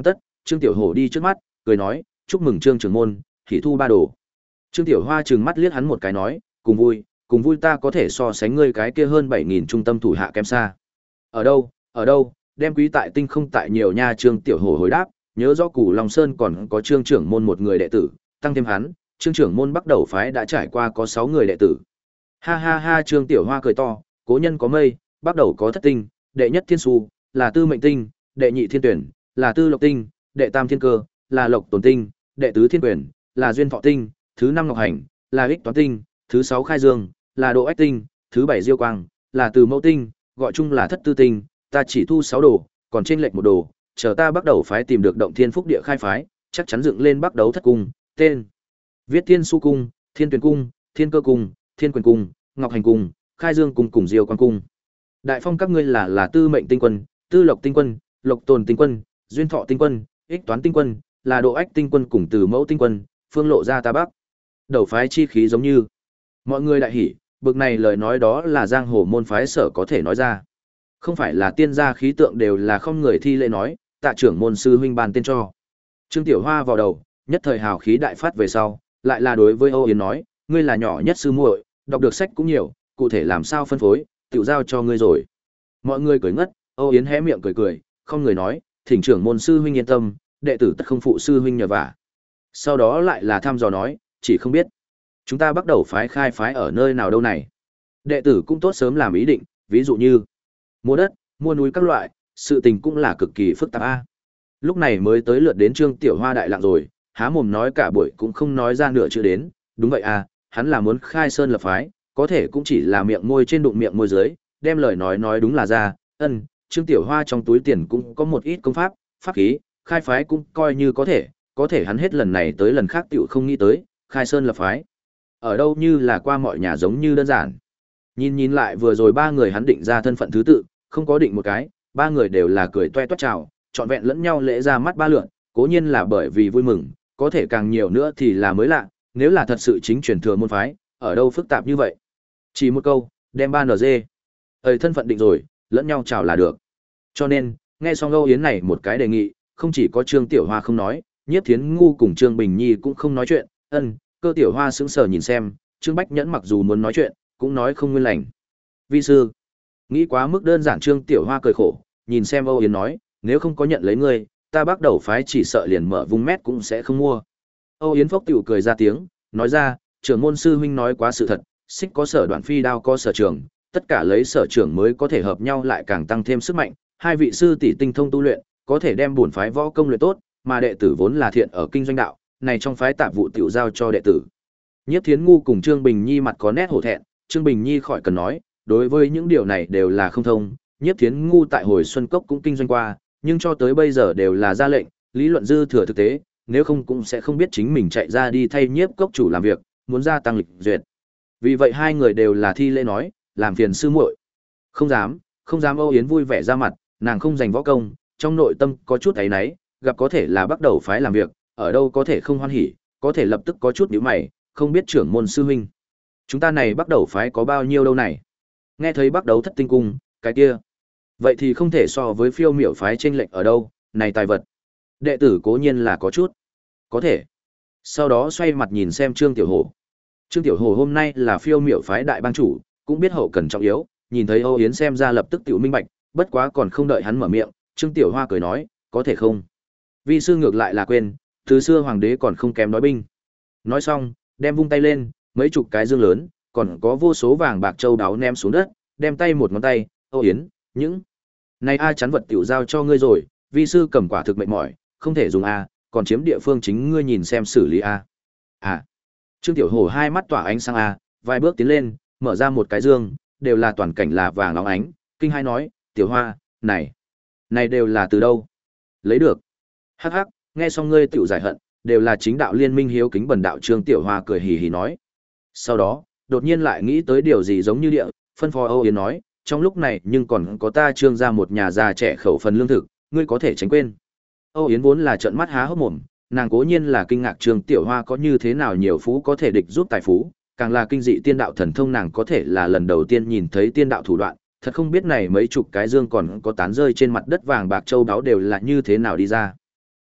Trương Tiểu Hổ đi trước mắt, cười nói, chúc mừng Trương trưởng môn, hỉ thu ba đồ. Trương Tiểu Hoa trừng mắt liếc hắn một cái nói, cùng vui, cùng vui ta có thể so sánh ngươi cái kia hơn bảy nghìn trung tâm thủ hạ kém xa. Ở đâu, ở đâu, đem quý tại tinh không tại nhiều nha. Trương Tiểu Hổ hồi đáp, nhớ rõ Củ Long Sơn còn có Trương trưởng môn một người đệ tử, tăng thêm hắn, Trương trưởng môn bắt đầu phái đã trải qua có sáu người đệ tử. Ha ha ha. Trương Tiểu Hoa cười to, cố nhân có mây, bắt đầu có thất tinh, đệ nhất thiên su, là tư mệnh tinh, đệ nhị thiên tuyển, là tư lộc tinh, đệ tam thiên cơ, là lộc tồn tinh, đệ tứ thiên quyền, là duyên thọ tinh, thứ năm ngọc hành, là ích toán tinh, thứ sáu khai dương, là độ ách tinh, thứ bảy diêu quang, là từ mẫu tinh, gọi chung là thất tư tinh, ta chỉ thu sáu đồ, còn trên lệch một đồ, chờ ta bắt đầu phái tìm được động thiên phúc địa khai phái, chắc chắn dựng lên bắt đầu thất cung, tên viết thiên su cung, thiên tuyển cung, thiên cơ cung, thiên quyền cung, ngọc hành cung, khai dương cung cùng diêu quang cung. Đại phong các ngươi là là tư mệnh tinh quân, tư lộc tinh quân, lộc tồn tinh quân, duyên thọ tinh quân, ích toán tinh quân, là độ ách tinh quân cùng từ mẫu tinh quân, phương lộ ra ta bắc. Đầu phái chi khí giống như mọi người đại hỉ, bực này lời nói đó là giang hồ môn phái sở có thể nói ra. Không phải là tiên gia khí tượng đều là không người thi lễ nói, tạ trưởng môn sư huynh ban tên cho. Trương Tiểu Hoa vào đầu, nhất thời hào khí đại phát về sau, lại là đối với Âu Yến nói, ngươi là nhỏ nhất sư muội, đọc được sách cũng nhiều, cụ thể làm sao phân phối, tiểu giao cho ngươi rồi. Mọi người cười ngất, Âu Yến hé miệng cười cười, không người nói, thỉnh trưởng môn sư huynh yên tâm, đệ tử tất không phụ sư huynh nhờ vả. Sau đó lại là thăm dò nói, chỉ không biết chúng ta bắt đầu phái khai phái ở nơi nào đâu này. Đệ tử cũng tốt sớm làm ý định, ví dụ như mua đất, mua núi các loại, sự tình cũng là cực kỳ phức tạp a. Lúc này mới tới lượt đến Trương Tiểu Hoa đại lặng rồi, há mồm nói cả buổi cũng không nói ra nửa chữ đến, đúng vậy à, hắn là muốn khai sơn lập phái, có thể cũng chỉ là miệng môi trên đụng miệng môi dưới, đem lời nói nói đúng là ra. Ân, Trương Tiểu Hoa trong túi tiền cũng có một ít công pháp, pháp khí, khai phái cũng coi như có thể, có thể hắn hết lần này tới lần khác tiểu không nghĩ tới, khai sơn lập phái. Ở đâu như là qua mọi nhà giống như đơn giản. Nhìn nhìn lại vừa rồi ba người hắn định ra thân phận thứ tự, không có định một cái, ba người đều là cười toe toét chào, trọn vẹn lẫn nhau lễ ra mắt ba lượn, cố nhiên là bởi vì vui mừng, có thể càng nhiều nữa thì là mới lạ, nếu là thật sự chính truyền thừa môn phái, ở đâu phức tạp như vậy. Chỉ một câu, đem ba en giê. Ơi thân phận định rồi, lẫn nhau chào là được. Cho nên, nghe xong Âu Yến này một cái đề nghị, không chỉ có Trương Tiểu Hoa không nói, Nhiếp Thiến Ngu cùng Trương Bình Nhi cũng không nói chuyện, ân, Cơ Tiểu Hoa sững sờ nhìn xem, Trương Bách Nhẫn mặc dù muốn nói chuyện, cũng nói không nguyên lành. Vi sư, nghĩ quá mức đơn giản. Trương Tiểu Hoa cười khổ, nhìn xem Âu Yến nói, nếu không có nhận lấy ngươi, ta bắt đầu phái chỉ sợ liền mở vùng mét cũng sẽ không mua. Âu Yến phốc tiểu cười ra tiếng, nói ra, trưởng môn sư huynh nói quá sự thật, xích có sở đoạn phi đao có sở trường, tất cả lấy sở trường mới có thể hợp nhau lại càng tăng thêm sức mạnh, hai vị sư tỷ tinh thông tu luyện, có thể đem bổn phái võ công luyện tốt, mà đệ tử vốn là thiện ở kinh doanh đạo, này trong phái tạp vụ tiểu giao cho đệ tử. Nhiếp Thiến Ngu cùng Trương Bình Nhi mặt có nét hổ thẹn, Trương Bình Nhi khỏi cần nói, đối với những điều này đều là không thông, Nhiếp Thiến Ngu tại hồi Xuân Cốc cũng kinh doanh qua, nhưng cho tới bây giờ đều là ra lệnh, lý luận dư thừa thực tế, nếu không cũng sẽ không biết chính mình chạy ra đi thay Nhiếp Cốc chủ làm việc, muốn gia tăng lịch duyệt. Vì vậy hai người đều là thi lễ nói, làm phiền sư muội. Không dám, không dám. Âu Yến vui vẻ ra mặt, nàng không giành võ công, trong nội tâm có chút áy náy, gặp có thể là bắt đầu phái làm việc, ở đâu có thể không hoan hỉ, có thể lập tức có chút nhíu mày, không biết trưởng môn sư huynh, chúng ta này bắt đầu phái có bao nhiêu đâu này? Nghe thấy bắt đầu thất tinh cung, cái kia, vậy thì không thể so với phiêu miểu phái chênh lệch ở đâu, này tài vật. Đệ tử cố nhiên là có chút, có thể. Sau đó xoay mặt nhìn xem Trương Tiểu Hổ. Trương Tiểu Hổ hôm nay là phiêu miểu phái đại bang chủ, cũng biết hậu cần trọng yếu, nhìn thấy Âu Yến xem ra lập tức tiểu minh bạch, bất quá còn không đợi hắn mở miệng, Trương Tiểu Hoa cười nói, có thể không? Vi sư ngược lại là quên, từ xưa hoàng đế còn không kém nói binh. Nói xong, đem vung tay lên, mấy chục cái dương lớn, còn có vô số vàng bạc châu đáo ném xuống đất, đem tay một ngón tay, Âu Yến, những này ai chắn vật tiểu giao cho ngươi rồi, vi sư cầm quả thực mệt mỏi, không thể dùng a, còn chiếm địa phương chính ngươi nhìn xem xử lý a. À. Trương Tiểu Hổ hai mắt tỏa ánh sáng a, vài bước tiến lên, mở ra một cái dương, đều là toàn cảnh là vàng óng ánh, kinh hai nói, Tiểu Hoa, này, này đều là từ đâu? Lấy được. Hắc hắc, nghe xong ngươi tiểu giải hận, đều là chính đạo liên minh hiếu kính bần đạo. Trương Tiểu Hoa cười hì hì nói. Sau đó, đột nhiên lại nghĩ tới điều gì giống như địa, phân phó Âu Yến nói, trong lúc này nhưng còn có ta Trương ra một nhà già trẻ khẩu phần lương thực, ngươi có thể tránh quên. Âu Yến vốn là trợn mắt há hốc mồm, nàng cố nhiên là kinh ngạc Trương Tiểu Hoa có như thế nào nhiều phú có thể địch giúp tài phú, càng là kinh dị tiên đạo thần thông, nàng có thể là lần đầu tiên nhìn thấy tiên đạo thủ đoạn, thật không biết này mấy chục cái dương còn có tán rơi trên mặt đất vàng bạc châu đáo đều là như thế nào đi ra.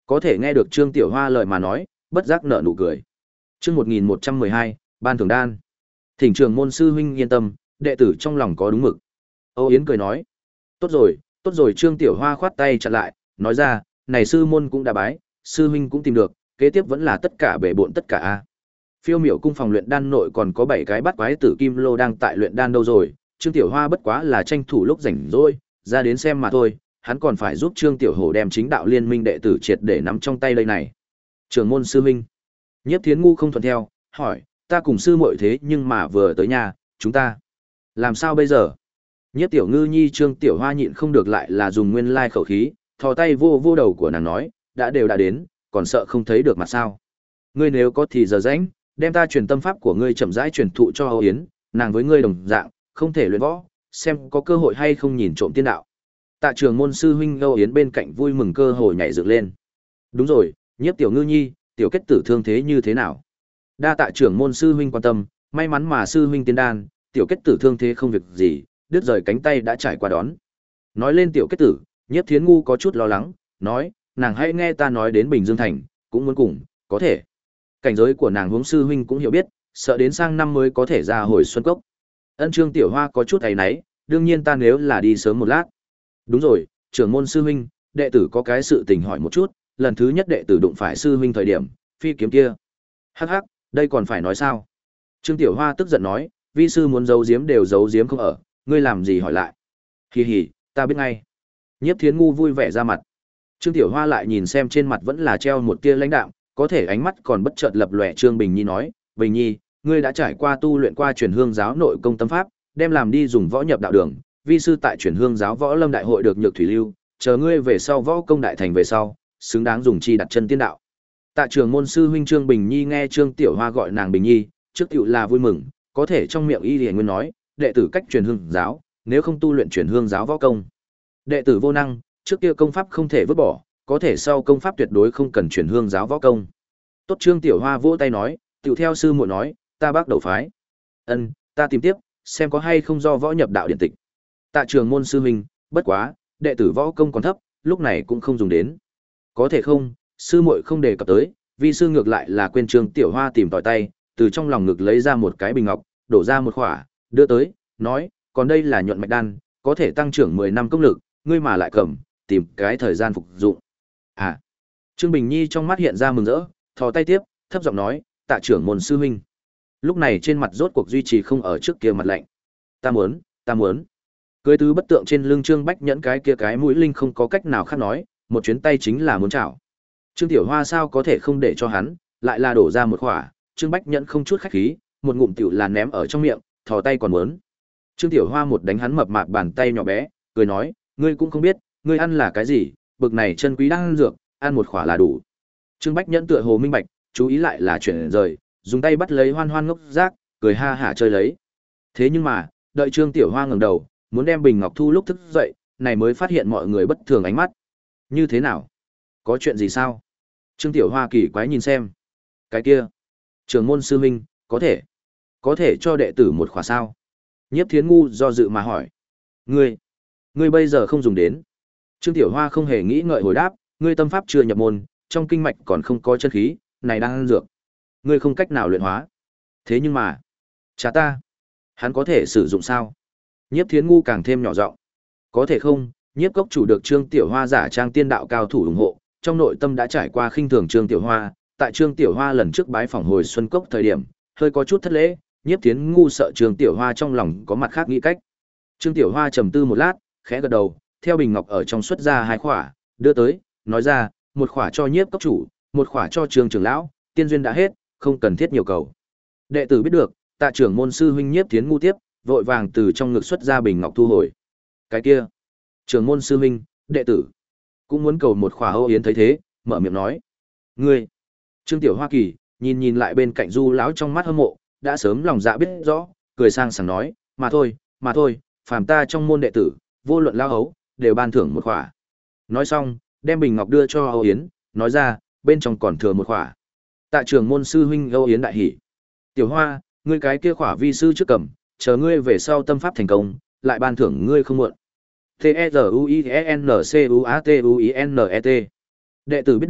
Có thể nghe được Trương Tiểu Hoa lời mà nói, bất giác nở nụ cười. Chương một nghìn một trăm mười hai, ban thưởng đan. Thỉnh trường môn sư huynh yên tâm, đệ tử trong lòng có đúng mực. Âu Yến cười nói, tốt rồi, tốt rồi. Trương Tiểu Hoa khoát tay chặn lại, nói ra, này sư môn cũng đã bái, sư huynh cũng tìm được, kế tiếp vẫn là tất cả bể bộn tất cả a. Phiêu Miểu cung phòng luyện đan nội còn có bảy cái bắt quái tử kim lô đang tại luyện đan đâu rồi, Trương Tiểu Hoa bất quá là tranh thủ lúc rảnh rỗi, ra đến xem mà thôi, hắn còn phải giúp Trương Tiểu Hổ đem chính đạo liên minh đệ tử triệt để nắm trong tay đây này. Trưởng môn sư huynh. Nhiếp Thiến Ngu không thuận theo, hỏi, ta cùng sư muội thế nhưng mà vừa tới nhà, chúng ta làm sao bây giờ? Nhiếp Tiểu Ngư Nhi Trương Tiểu Hoa nhịn không được lại là dùng nguyên lai khẩu khí, thò tay vô vô đầu của nàng nói, đã đều đã đến, còn sợ không thấy được mặt sao? Ngươi nếu có thì giờ rảnh, đem ta truyền tâm pháp của ngươi chậm rãi truyền thụ cho Âu Yến, nàng với ngươi đồng dạng, không thể luyện võ, xem có cơ hội hay không nhìn trộm tiên đạo. Tạ Trường môn sư huynh Âu Yến bên cạnh vui mừng cơ hội nhảy dựng lên. Đúng rồi, Nhiếp Tiểu Ngư Nhi, tiểu kết tử thương thế như thế nào? Đa tạ trưởng môn sư huynh quan tâm, may mắn mà sư huynh tiên đan, tiểu kết tử thương thế không việc gì, đứt rời cánh tay đã trải qua đón. Nói lên tiểu kết tử, Nhiếp Thiến Ngu có chút lo lắng, nói, nàng hãy nghe ta nói đến Bình Dương thành, cũng muốn cùng, có thể. Cảnh giới của nàng huống sư huynh cũng hiểu biết, sợ đến sang năm mới có thể ra hồi xuân cốc. Ân Trương Tiểu Hoa có chút áy náy, đương nhiên ta nếu là đi sớm một lát. Đúng rồi, trưởng môn sư huynh, đệ tử có cái sự tình hỏi một chút, lần thứ nhất đệ tử đụng phải sư huynh thời điểm, phi kiếm kia. Hắc hắc, đây còn phải nói sao? Trương Tiểu Hoa tức giận nói, vi sư muốn giấu giếm đều giấu giếm không ở, ngươi làm gì hỏi lại? Hì hì, ta biết ngay. Nhiếp Thiến Ngu vui vẻ ra mặt. Trương Tiểu Hoa lại nhìn xem trên mặt vẫn là treo một tia lãnh đạm, có thể ánh mắt còn bất chợt lập lòe. Trương Bình Nhi nói, Bình Nhi, ngươi đã trải qua tu luyện qua truyền hương giáo nội công tâm pháp, đem làm đi dùng võ nhập đạo đường, vi sư tại truyền hương giáo võ lâm đại hội được nhược thủy lưu, chờ ngươi về sau võ công đại thành về sau, xứng đáng dùng chi đặt chân tiên đạo. Tạ Trường môn sư huynh Trương Bình Nhi nghe Trương Tiểu Hoa gọi nàng Bình Nhi, trước tiểu là vui mừng, có thể trong miệng y liền nguyên nói, đệ tử cách truyền hương giáo, nếu không tu luyện truyền hương giáo võ công, đệ tử vô năng, trước kia công pháp không thể vứt bỏ, có thể sau công pháp tuyệt đối không cần truyền hương giáo võ công. Tốt. Trương Tiểu Hoa vỗ tay nói, tiểu theo sư muội nói, ta bác đầu phái. Ân, ta tìm tiếp, xem có hay không do võ nhập đạo điện tịch. Tạ Trường môn sư huynh, bất quá, đệ tử võ công còn thấp, lúc này cũng không dùng đến. Có thể không, sư muội không đề cập tới, vi sư ngược lại là quên. Trương Tiểu Hoa tìm tòi tay, từ trong lòng ngực lấy ra một cái bình ngọc, đổ ra một khỏa, đưa tới, nói, còn đây là nhuận mạch đan, có thể tăng trưởng mười năm công lực, ngươi mà lại cầm, tìm cái thời gian phục dụng. À. Trương Bình Nhi trong mắt hiện ra mừng rỡ, thò tay tiếp, thấp giọng nói, tạ trưởng môn sư huynh. Lúc này trên mặt rốt cuộc duy trì không ở trước kia mặt lạnh. Ta muốn, ta muốn. Cưới tứ bất tượng trên lưng Trương Bách Nhẫn cái kia cái mũi linh không có cách nào khác nói, một chuyến tay chính là muốn chảo. Trương Tiểu Hoa sao có thể không để cho hắn, lại là đổ ra một khỏa, Trương Bách Nhẫn không chút khách khí, một ngụm tiểu là ném ở trong miệng, thò tay còn muốn. Trương Tiểu Hoa một đánh hắn mập mạp bàn tay nhỏ bé, cười nói, ngươi cũng không biết, ngươi ăn là cái gì, bực này chân quý đang ăn dược, ăn một khỏa là đủ. Trương Bách Nhẫn tựa hồ minh bạch, chú ý lại là chuyển rời, dùng tay bắt lấy Hoan Hoan ngốc rác, cười ha hả chơi lấy. Thế nhưng mà, đợi Trương Tiểu Hoa ngẩng đầu, muốn đem bình ngọc thu lúc thức dậy, này mới phát hiện mọi người bất thường ánh mắt. Như thế nào? Có chuyện gì sao? Trương Tiểu Hoa kỳ quái nhìn xem. Cái kia, trưởng môn sư huynh, có thể, có thể cho đệ tử một khỏa sao? Nhiếp Thiến Ngu do dự mà hỏi. Ngươi, ngươi bây giờ không dùng đến. Trương Tiểu Hoa không hề nghĩ ngợi hồi đáp, ngươi tâm pháp chưa nhập môn, trong kinh mạch còn không có chân khí, này đang ăn dược. Ngươi không cách nào luyện hóa. Thế nhưng mà, cha ta, hắn có thể sử dụng sao? Nhiếp Thiến Ngu càng thêm nhỏ giọng. Có thể không, Nhiếp cốc chủ được Trương Tiểu Hoa giả trang tiên đạo cao thủ ủng hộ, trong nội tâm đã trải qua khinh thường Trương Tiểu Hoa, tại Trương Tiểu Hoa lần trước bái phỏng hồi Xuân Cốc thời điểm, hơi có chút thất lễ, Nhiếp Thiến Ngu sợ Trương Tiểu Hoa trong lòng có mặt khác nghĩ cách. Trương Tiểu Hoa trầm tư một lát, khẽ gật đầu, theo bình ngọc ở trong xuất ra hai khỏa, đưa tới, nói ra, một khỏa cho Nhiếp cốc chủ, một khỏa cho Trương trưởng lão, tiên duyên đã hết, không cần thiết nhiều cầu. Đệ tử biết được, Tạ trưởng môn sư huynh Nhiếp Thiến Ngu tiếp, vội vàng từ trong ngực xuất ra bình ngọc thu hồi. Cái kia, trưởng môn sư huynh, đệ tử cũng muốn cầu một khỏa. Âu Yến thấy thế, mở miệng nói, ngươi. Trương Tiểu Hoa Kỳ nhìn nhìn lại bên cạnh Du lão trong mắt hâm mộ, đã sớm lòng dạ biết rõ, cười sang sảng nói, mà thôi, mà thôi, phàm ta trong môn đệ tử, vô luận lao hấu, đều ban thưởng một khỏa. Nói xong, đem bình ngọc đưa cho Âu Yến, nói ra, bên trong còn thừa một khỏa. Tạ trưởng môn sư huynh Âu Yến đại hỉ. Tiểu Hoa, ngươi cái kia khỏa vi sư trước cầm, chờ ngươi về sau tâm pháp thành công, lại ban thưởng ngươi không muộn. T E Z U I E N C U A T U I N E T. Đệ tử biết được,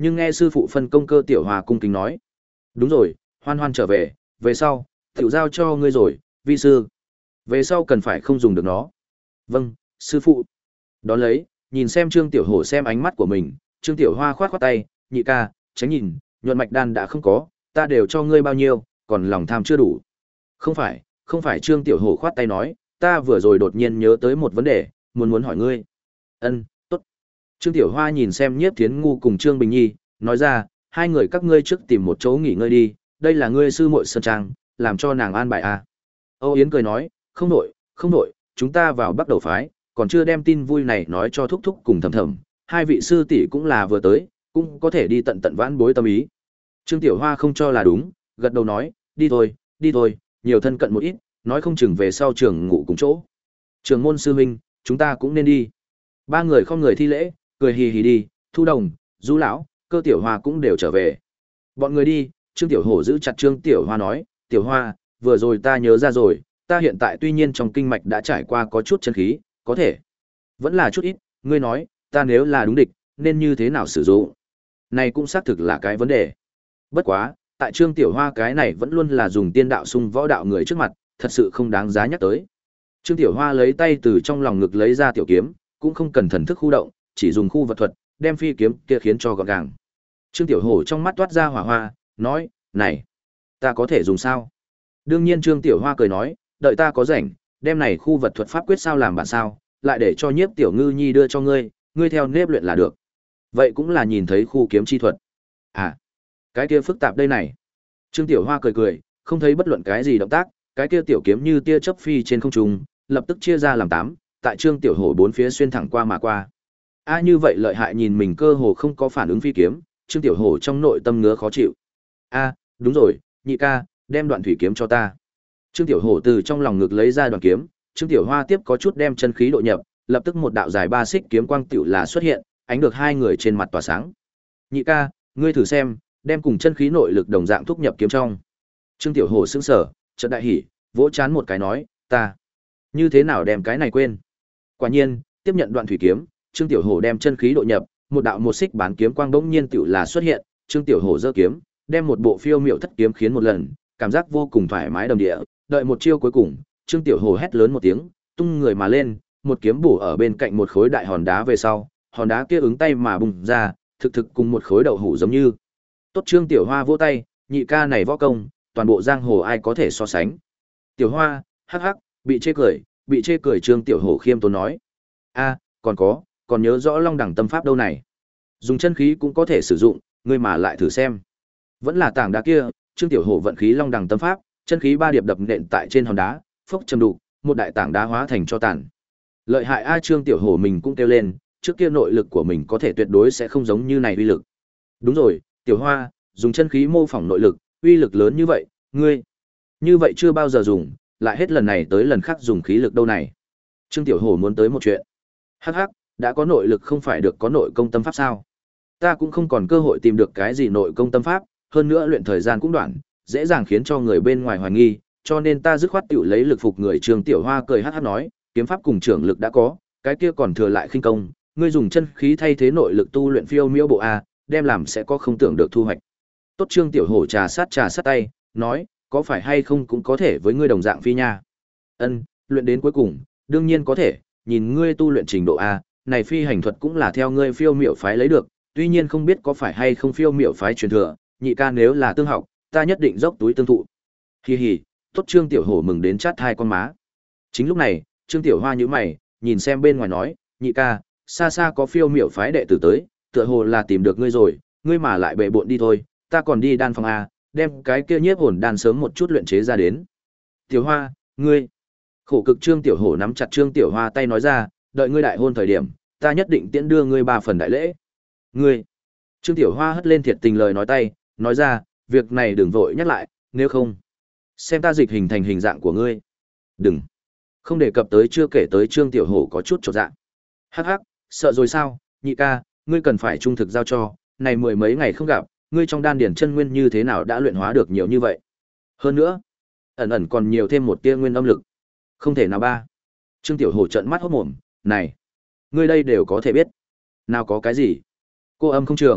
Nhưng nghe sư phụ phân công Cơ Tiểu Hoa cung kính nói: "Đúng rồi, Hoan Hoan trở về, về sau, tiểu giao cho ngươi rồi, vi sư. Về sau cần phải không dùng được nó." "Vâng, sư phụ." Đón lấy, nhìn xem Trương Tiểu Hổ xem ánh mắt của mình, Trương Tiểu Hoa khoát khoát tay: "Nhị ca, tránh nhìn, nhuận mạch đan đã không có, ta đều cho ngươi bao nhiêu, còn lòng tham chưa đủ." "Không phải, không phải." Trương Tiểu Hổ khoát tay nói: "Ta vừa rồi đột nhiên nhớ tới một vấn đề, muốn muốn hỏi ngươi." "Ân, tốt." Trương Tiểu Hoa nhìn xem Nhiếp Thiến Ngu cùng Trương Bình Nhi, nói ra: "Hai người các ngươi trước tìm một chỗ nghỉ ngơi đi, đây là ngươi sư muội Sơn Trang, làm cho nàng an bài à." Âu Yến cười nói: "Không nội, không nội, chúng ta vào Bắc Đầu phái, còn chưa đem tin vui này nói cho thúc thúc cùng thầm thầm, hai vị sư tỷ cũng là vừa tới, cũng có thể đi tận tận vãn bối tâm ý." Trương Tiểu Hoa không cho là đúng, gật đầu nói: "Đi thôi, đi thôi, nhiều thân cận một ít, nói không chừng về sau trường ngủ cùng chỗ. Trường môn sư huynh, chúng ta cũng nên đi." Ba người không người thi lễ, cười hì hì đi, Thu Đồng, Du lão, Cơ Tiểu Hoa cũng đều trở về. Bọn người đi, Trương Tiểu Hổ giữ chặt Trương Tiểu Hoa nói: "Tiểu Hoa, vừa rồi ta nhớ ra rồi, ta hiện tại tuy nhiên trong kinh mạch đã trải qua có chút chân khí, có thể vẫn là chút ít, ngươi nói, ta nếu là đúng địch, nên như thế nào sử dụng?" Này cũng xác thực là cái vấn đề. Bất quá, tại Trương Tiểu Hoa cái này vẫn luôn là dùng tiên đạo xung võ đạo người trước mặt, thật sự không đáng giá nhắc tới. Trương Tiểu Hoa lấy tay từ trong lòng ngực lấy ra tiểu kiếm, cũng không cần thần thức khu động, chỉ dùng khu vật thuật, đem phi kiếm kia khiến cho gọn gàng. Trương Tiểu Hổ trong mắt toát ra hỏa hoa, nói: "Này, ta có thể dùng sao?" Đương nhiên Trương Tiểu Hoa cười nói: "Đợi ta có rảnh, đem này khu vật thuật pháp quyết sao làm bạn sao, lại để cho Nhiếp Tiểu Ngư Nhi đưa cho ngươi, ngươi theo nếp luyện là được." Vậy cũng là nhìn thấy khu kiếm chi thuật. À, cái kia phức tạp đây này. Trương Tiểu Hoa cười cười, không thấy bất luận cái gì động tác, cái kia tiểu kiếm như tia chớp phi trên không trung, lập tức chia ra làm tám, tại Trương Tiểu Hổ bốn phía xuyên thẳng qua mà qua. A như vậy lợi hại, nhìn mình cơ hồ không có phản ứng phi kiếm, Trương Tiểu Hổ trong nội tâm ngứa khó chịu. A, đúng rồi, nhị ca, đem đoạn thủy kiếm cho ta. Trương Tiểu Hổ từ trong lòng ngực lấy ra đoạn kiếm, Trương Tiểu Hoa tiếp có chút đem chân khí độ nhập, lập tức một đạo dài ba xích kiếm quang tiểu là xuất hiện, ánh được hai người trên mặt tỏa sáng. "Nhị ca, ngươi thử xem, đem cùng chân khí nội lực đồng dạng thúc nhập kiếm trong." Trương Tiểu Hổ sững sờ, chợt đại hỉ, vỗ chán một cái nói: "Ta như thế nào đem cái này quên?" Quả nhiên, tiếp nhận đoạn thủy kiếm, Trương Tiểu Hổ đem chân khí độ nhập, một đạo một xích bán kiếm quang bỗng nhiên tiểu là xuất hiện, Trương Tiểu Hổ giơ kiếm, đem một bộ phiêu miệu thất kiếm khiến một lần, cảm giác vô cùng thoải mái đầm địa, đợi một chiêu cuối cùng, Trương Tiểu Hổ hét lớn một tiếng, tung người mà lên, một kiếm bổ ở bên cạnh một khối đại hòn đá về sau, hòn đá kia ứng tay mà bùng ra, thực thực cùng một khối đậu hũ giống như. Tốt. Trương Tiểu Hoa vỗ tay, nhị ca này võ công, toàn bộ giang hồ ai có thể so sánh. Tiểu Hoa, hắc hắc, bị chê cười, bị chê cười. Trương Tiểu Hổ khiêm tốn nói: "A, còn có, còn nhớ rõ Long Đẳng tâm pháp đâu này. Dùng chân khí cũng có thể sử dụng, ngươi mà lại thử xem." Vẫn là tảng đá kia, Trương Tiểu Hổ vận khí Long Đẳng tâm pháp, chân khí ba điệp đập nện tại trên hòn đá, phốc trầm đục, một đại tảng đá hóa thành cho tàn. Lợi hại a, Trương Tiểu Hổ mình cũng kêu lên, trước kia nội lực của mình có thể tuyệt đối sẽ không giống như này uy lực. Đúng rồi, Tiểu Hoa, dùng chân khí mô phỏng nội lực, uy lực lớn như vậy, ngươi như vậy chưa bao giờ dùng, lại hết lần này tới lần khác dùng khí lực đâu này. Trương Tiểu Hổ muốn tới một chuyện. Hắc hắc, đã có nội lực không phải được có nội công tâm pháp sao? Ta cũng không còn cơ hội tìm được cái gì nội công tâm pháp, hơn nữa luyện thời gian cũng đoạn, dễ dàng khiến cho người bên ngoài hoài nghi, cho nên ta dứt khoát tiểu lấy lực phục người. Trương Tiểu Hoa cười hắc hắc nói: "Kiếm pháp cùng trưởng lực đã có, cái kia còn thừa lại khinh công, ngươi dùng chân khí thay thế nội lực tu luyện phiêu miễu bộ a, đem làm sẽ có không tưởng được thu hoạch." Tốt. Trương Tiểu Hổ trà sát trà sát tay, nói: "Có phải hay không cũng có thể với ngươi đồng dạng phi nha?" "Ân, luyện đến cuối cùng, đương nhiên có thể, nhìn ngươi tu luyện trình độ a, này phi hành thuật cũng là theo ngươi phiêu miểu phái lấy được, tuy nhiên không biết có phải hay không phiêu miểu phái truyền thừa, nhị ca nếu là tương học, ta nhất định dốc túi tương thụ." Hi hi, tốt. Trương Tiểu Hổ mừng đến chát hai con má. Chính lúc này, Trương Tiểu Hoa nhíu mày, nhìn xem bên ngoài nói: "Nhị ca, xa xa có phiêu miểu phái đệ tử tới, tựa hồ là tìm được ngươi rồi, ngươi mà lại bệ bội đi thôi, ta còn đi đan phòng a, đem cái kia nhiếp hồn đan sớm một chút luyện chế ra đến." "Tiểu Hoa, ngươi..." Khổ cực. Trương Tiểu Hổ nắm chặt Trương Tiểu Hoa tay nói ra: "Đợi ngươi đại hôn thời điểm, ta nhất định tiễn đưa ngươi ba phần đại lễ." "Ngươi..." Trương Tiểu Hoa hất lên thiệt tình lời nói tay, nói ra: "Việc này đừng vội nhắc lại, nếu không xem ta dịch hình thành hình dạng của ngươi." "Đừng." Không đề cập tới chưa kể tới, Trương Tiểu Hổ có chút chột dạ. "Hắc hắc, sợ rồi sao, nhị ca, ngươi cần phải trung thực giao cho, này mười mấy ngày không gặp, ngươi trong đan điển chân nguyên như thế nào đã luyện hóa được nhiều như vậy? Hơn nữa, ẩn ẩn còn nhiều thêm một tia nguyên âm lực." "Không thể nào ba." Trương Tiểu Hổ trợn mắt hốt mồm, "Này, ngươi đây đều có thể biết. Nào có cái gì? Cô âm không trường,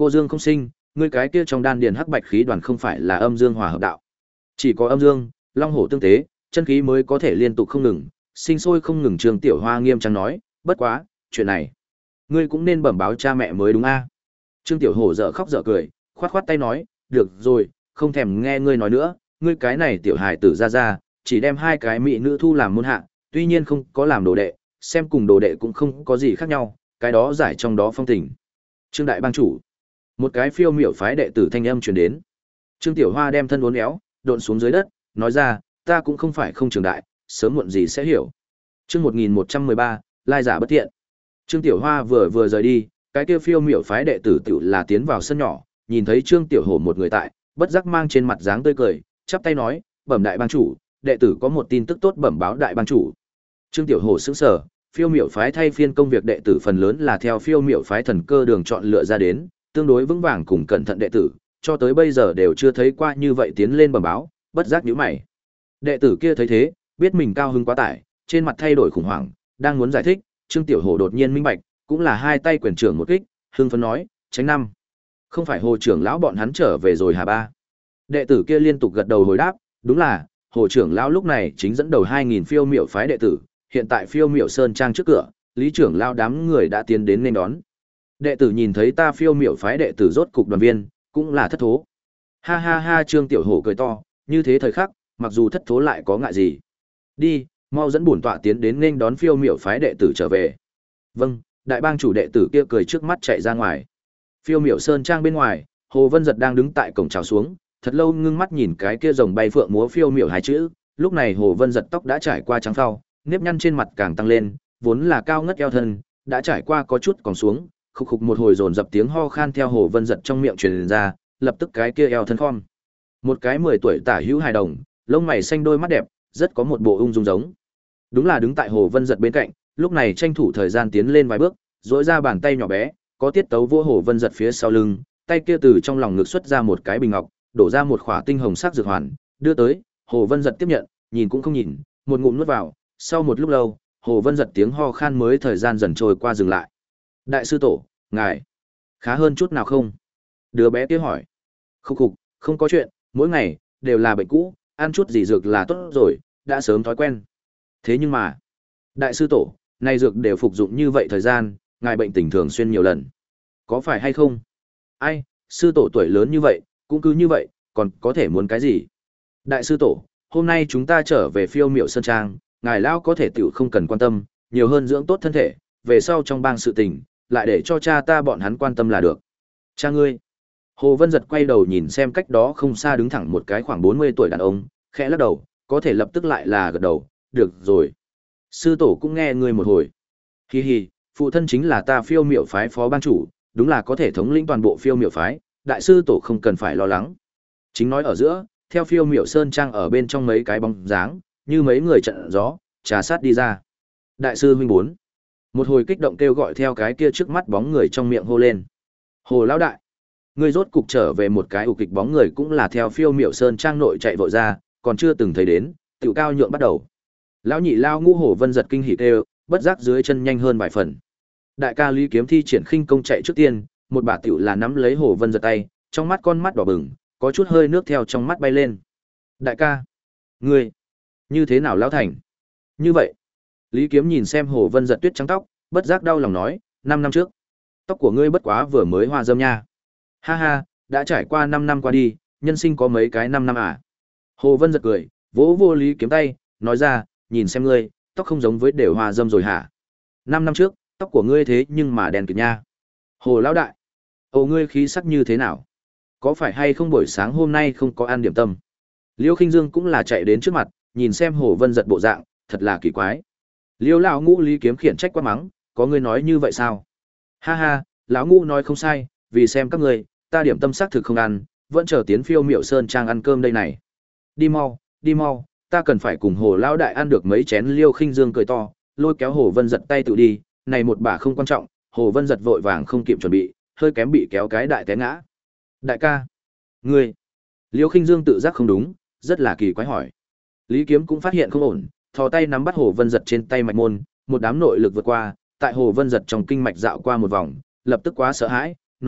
Cô Dương không sinh, ngươi cái kia trong đan điền hắc bạch khí đoàn không phải là âm dương hòa hợp đạo. Chỉ có âm dương, long hổ tương tế, chân khí mới có thể liên tục không ngừng, sinh sôi không ngừng. Trương Tiểu Hoa nghiêm trang nói, bất quá, chuyện này, ngươi cũng nên bẩm báo cha mẹ mới đúng a. Trương Tiểu Hổ dở khóc dở cười, khoát khoát tay nói, được rồi, không thèm nghe ngươi nói nữa, ngươi cái này tiểu hài tử ra ra, chỉ đem hai cái mỹ nữ thu làm môn hạ, tuy nhiên không có làm đồ đệ, xem cùng đồ đệ cũng không có gì khác nhau, cái đó giải trong đó phong tình. Trương đại bang chủ, một cái phiêu miểu phái đệ tử thanh âm truyền đến. Trương Tiểu Hoa đem thân uốn éo, độn xuống dưới đất, nói ra, ta cũng không phải không trường đại, sớm muộn gì sẽ hiểu. Chương một nghìn một trăm mười ba, lai giả bất thiện. Trương Tiểu Hoa vừa vừa rời đi, cái kia phiêu miểu phái đệ tử tiểu là tiến vào sân nhỏ, nhìn thấy Trương Tiểu Hổ một người tại, bất giác mang trên mặt dáng tươi cười, chắp tay nói, bẩm đại bang chủ, đệ tử có một tin tức tốt bẩm báo đại bang chủ. Trương Tiểu Hổ sững sờ, phiêu miểu phái thay phiên công việc đệ tử phần lớn là theo phiêu miểu phái thần cơ đường chọn lựa ra đến, tương đối vững vàng cùng cẩn thận đệ tử, cho tới bây giờ đều chưa thấy qua như vậy tiến lên bẩm báo, bất giác nhíu mày. Đệ tử kia thấy thế, biết mình cao hứng quá tải, trên mặt thay đổi khủng hoảng, đang muốn giải thích, Trương Tiểu Hổ đột nhiên minh bạch, cũng là hai tay quyền trưởng một kích, hưng phấn nói, tránh năm. Không phải Hồ trưởng lão bọn hắn trở về rồi hả ba? Đệ tử kia liên tục gật đầu hồi đáp, đúng là, Hồ trưởng lão lúc này chính dẫn đầu hai nghìn phiêu miểu phái đệ tử, hiện tại phiêu miểu sơn trang trước cửa, Lý trưởng lão đám người đã tiến đến nên đón. Đệ tử nhìn thấy ta phiêu miểu phái đệ tử rốt cục đoàn viên, cũng là thất thố. Ha ha ha, Trương Tiểu Hổ cười to, như thế thời khắc, mặc dù thất thố lại có ngại gì. Đi, mau dẫn bổn tọa tiến đến nên đón phiêu miểu phái đệ tử trở về. Vâng, đại bang chủ đệ tử kia cười trước mắt chạy ra ngoài. Phiêu miểu sơn trang bên ngoài, Hồ Vân Giật đang đứng tại cổng chào xuống, thật lâu ngưng mắt nhìn cái kia rồng bay phượng múa phiêu miểu hai chữ, lúc này Hồ Vân Giật tóc đã trải qua trắng phau, nếp nhăn trên mặt càng tăng lên, vốn là cao ngất eo thân, đã trải qua có chút còn xuống, khục khục một hồi dồn dập tiếng ho khan theo Hồ Vân Giật trong miệng truyền ra, lập tức cái kia eo thân khom. Một cái mười tuổi tả hữu hài đồng, lông mày xanh đôi mắt đẹp, rất có một bộ ung dung giống. Đúng là đứng tại Hồ Vân Giật bên cạnh, lúc này tranh thủ thời gian tiến lên vài bước, duỗi ra bàn tay nhỏ bé, có tiết tấu vỗ Hồ Vân Giật phía sau lưng, tay kia từ trong lòng ngực xuất ra một cái bình ngọc, đổ ra một khỏa tinh hồng sắc dược hoàn, đưa tới, Hồ Vân Giật tiếp nhận, nhìn cũng không nhìn, một ngụm nuốt vào, sau một lúc lâu, Hồ Vân Giật tiếng ho khan mới thời gian dần trôi qua dừng lại. Đại sư tổ, ngài khá hơn chút nào không? Đứa bé kia hỏi. Khục khục, không có chuyện, mỗi ngày đều là bệnh cũ, ăn chút gì dược là tốt rồi, đã sớm thói quen. Thế nhưng mà, đại sư tổ, nay dược đều phục dụng như vậy thời gian, ngài bệnh tình thường xuyên nhiều lần. Có phải hay không? Ai, sư tổ tuổi lớn như vậy, cũng cứ như vậy, còn có thể muốn cái gì? Đại sư tổ, hôm nay chúng ta trở về phiêu miểu sơn trang, ngài lão có thể tiểu không cần quan tâm, nhiều hơn dưỡng tốt thân thể, về sau trong bang sự tình, lại để cho cha ta bọn hắn quan tâm là được. Cha ngươi. Hồ Vân Giật quay đầu nhìn xem cách đó không xa đứng thẳng một cái khoảng bốn mươi tuổi đàn ông, khẽ lắc đầu, có thể lập tức lại là gật đầu, được rồi. Sư tổ cũng nghe ngươi một hồi. Hi hi, phụ thân chính là ta phiêu miểu phái phó bang chủ, đúng là có thể thống lĩnh toàn bộ phiêu miểu phái, đại sư tổ không cần phải lo lắng. Chính nói ở giữa, theo phiêu miểu sơn trang ở bên trong mấy cái bóng dáng, như mấy người trận gió, trà sát đi ra. Đại sư huynh bốn. Một hồi kích động kêu gọi theo cái kia trước mắt bóng người trong miệng hô lên. Hồ lão đại, ngươi rốt cục trở về, một cái ục kịch bóng người cũng là theo phiêu miểu sơn trang nội chạy vội ra, còn chưa từng thấy đến, tiểu cao nhượng bắt đầu. Lão nhị lao ngũ Hồ Vân Giật kinh hỉ kêu, bất giác dưới chân nhanh hơn vài phần. Đại ca Lý Kiếm thi triển khinh công chạy trước tiên, một bà tiểu là nắm lấy Hồ Vân Giật tay, trong mắt con mắt đỏ bừng, có chút hơi nước theo trong mắt bay lên. Đại ca, ngươi như thế nào lão thành? Như vậy, Lý Kiếm nhìn xem Hồ Vân Giật tuyết trắng tóc, bất giác đau lòng nói, năm năm trước, tóc của ngươi bất quá vừa mới hoa râm nha. Ha ha, đã trải qua năm năm qua đi, nhân sinh có mấy cái năm năm à? Hồ Vân Giật cười, vỗ vô Lý Kiếm tay, nói ra, nhìn xem ngươi, tóc không giống với đều hoa râm rồi hả? Năm năm trước, tóc của ngươi thế nhưng mà đen kịt nha. Hồ lão đại, ồ ngươi khí sắc như thế nào? Có phải hay không buổi sáng hôm nay không có ăn điểm tâm? Liêu Khinh Dương cũng là chạy đến trước mặt, nhìn xem Hồ Vân Giật bộ dạng, thật là kỳ quái. Liêu lão ngũ Lý Kiếm khiển trách quát mắng, có ngươi nói như vậy sao? Ha ha, lão ngũ nói không sai, vì xem các ngươi, ta điểm tâm xác thực không ăn, vẫn chờ tiến phiêu miểu sơn trang ăn cơm đây này. Đi mau, đi mau, ta cần phải cùng Hồ lão đại ăn được mấy chén. Liêu Khinh Dương cười to, lôi kéo Hồ Vân Giật tay tự đi, này một bà không quan trọng. Hồ Vân Giật vội vàng không kịp chuẩn bị, hơi kém bị kéo cái đại té ngã. Đại ca, ngươi. Liêu Khinh Dương tự giác không đúng, rất là kỳ quái hỏi. Lý Kiếm cũng phát hiện không ổn, thò tay nắm bắt Hồ Vân Giật trên tay mạch môn, một đám nội lực vượt qua, tại Hồ Vân Giật trong kinh mạch dạo qua một vòng, lập tức quá sợ hãi, nói,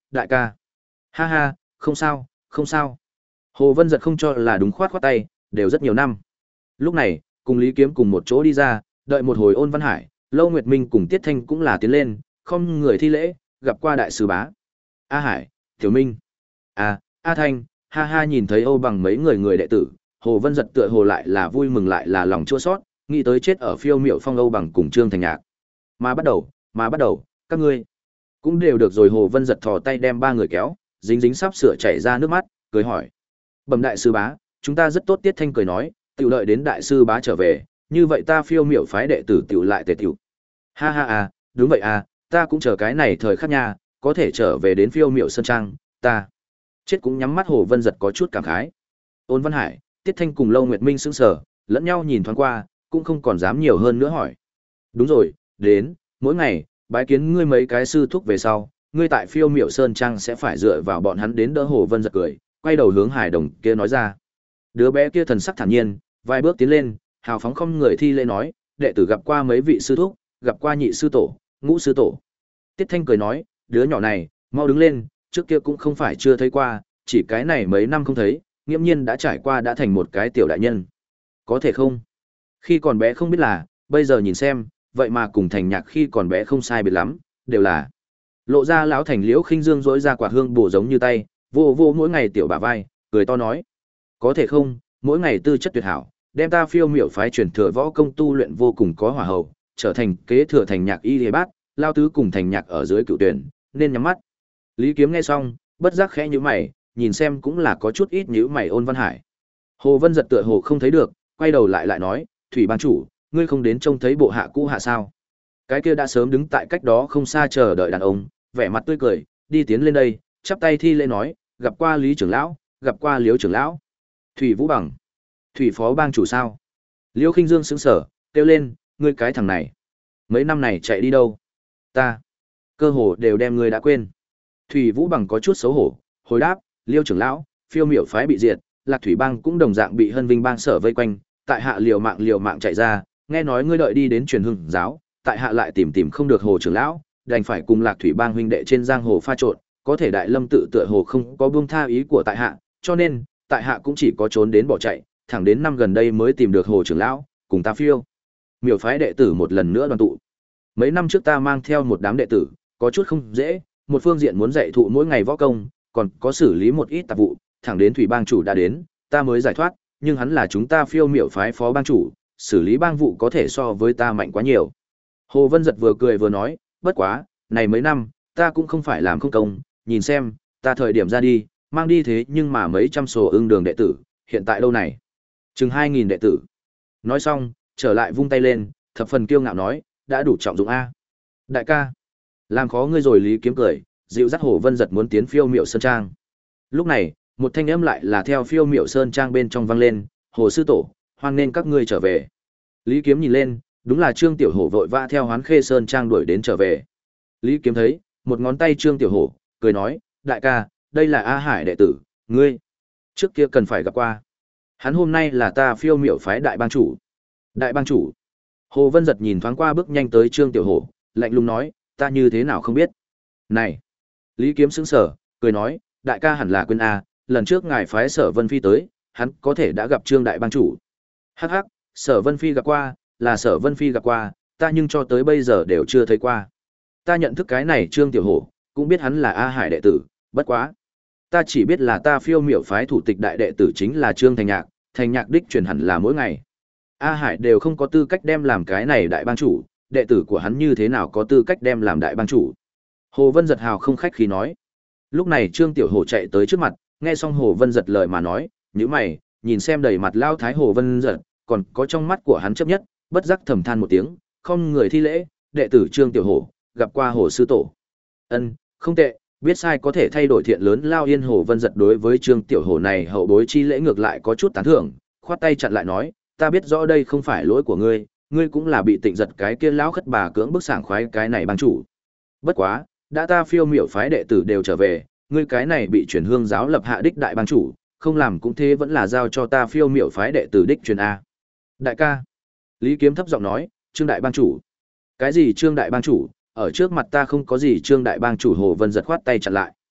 đại ca. Ha ha, không sao, không sao. Hồ Vân Giật không cho là đúng, khoát khoát tay, đều rất nhiều năm. Lúc này, cùng Lý Kiếm cùng một chỗ đi ra, đợi một hồi Ôn Văn Hải, Lâu Nguyệt Minh cùng Tiết Thanh cũng là tiến lên, không người thi lễ, gặp qua đại sư bá. A Hải, Tiểu Minh, à, A Thanh, ha ha, nhìn thấy Âu Bằng mấy người người đệ tử, Hồ Vân Giật tựa hồ lại là vui mừng lại là lòng chua xót, nghĩ tới chết ở Phiêu Miểu Phong Âu Bằng cùng Trương Thành Nhạc. Mà bắt đầu, mà bắt đầu, các ngươi cũng đều được rồi. Hồ Vân Giật thò tay đem ba người kéo, dính dính sắp sửa chảy ra nước mắt, cười hỏi: "Bẩm đại sư bá, chúng ta rất tốt." Tiết Thanh cười nói: "Tiểu đợi đến đại sư bá trở về, như vậy ta Phiêu Miểu phái đệ tử tiểu lại tề tiểu." Ha ha à, đúng vậy à, ta cũng chờ cái này thời khắc nha, có thể trở về đến Phiêu Miểu sơn trang, ta chết cũng nhắm mắt. Hồ Vân Giật có chút cảm khái. Ôn Văn Hải, Tiết Thanh cùng Lâu Nguyệt Minh sững sờ, lẫn nhau nhìn thoáng qua, cũng không còn dám nhiều hơn nữa hỏi. Đúng rồi, đến, mỗi ngày, bái kiến ngươi mấy cái sư thúc về sau, ngươi tại Phiêu Miểu sơn trang sẽ phải dựa vào bọn hắn đến đỡ. Hồ Vân Giật cười, quay đầu hướng Hải Đồng kia nói ra. Đứa bé kia thần sắc thản nhiên, vài bước tiến lên, hào phóng không người thi lễ nói: "Đệ tử gặp qua mấy vị sư thúc, gặp qua nhị sư tổ, ngũ sư tổ." Tiết Thanh cười nói: "Đứa nhỏ này, mau đứng lên, trước kia cũng không phải chưa thấy qua, chỉ cái này mấy năm không thấy, nghiễm nhiên đã trải qua đã thành một cái tiểu đại nhân. Có thể không? Khi còn bé không biết là, bây giờ nhìn xem, vậy mà cùng Thành Nhạc khi còn bé không sai biệt lắm, đều là." Lộ ra lão Thành Liễu khinh dương dỗi ra quạt hương bổ giống như tay, vô vô mỗi ngày tiểu bả vai, cười to nói: "Có thể không, mỗi ngày tư chất tuyệt hảo, đem ta Phiêu Miểu phái truyền thừa võ công tu luyện vô cùng có hỏa hậu, trở thành kế thừa Thành Nhạc y liệt bát, lao tứ cùng Thành Nhạc ở dưới cựu tuyển, nên nhắm mắt." Lý Kiếm nghe xong, bất giác khẽ nhíu mày, nhìn xem cũng là có chút ít nhíu mày. Ôn Văn Hải, Hồ Vân Giật tựa hồ không thấy được, quay đầu lại lại nói: "Thủy ban chủ, ngươi không đến trông thấy bộ hạ cũ hạ sao?" Cái kia đã sớm đứng tại cách đó không xa chờ đợi đàn ông, vẻ mặt tươi cười, đi tiến lên đây, chắp tay thi lễ nói: "Gặp qua Lý trưởng lão, gặp qua Liễu trưởng lão." Thủy Vũ Bằng, Thủy phó bang chủ sao? Liễu Khinh Dương sững sờ, kêu lên: "Ngươi cái thằng này, mấy năm này chạy đi đâu? Ta cơ hồ đều đem ngươi đã quên." Thủy Vũ Bằng có chút xấu hổ, hồi đáp: "Liêu trưởng lão, Phiêu Miểu phái bị diệt, Lạc Thủy bang cũng đồng dạng bị Hân Vinh bang sở vây quanh, tại hạ liều mạng liều mạng chạy ra, nghe nói ngươi đợi đi đến Truyền Hưng giáo, tại hạ lại tìm tìm không được Hồ trưởng lão, đành phải cùng Lạc Thủy bang huynh đệ trên giang hồ pha trộn, có thể Đại Lâm tự tựa hồ không có buông tha ý của tại hạ, cho nên tại hạ cũng chỉ có trốn đến bỏ chạy, thẳng đến năm gần đây mới tìm được Hồ trưởng lão, cùng ta Phiêu Miểu phái đệ tử một lần nữa đoàn tụ. Mấy năm trước ta mang theo một đám đệ tử, có chút không dễ, một phương diện muốn dạy thụ mỗi ngày võ công, còn có xử lý một ít tạp vụ, thẳng đến Thủy bang chủ đã đến, ta mới giải thoát, nhưng hắn là chúng ta Phiêu Miểu phái phó bang chủ, xử lý bang vụ có thể so với ta mạnh quá nhiều." Hồ Vân Giật vừa cười vừa nói: "Bất quá, này mấy năm, ta cũng không phải làm không công, nhìn xem, ta thời điểm ra đi, mang đi thế nhưng mà mấy trăm sổ ưng đường đệ tử, hiện tại đâu này? Chừng hai nghìn đệ tử." Nói xong, trở lại vung tay lên, thập phần kiêu ngạo nói: "Đã đủ trọng dụng a." "Đại ca, làm khó ngươi rồi." Lý Kiếm cười, dịu dắt Hồ Vân Giật muốn tiến Phiêu Miểu sơn trang. Lúc này, một thanh âm lại là theo Phiêu Miểu sơn trang bên trong vang lên: "Hồ sư tổ, hoan nên các ngươi trở về." Lý Kiếm nhìn lên, đúng là Trương Tiểu Hổ vội vã theo Hoán Khê sơn trang đuổi đến trở về. Lý Kiếm thấy, một ngón tay Trương Tiểu Hổ, cười nói: "Đại ca, đây là A Hải đệ tử, ngươi trước kia cần phải gặp qua. Hắn hôm nay là ta Phiêu Miểu phái đại bang chủ." "Đại bang chủ?" Hồ Vân Giật nhìn thoáng qua bước nhanh tới Trương Tiểu Hổ, lạnh lùng nói: "Ta như thế nào không biết?" "Này." Lý Kiếm sững sờ, cười nói: "Đại ca hẳn là quên a, lần trước ngài phái Sở Vân Phi tới, hắn có thể đã gặp Trương đại bang chủ." "Hắc hắc, Sở Vân Phi gặp qua, là Sở Vân Phi gặp qua, ta nhưng cho tới bây giờ đều chưa thấy qua. Ta nhận thức cái này Trương Tiểu Hổ, cũng biết hắn là A Hải đệ tử, bất quá, ta chỉ biết là ta Phiêu Miểu phái thủ tịch đại đệ tử chính là Trương Thành Nhạc, Thành Nhạc đích truyền hẳn là mỗi ngày. A Hải đều không có tư cách đem làm cái này đại bang chủ, đệ tử của hắn như thế nào có tư cách đem làm đại bang chủ?" Hồ Vân Giật hào không khách khí nói. Lúc này Trương Tiểu Hổ chạy tới trước mặt, nghe xong Hồ Vân Giật lời mà nói, nhíu mày, nhìn xem đầy mặt lao thái Hồ Vân Giật, còn có trong mắt của hắn chấp nhất, bất giác thầm than một tiếng, không người thi lễ: "Đệ tử Trương Tiểu Hổ, gặp qua Hồ sư tổ." "Ân, không tệ, biết sai có thể thay đổi thiện lớn lao yên." Hồ Vân Giật đối với Trương Tiểu Hổ này hậu bối chi lễ ngược lại có chút tán thưởng, khoát tay chặn lại nói: "Ta biết rõ đây không phải lỗi của ngươi, ngươi cũng là bị Tịnh Giật cái kia lão khất bà cưỡng bức sảng khoái cái này bang chủ. Bất quá, đã ta Phiêu Miểu phái đệ tử đều trở về, ngươi cái này bị Truyền Hương giáo lập hạ đích đại bang chủ, không làm cũng thế vẫn là giao cho ta Phiêu Miểu phái đệ tử đích truyền a." "Đại ca." Lý Kiếm thấp giọng nói: "Trương đại bang chủ?" "Cái gì Trương đại bang chủ, ở trước mặt ta không có gì Trương đại bang chủ." Hồ Vân Giật khoát tay chặn lại.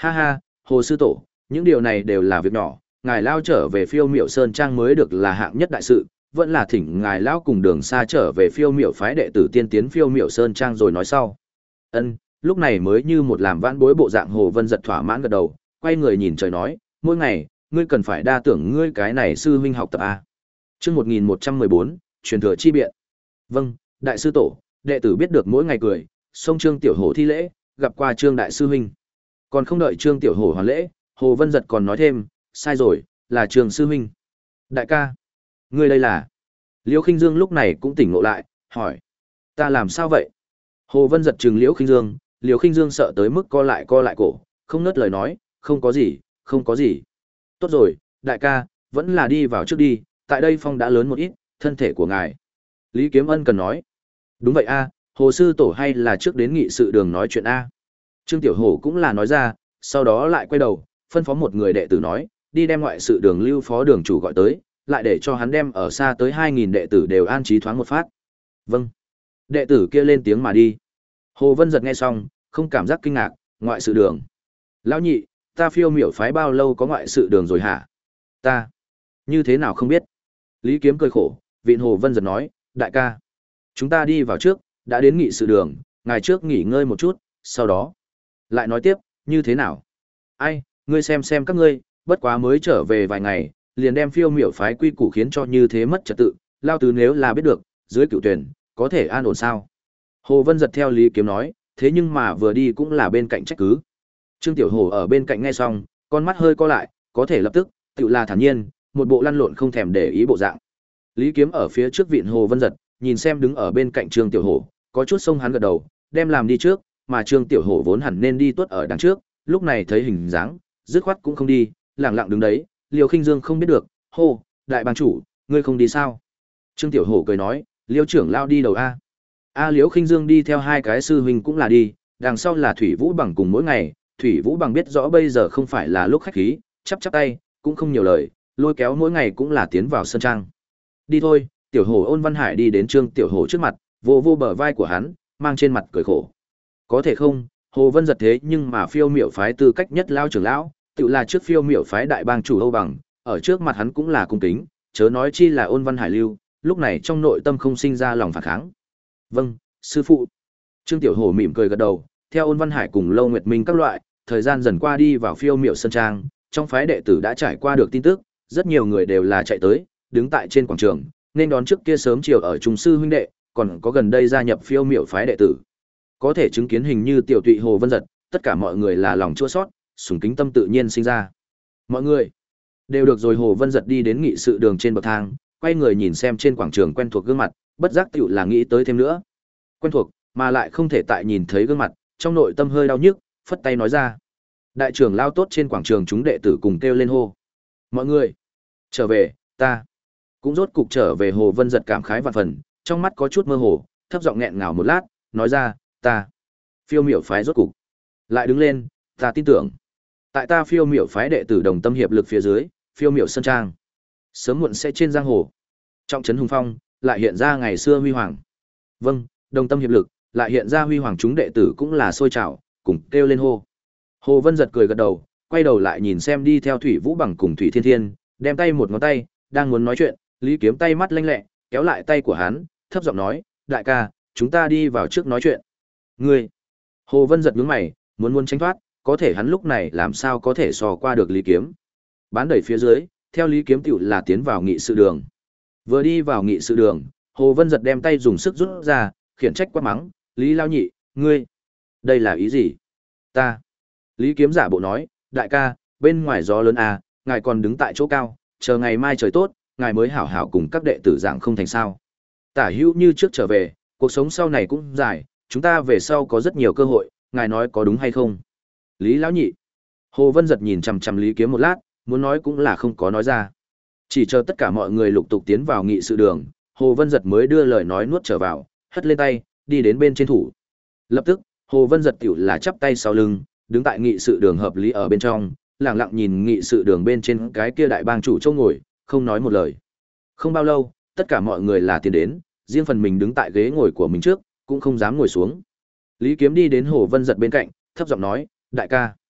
Ha ha, Hồ sư tổ, những điều này đều là việc nhỏ, ngài lao trở về Phiêu Miểu Sơn Trang mới được là hạng nhất đại sự, vẫn là thỉnh ngài lao cùng Đường Sa trở về Phiêu Miểu phái đệ tử tiên tiến Phiêu Miểu Sơn Trang rồi nói sau. Ân, lúc này mới như một làm vãn bối bộ dạng Hồ Vân giật thỏa mãn gật đầu, quay người nhìn trời nói, mỗi ngày, ngươi cần phải đa tưởng ngươi cái này sư huynh học tập a. Chương một nghìn một trăm mười bốn, truyền thừa chi biện. Vâng, đại sư tổ, đệ tử biết được mỗi ngày cười, xông Trương Tiểu Hổ thi lễ, gặp qua Trương đại sư huynh. Còn không đợi Trương Tiểu Hổ hoàn lễ, Hồ Vân giật còn nói thêm, sai rồi, là Trương sư huynh. Đại ca, ngươi đây là? Liễu Khinh Dương lúc này cũng tỉnh ngộ lại, hỏi, ta làm sao vậy? Hồ Vân giật trừng Liễu Khinh Dương, Liễu Khinh Dương sợ tới mức co lại co lại cổ, không ngớt lời nói, không có gì, không có gì. Tốt rồi, đại ca, vẫn là đi vào trước đi, tại đây phong đã lớn một ít, thân thể của ngài. Lý Kiếm Ân cần nói, đúng vậy a, Hồ sư tổ hay là trước đến nghị sự đường nói chuyện a. Trương Tiểu Hổ cũng là nói ra, sau đó lại quay đầu, phân phó một người đệ tử nói, đi đem ngoại sự đường lưu phó đường chủ gọi tới, lại để cho hắn đem ở xa tới hai nghìn đệ tử đều an trí thoáng một phát. Vâng. Đệ tử kia lên tiếng mà đi. Hồ Vân giật nghe xong, không cảm giác kinh ngạc, ngoại sự đường. Lão nhị, ta Phiêu Miểu phái bao lâu có ngoại sự đường rồi hả? Ta. Như thế nào không biết? Lý Kiếm cười khổ, vịn Hồ Vân giật nói, đại ca. Chúng ta đi vào trước, đã đến nghị sự đường, ngài trước nghỉ ngơi một chút, sau đó. Lại nói tiếp, như thế nào? Ai, ngươi xem xem các ngươi, bất quá mới trở về vài ngày, liền đem Phiêu Miểu phái quy củ khiến cho như thế mất trật tự, lao tứ nếu là biết được, dưới cựu tuyển, có thể an ổn sao? Hồ Vân giật theo Lý Kiếm nói, thế nhưng mà vừa đi cũng là bên cạnh trách cứ. Trương Tiểu Hổ ở bên cạnh nghe xong, con mắt hơi co lại, có thể lập tức, tự là thản nhiên, một bộ lăn lộn không thèm để ý bộ dạng. Lý Kiếm ở phía trước vịn Hồ Vân giật, nhìn xem đứng ở bên cạnh Trương Tiểu Hổ, có chút xông hắn gật đầu, đem làm đi trước, mà Trương Tiểu Hổ vốn hẳn nên đi tuốt ở đằng trước, lúc này thấy hình dáng, dứt khoát cũng không đi, lẳng lặng đứng đấy, Liêu Khinh Dương không biết được, hô, đại bang chủ, ngươi không đi sao? Trương Tiểu Hổ cười nói, Liêu trưởng lao đi đầu a. A Liêu Khinh Dương đi theo hai cái sư huynh cũng là đi, đằng sau là Thủy Vũ Bằng cùng mỗi ngày, Thủy Vũ Bằng biết rõ bây giờ không phải là lúc khách khí, chắp chắp tay, cũng không nhiều lời, lôi kéo mỗi ngày cũng là tiến vào sân trang. Đi thôi, Tiểu Hổ Ôn Văn Hải đi đến Trương Tiểu Hổ trước mặt, vô vô bờ vai của hắn, mang trên mặt cười khổ. Có thể không, Hồ Vân giật thế nhưng mà Phiêu Miểu phái tư cách nhất lao trưởng lão, tự là trước Phiêu Miểu phái đại bang chủ Âu Bằng, ở trước mặt hắn cũng là cung kính, chớ nói chi là Ôn Văn Hải lưu, lúc này trong nội tâm không sinh ra lòng phản kháng. Vâng, sư phụ. Trương Tiểu Hổ mỉm cười gật đầu, theo Ôn Văn Hải cùng Lâu Nguyệt Minh các loại, thời gian dần qua đi vào Phiêu Miểu sân trang, trong phái đệ tử đã trải qua được tin tức, rất nhiều người đều là chạy tới, đứng tại trên quảng trường, nên đón trước kia sớm chiều ở trung sư huynh đệ, còn có gần đây gia nhập Phiêu Miểu phái đệ tử. Có thể chứng kiến hình như tiểu tụy Hồ Vân giật, tất cả mọi người là lòng chua xót, sùng kính tâm tự nhiên sinh ra. Mọi người đều được rồi. Hồ Vân giật đi đến nghị sự đường trên bậc thang, quay người nhìn xem trên quảng trường quen thuộc gương mặt, bất giác tựu là nghĩ tới thêm nữa. Quen thuộc, mà lại không thể tại nhìn thấy gương mặt, trong nội tâm hơi đau nhức, phất tay nói ra. Đại trưởng lao tốt trên quảng trường chúng đệ tử cùng kêu lên hô. Mọi người, trở về, ta cũng rốt cục trở về. Hồ Vân giật cảm khái vạn phần, trong mắt có chút mơ hồ, thấp giọng nghẹn ngào một lát, nói ra, ta Phiêu Miểu phái rốt cục lại đứng lên, ta tin tưởng tại ta Phiêu Miểu phái đệ tử đồng tâm hiệp lực phía dưới, Phiêu Miểu sơn trang sớm muộn sẽ trên giang hồ trọng trấn hùng phong, lại hiện ra ngày xưa huy hoàng. Vâng, đồng tâm hiệp lực, lại hiện ra huy hoàng, chúng đệ tử cũng là sôi trào, cùng kêu lên hô. Hồ Vân giật cười gật đầu, quay đầu lại nhìn xem đi theo Thủy Vũ Bằng cùng Thủy Thiên Thiên, đem tay một ngón tay, đang muốn nói chuyện, Lý Kiếm tay mắt lanh lẹ, kéo lại tay của hắn, thấp giọng nói, đại ca, chúng ta đi vào trước nói chuyện. Ngươi. Hồ Vân giật nhướng mày, muốn muốn tránh thoát, có thể hắn lúc này làm sao có thể sò qua được Lý Kiếm. Bán đẩy phía dưới, theo Lý Kiếm tiểu là tiến vào nghị sự đường. Vừa đi vào nghị sự đường, Hồ Vân giật đem tay dùng sức rút ra, khiển trách quát mắng, Lý lao nhị, ngươi, đây là ý gì? Ta. Lý Kiếm giả bộ nói, đại ca, bên ngoài gió lớn à, ngài còn đứng tại chỗ cao, chờ ngày mai trời tốt, ngài mới hảo hảo cùng các đệ tử giảng không thành sao. Tả hữu như trước trở về, cuộc sống sau này cũng dài, chúng ta về sau có rất nhiều cơ hội, ngài nói có đúng hay không? Lý lão nhị. Hồ Vân giật nhìn chằm chằm Lý Kiếm một lát, muốn nói cũng là không có nói ra. Chỉ chờ tất cả mọi người lục tục tiến vào nghị sự đường, Hồ Vân giật mới đưa lời nói nuốt trở vào, hất lên tay, đi đến bên trên thủ. Lập tức, Hồ Vân giật tiểu là chắp tay sau lưng, đứng tại nghị sự đường hợp lý ở bên trong, lặng lặng nhìn nghị sự đường bên trên cái kia đại bang chủ châu ngồi, không nói một lời. Không bao lâu, tất cả mọi người là tiến đến, riêng phần mình đứng tại ghế ngồi của mình trước, cũng không dám ngồi xuống. Lý Kiếm đi đến Hồ Vân giật bên cạnh, thấp giọng nói, đại ca,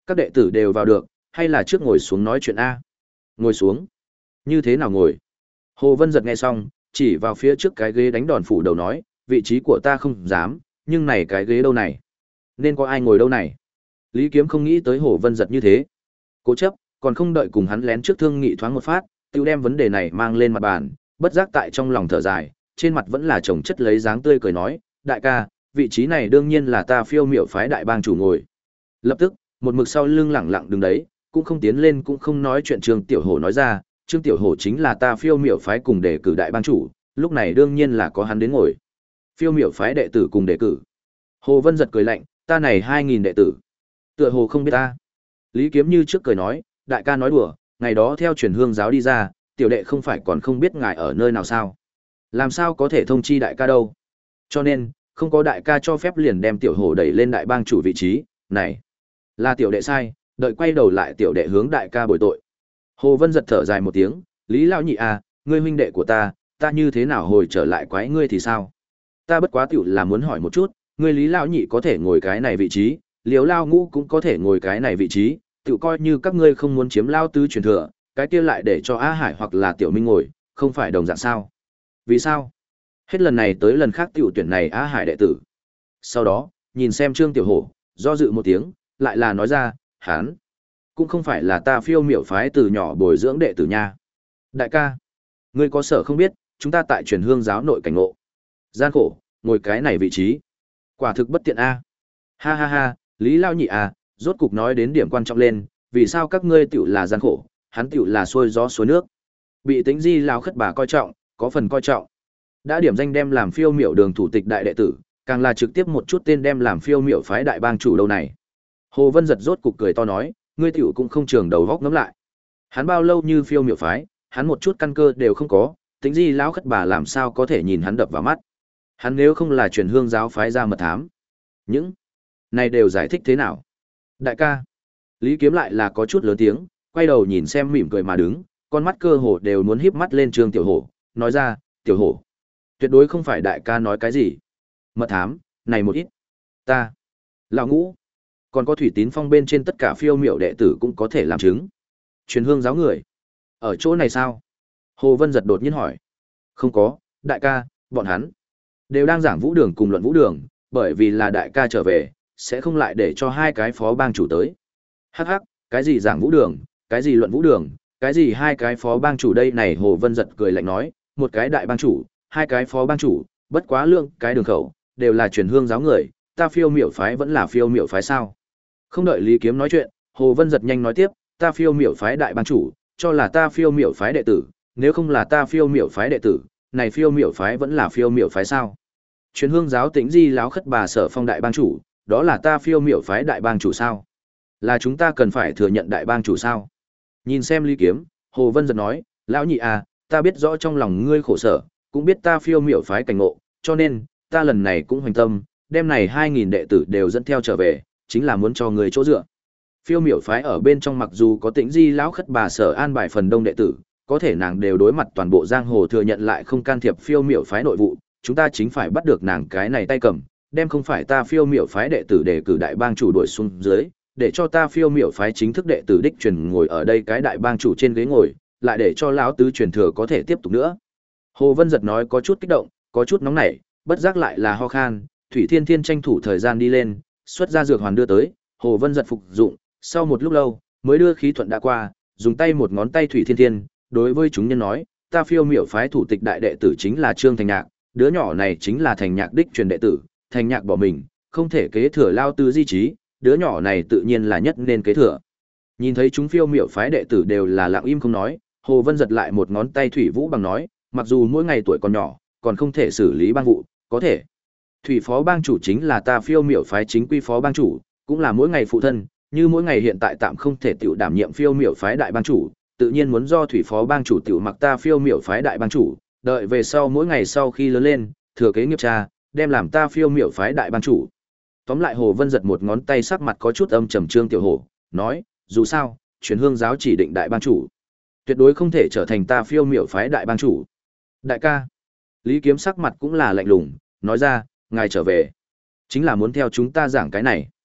Các đệ tử đều vào được, hay là trước ngồi xuống nói chuyện a? Ngồi xuống. Như thế nào ngồi? Hồ Vân giật nghe xong, chỉ vào phía trước cái ghế đánh đòn phủ đầu nói, vị trí của ta không dám, nhưng này cái ghế đâu này? Nên có ai ngồi đâu này? Lý Kiếm không nghĩ tới Hồ Vân giật như thế. Cố chấp, còn không đợi cùng hắn lén trước thương nghị thoáng một phát, tiêu đem vấn đề này mang lên mặt bàn, bất giác tại trong lòng thở dài, trên mặt vẫn là chồng chất lấy dáng tươi cười nói, đại ca, vị trí này đương nhiên là ta Phiêu Miểu phái đại bang chủ ngồi. Lập tức, một mực sau lưng lẳng lặng đứng đấy, cũng không tiến lên cũng không nói chuyện Trương Tiểu Hổ nói ra, Trương Tiểu Hổ chính là ta Phiêu Miểu phái cùng đề cử đại bang chủ, lúc này đương nhiên là có hắn đến ngồi. Phiêu Miểu phái đệ tử cùng đề cử. Hồ Vân giật cười lạnh, ta này hai nghìn đệ tử. Tựa hồ không biết ta. Lý Kiếm như trước cười nói, đại ca nói đùa, ngày đó theo truyền hương giáo đi ra, tiểu đệ không phải còn không biết ngài ở nơi nào sao? Làm sao có thể thông chi đại ca đâu? Cho nên, không có đại ca cho phép liền đem tiểu hổ đẩy lên đại bang chủ vị trí, này, là tiểu đệ sai, đợi quay đầu lại tiểu đệ hướng đại ca bồi tội. Hồ Vân giật thở dài một tiếng, Lý lão nhị à, ngươi huynh đệ của ta, ta như thế nào hồi trở lại quái ngươi thì sao? Ta bất quá tiểu là muốn hỏi một chút, ngươi Lý lão nhị có thể ngồi cái này vị trí, Liễu Lao Ngũ cũng có thể ngồi cái này vị trí, tiểu coi như các ngươi không muốn chiếm lao tứ truyền thừa, cái kia lại để cho A Hải hoặc là Tiểu Minh ngồi, không phải đồng dạng sao? Vì sao? Hết lần này tới lần khác tiểu tuyển này A Hải đệ tử. Sau đó, nhìn xem Trương Tiểu Hổ, do dự một tiếng, lại là nói ra, hán, cũng không phải là ta Phiêu Miểu phái từ nhỏ bồi dưỡng đệ tử nha. Đại ca, ngươi có sợ không biết, chúng ta tại truyền hương giáo nội cảnh ngộ. Gian khổ, ngồi cái này vị trí. Quả thực bất tiện a. Ha ha ha, Lý Lao nhị à, rốt cục nói đến điểm quan trọng lên, vì sao các ngươi tiểu là gian khổ, hắn tiểu là xuôi gió xuôi nước. Bị Tĩnh Di lao khất bà coi trọng, có phần coi trọng. Đã điểm danh đem làm Phiêu Miểu đường thủ tịch đại đệ tử, càng là trực tiếp một chút tên đem làm Phiêu Miểu phái đại bang chủ đâu này. Hồ Vân giật rốt cục cười to nói, ngươi tiểu cũng không trường đầu góc ngắm lại. Hắn bao lâu như Phiêu Miểu phái, hắn một chút căn cơ đều không có, Tĩnh Di lão khất bà làm sao có thể nhìn hắn đập vào mắt. Hắn nếu không là truyền hương giáo phái ra mật thám, những này đều giải thích thế nào? Đại ca, Lý Kiếm lại là có chút lớn tiếng, quay đầu nhìn xem mỉm cười mà đứng, con mắt cơ hồ đều muốn híp mắt lên Trương Tiểu Hổ, nói ra, Tiểu Hổ, tuyệt đối không phải đại ca nói cái gì. Mật thám, này một ít. Ta, lão Ngũ, còn có Thủy Tín Phong bên trên tất cả Phiêu Miểu đệ tử cũng có thể làm chứng. Truyền hương giáo người, ở chỗ này sao? Hồ Vân giật đột nhiên hỏi. Không có, đại ca, bọn hắn đều đang giảng vũ đường cùng luận vũ đường, bởi vì là đại ca trở về, sẽ không lại để cho hai cái phó bang chủ tới. Hắc hắc, cái gì giảng vũ đường, cái gì luận vũ đường, cái gì hai cái phó bang chủ đây này. Hồ Vân giật cười lạnh nói, một cái đại bang chủ, hai cái phó bang chủ, bất quá lượng cái đường khẩu, đều là truyền hương giáo người, ta Phiêu Miểu phái vẫn là Phiêu Miểu phái sao? Không đợi Lý Kiếm nói chuyện, Hồ Vân giật nhanh nói tiếp, ta Phiêu Miểu phái đại bang chủ, cho là ta Phiêu Miểu phái đệ tử, nếu không là ta Phiêu Miểu phái đệ tử, này Phiêu Miểu phái vẫn là Phiêu Miểu phái sao? Truyền hương giáo Tĩnh Di láo khất bà Sở Phong đại bang chủ, đó là ta Phiêu Miểu phái đại bang chủ sao? Là chúng ta cần phải thừa nhận đại bang chủ sao? Nhìn xem Lý Kiếm, Hồ Vân giật nói, lão nhị à, ta biết rõ trong lòng ngươi khổ sở, cũng biết ta Phiêu Miểu phái cảnh ngộ, cho nên, ta lần này cũng hoành tâm, đem này hai nghìn đệ tử đều dẫn theo trở về, chính là muốn cho người chỗ dựa. Phiêu Miểu phái ở bên trong mặc dù có Tĩnh Di lão khất bà Sở an bài phần đông đệ tử, có thể nàng đều đối mặt toàn bộ giang hồ thừa nhận lại không can thiệp Phiêu Miểu phái nội vụ, chúng ta chính phải bắt được nàng cái này tay cầm, đem không phải ta Phiêu Miểu phái đệ tử để cử đại bang chủ đuổi xuống dưới, để cho ta Phiêu Miểu phái chính thức đệ tử đích truyền ngồi ở đây cái đại bang chủ trên ghế ngồi, lại để cho lão tứ truyền thừa có thể tiếp tục nữa. Hồ Vân giật nói có chút kích động, có chút nóng nảy, bất giác lại là ho khan, Thủy Thiên Thiên tranh thủ thời gian đi lên, xuất ra dược hoàn đưa tới, Hồ Vân giật phục dụng, sau một lúc lâu, mới đưa khí thuận đã qua, dùng tay một ngón tay Thủy Thiên Thiên, đối với chúng nhân nói, ta Phiêu Miểu phái thủ tịch đại đệ tử chính là Trương Thành Nhạc, đứa nhỏ này chính là Thành Nhạc đích truyền đệ tử, Thành Nhạc bỏ mình, không thể kế thừa lao tứ di trí, đứa nhỏ này tự nhiên là nhất nên kế thừa. Nhìn thấy chúng Phiêu Miểu phái đệ tử đều là lặng im không nói, Hồ Vân giật lại một ngón tay Thủy Vũ bằng nói, mặc dù mỗi ngày tuổi còn nhỏ, còn không thể xử lý bang vụ, có thể. Thủy phó bang chủ chính là ta Phiêu Miểu phái chính quy phó bang chủ, cũng là mỗi ngày phụ thân, như mỗi ngày hiện tại tạm không thể tiểu đảm nhiệm Phiêu Miểu phái đại bang chủ, tự nhiên muốn do Thủy phó bang chủ tiểu mặc ta Phiêu Miểu phái đại bang chủ, đợi về sau mỗi ngày sau khi lớn lên, thừa kế nghiệp cha, đem làm ta Phiêu Miểu phái đại bang chủ. Tóm lại Hồ Vân giật một ngón tay sắc mặt có chút âm trầm Trương Tiểu Hổ, nói, dù sao, truyền hương giáo chỉ định đại bang chủ, tuyệt đối không thể trở thành ta Phiêu Miểu phái đại bang chủ. Đại ca, Lý Kiếm sắc mặt cũng là lạnh lùng, nói ra, ngài trở về, chính là muốn theo chúng ta giảng cái này.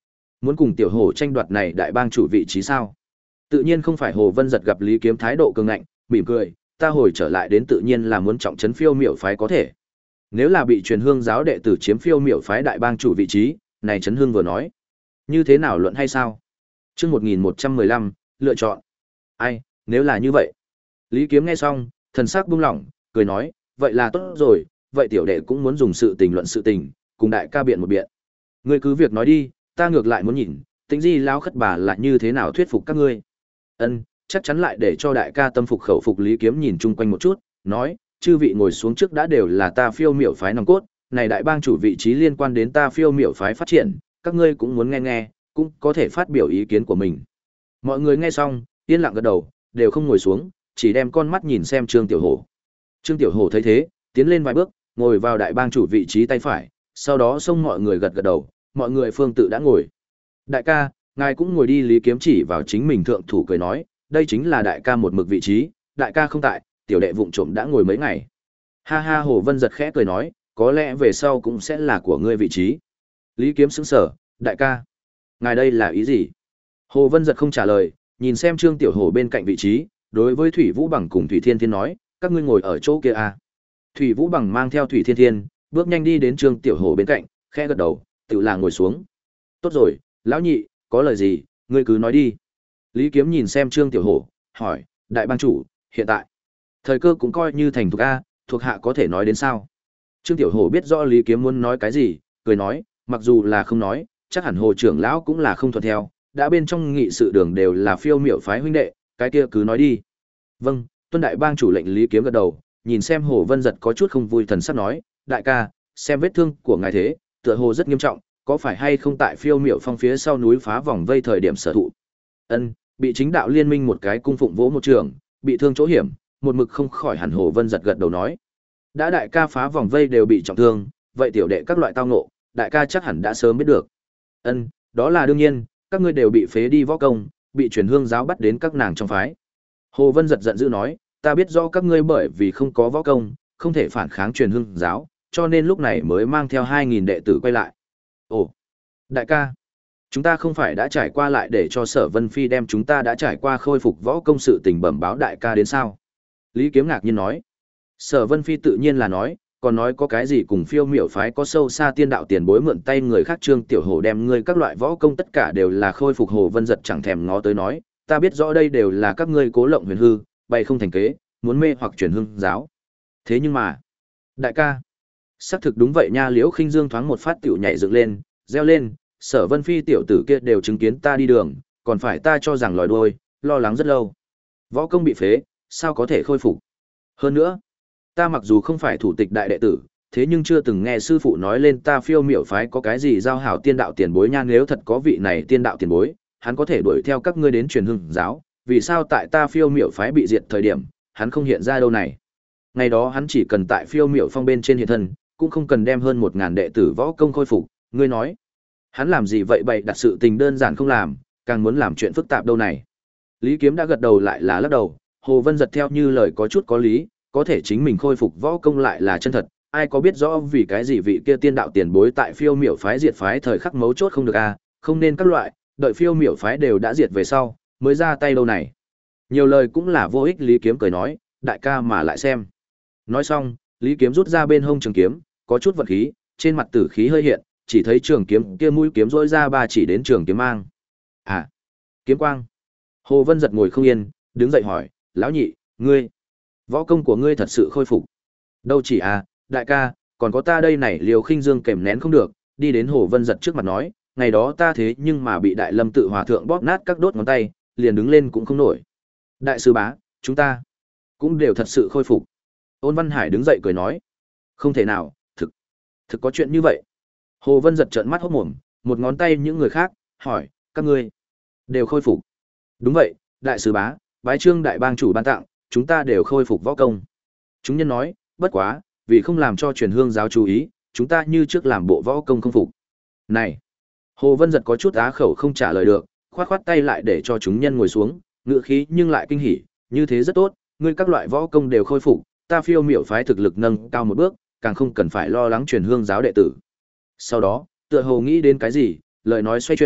Muốn cùng tiểu hổ tranh đoạt này đại bang chủ vị trí sao? Tự nhiên không phải. Hồ Vân Giật gặp Lý Kiếm thái độ cường ngạnh, mỉm cười, ta hồi trở lại đến tự nhiên là muốn trọng trấn Phiêu Miểu phái có thể. Nếu là bị Truyền Hương giáo đệ tử chiếm Phiêu Miểu phái đại bang chủ vị trí, này Trấn Hương vừa nói, như thế nào luận hay sao? Chương một nghìn một trăm mười lăm, lựa chọn. Ai, nếu là như vậy. Lý Kiếm nghe xong, thần sắc buông lỏng, cười nói, vậy là tốt rồi, vậy tiểu đệ cũng muốn dùng sự tình luận sự tình, cùng đại ca biện một biện. Ngươi cứ việc nói đi, ta ngược lại muốn nhìn, Tĩnh Di lão khất bà là như thế nào thuyết phục các ngươi. Ân, chắc chắn lại để cho đại ca tâm phục khẩu phục. Lý Kiếm nhìn chung quanh một chút, nói, chư vị ngồi xuống trước đã đều là ta Phiêu Miểu phái nòng cốt, này đại bang chủ vị trí liên quan đến ta Phiêu Miểu phái phát triển, các ngươi cũng muốn nghe nghe, cũng có thể phát biểu ý kiến của mình. Mọi người nghe xong, yên lặng gật đầu, đều không ngồi xuống, chỉ đem con mắt nhìn xem Trương Tiểu Hổ. Trương Tiểu Hổ thấy thế, tiến lên vài bước, ngồi vào đại bang chủ vị trí tay phải, sau đó xông mọi người gật gật đầu, mọi người phương tự đã ngồi. Đại ca, ngài cũng ngồi đi. Lý Kiếm chỉ vào chính mình thượng thủ cười nói, đây chính là đại ca một mực vị trí, đại ca không tại, tiểu đệ vụng trộm đã ngồi mấy ngày. Ha ha. Hồ Vân Giật khẽ cười nói, có lẽ về sau cũng sẽ là của ngươi vị trí. Lý Kiếm sững sờ, đại ca, ngài đây là ý gì? Hồ Vân Giật không trả lời, nhìn xem Trương Tiểu Hổ bên cạnh vị trí, đối với Thủy Vũ Bằng cùng Thủy Thiên Thiên nói, các ngươi ngồi ở chỗ kia à. Thủy Vũ Bằng mang theo Thủy Thiên Thiên, bước nhanh đi đến Trương Tiểu Hổ bên cạnh, khẽ gật đầu, tự là ngồi xuống. Tốt rồi, lão nhị, có lời gì, ngươi cứ nói đi. Lý Kiếm nhìn xem Trương Tiểu Hổ, hỏi, đại bang chủ, hiện tại, thời cơ cũng coi như thành thuộc A, thuộc hạ có thể nói đến sao? Trương Tiểu Hổ biết rõ Lý Kiếm muốn nói cái gì, cười nói, mặc dù là không nói, chắc hẳn Hồ trưởng lão cũng là không thuận theo, đã bên trong nghị sự đường đều là Phiêu Miểu phái huynh đệ, cái kia cứ nói đi. Vâng, tuân đại bang chủ lệnh. Lý Kiếm gật đầu, nhìn xem Hồ Vân Giật có chút không vui thần sắc nói, đại ca, xem vết thương của ngài thế, tựa hồ rất nghiêm trọng, có phải hay không tại Phiêu Miểu phong phía sau núi phá vòng vây thời điểm sở thụ? Ân, bị chính đạo liên minh một cái cung phụng vỗ một trường, bị thương chỗ hiểm, một mực không khỏi hẳn. Hồ Vân Giật gật đầu nói, đã đại ca phá vòng vây đều bị trọng thương, vậy tiểu đệ các loại tao ngộ, đại ca chắc hẳn đã sớm biết được. Ân, đó là đương nhiên, các ngươi đều bị phế đi võ công, bị Truyền Hương giáo bắt đến các nàng trong phái. Hồ Vân Giật giận dữ nói, ta biết rõ các ngươi bởi vì không có võ công, không thể phản kháng Truyền Hương giáo, cho nên lúc này mới mang theo hai nghìn đệ tử quay lại. Ồ, đại ca, chúng ta không phải đã trải qua lại để cho Sở Vân Phi đem chúng ta đã trải qua khôi phục võ công sự tình bẩm báo đại ca đến sao? Lý Kiếm ngạc nhiên nói. Sở Vân Phi tự nhiên là nói, còn nói có cái gì cùng Phiêu Miểu phái có sâu xa tiên đạo tiền bối mượn tay người khác. Trương Tiểu Hổ đem ngươi các loại võ công tất cả đều là khôi phục. Hồ Vân Giật chẳng thèm ngó tới nói, ta biết rõ đây đều là các ngươi cố lộng huyền hư, bày không thành kế, muốn mê hoặc Truyền Hương giáo. Thế nhưng mà, đại ca, xác thực đúng vậy nha. Liễu Khinh Dương thoáng một phát tiểu nhảy dựng lên, reo lên, Sở Vân Phi tiểu tử kia đều chứng kiến ta đi đường, còn phải ta cho rằng lòi đuôi, lo lắng rất lâu. Võ công bị phế, sao có thể khôi phục? Hơn nữa, ta mặc dù không phải thủ tịch đại đệ tử, thế nhưng chưa từng nghe sư phụ nói lên ta Phiêu Miểu phái có cái gì giao hảo tiên đạo tiền bối nha. Nếu thật có vị này tiên đạo tiền bối, hắn có thể đuổi theo các ngươi đến Truyền Hương giáo, vì sao tại ta Phiêu Miểu phái bị diệt thời điểm, hắn không hiện ra đâu này? Ngày đó hắn chỉ cần tại Phiêu Miểu phong bên trên hiện thân, cũng không cần đem hơn một ngàn đệ tử võ công khôi phục, ngươi nói, hắn làm gì vậy? Bậy đặt sự tình đơn giản không làm, càng muốn làm chuyện phức tạp đâu này. Lý Kiếm đã gật đầu lại là lắc đầu. Hồ Vân Giật theo như lời có chút có lý, có thể chính mình khôi phục võ công lại là chân thật, ai có biết rõ vì cái gì vị kia tiên đạo tiền bối tại Phiêu Miểu phái diệt phái thời khắc mấu chốt không được a, không nên các loại, đợi Phiêu Miểu phái đều đã diệt về sau, mới ra tay đâu này. Nhiều lời cũng là vô ích. Lý Kiếm cười nói, đại ca mà lại xem. Nói xong, Lý Kiếm rút ra bên hông trường kiếm, có chút vận khí, trên mặt tử khí hơi hiện, chỉ thấy trường kiếm kia mũi kiếm rỗi ra ba chỉ đến trường kiếm mang. À, kiếm quang. Hồ Vân Giật ngồi không yên, đứng dậy hỏi, lão nhị, ngươi, võ công của ngươi thật sự khôi phục? Đâu chỉ à, đại ca, còn có ta đây này. Liều Khinh Dương kềm nén không được, đi đến Hồ Vân Giật trước mặt nói, ngày đó ta thế nhưng mà bị Đại Lâm tự hòa thượng bóp nát các đốt ngón tay, liền đứng lên cũng không nổi. Đại sư bá, chúng ta cũng đều thật sự khôi phục. Ôn Văn Hải đứng dậy cười nói, không thể nào, thực, thực có chuyện như vậy. Hồ Vân Giật trợn mắt hốt mồm, một ngón tay những người khác, hỏi, các ngươi đều khôi phục? Đúng vậy, đại sư bá, bái Trương đại bang chủ ban tặng, chúng ta đều khôi phục võ công. Chúng nhân nói, bất quá, vì không làm cho Truyền Hương giáo chú ý, chúng ta như trước làm bộ võ công không phục. Này, Hồ Vân Giật có chút á khẩu không trả lời được, khoát khoát tay lại để cho chúng nhân ngồi xuống, ngựa khí nhưng lại kinh hỉ, như thế rất tốt, ngươi các loại võ công đều khôi phục, ta Phiêu Miểu phái thực lực nâng cao một bước, càng không cần phải lo lắng Truyền Hương giáo đệ tử. Sau đó, tựa hồ nghĩ đến cái gì, lời nói xoay chuyển,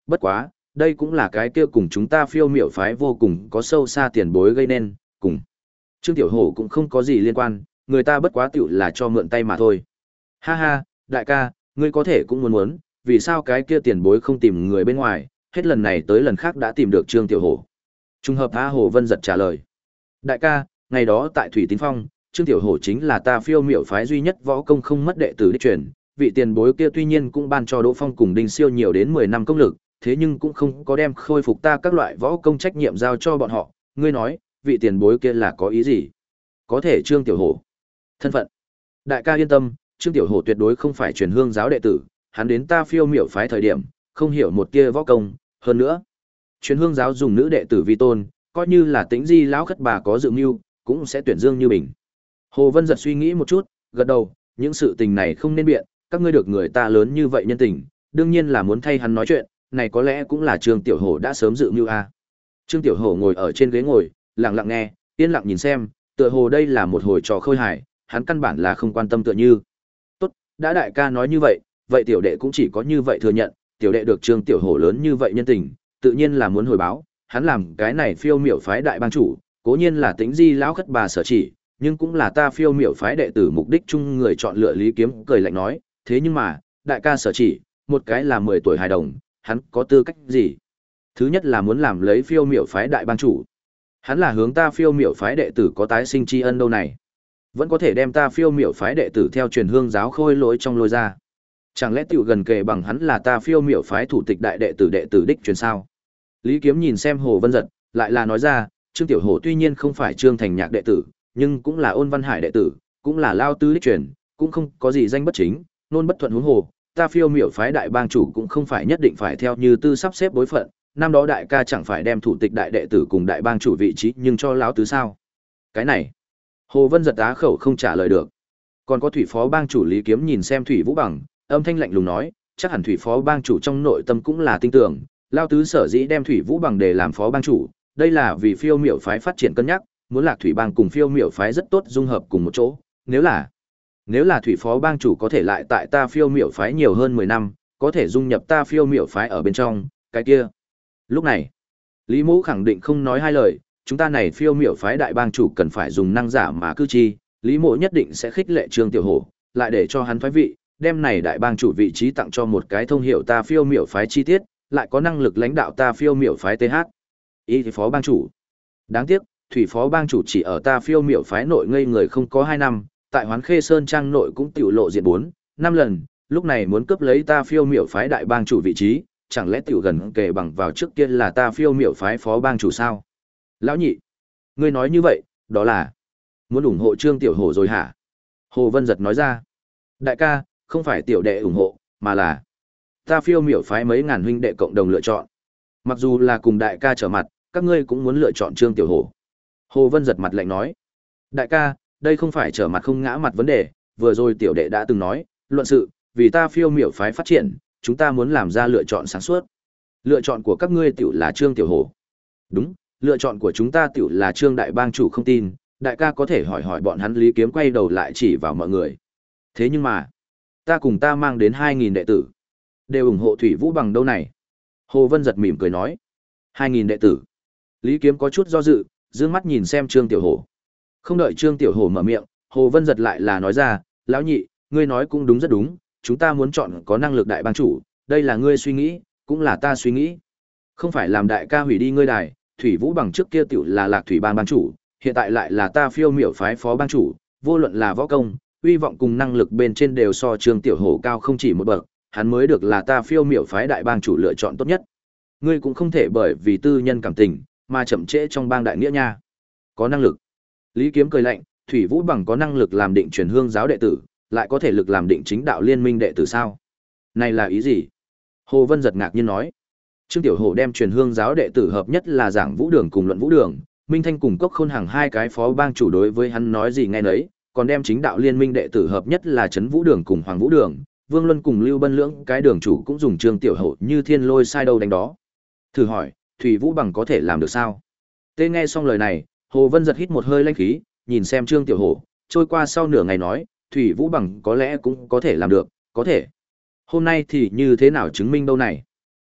Bất quá, đây cũng là cái kia cùng chúng ta phiêu miểu phái vô cùng có sâu xa tiền bối gây nên, cùng Trương Tiểu Hổ cũng không có gì liên quan, người ta bất quá tiểu là cho mượn tay mà thôi. Ha ha, đại ca, ngươi có thể cũng muốn muốn, vì sao cái kia tiền bối không tìm người bên ngoài, hết lần này tới lần khác đã tìm được Trương Tiểu Hổ. Trung hợp A Hồ Vân giật trả lời. Đại ca, ngày đó tại Thủy Tín Phong, Trương Tiểu Hổ chính là ta phiêu miểu phái duy nhất võ công không mất đệ tử đích truyền, vị tiền bối kia tuy nhiên cũng ban cho Đỗ Phong cùng Đinh Siêu nhiều đến mười năm công lực, thế nhưng cũng không có đem khôi phục ta các loại võ công trách nhiệm giao cho bọn họ, ngươi nói, vị tiền bối kia là có ý gì? Có thể Trương Tiểu Hổ. Thân phận. Đại ca yên tâm, Trương Tiểu Hổ tuyệt đối không phải truyền hương giáo đệ tử, hắn đến ta phiêu miểu phái thời điểm, không hiểu một tia võ công, hơn nữa, truyền hương giáo dùng nữ đệ tử vi tôn, coi như là Tĩnh Di lão khất bà có dự mưu, cũng sẽ tuyển Dương Như Bình. Hồ Vân giật suy nghĩ một chút, gật đầu, những sự tình này không nên biện, các ngươi được người ta lớn như vậy nhân tình, đương nhiên là muốn thay hắn nói chuyện, này có lẽ cũng là Trương Tiểu Hổ đã sớm dự mưu a. Trương Tiểu Hổ ngồi ở trên ghế ngồi, lặng lặng nghe, yên lặng nhìn xem, tựa hồ đây là một hồi trò khơi hài, hắn căn bản là không quan tâm tựa như. Tốt, đã đại ca nói như vậy, vậy tiểu đệ cũng chỉ có như vậy thừa nhận, tiểu đệ được Trương Tiểu Hổ lớn như vậy nhân tình, tự nhiên là muốn hồi báo, hắn làm cái này phiêu miểu phái đại bang chủ, cố nhiên là Tĩnh Di lão khất bà sở chỉ, nhưng cũng là ta phiêu miểu phái đệ tử mục đích chung người chọn lựa Lý Kiếm cười lạnh nói, thế nhưng mà, đại ca sở chỉ, một cái là mười tuổi hài đồng, hắn có tư cách gì? Thứ nhất là muốn làm lấy phiêu miểu phái đại bang chủ. Hắn là hướng ta phiêu miểu phái đệ tử có tái sinh tri ân đâu này. Vẫn có thể đem ta phiêu miểu phái đệ tử theo truyền hương giáo khôi lỗi trong lôi ra. Chẳng lẽ tiểu gần kề bằng hắn là ta phiêu miểu phái thủ tịch đại đệ tử đệ tử đích truyền sao? Lý Kiếm nhìn xem Hồ Vân Giật, lại là nói ra, Trương Tiểu Hổ tuy nhiên không phải Trương Thành Nhạc đệ tử, nhưng cũng là Ôn Văn Hải đệ tử, cũng là lao tứ đích truyền, cũng không có gì danh bất chính, nôn bất thuận huống hồ, ta phiêu miểu phái đại bang chủ cũng không phải nhất định phải theo như tư sắp xếp bối phận, năm đó đại ca chẳng phải đem thủ tịch đại đệ tử cùng đại bang chủ vị trí nhưng cho lão tứ sao? Cái này, Hồ Vân giật á khẩu không trả lời được. Còn có thủy phó bang chủ Lý Kiếm nhìn xem Thủy Vũ Bằng, âm thanh lạnh lùng nói, chắc hẳn thủy phó bang chủ trong nội tâm cũng là tin tưởng, lao tứ sở dĩ đem Thủy Vũ Bằng để làm phó bang chủ, đây là vì phiêu miểu phái phát triển cân nhắc, muốn Lạc Thủy bang cùng phiêu miểu phái rất tốt dung hợp cùng một chỗ, nếu là nếu là thủy phó bang chủ có thể lại tại ta phiêu miểu phái nhiều hơn mười năm, có thể dung nhập ta phiêu miểu phái ở bên trong, cái kia. Lúc này, Lý Mỗ khẳng định không nói hai lời, chúng ta này phiêu miểu phái đại bang chủ cần phải dùng năng giả mà cư chi, Lý Mỗ nhất định sẽ khích lệ Trương Tiểu Hổ, lại để cho hắn thoái vị, đem này đại bang chủ vị trí tặng cho một cái thông hiệu ta phiêu miểu phái chi tiết, lại có năng lực lãnh đạo ta phiêu miểu phái tê hát. Ý thì phó bang chủ. Đáng tiếc, thủy phó bang chủ chỉ ở ta phiêu miểu phái nội ngây người không có hai năm, tại Hoán Khê Sơn trang nội cũng tiểu lộ diện bốn, năm lần, lúc này muốn cướp lấy ta phiêu miểu phái đại bang chủ vị trí, chẳng lẽ tiểu gần kề bằng vào trước kia là ta phiêu miểu phái phó bang chủ sao? Lão nhị, ngươi nói như vậy, đó là muốn ủng hộ Trương Tiểu Hổ rồi hả? Hồ Vân Giật nói ra. Đại ca, không phải tiểu đệ ủng hộ, mà là ta phiêu miểu phái mấy ngàn huynh đệ cộng đồng lựa chọn. Mặc dù là cùng đại ca trở mặt, các ngươi cũng muốn lựa chọn Trương Tiểu Hổ. Hồ Vân Giật mặt lạnh nói. Đại ca, đây không phải trở mặt không ngã mặt vấn đề, vừa rồi tiểu đệ đã từng nói, luận sự, vì ta phiêu miểu phái phát triển, chúng ta muốn làm ra lựa chọn sáng suốt. Lựa chọn của các ngươi tiểu là Trương Tiểu Hổ. Đúng, lựa chọn của chúng ta tiểu là Trương đại bang chủ không tin, đại ca có thể hỏi hỏi bọn hắn. Lý Kiếm quay đầu lại chỉ vào mọi người. Thế nhưng mà, ta cùng ta mang đến hai nghìn đệ tử, đều ủng hộ Thủy Vũ Bằng đâu này. Hồ Vân Giật mỉm cười nói, hai nghìn đệ tử. Lý Kiếm có chút do dự, dương mắt nhìn xem Trương Tiểu Hổ. Không đợi Trương Tiểu Hổ mở miệng, Hồ Vân Giật lại là nói ra, lão nhị, ngươi nói cũng đúng rất đúng, chúng ta muốn chọn có năng lực đại bang chủ, đây là ngươi suy nghĩ, cũng là ta suy nghĩ. Không phải làm đại ca hủy đi ngươi đài, Thủy Vũ Bằng trước kia tiểu là Lạc Thủy bang bang chủ, hiện tại lại là ta phiêu miểu phái phó bang chủ, vô luận là võ công, uy vọng cùng năng lực bên trên đều so Trương Tiểu Hổ cao không chỉ một bậc, hắn mới được là ta phiêu miểu phái đại bang chủ lựa chọn tốt nhất. Ngươi cũng không thể bởi vì tư nhân cảm tình mà chậm trễ trong bang đại nghĩa nha. Có năng lực. Lý Kiếm cười lạnh, Thủy Vũ Bằng có năng lực làm định truyền hương giáo đệ tử, lại có thể lực làm định chính đạo liên minh đệ tử sao? Này là ý gì? Hồ Vân Giật ngạc nhiên nói. Trương Tiểu Hổ đem truyền hương giáo đệ tử hợp nhất là Giảng Vũ Đường cùng Luận Vũ Đường, Minh Thanh cùng Cốc Khôn Hằng hai cái phó bang chủ đối với hắn nói gì nghe nấy, còn đem chính đạo liên minh đệ tử hợp nhất là Trấn Vũ Đường cùng Hoàng Vũ Đường, Vương Luân cùng Lưu Bân Lưỡng cái đường chủ cũng dùng Trương Tiểu Hổ như thiên lôi sai đâu đánh đó. Thử hỏi, Thủy Vũ Bằng có thể làm được sao? Tê nghe xong lời này, Hồ Vân Giật hít một hơi lãnh khí, nhìn xem Trương Tiểu Hổ, trôi qua sau nửa ngày nói, Thủy Vũ Bằng có lẽ cũng có thể làm được, có thể. Hôm nay thì như thế nào chứng minh đâu này?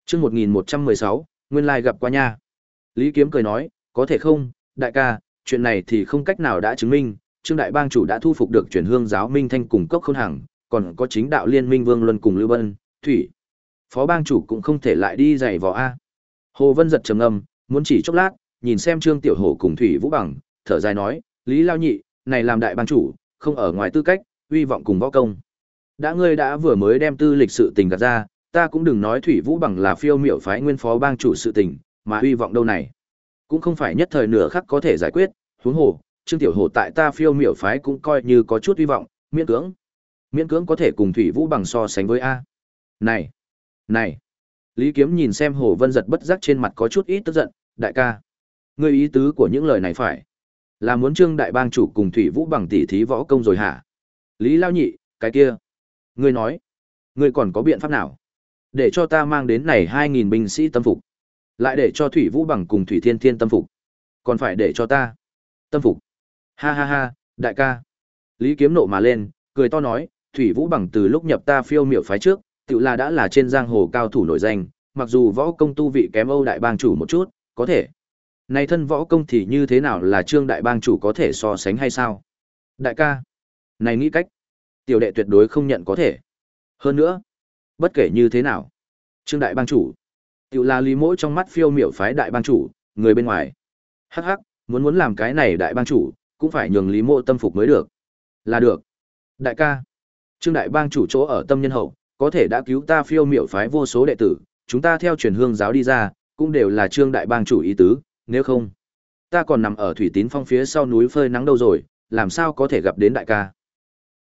Chương một nghìn một trăm mười sáu, nguyên lai gặp qua nha. Lý Kiếm cười nói, có thể không, đại ca, chuyện này thì không cách nào đã chứng minh, Trương đại bang chủ đã thu phục được Chuyển Hương giáo Minh Thanh cùng Cốc Khôn Hằng, còn có chính đạo liên minh Vương Luân cùng Lưu Bân, Thủy. Phó bang chủ cũng không thể lại đi giày vò a. Hồ Vân giật trầm ngâm, muốn chỉ chốc lát, nhìn xem Trương Tiểu Hổ cùng Thủy Vũ Bằng, thở dài nói, Lý Lao Nhị, này làm đại bang chủ, không ở ngoài tư cách, uy vọng cùng võ công. Đã ngươi đã vừa mới đem tư lịch sự tình gạt ra, ta cũng đừng nói Thủy Vũ Bằng là phiêu miểu phái nguyên phó bang chủ sự tình, mà uy vọng đâu này, cũng không phải nhất thời nửa khắc có thể giải quyết, huống hồ, Trương Tiểu Hổ tại ta phiêu miểu phái cũng coi như có chút uy vọng, miễn cưỡng. Miễn cưỡng có thể cùng Thủy Vũ Bằng so sánh với a. Này, này. Lý Kiếm nhìn xem Hồ Vân giật bất giác trên mặt có chút ít tức giận, đại ca, ngươi ý tứ của những lời này phải là muốn Trương đại bang chủ cùng Thủy Vũ Bằng tỉ thí võ công rồi hả? Lý Lao Nhị, cái kia, ngươi nói, ngươi còn có biện pháp nào để cho ta mang đến này hai nghìn binh sĩ tâm phục, lại để cho Thủy Vũ Bằng cùng Thủy Thiên Thiên tâm phục, còn phải để cho ta tâm phục? Ha ha ha, đại ca. Lý Kiếm nộ mà lên, cười to nói, Thủy Vũ Bằng từ lúc nhập ta phiêu miểu phái trước, tự là đã là trên giang hồ cao thủ nổi danh, mặc dù võ công tu vị kém Âu đại bang chủ một chút, có thể này thân võ công thì như thế nào là Trương đại bang chủ có thể so sánh hay sao? Đại ca, này nghĩ cách, tiểu đệ tuyệt đối không nhận có thể. Hơn nữa, bất kể như thế nào, Trương đại bang chủ, tự là Lý Mỗ trong mắt phiêu miểu phái đại bang chủ, người bên ngoài. Hắc hắc, muốn muốn làm cái này đại bang chủ, cũng phải nhường Lý Mỗ tâm phục mới được. Là được. Đại ca, Trương đại bang chủ chỗ ở tâm nhân hậu, có thể đã cứu ta phiêu miểu phái vô số đệ tử, chúng ta theo Truyền Hương giáo đi ra, cũng đều là Trương đại bang chủ ý tứ, nếu không, ta còn nằm ở Thủy Tín Phong phía sau núi phơi nắng đâu rồi, làm sao có thể gặp đến đại ca.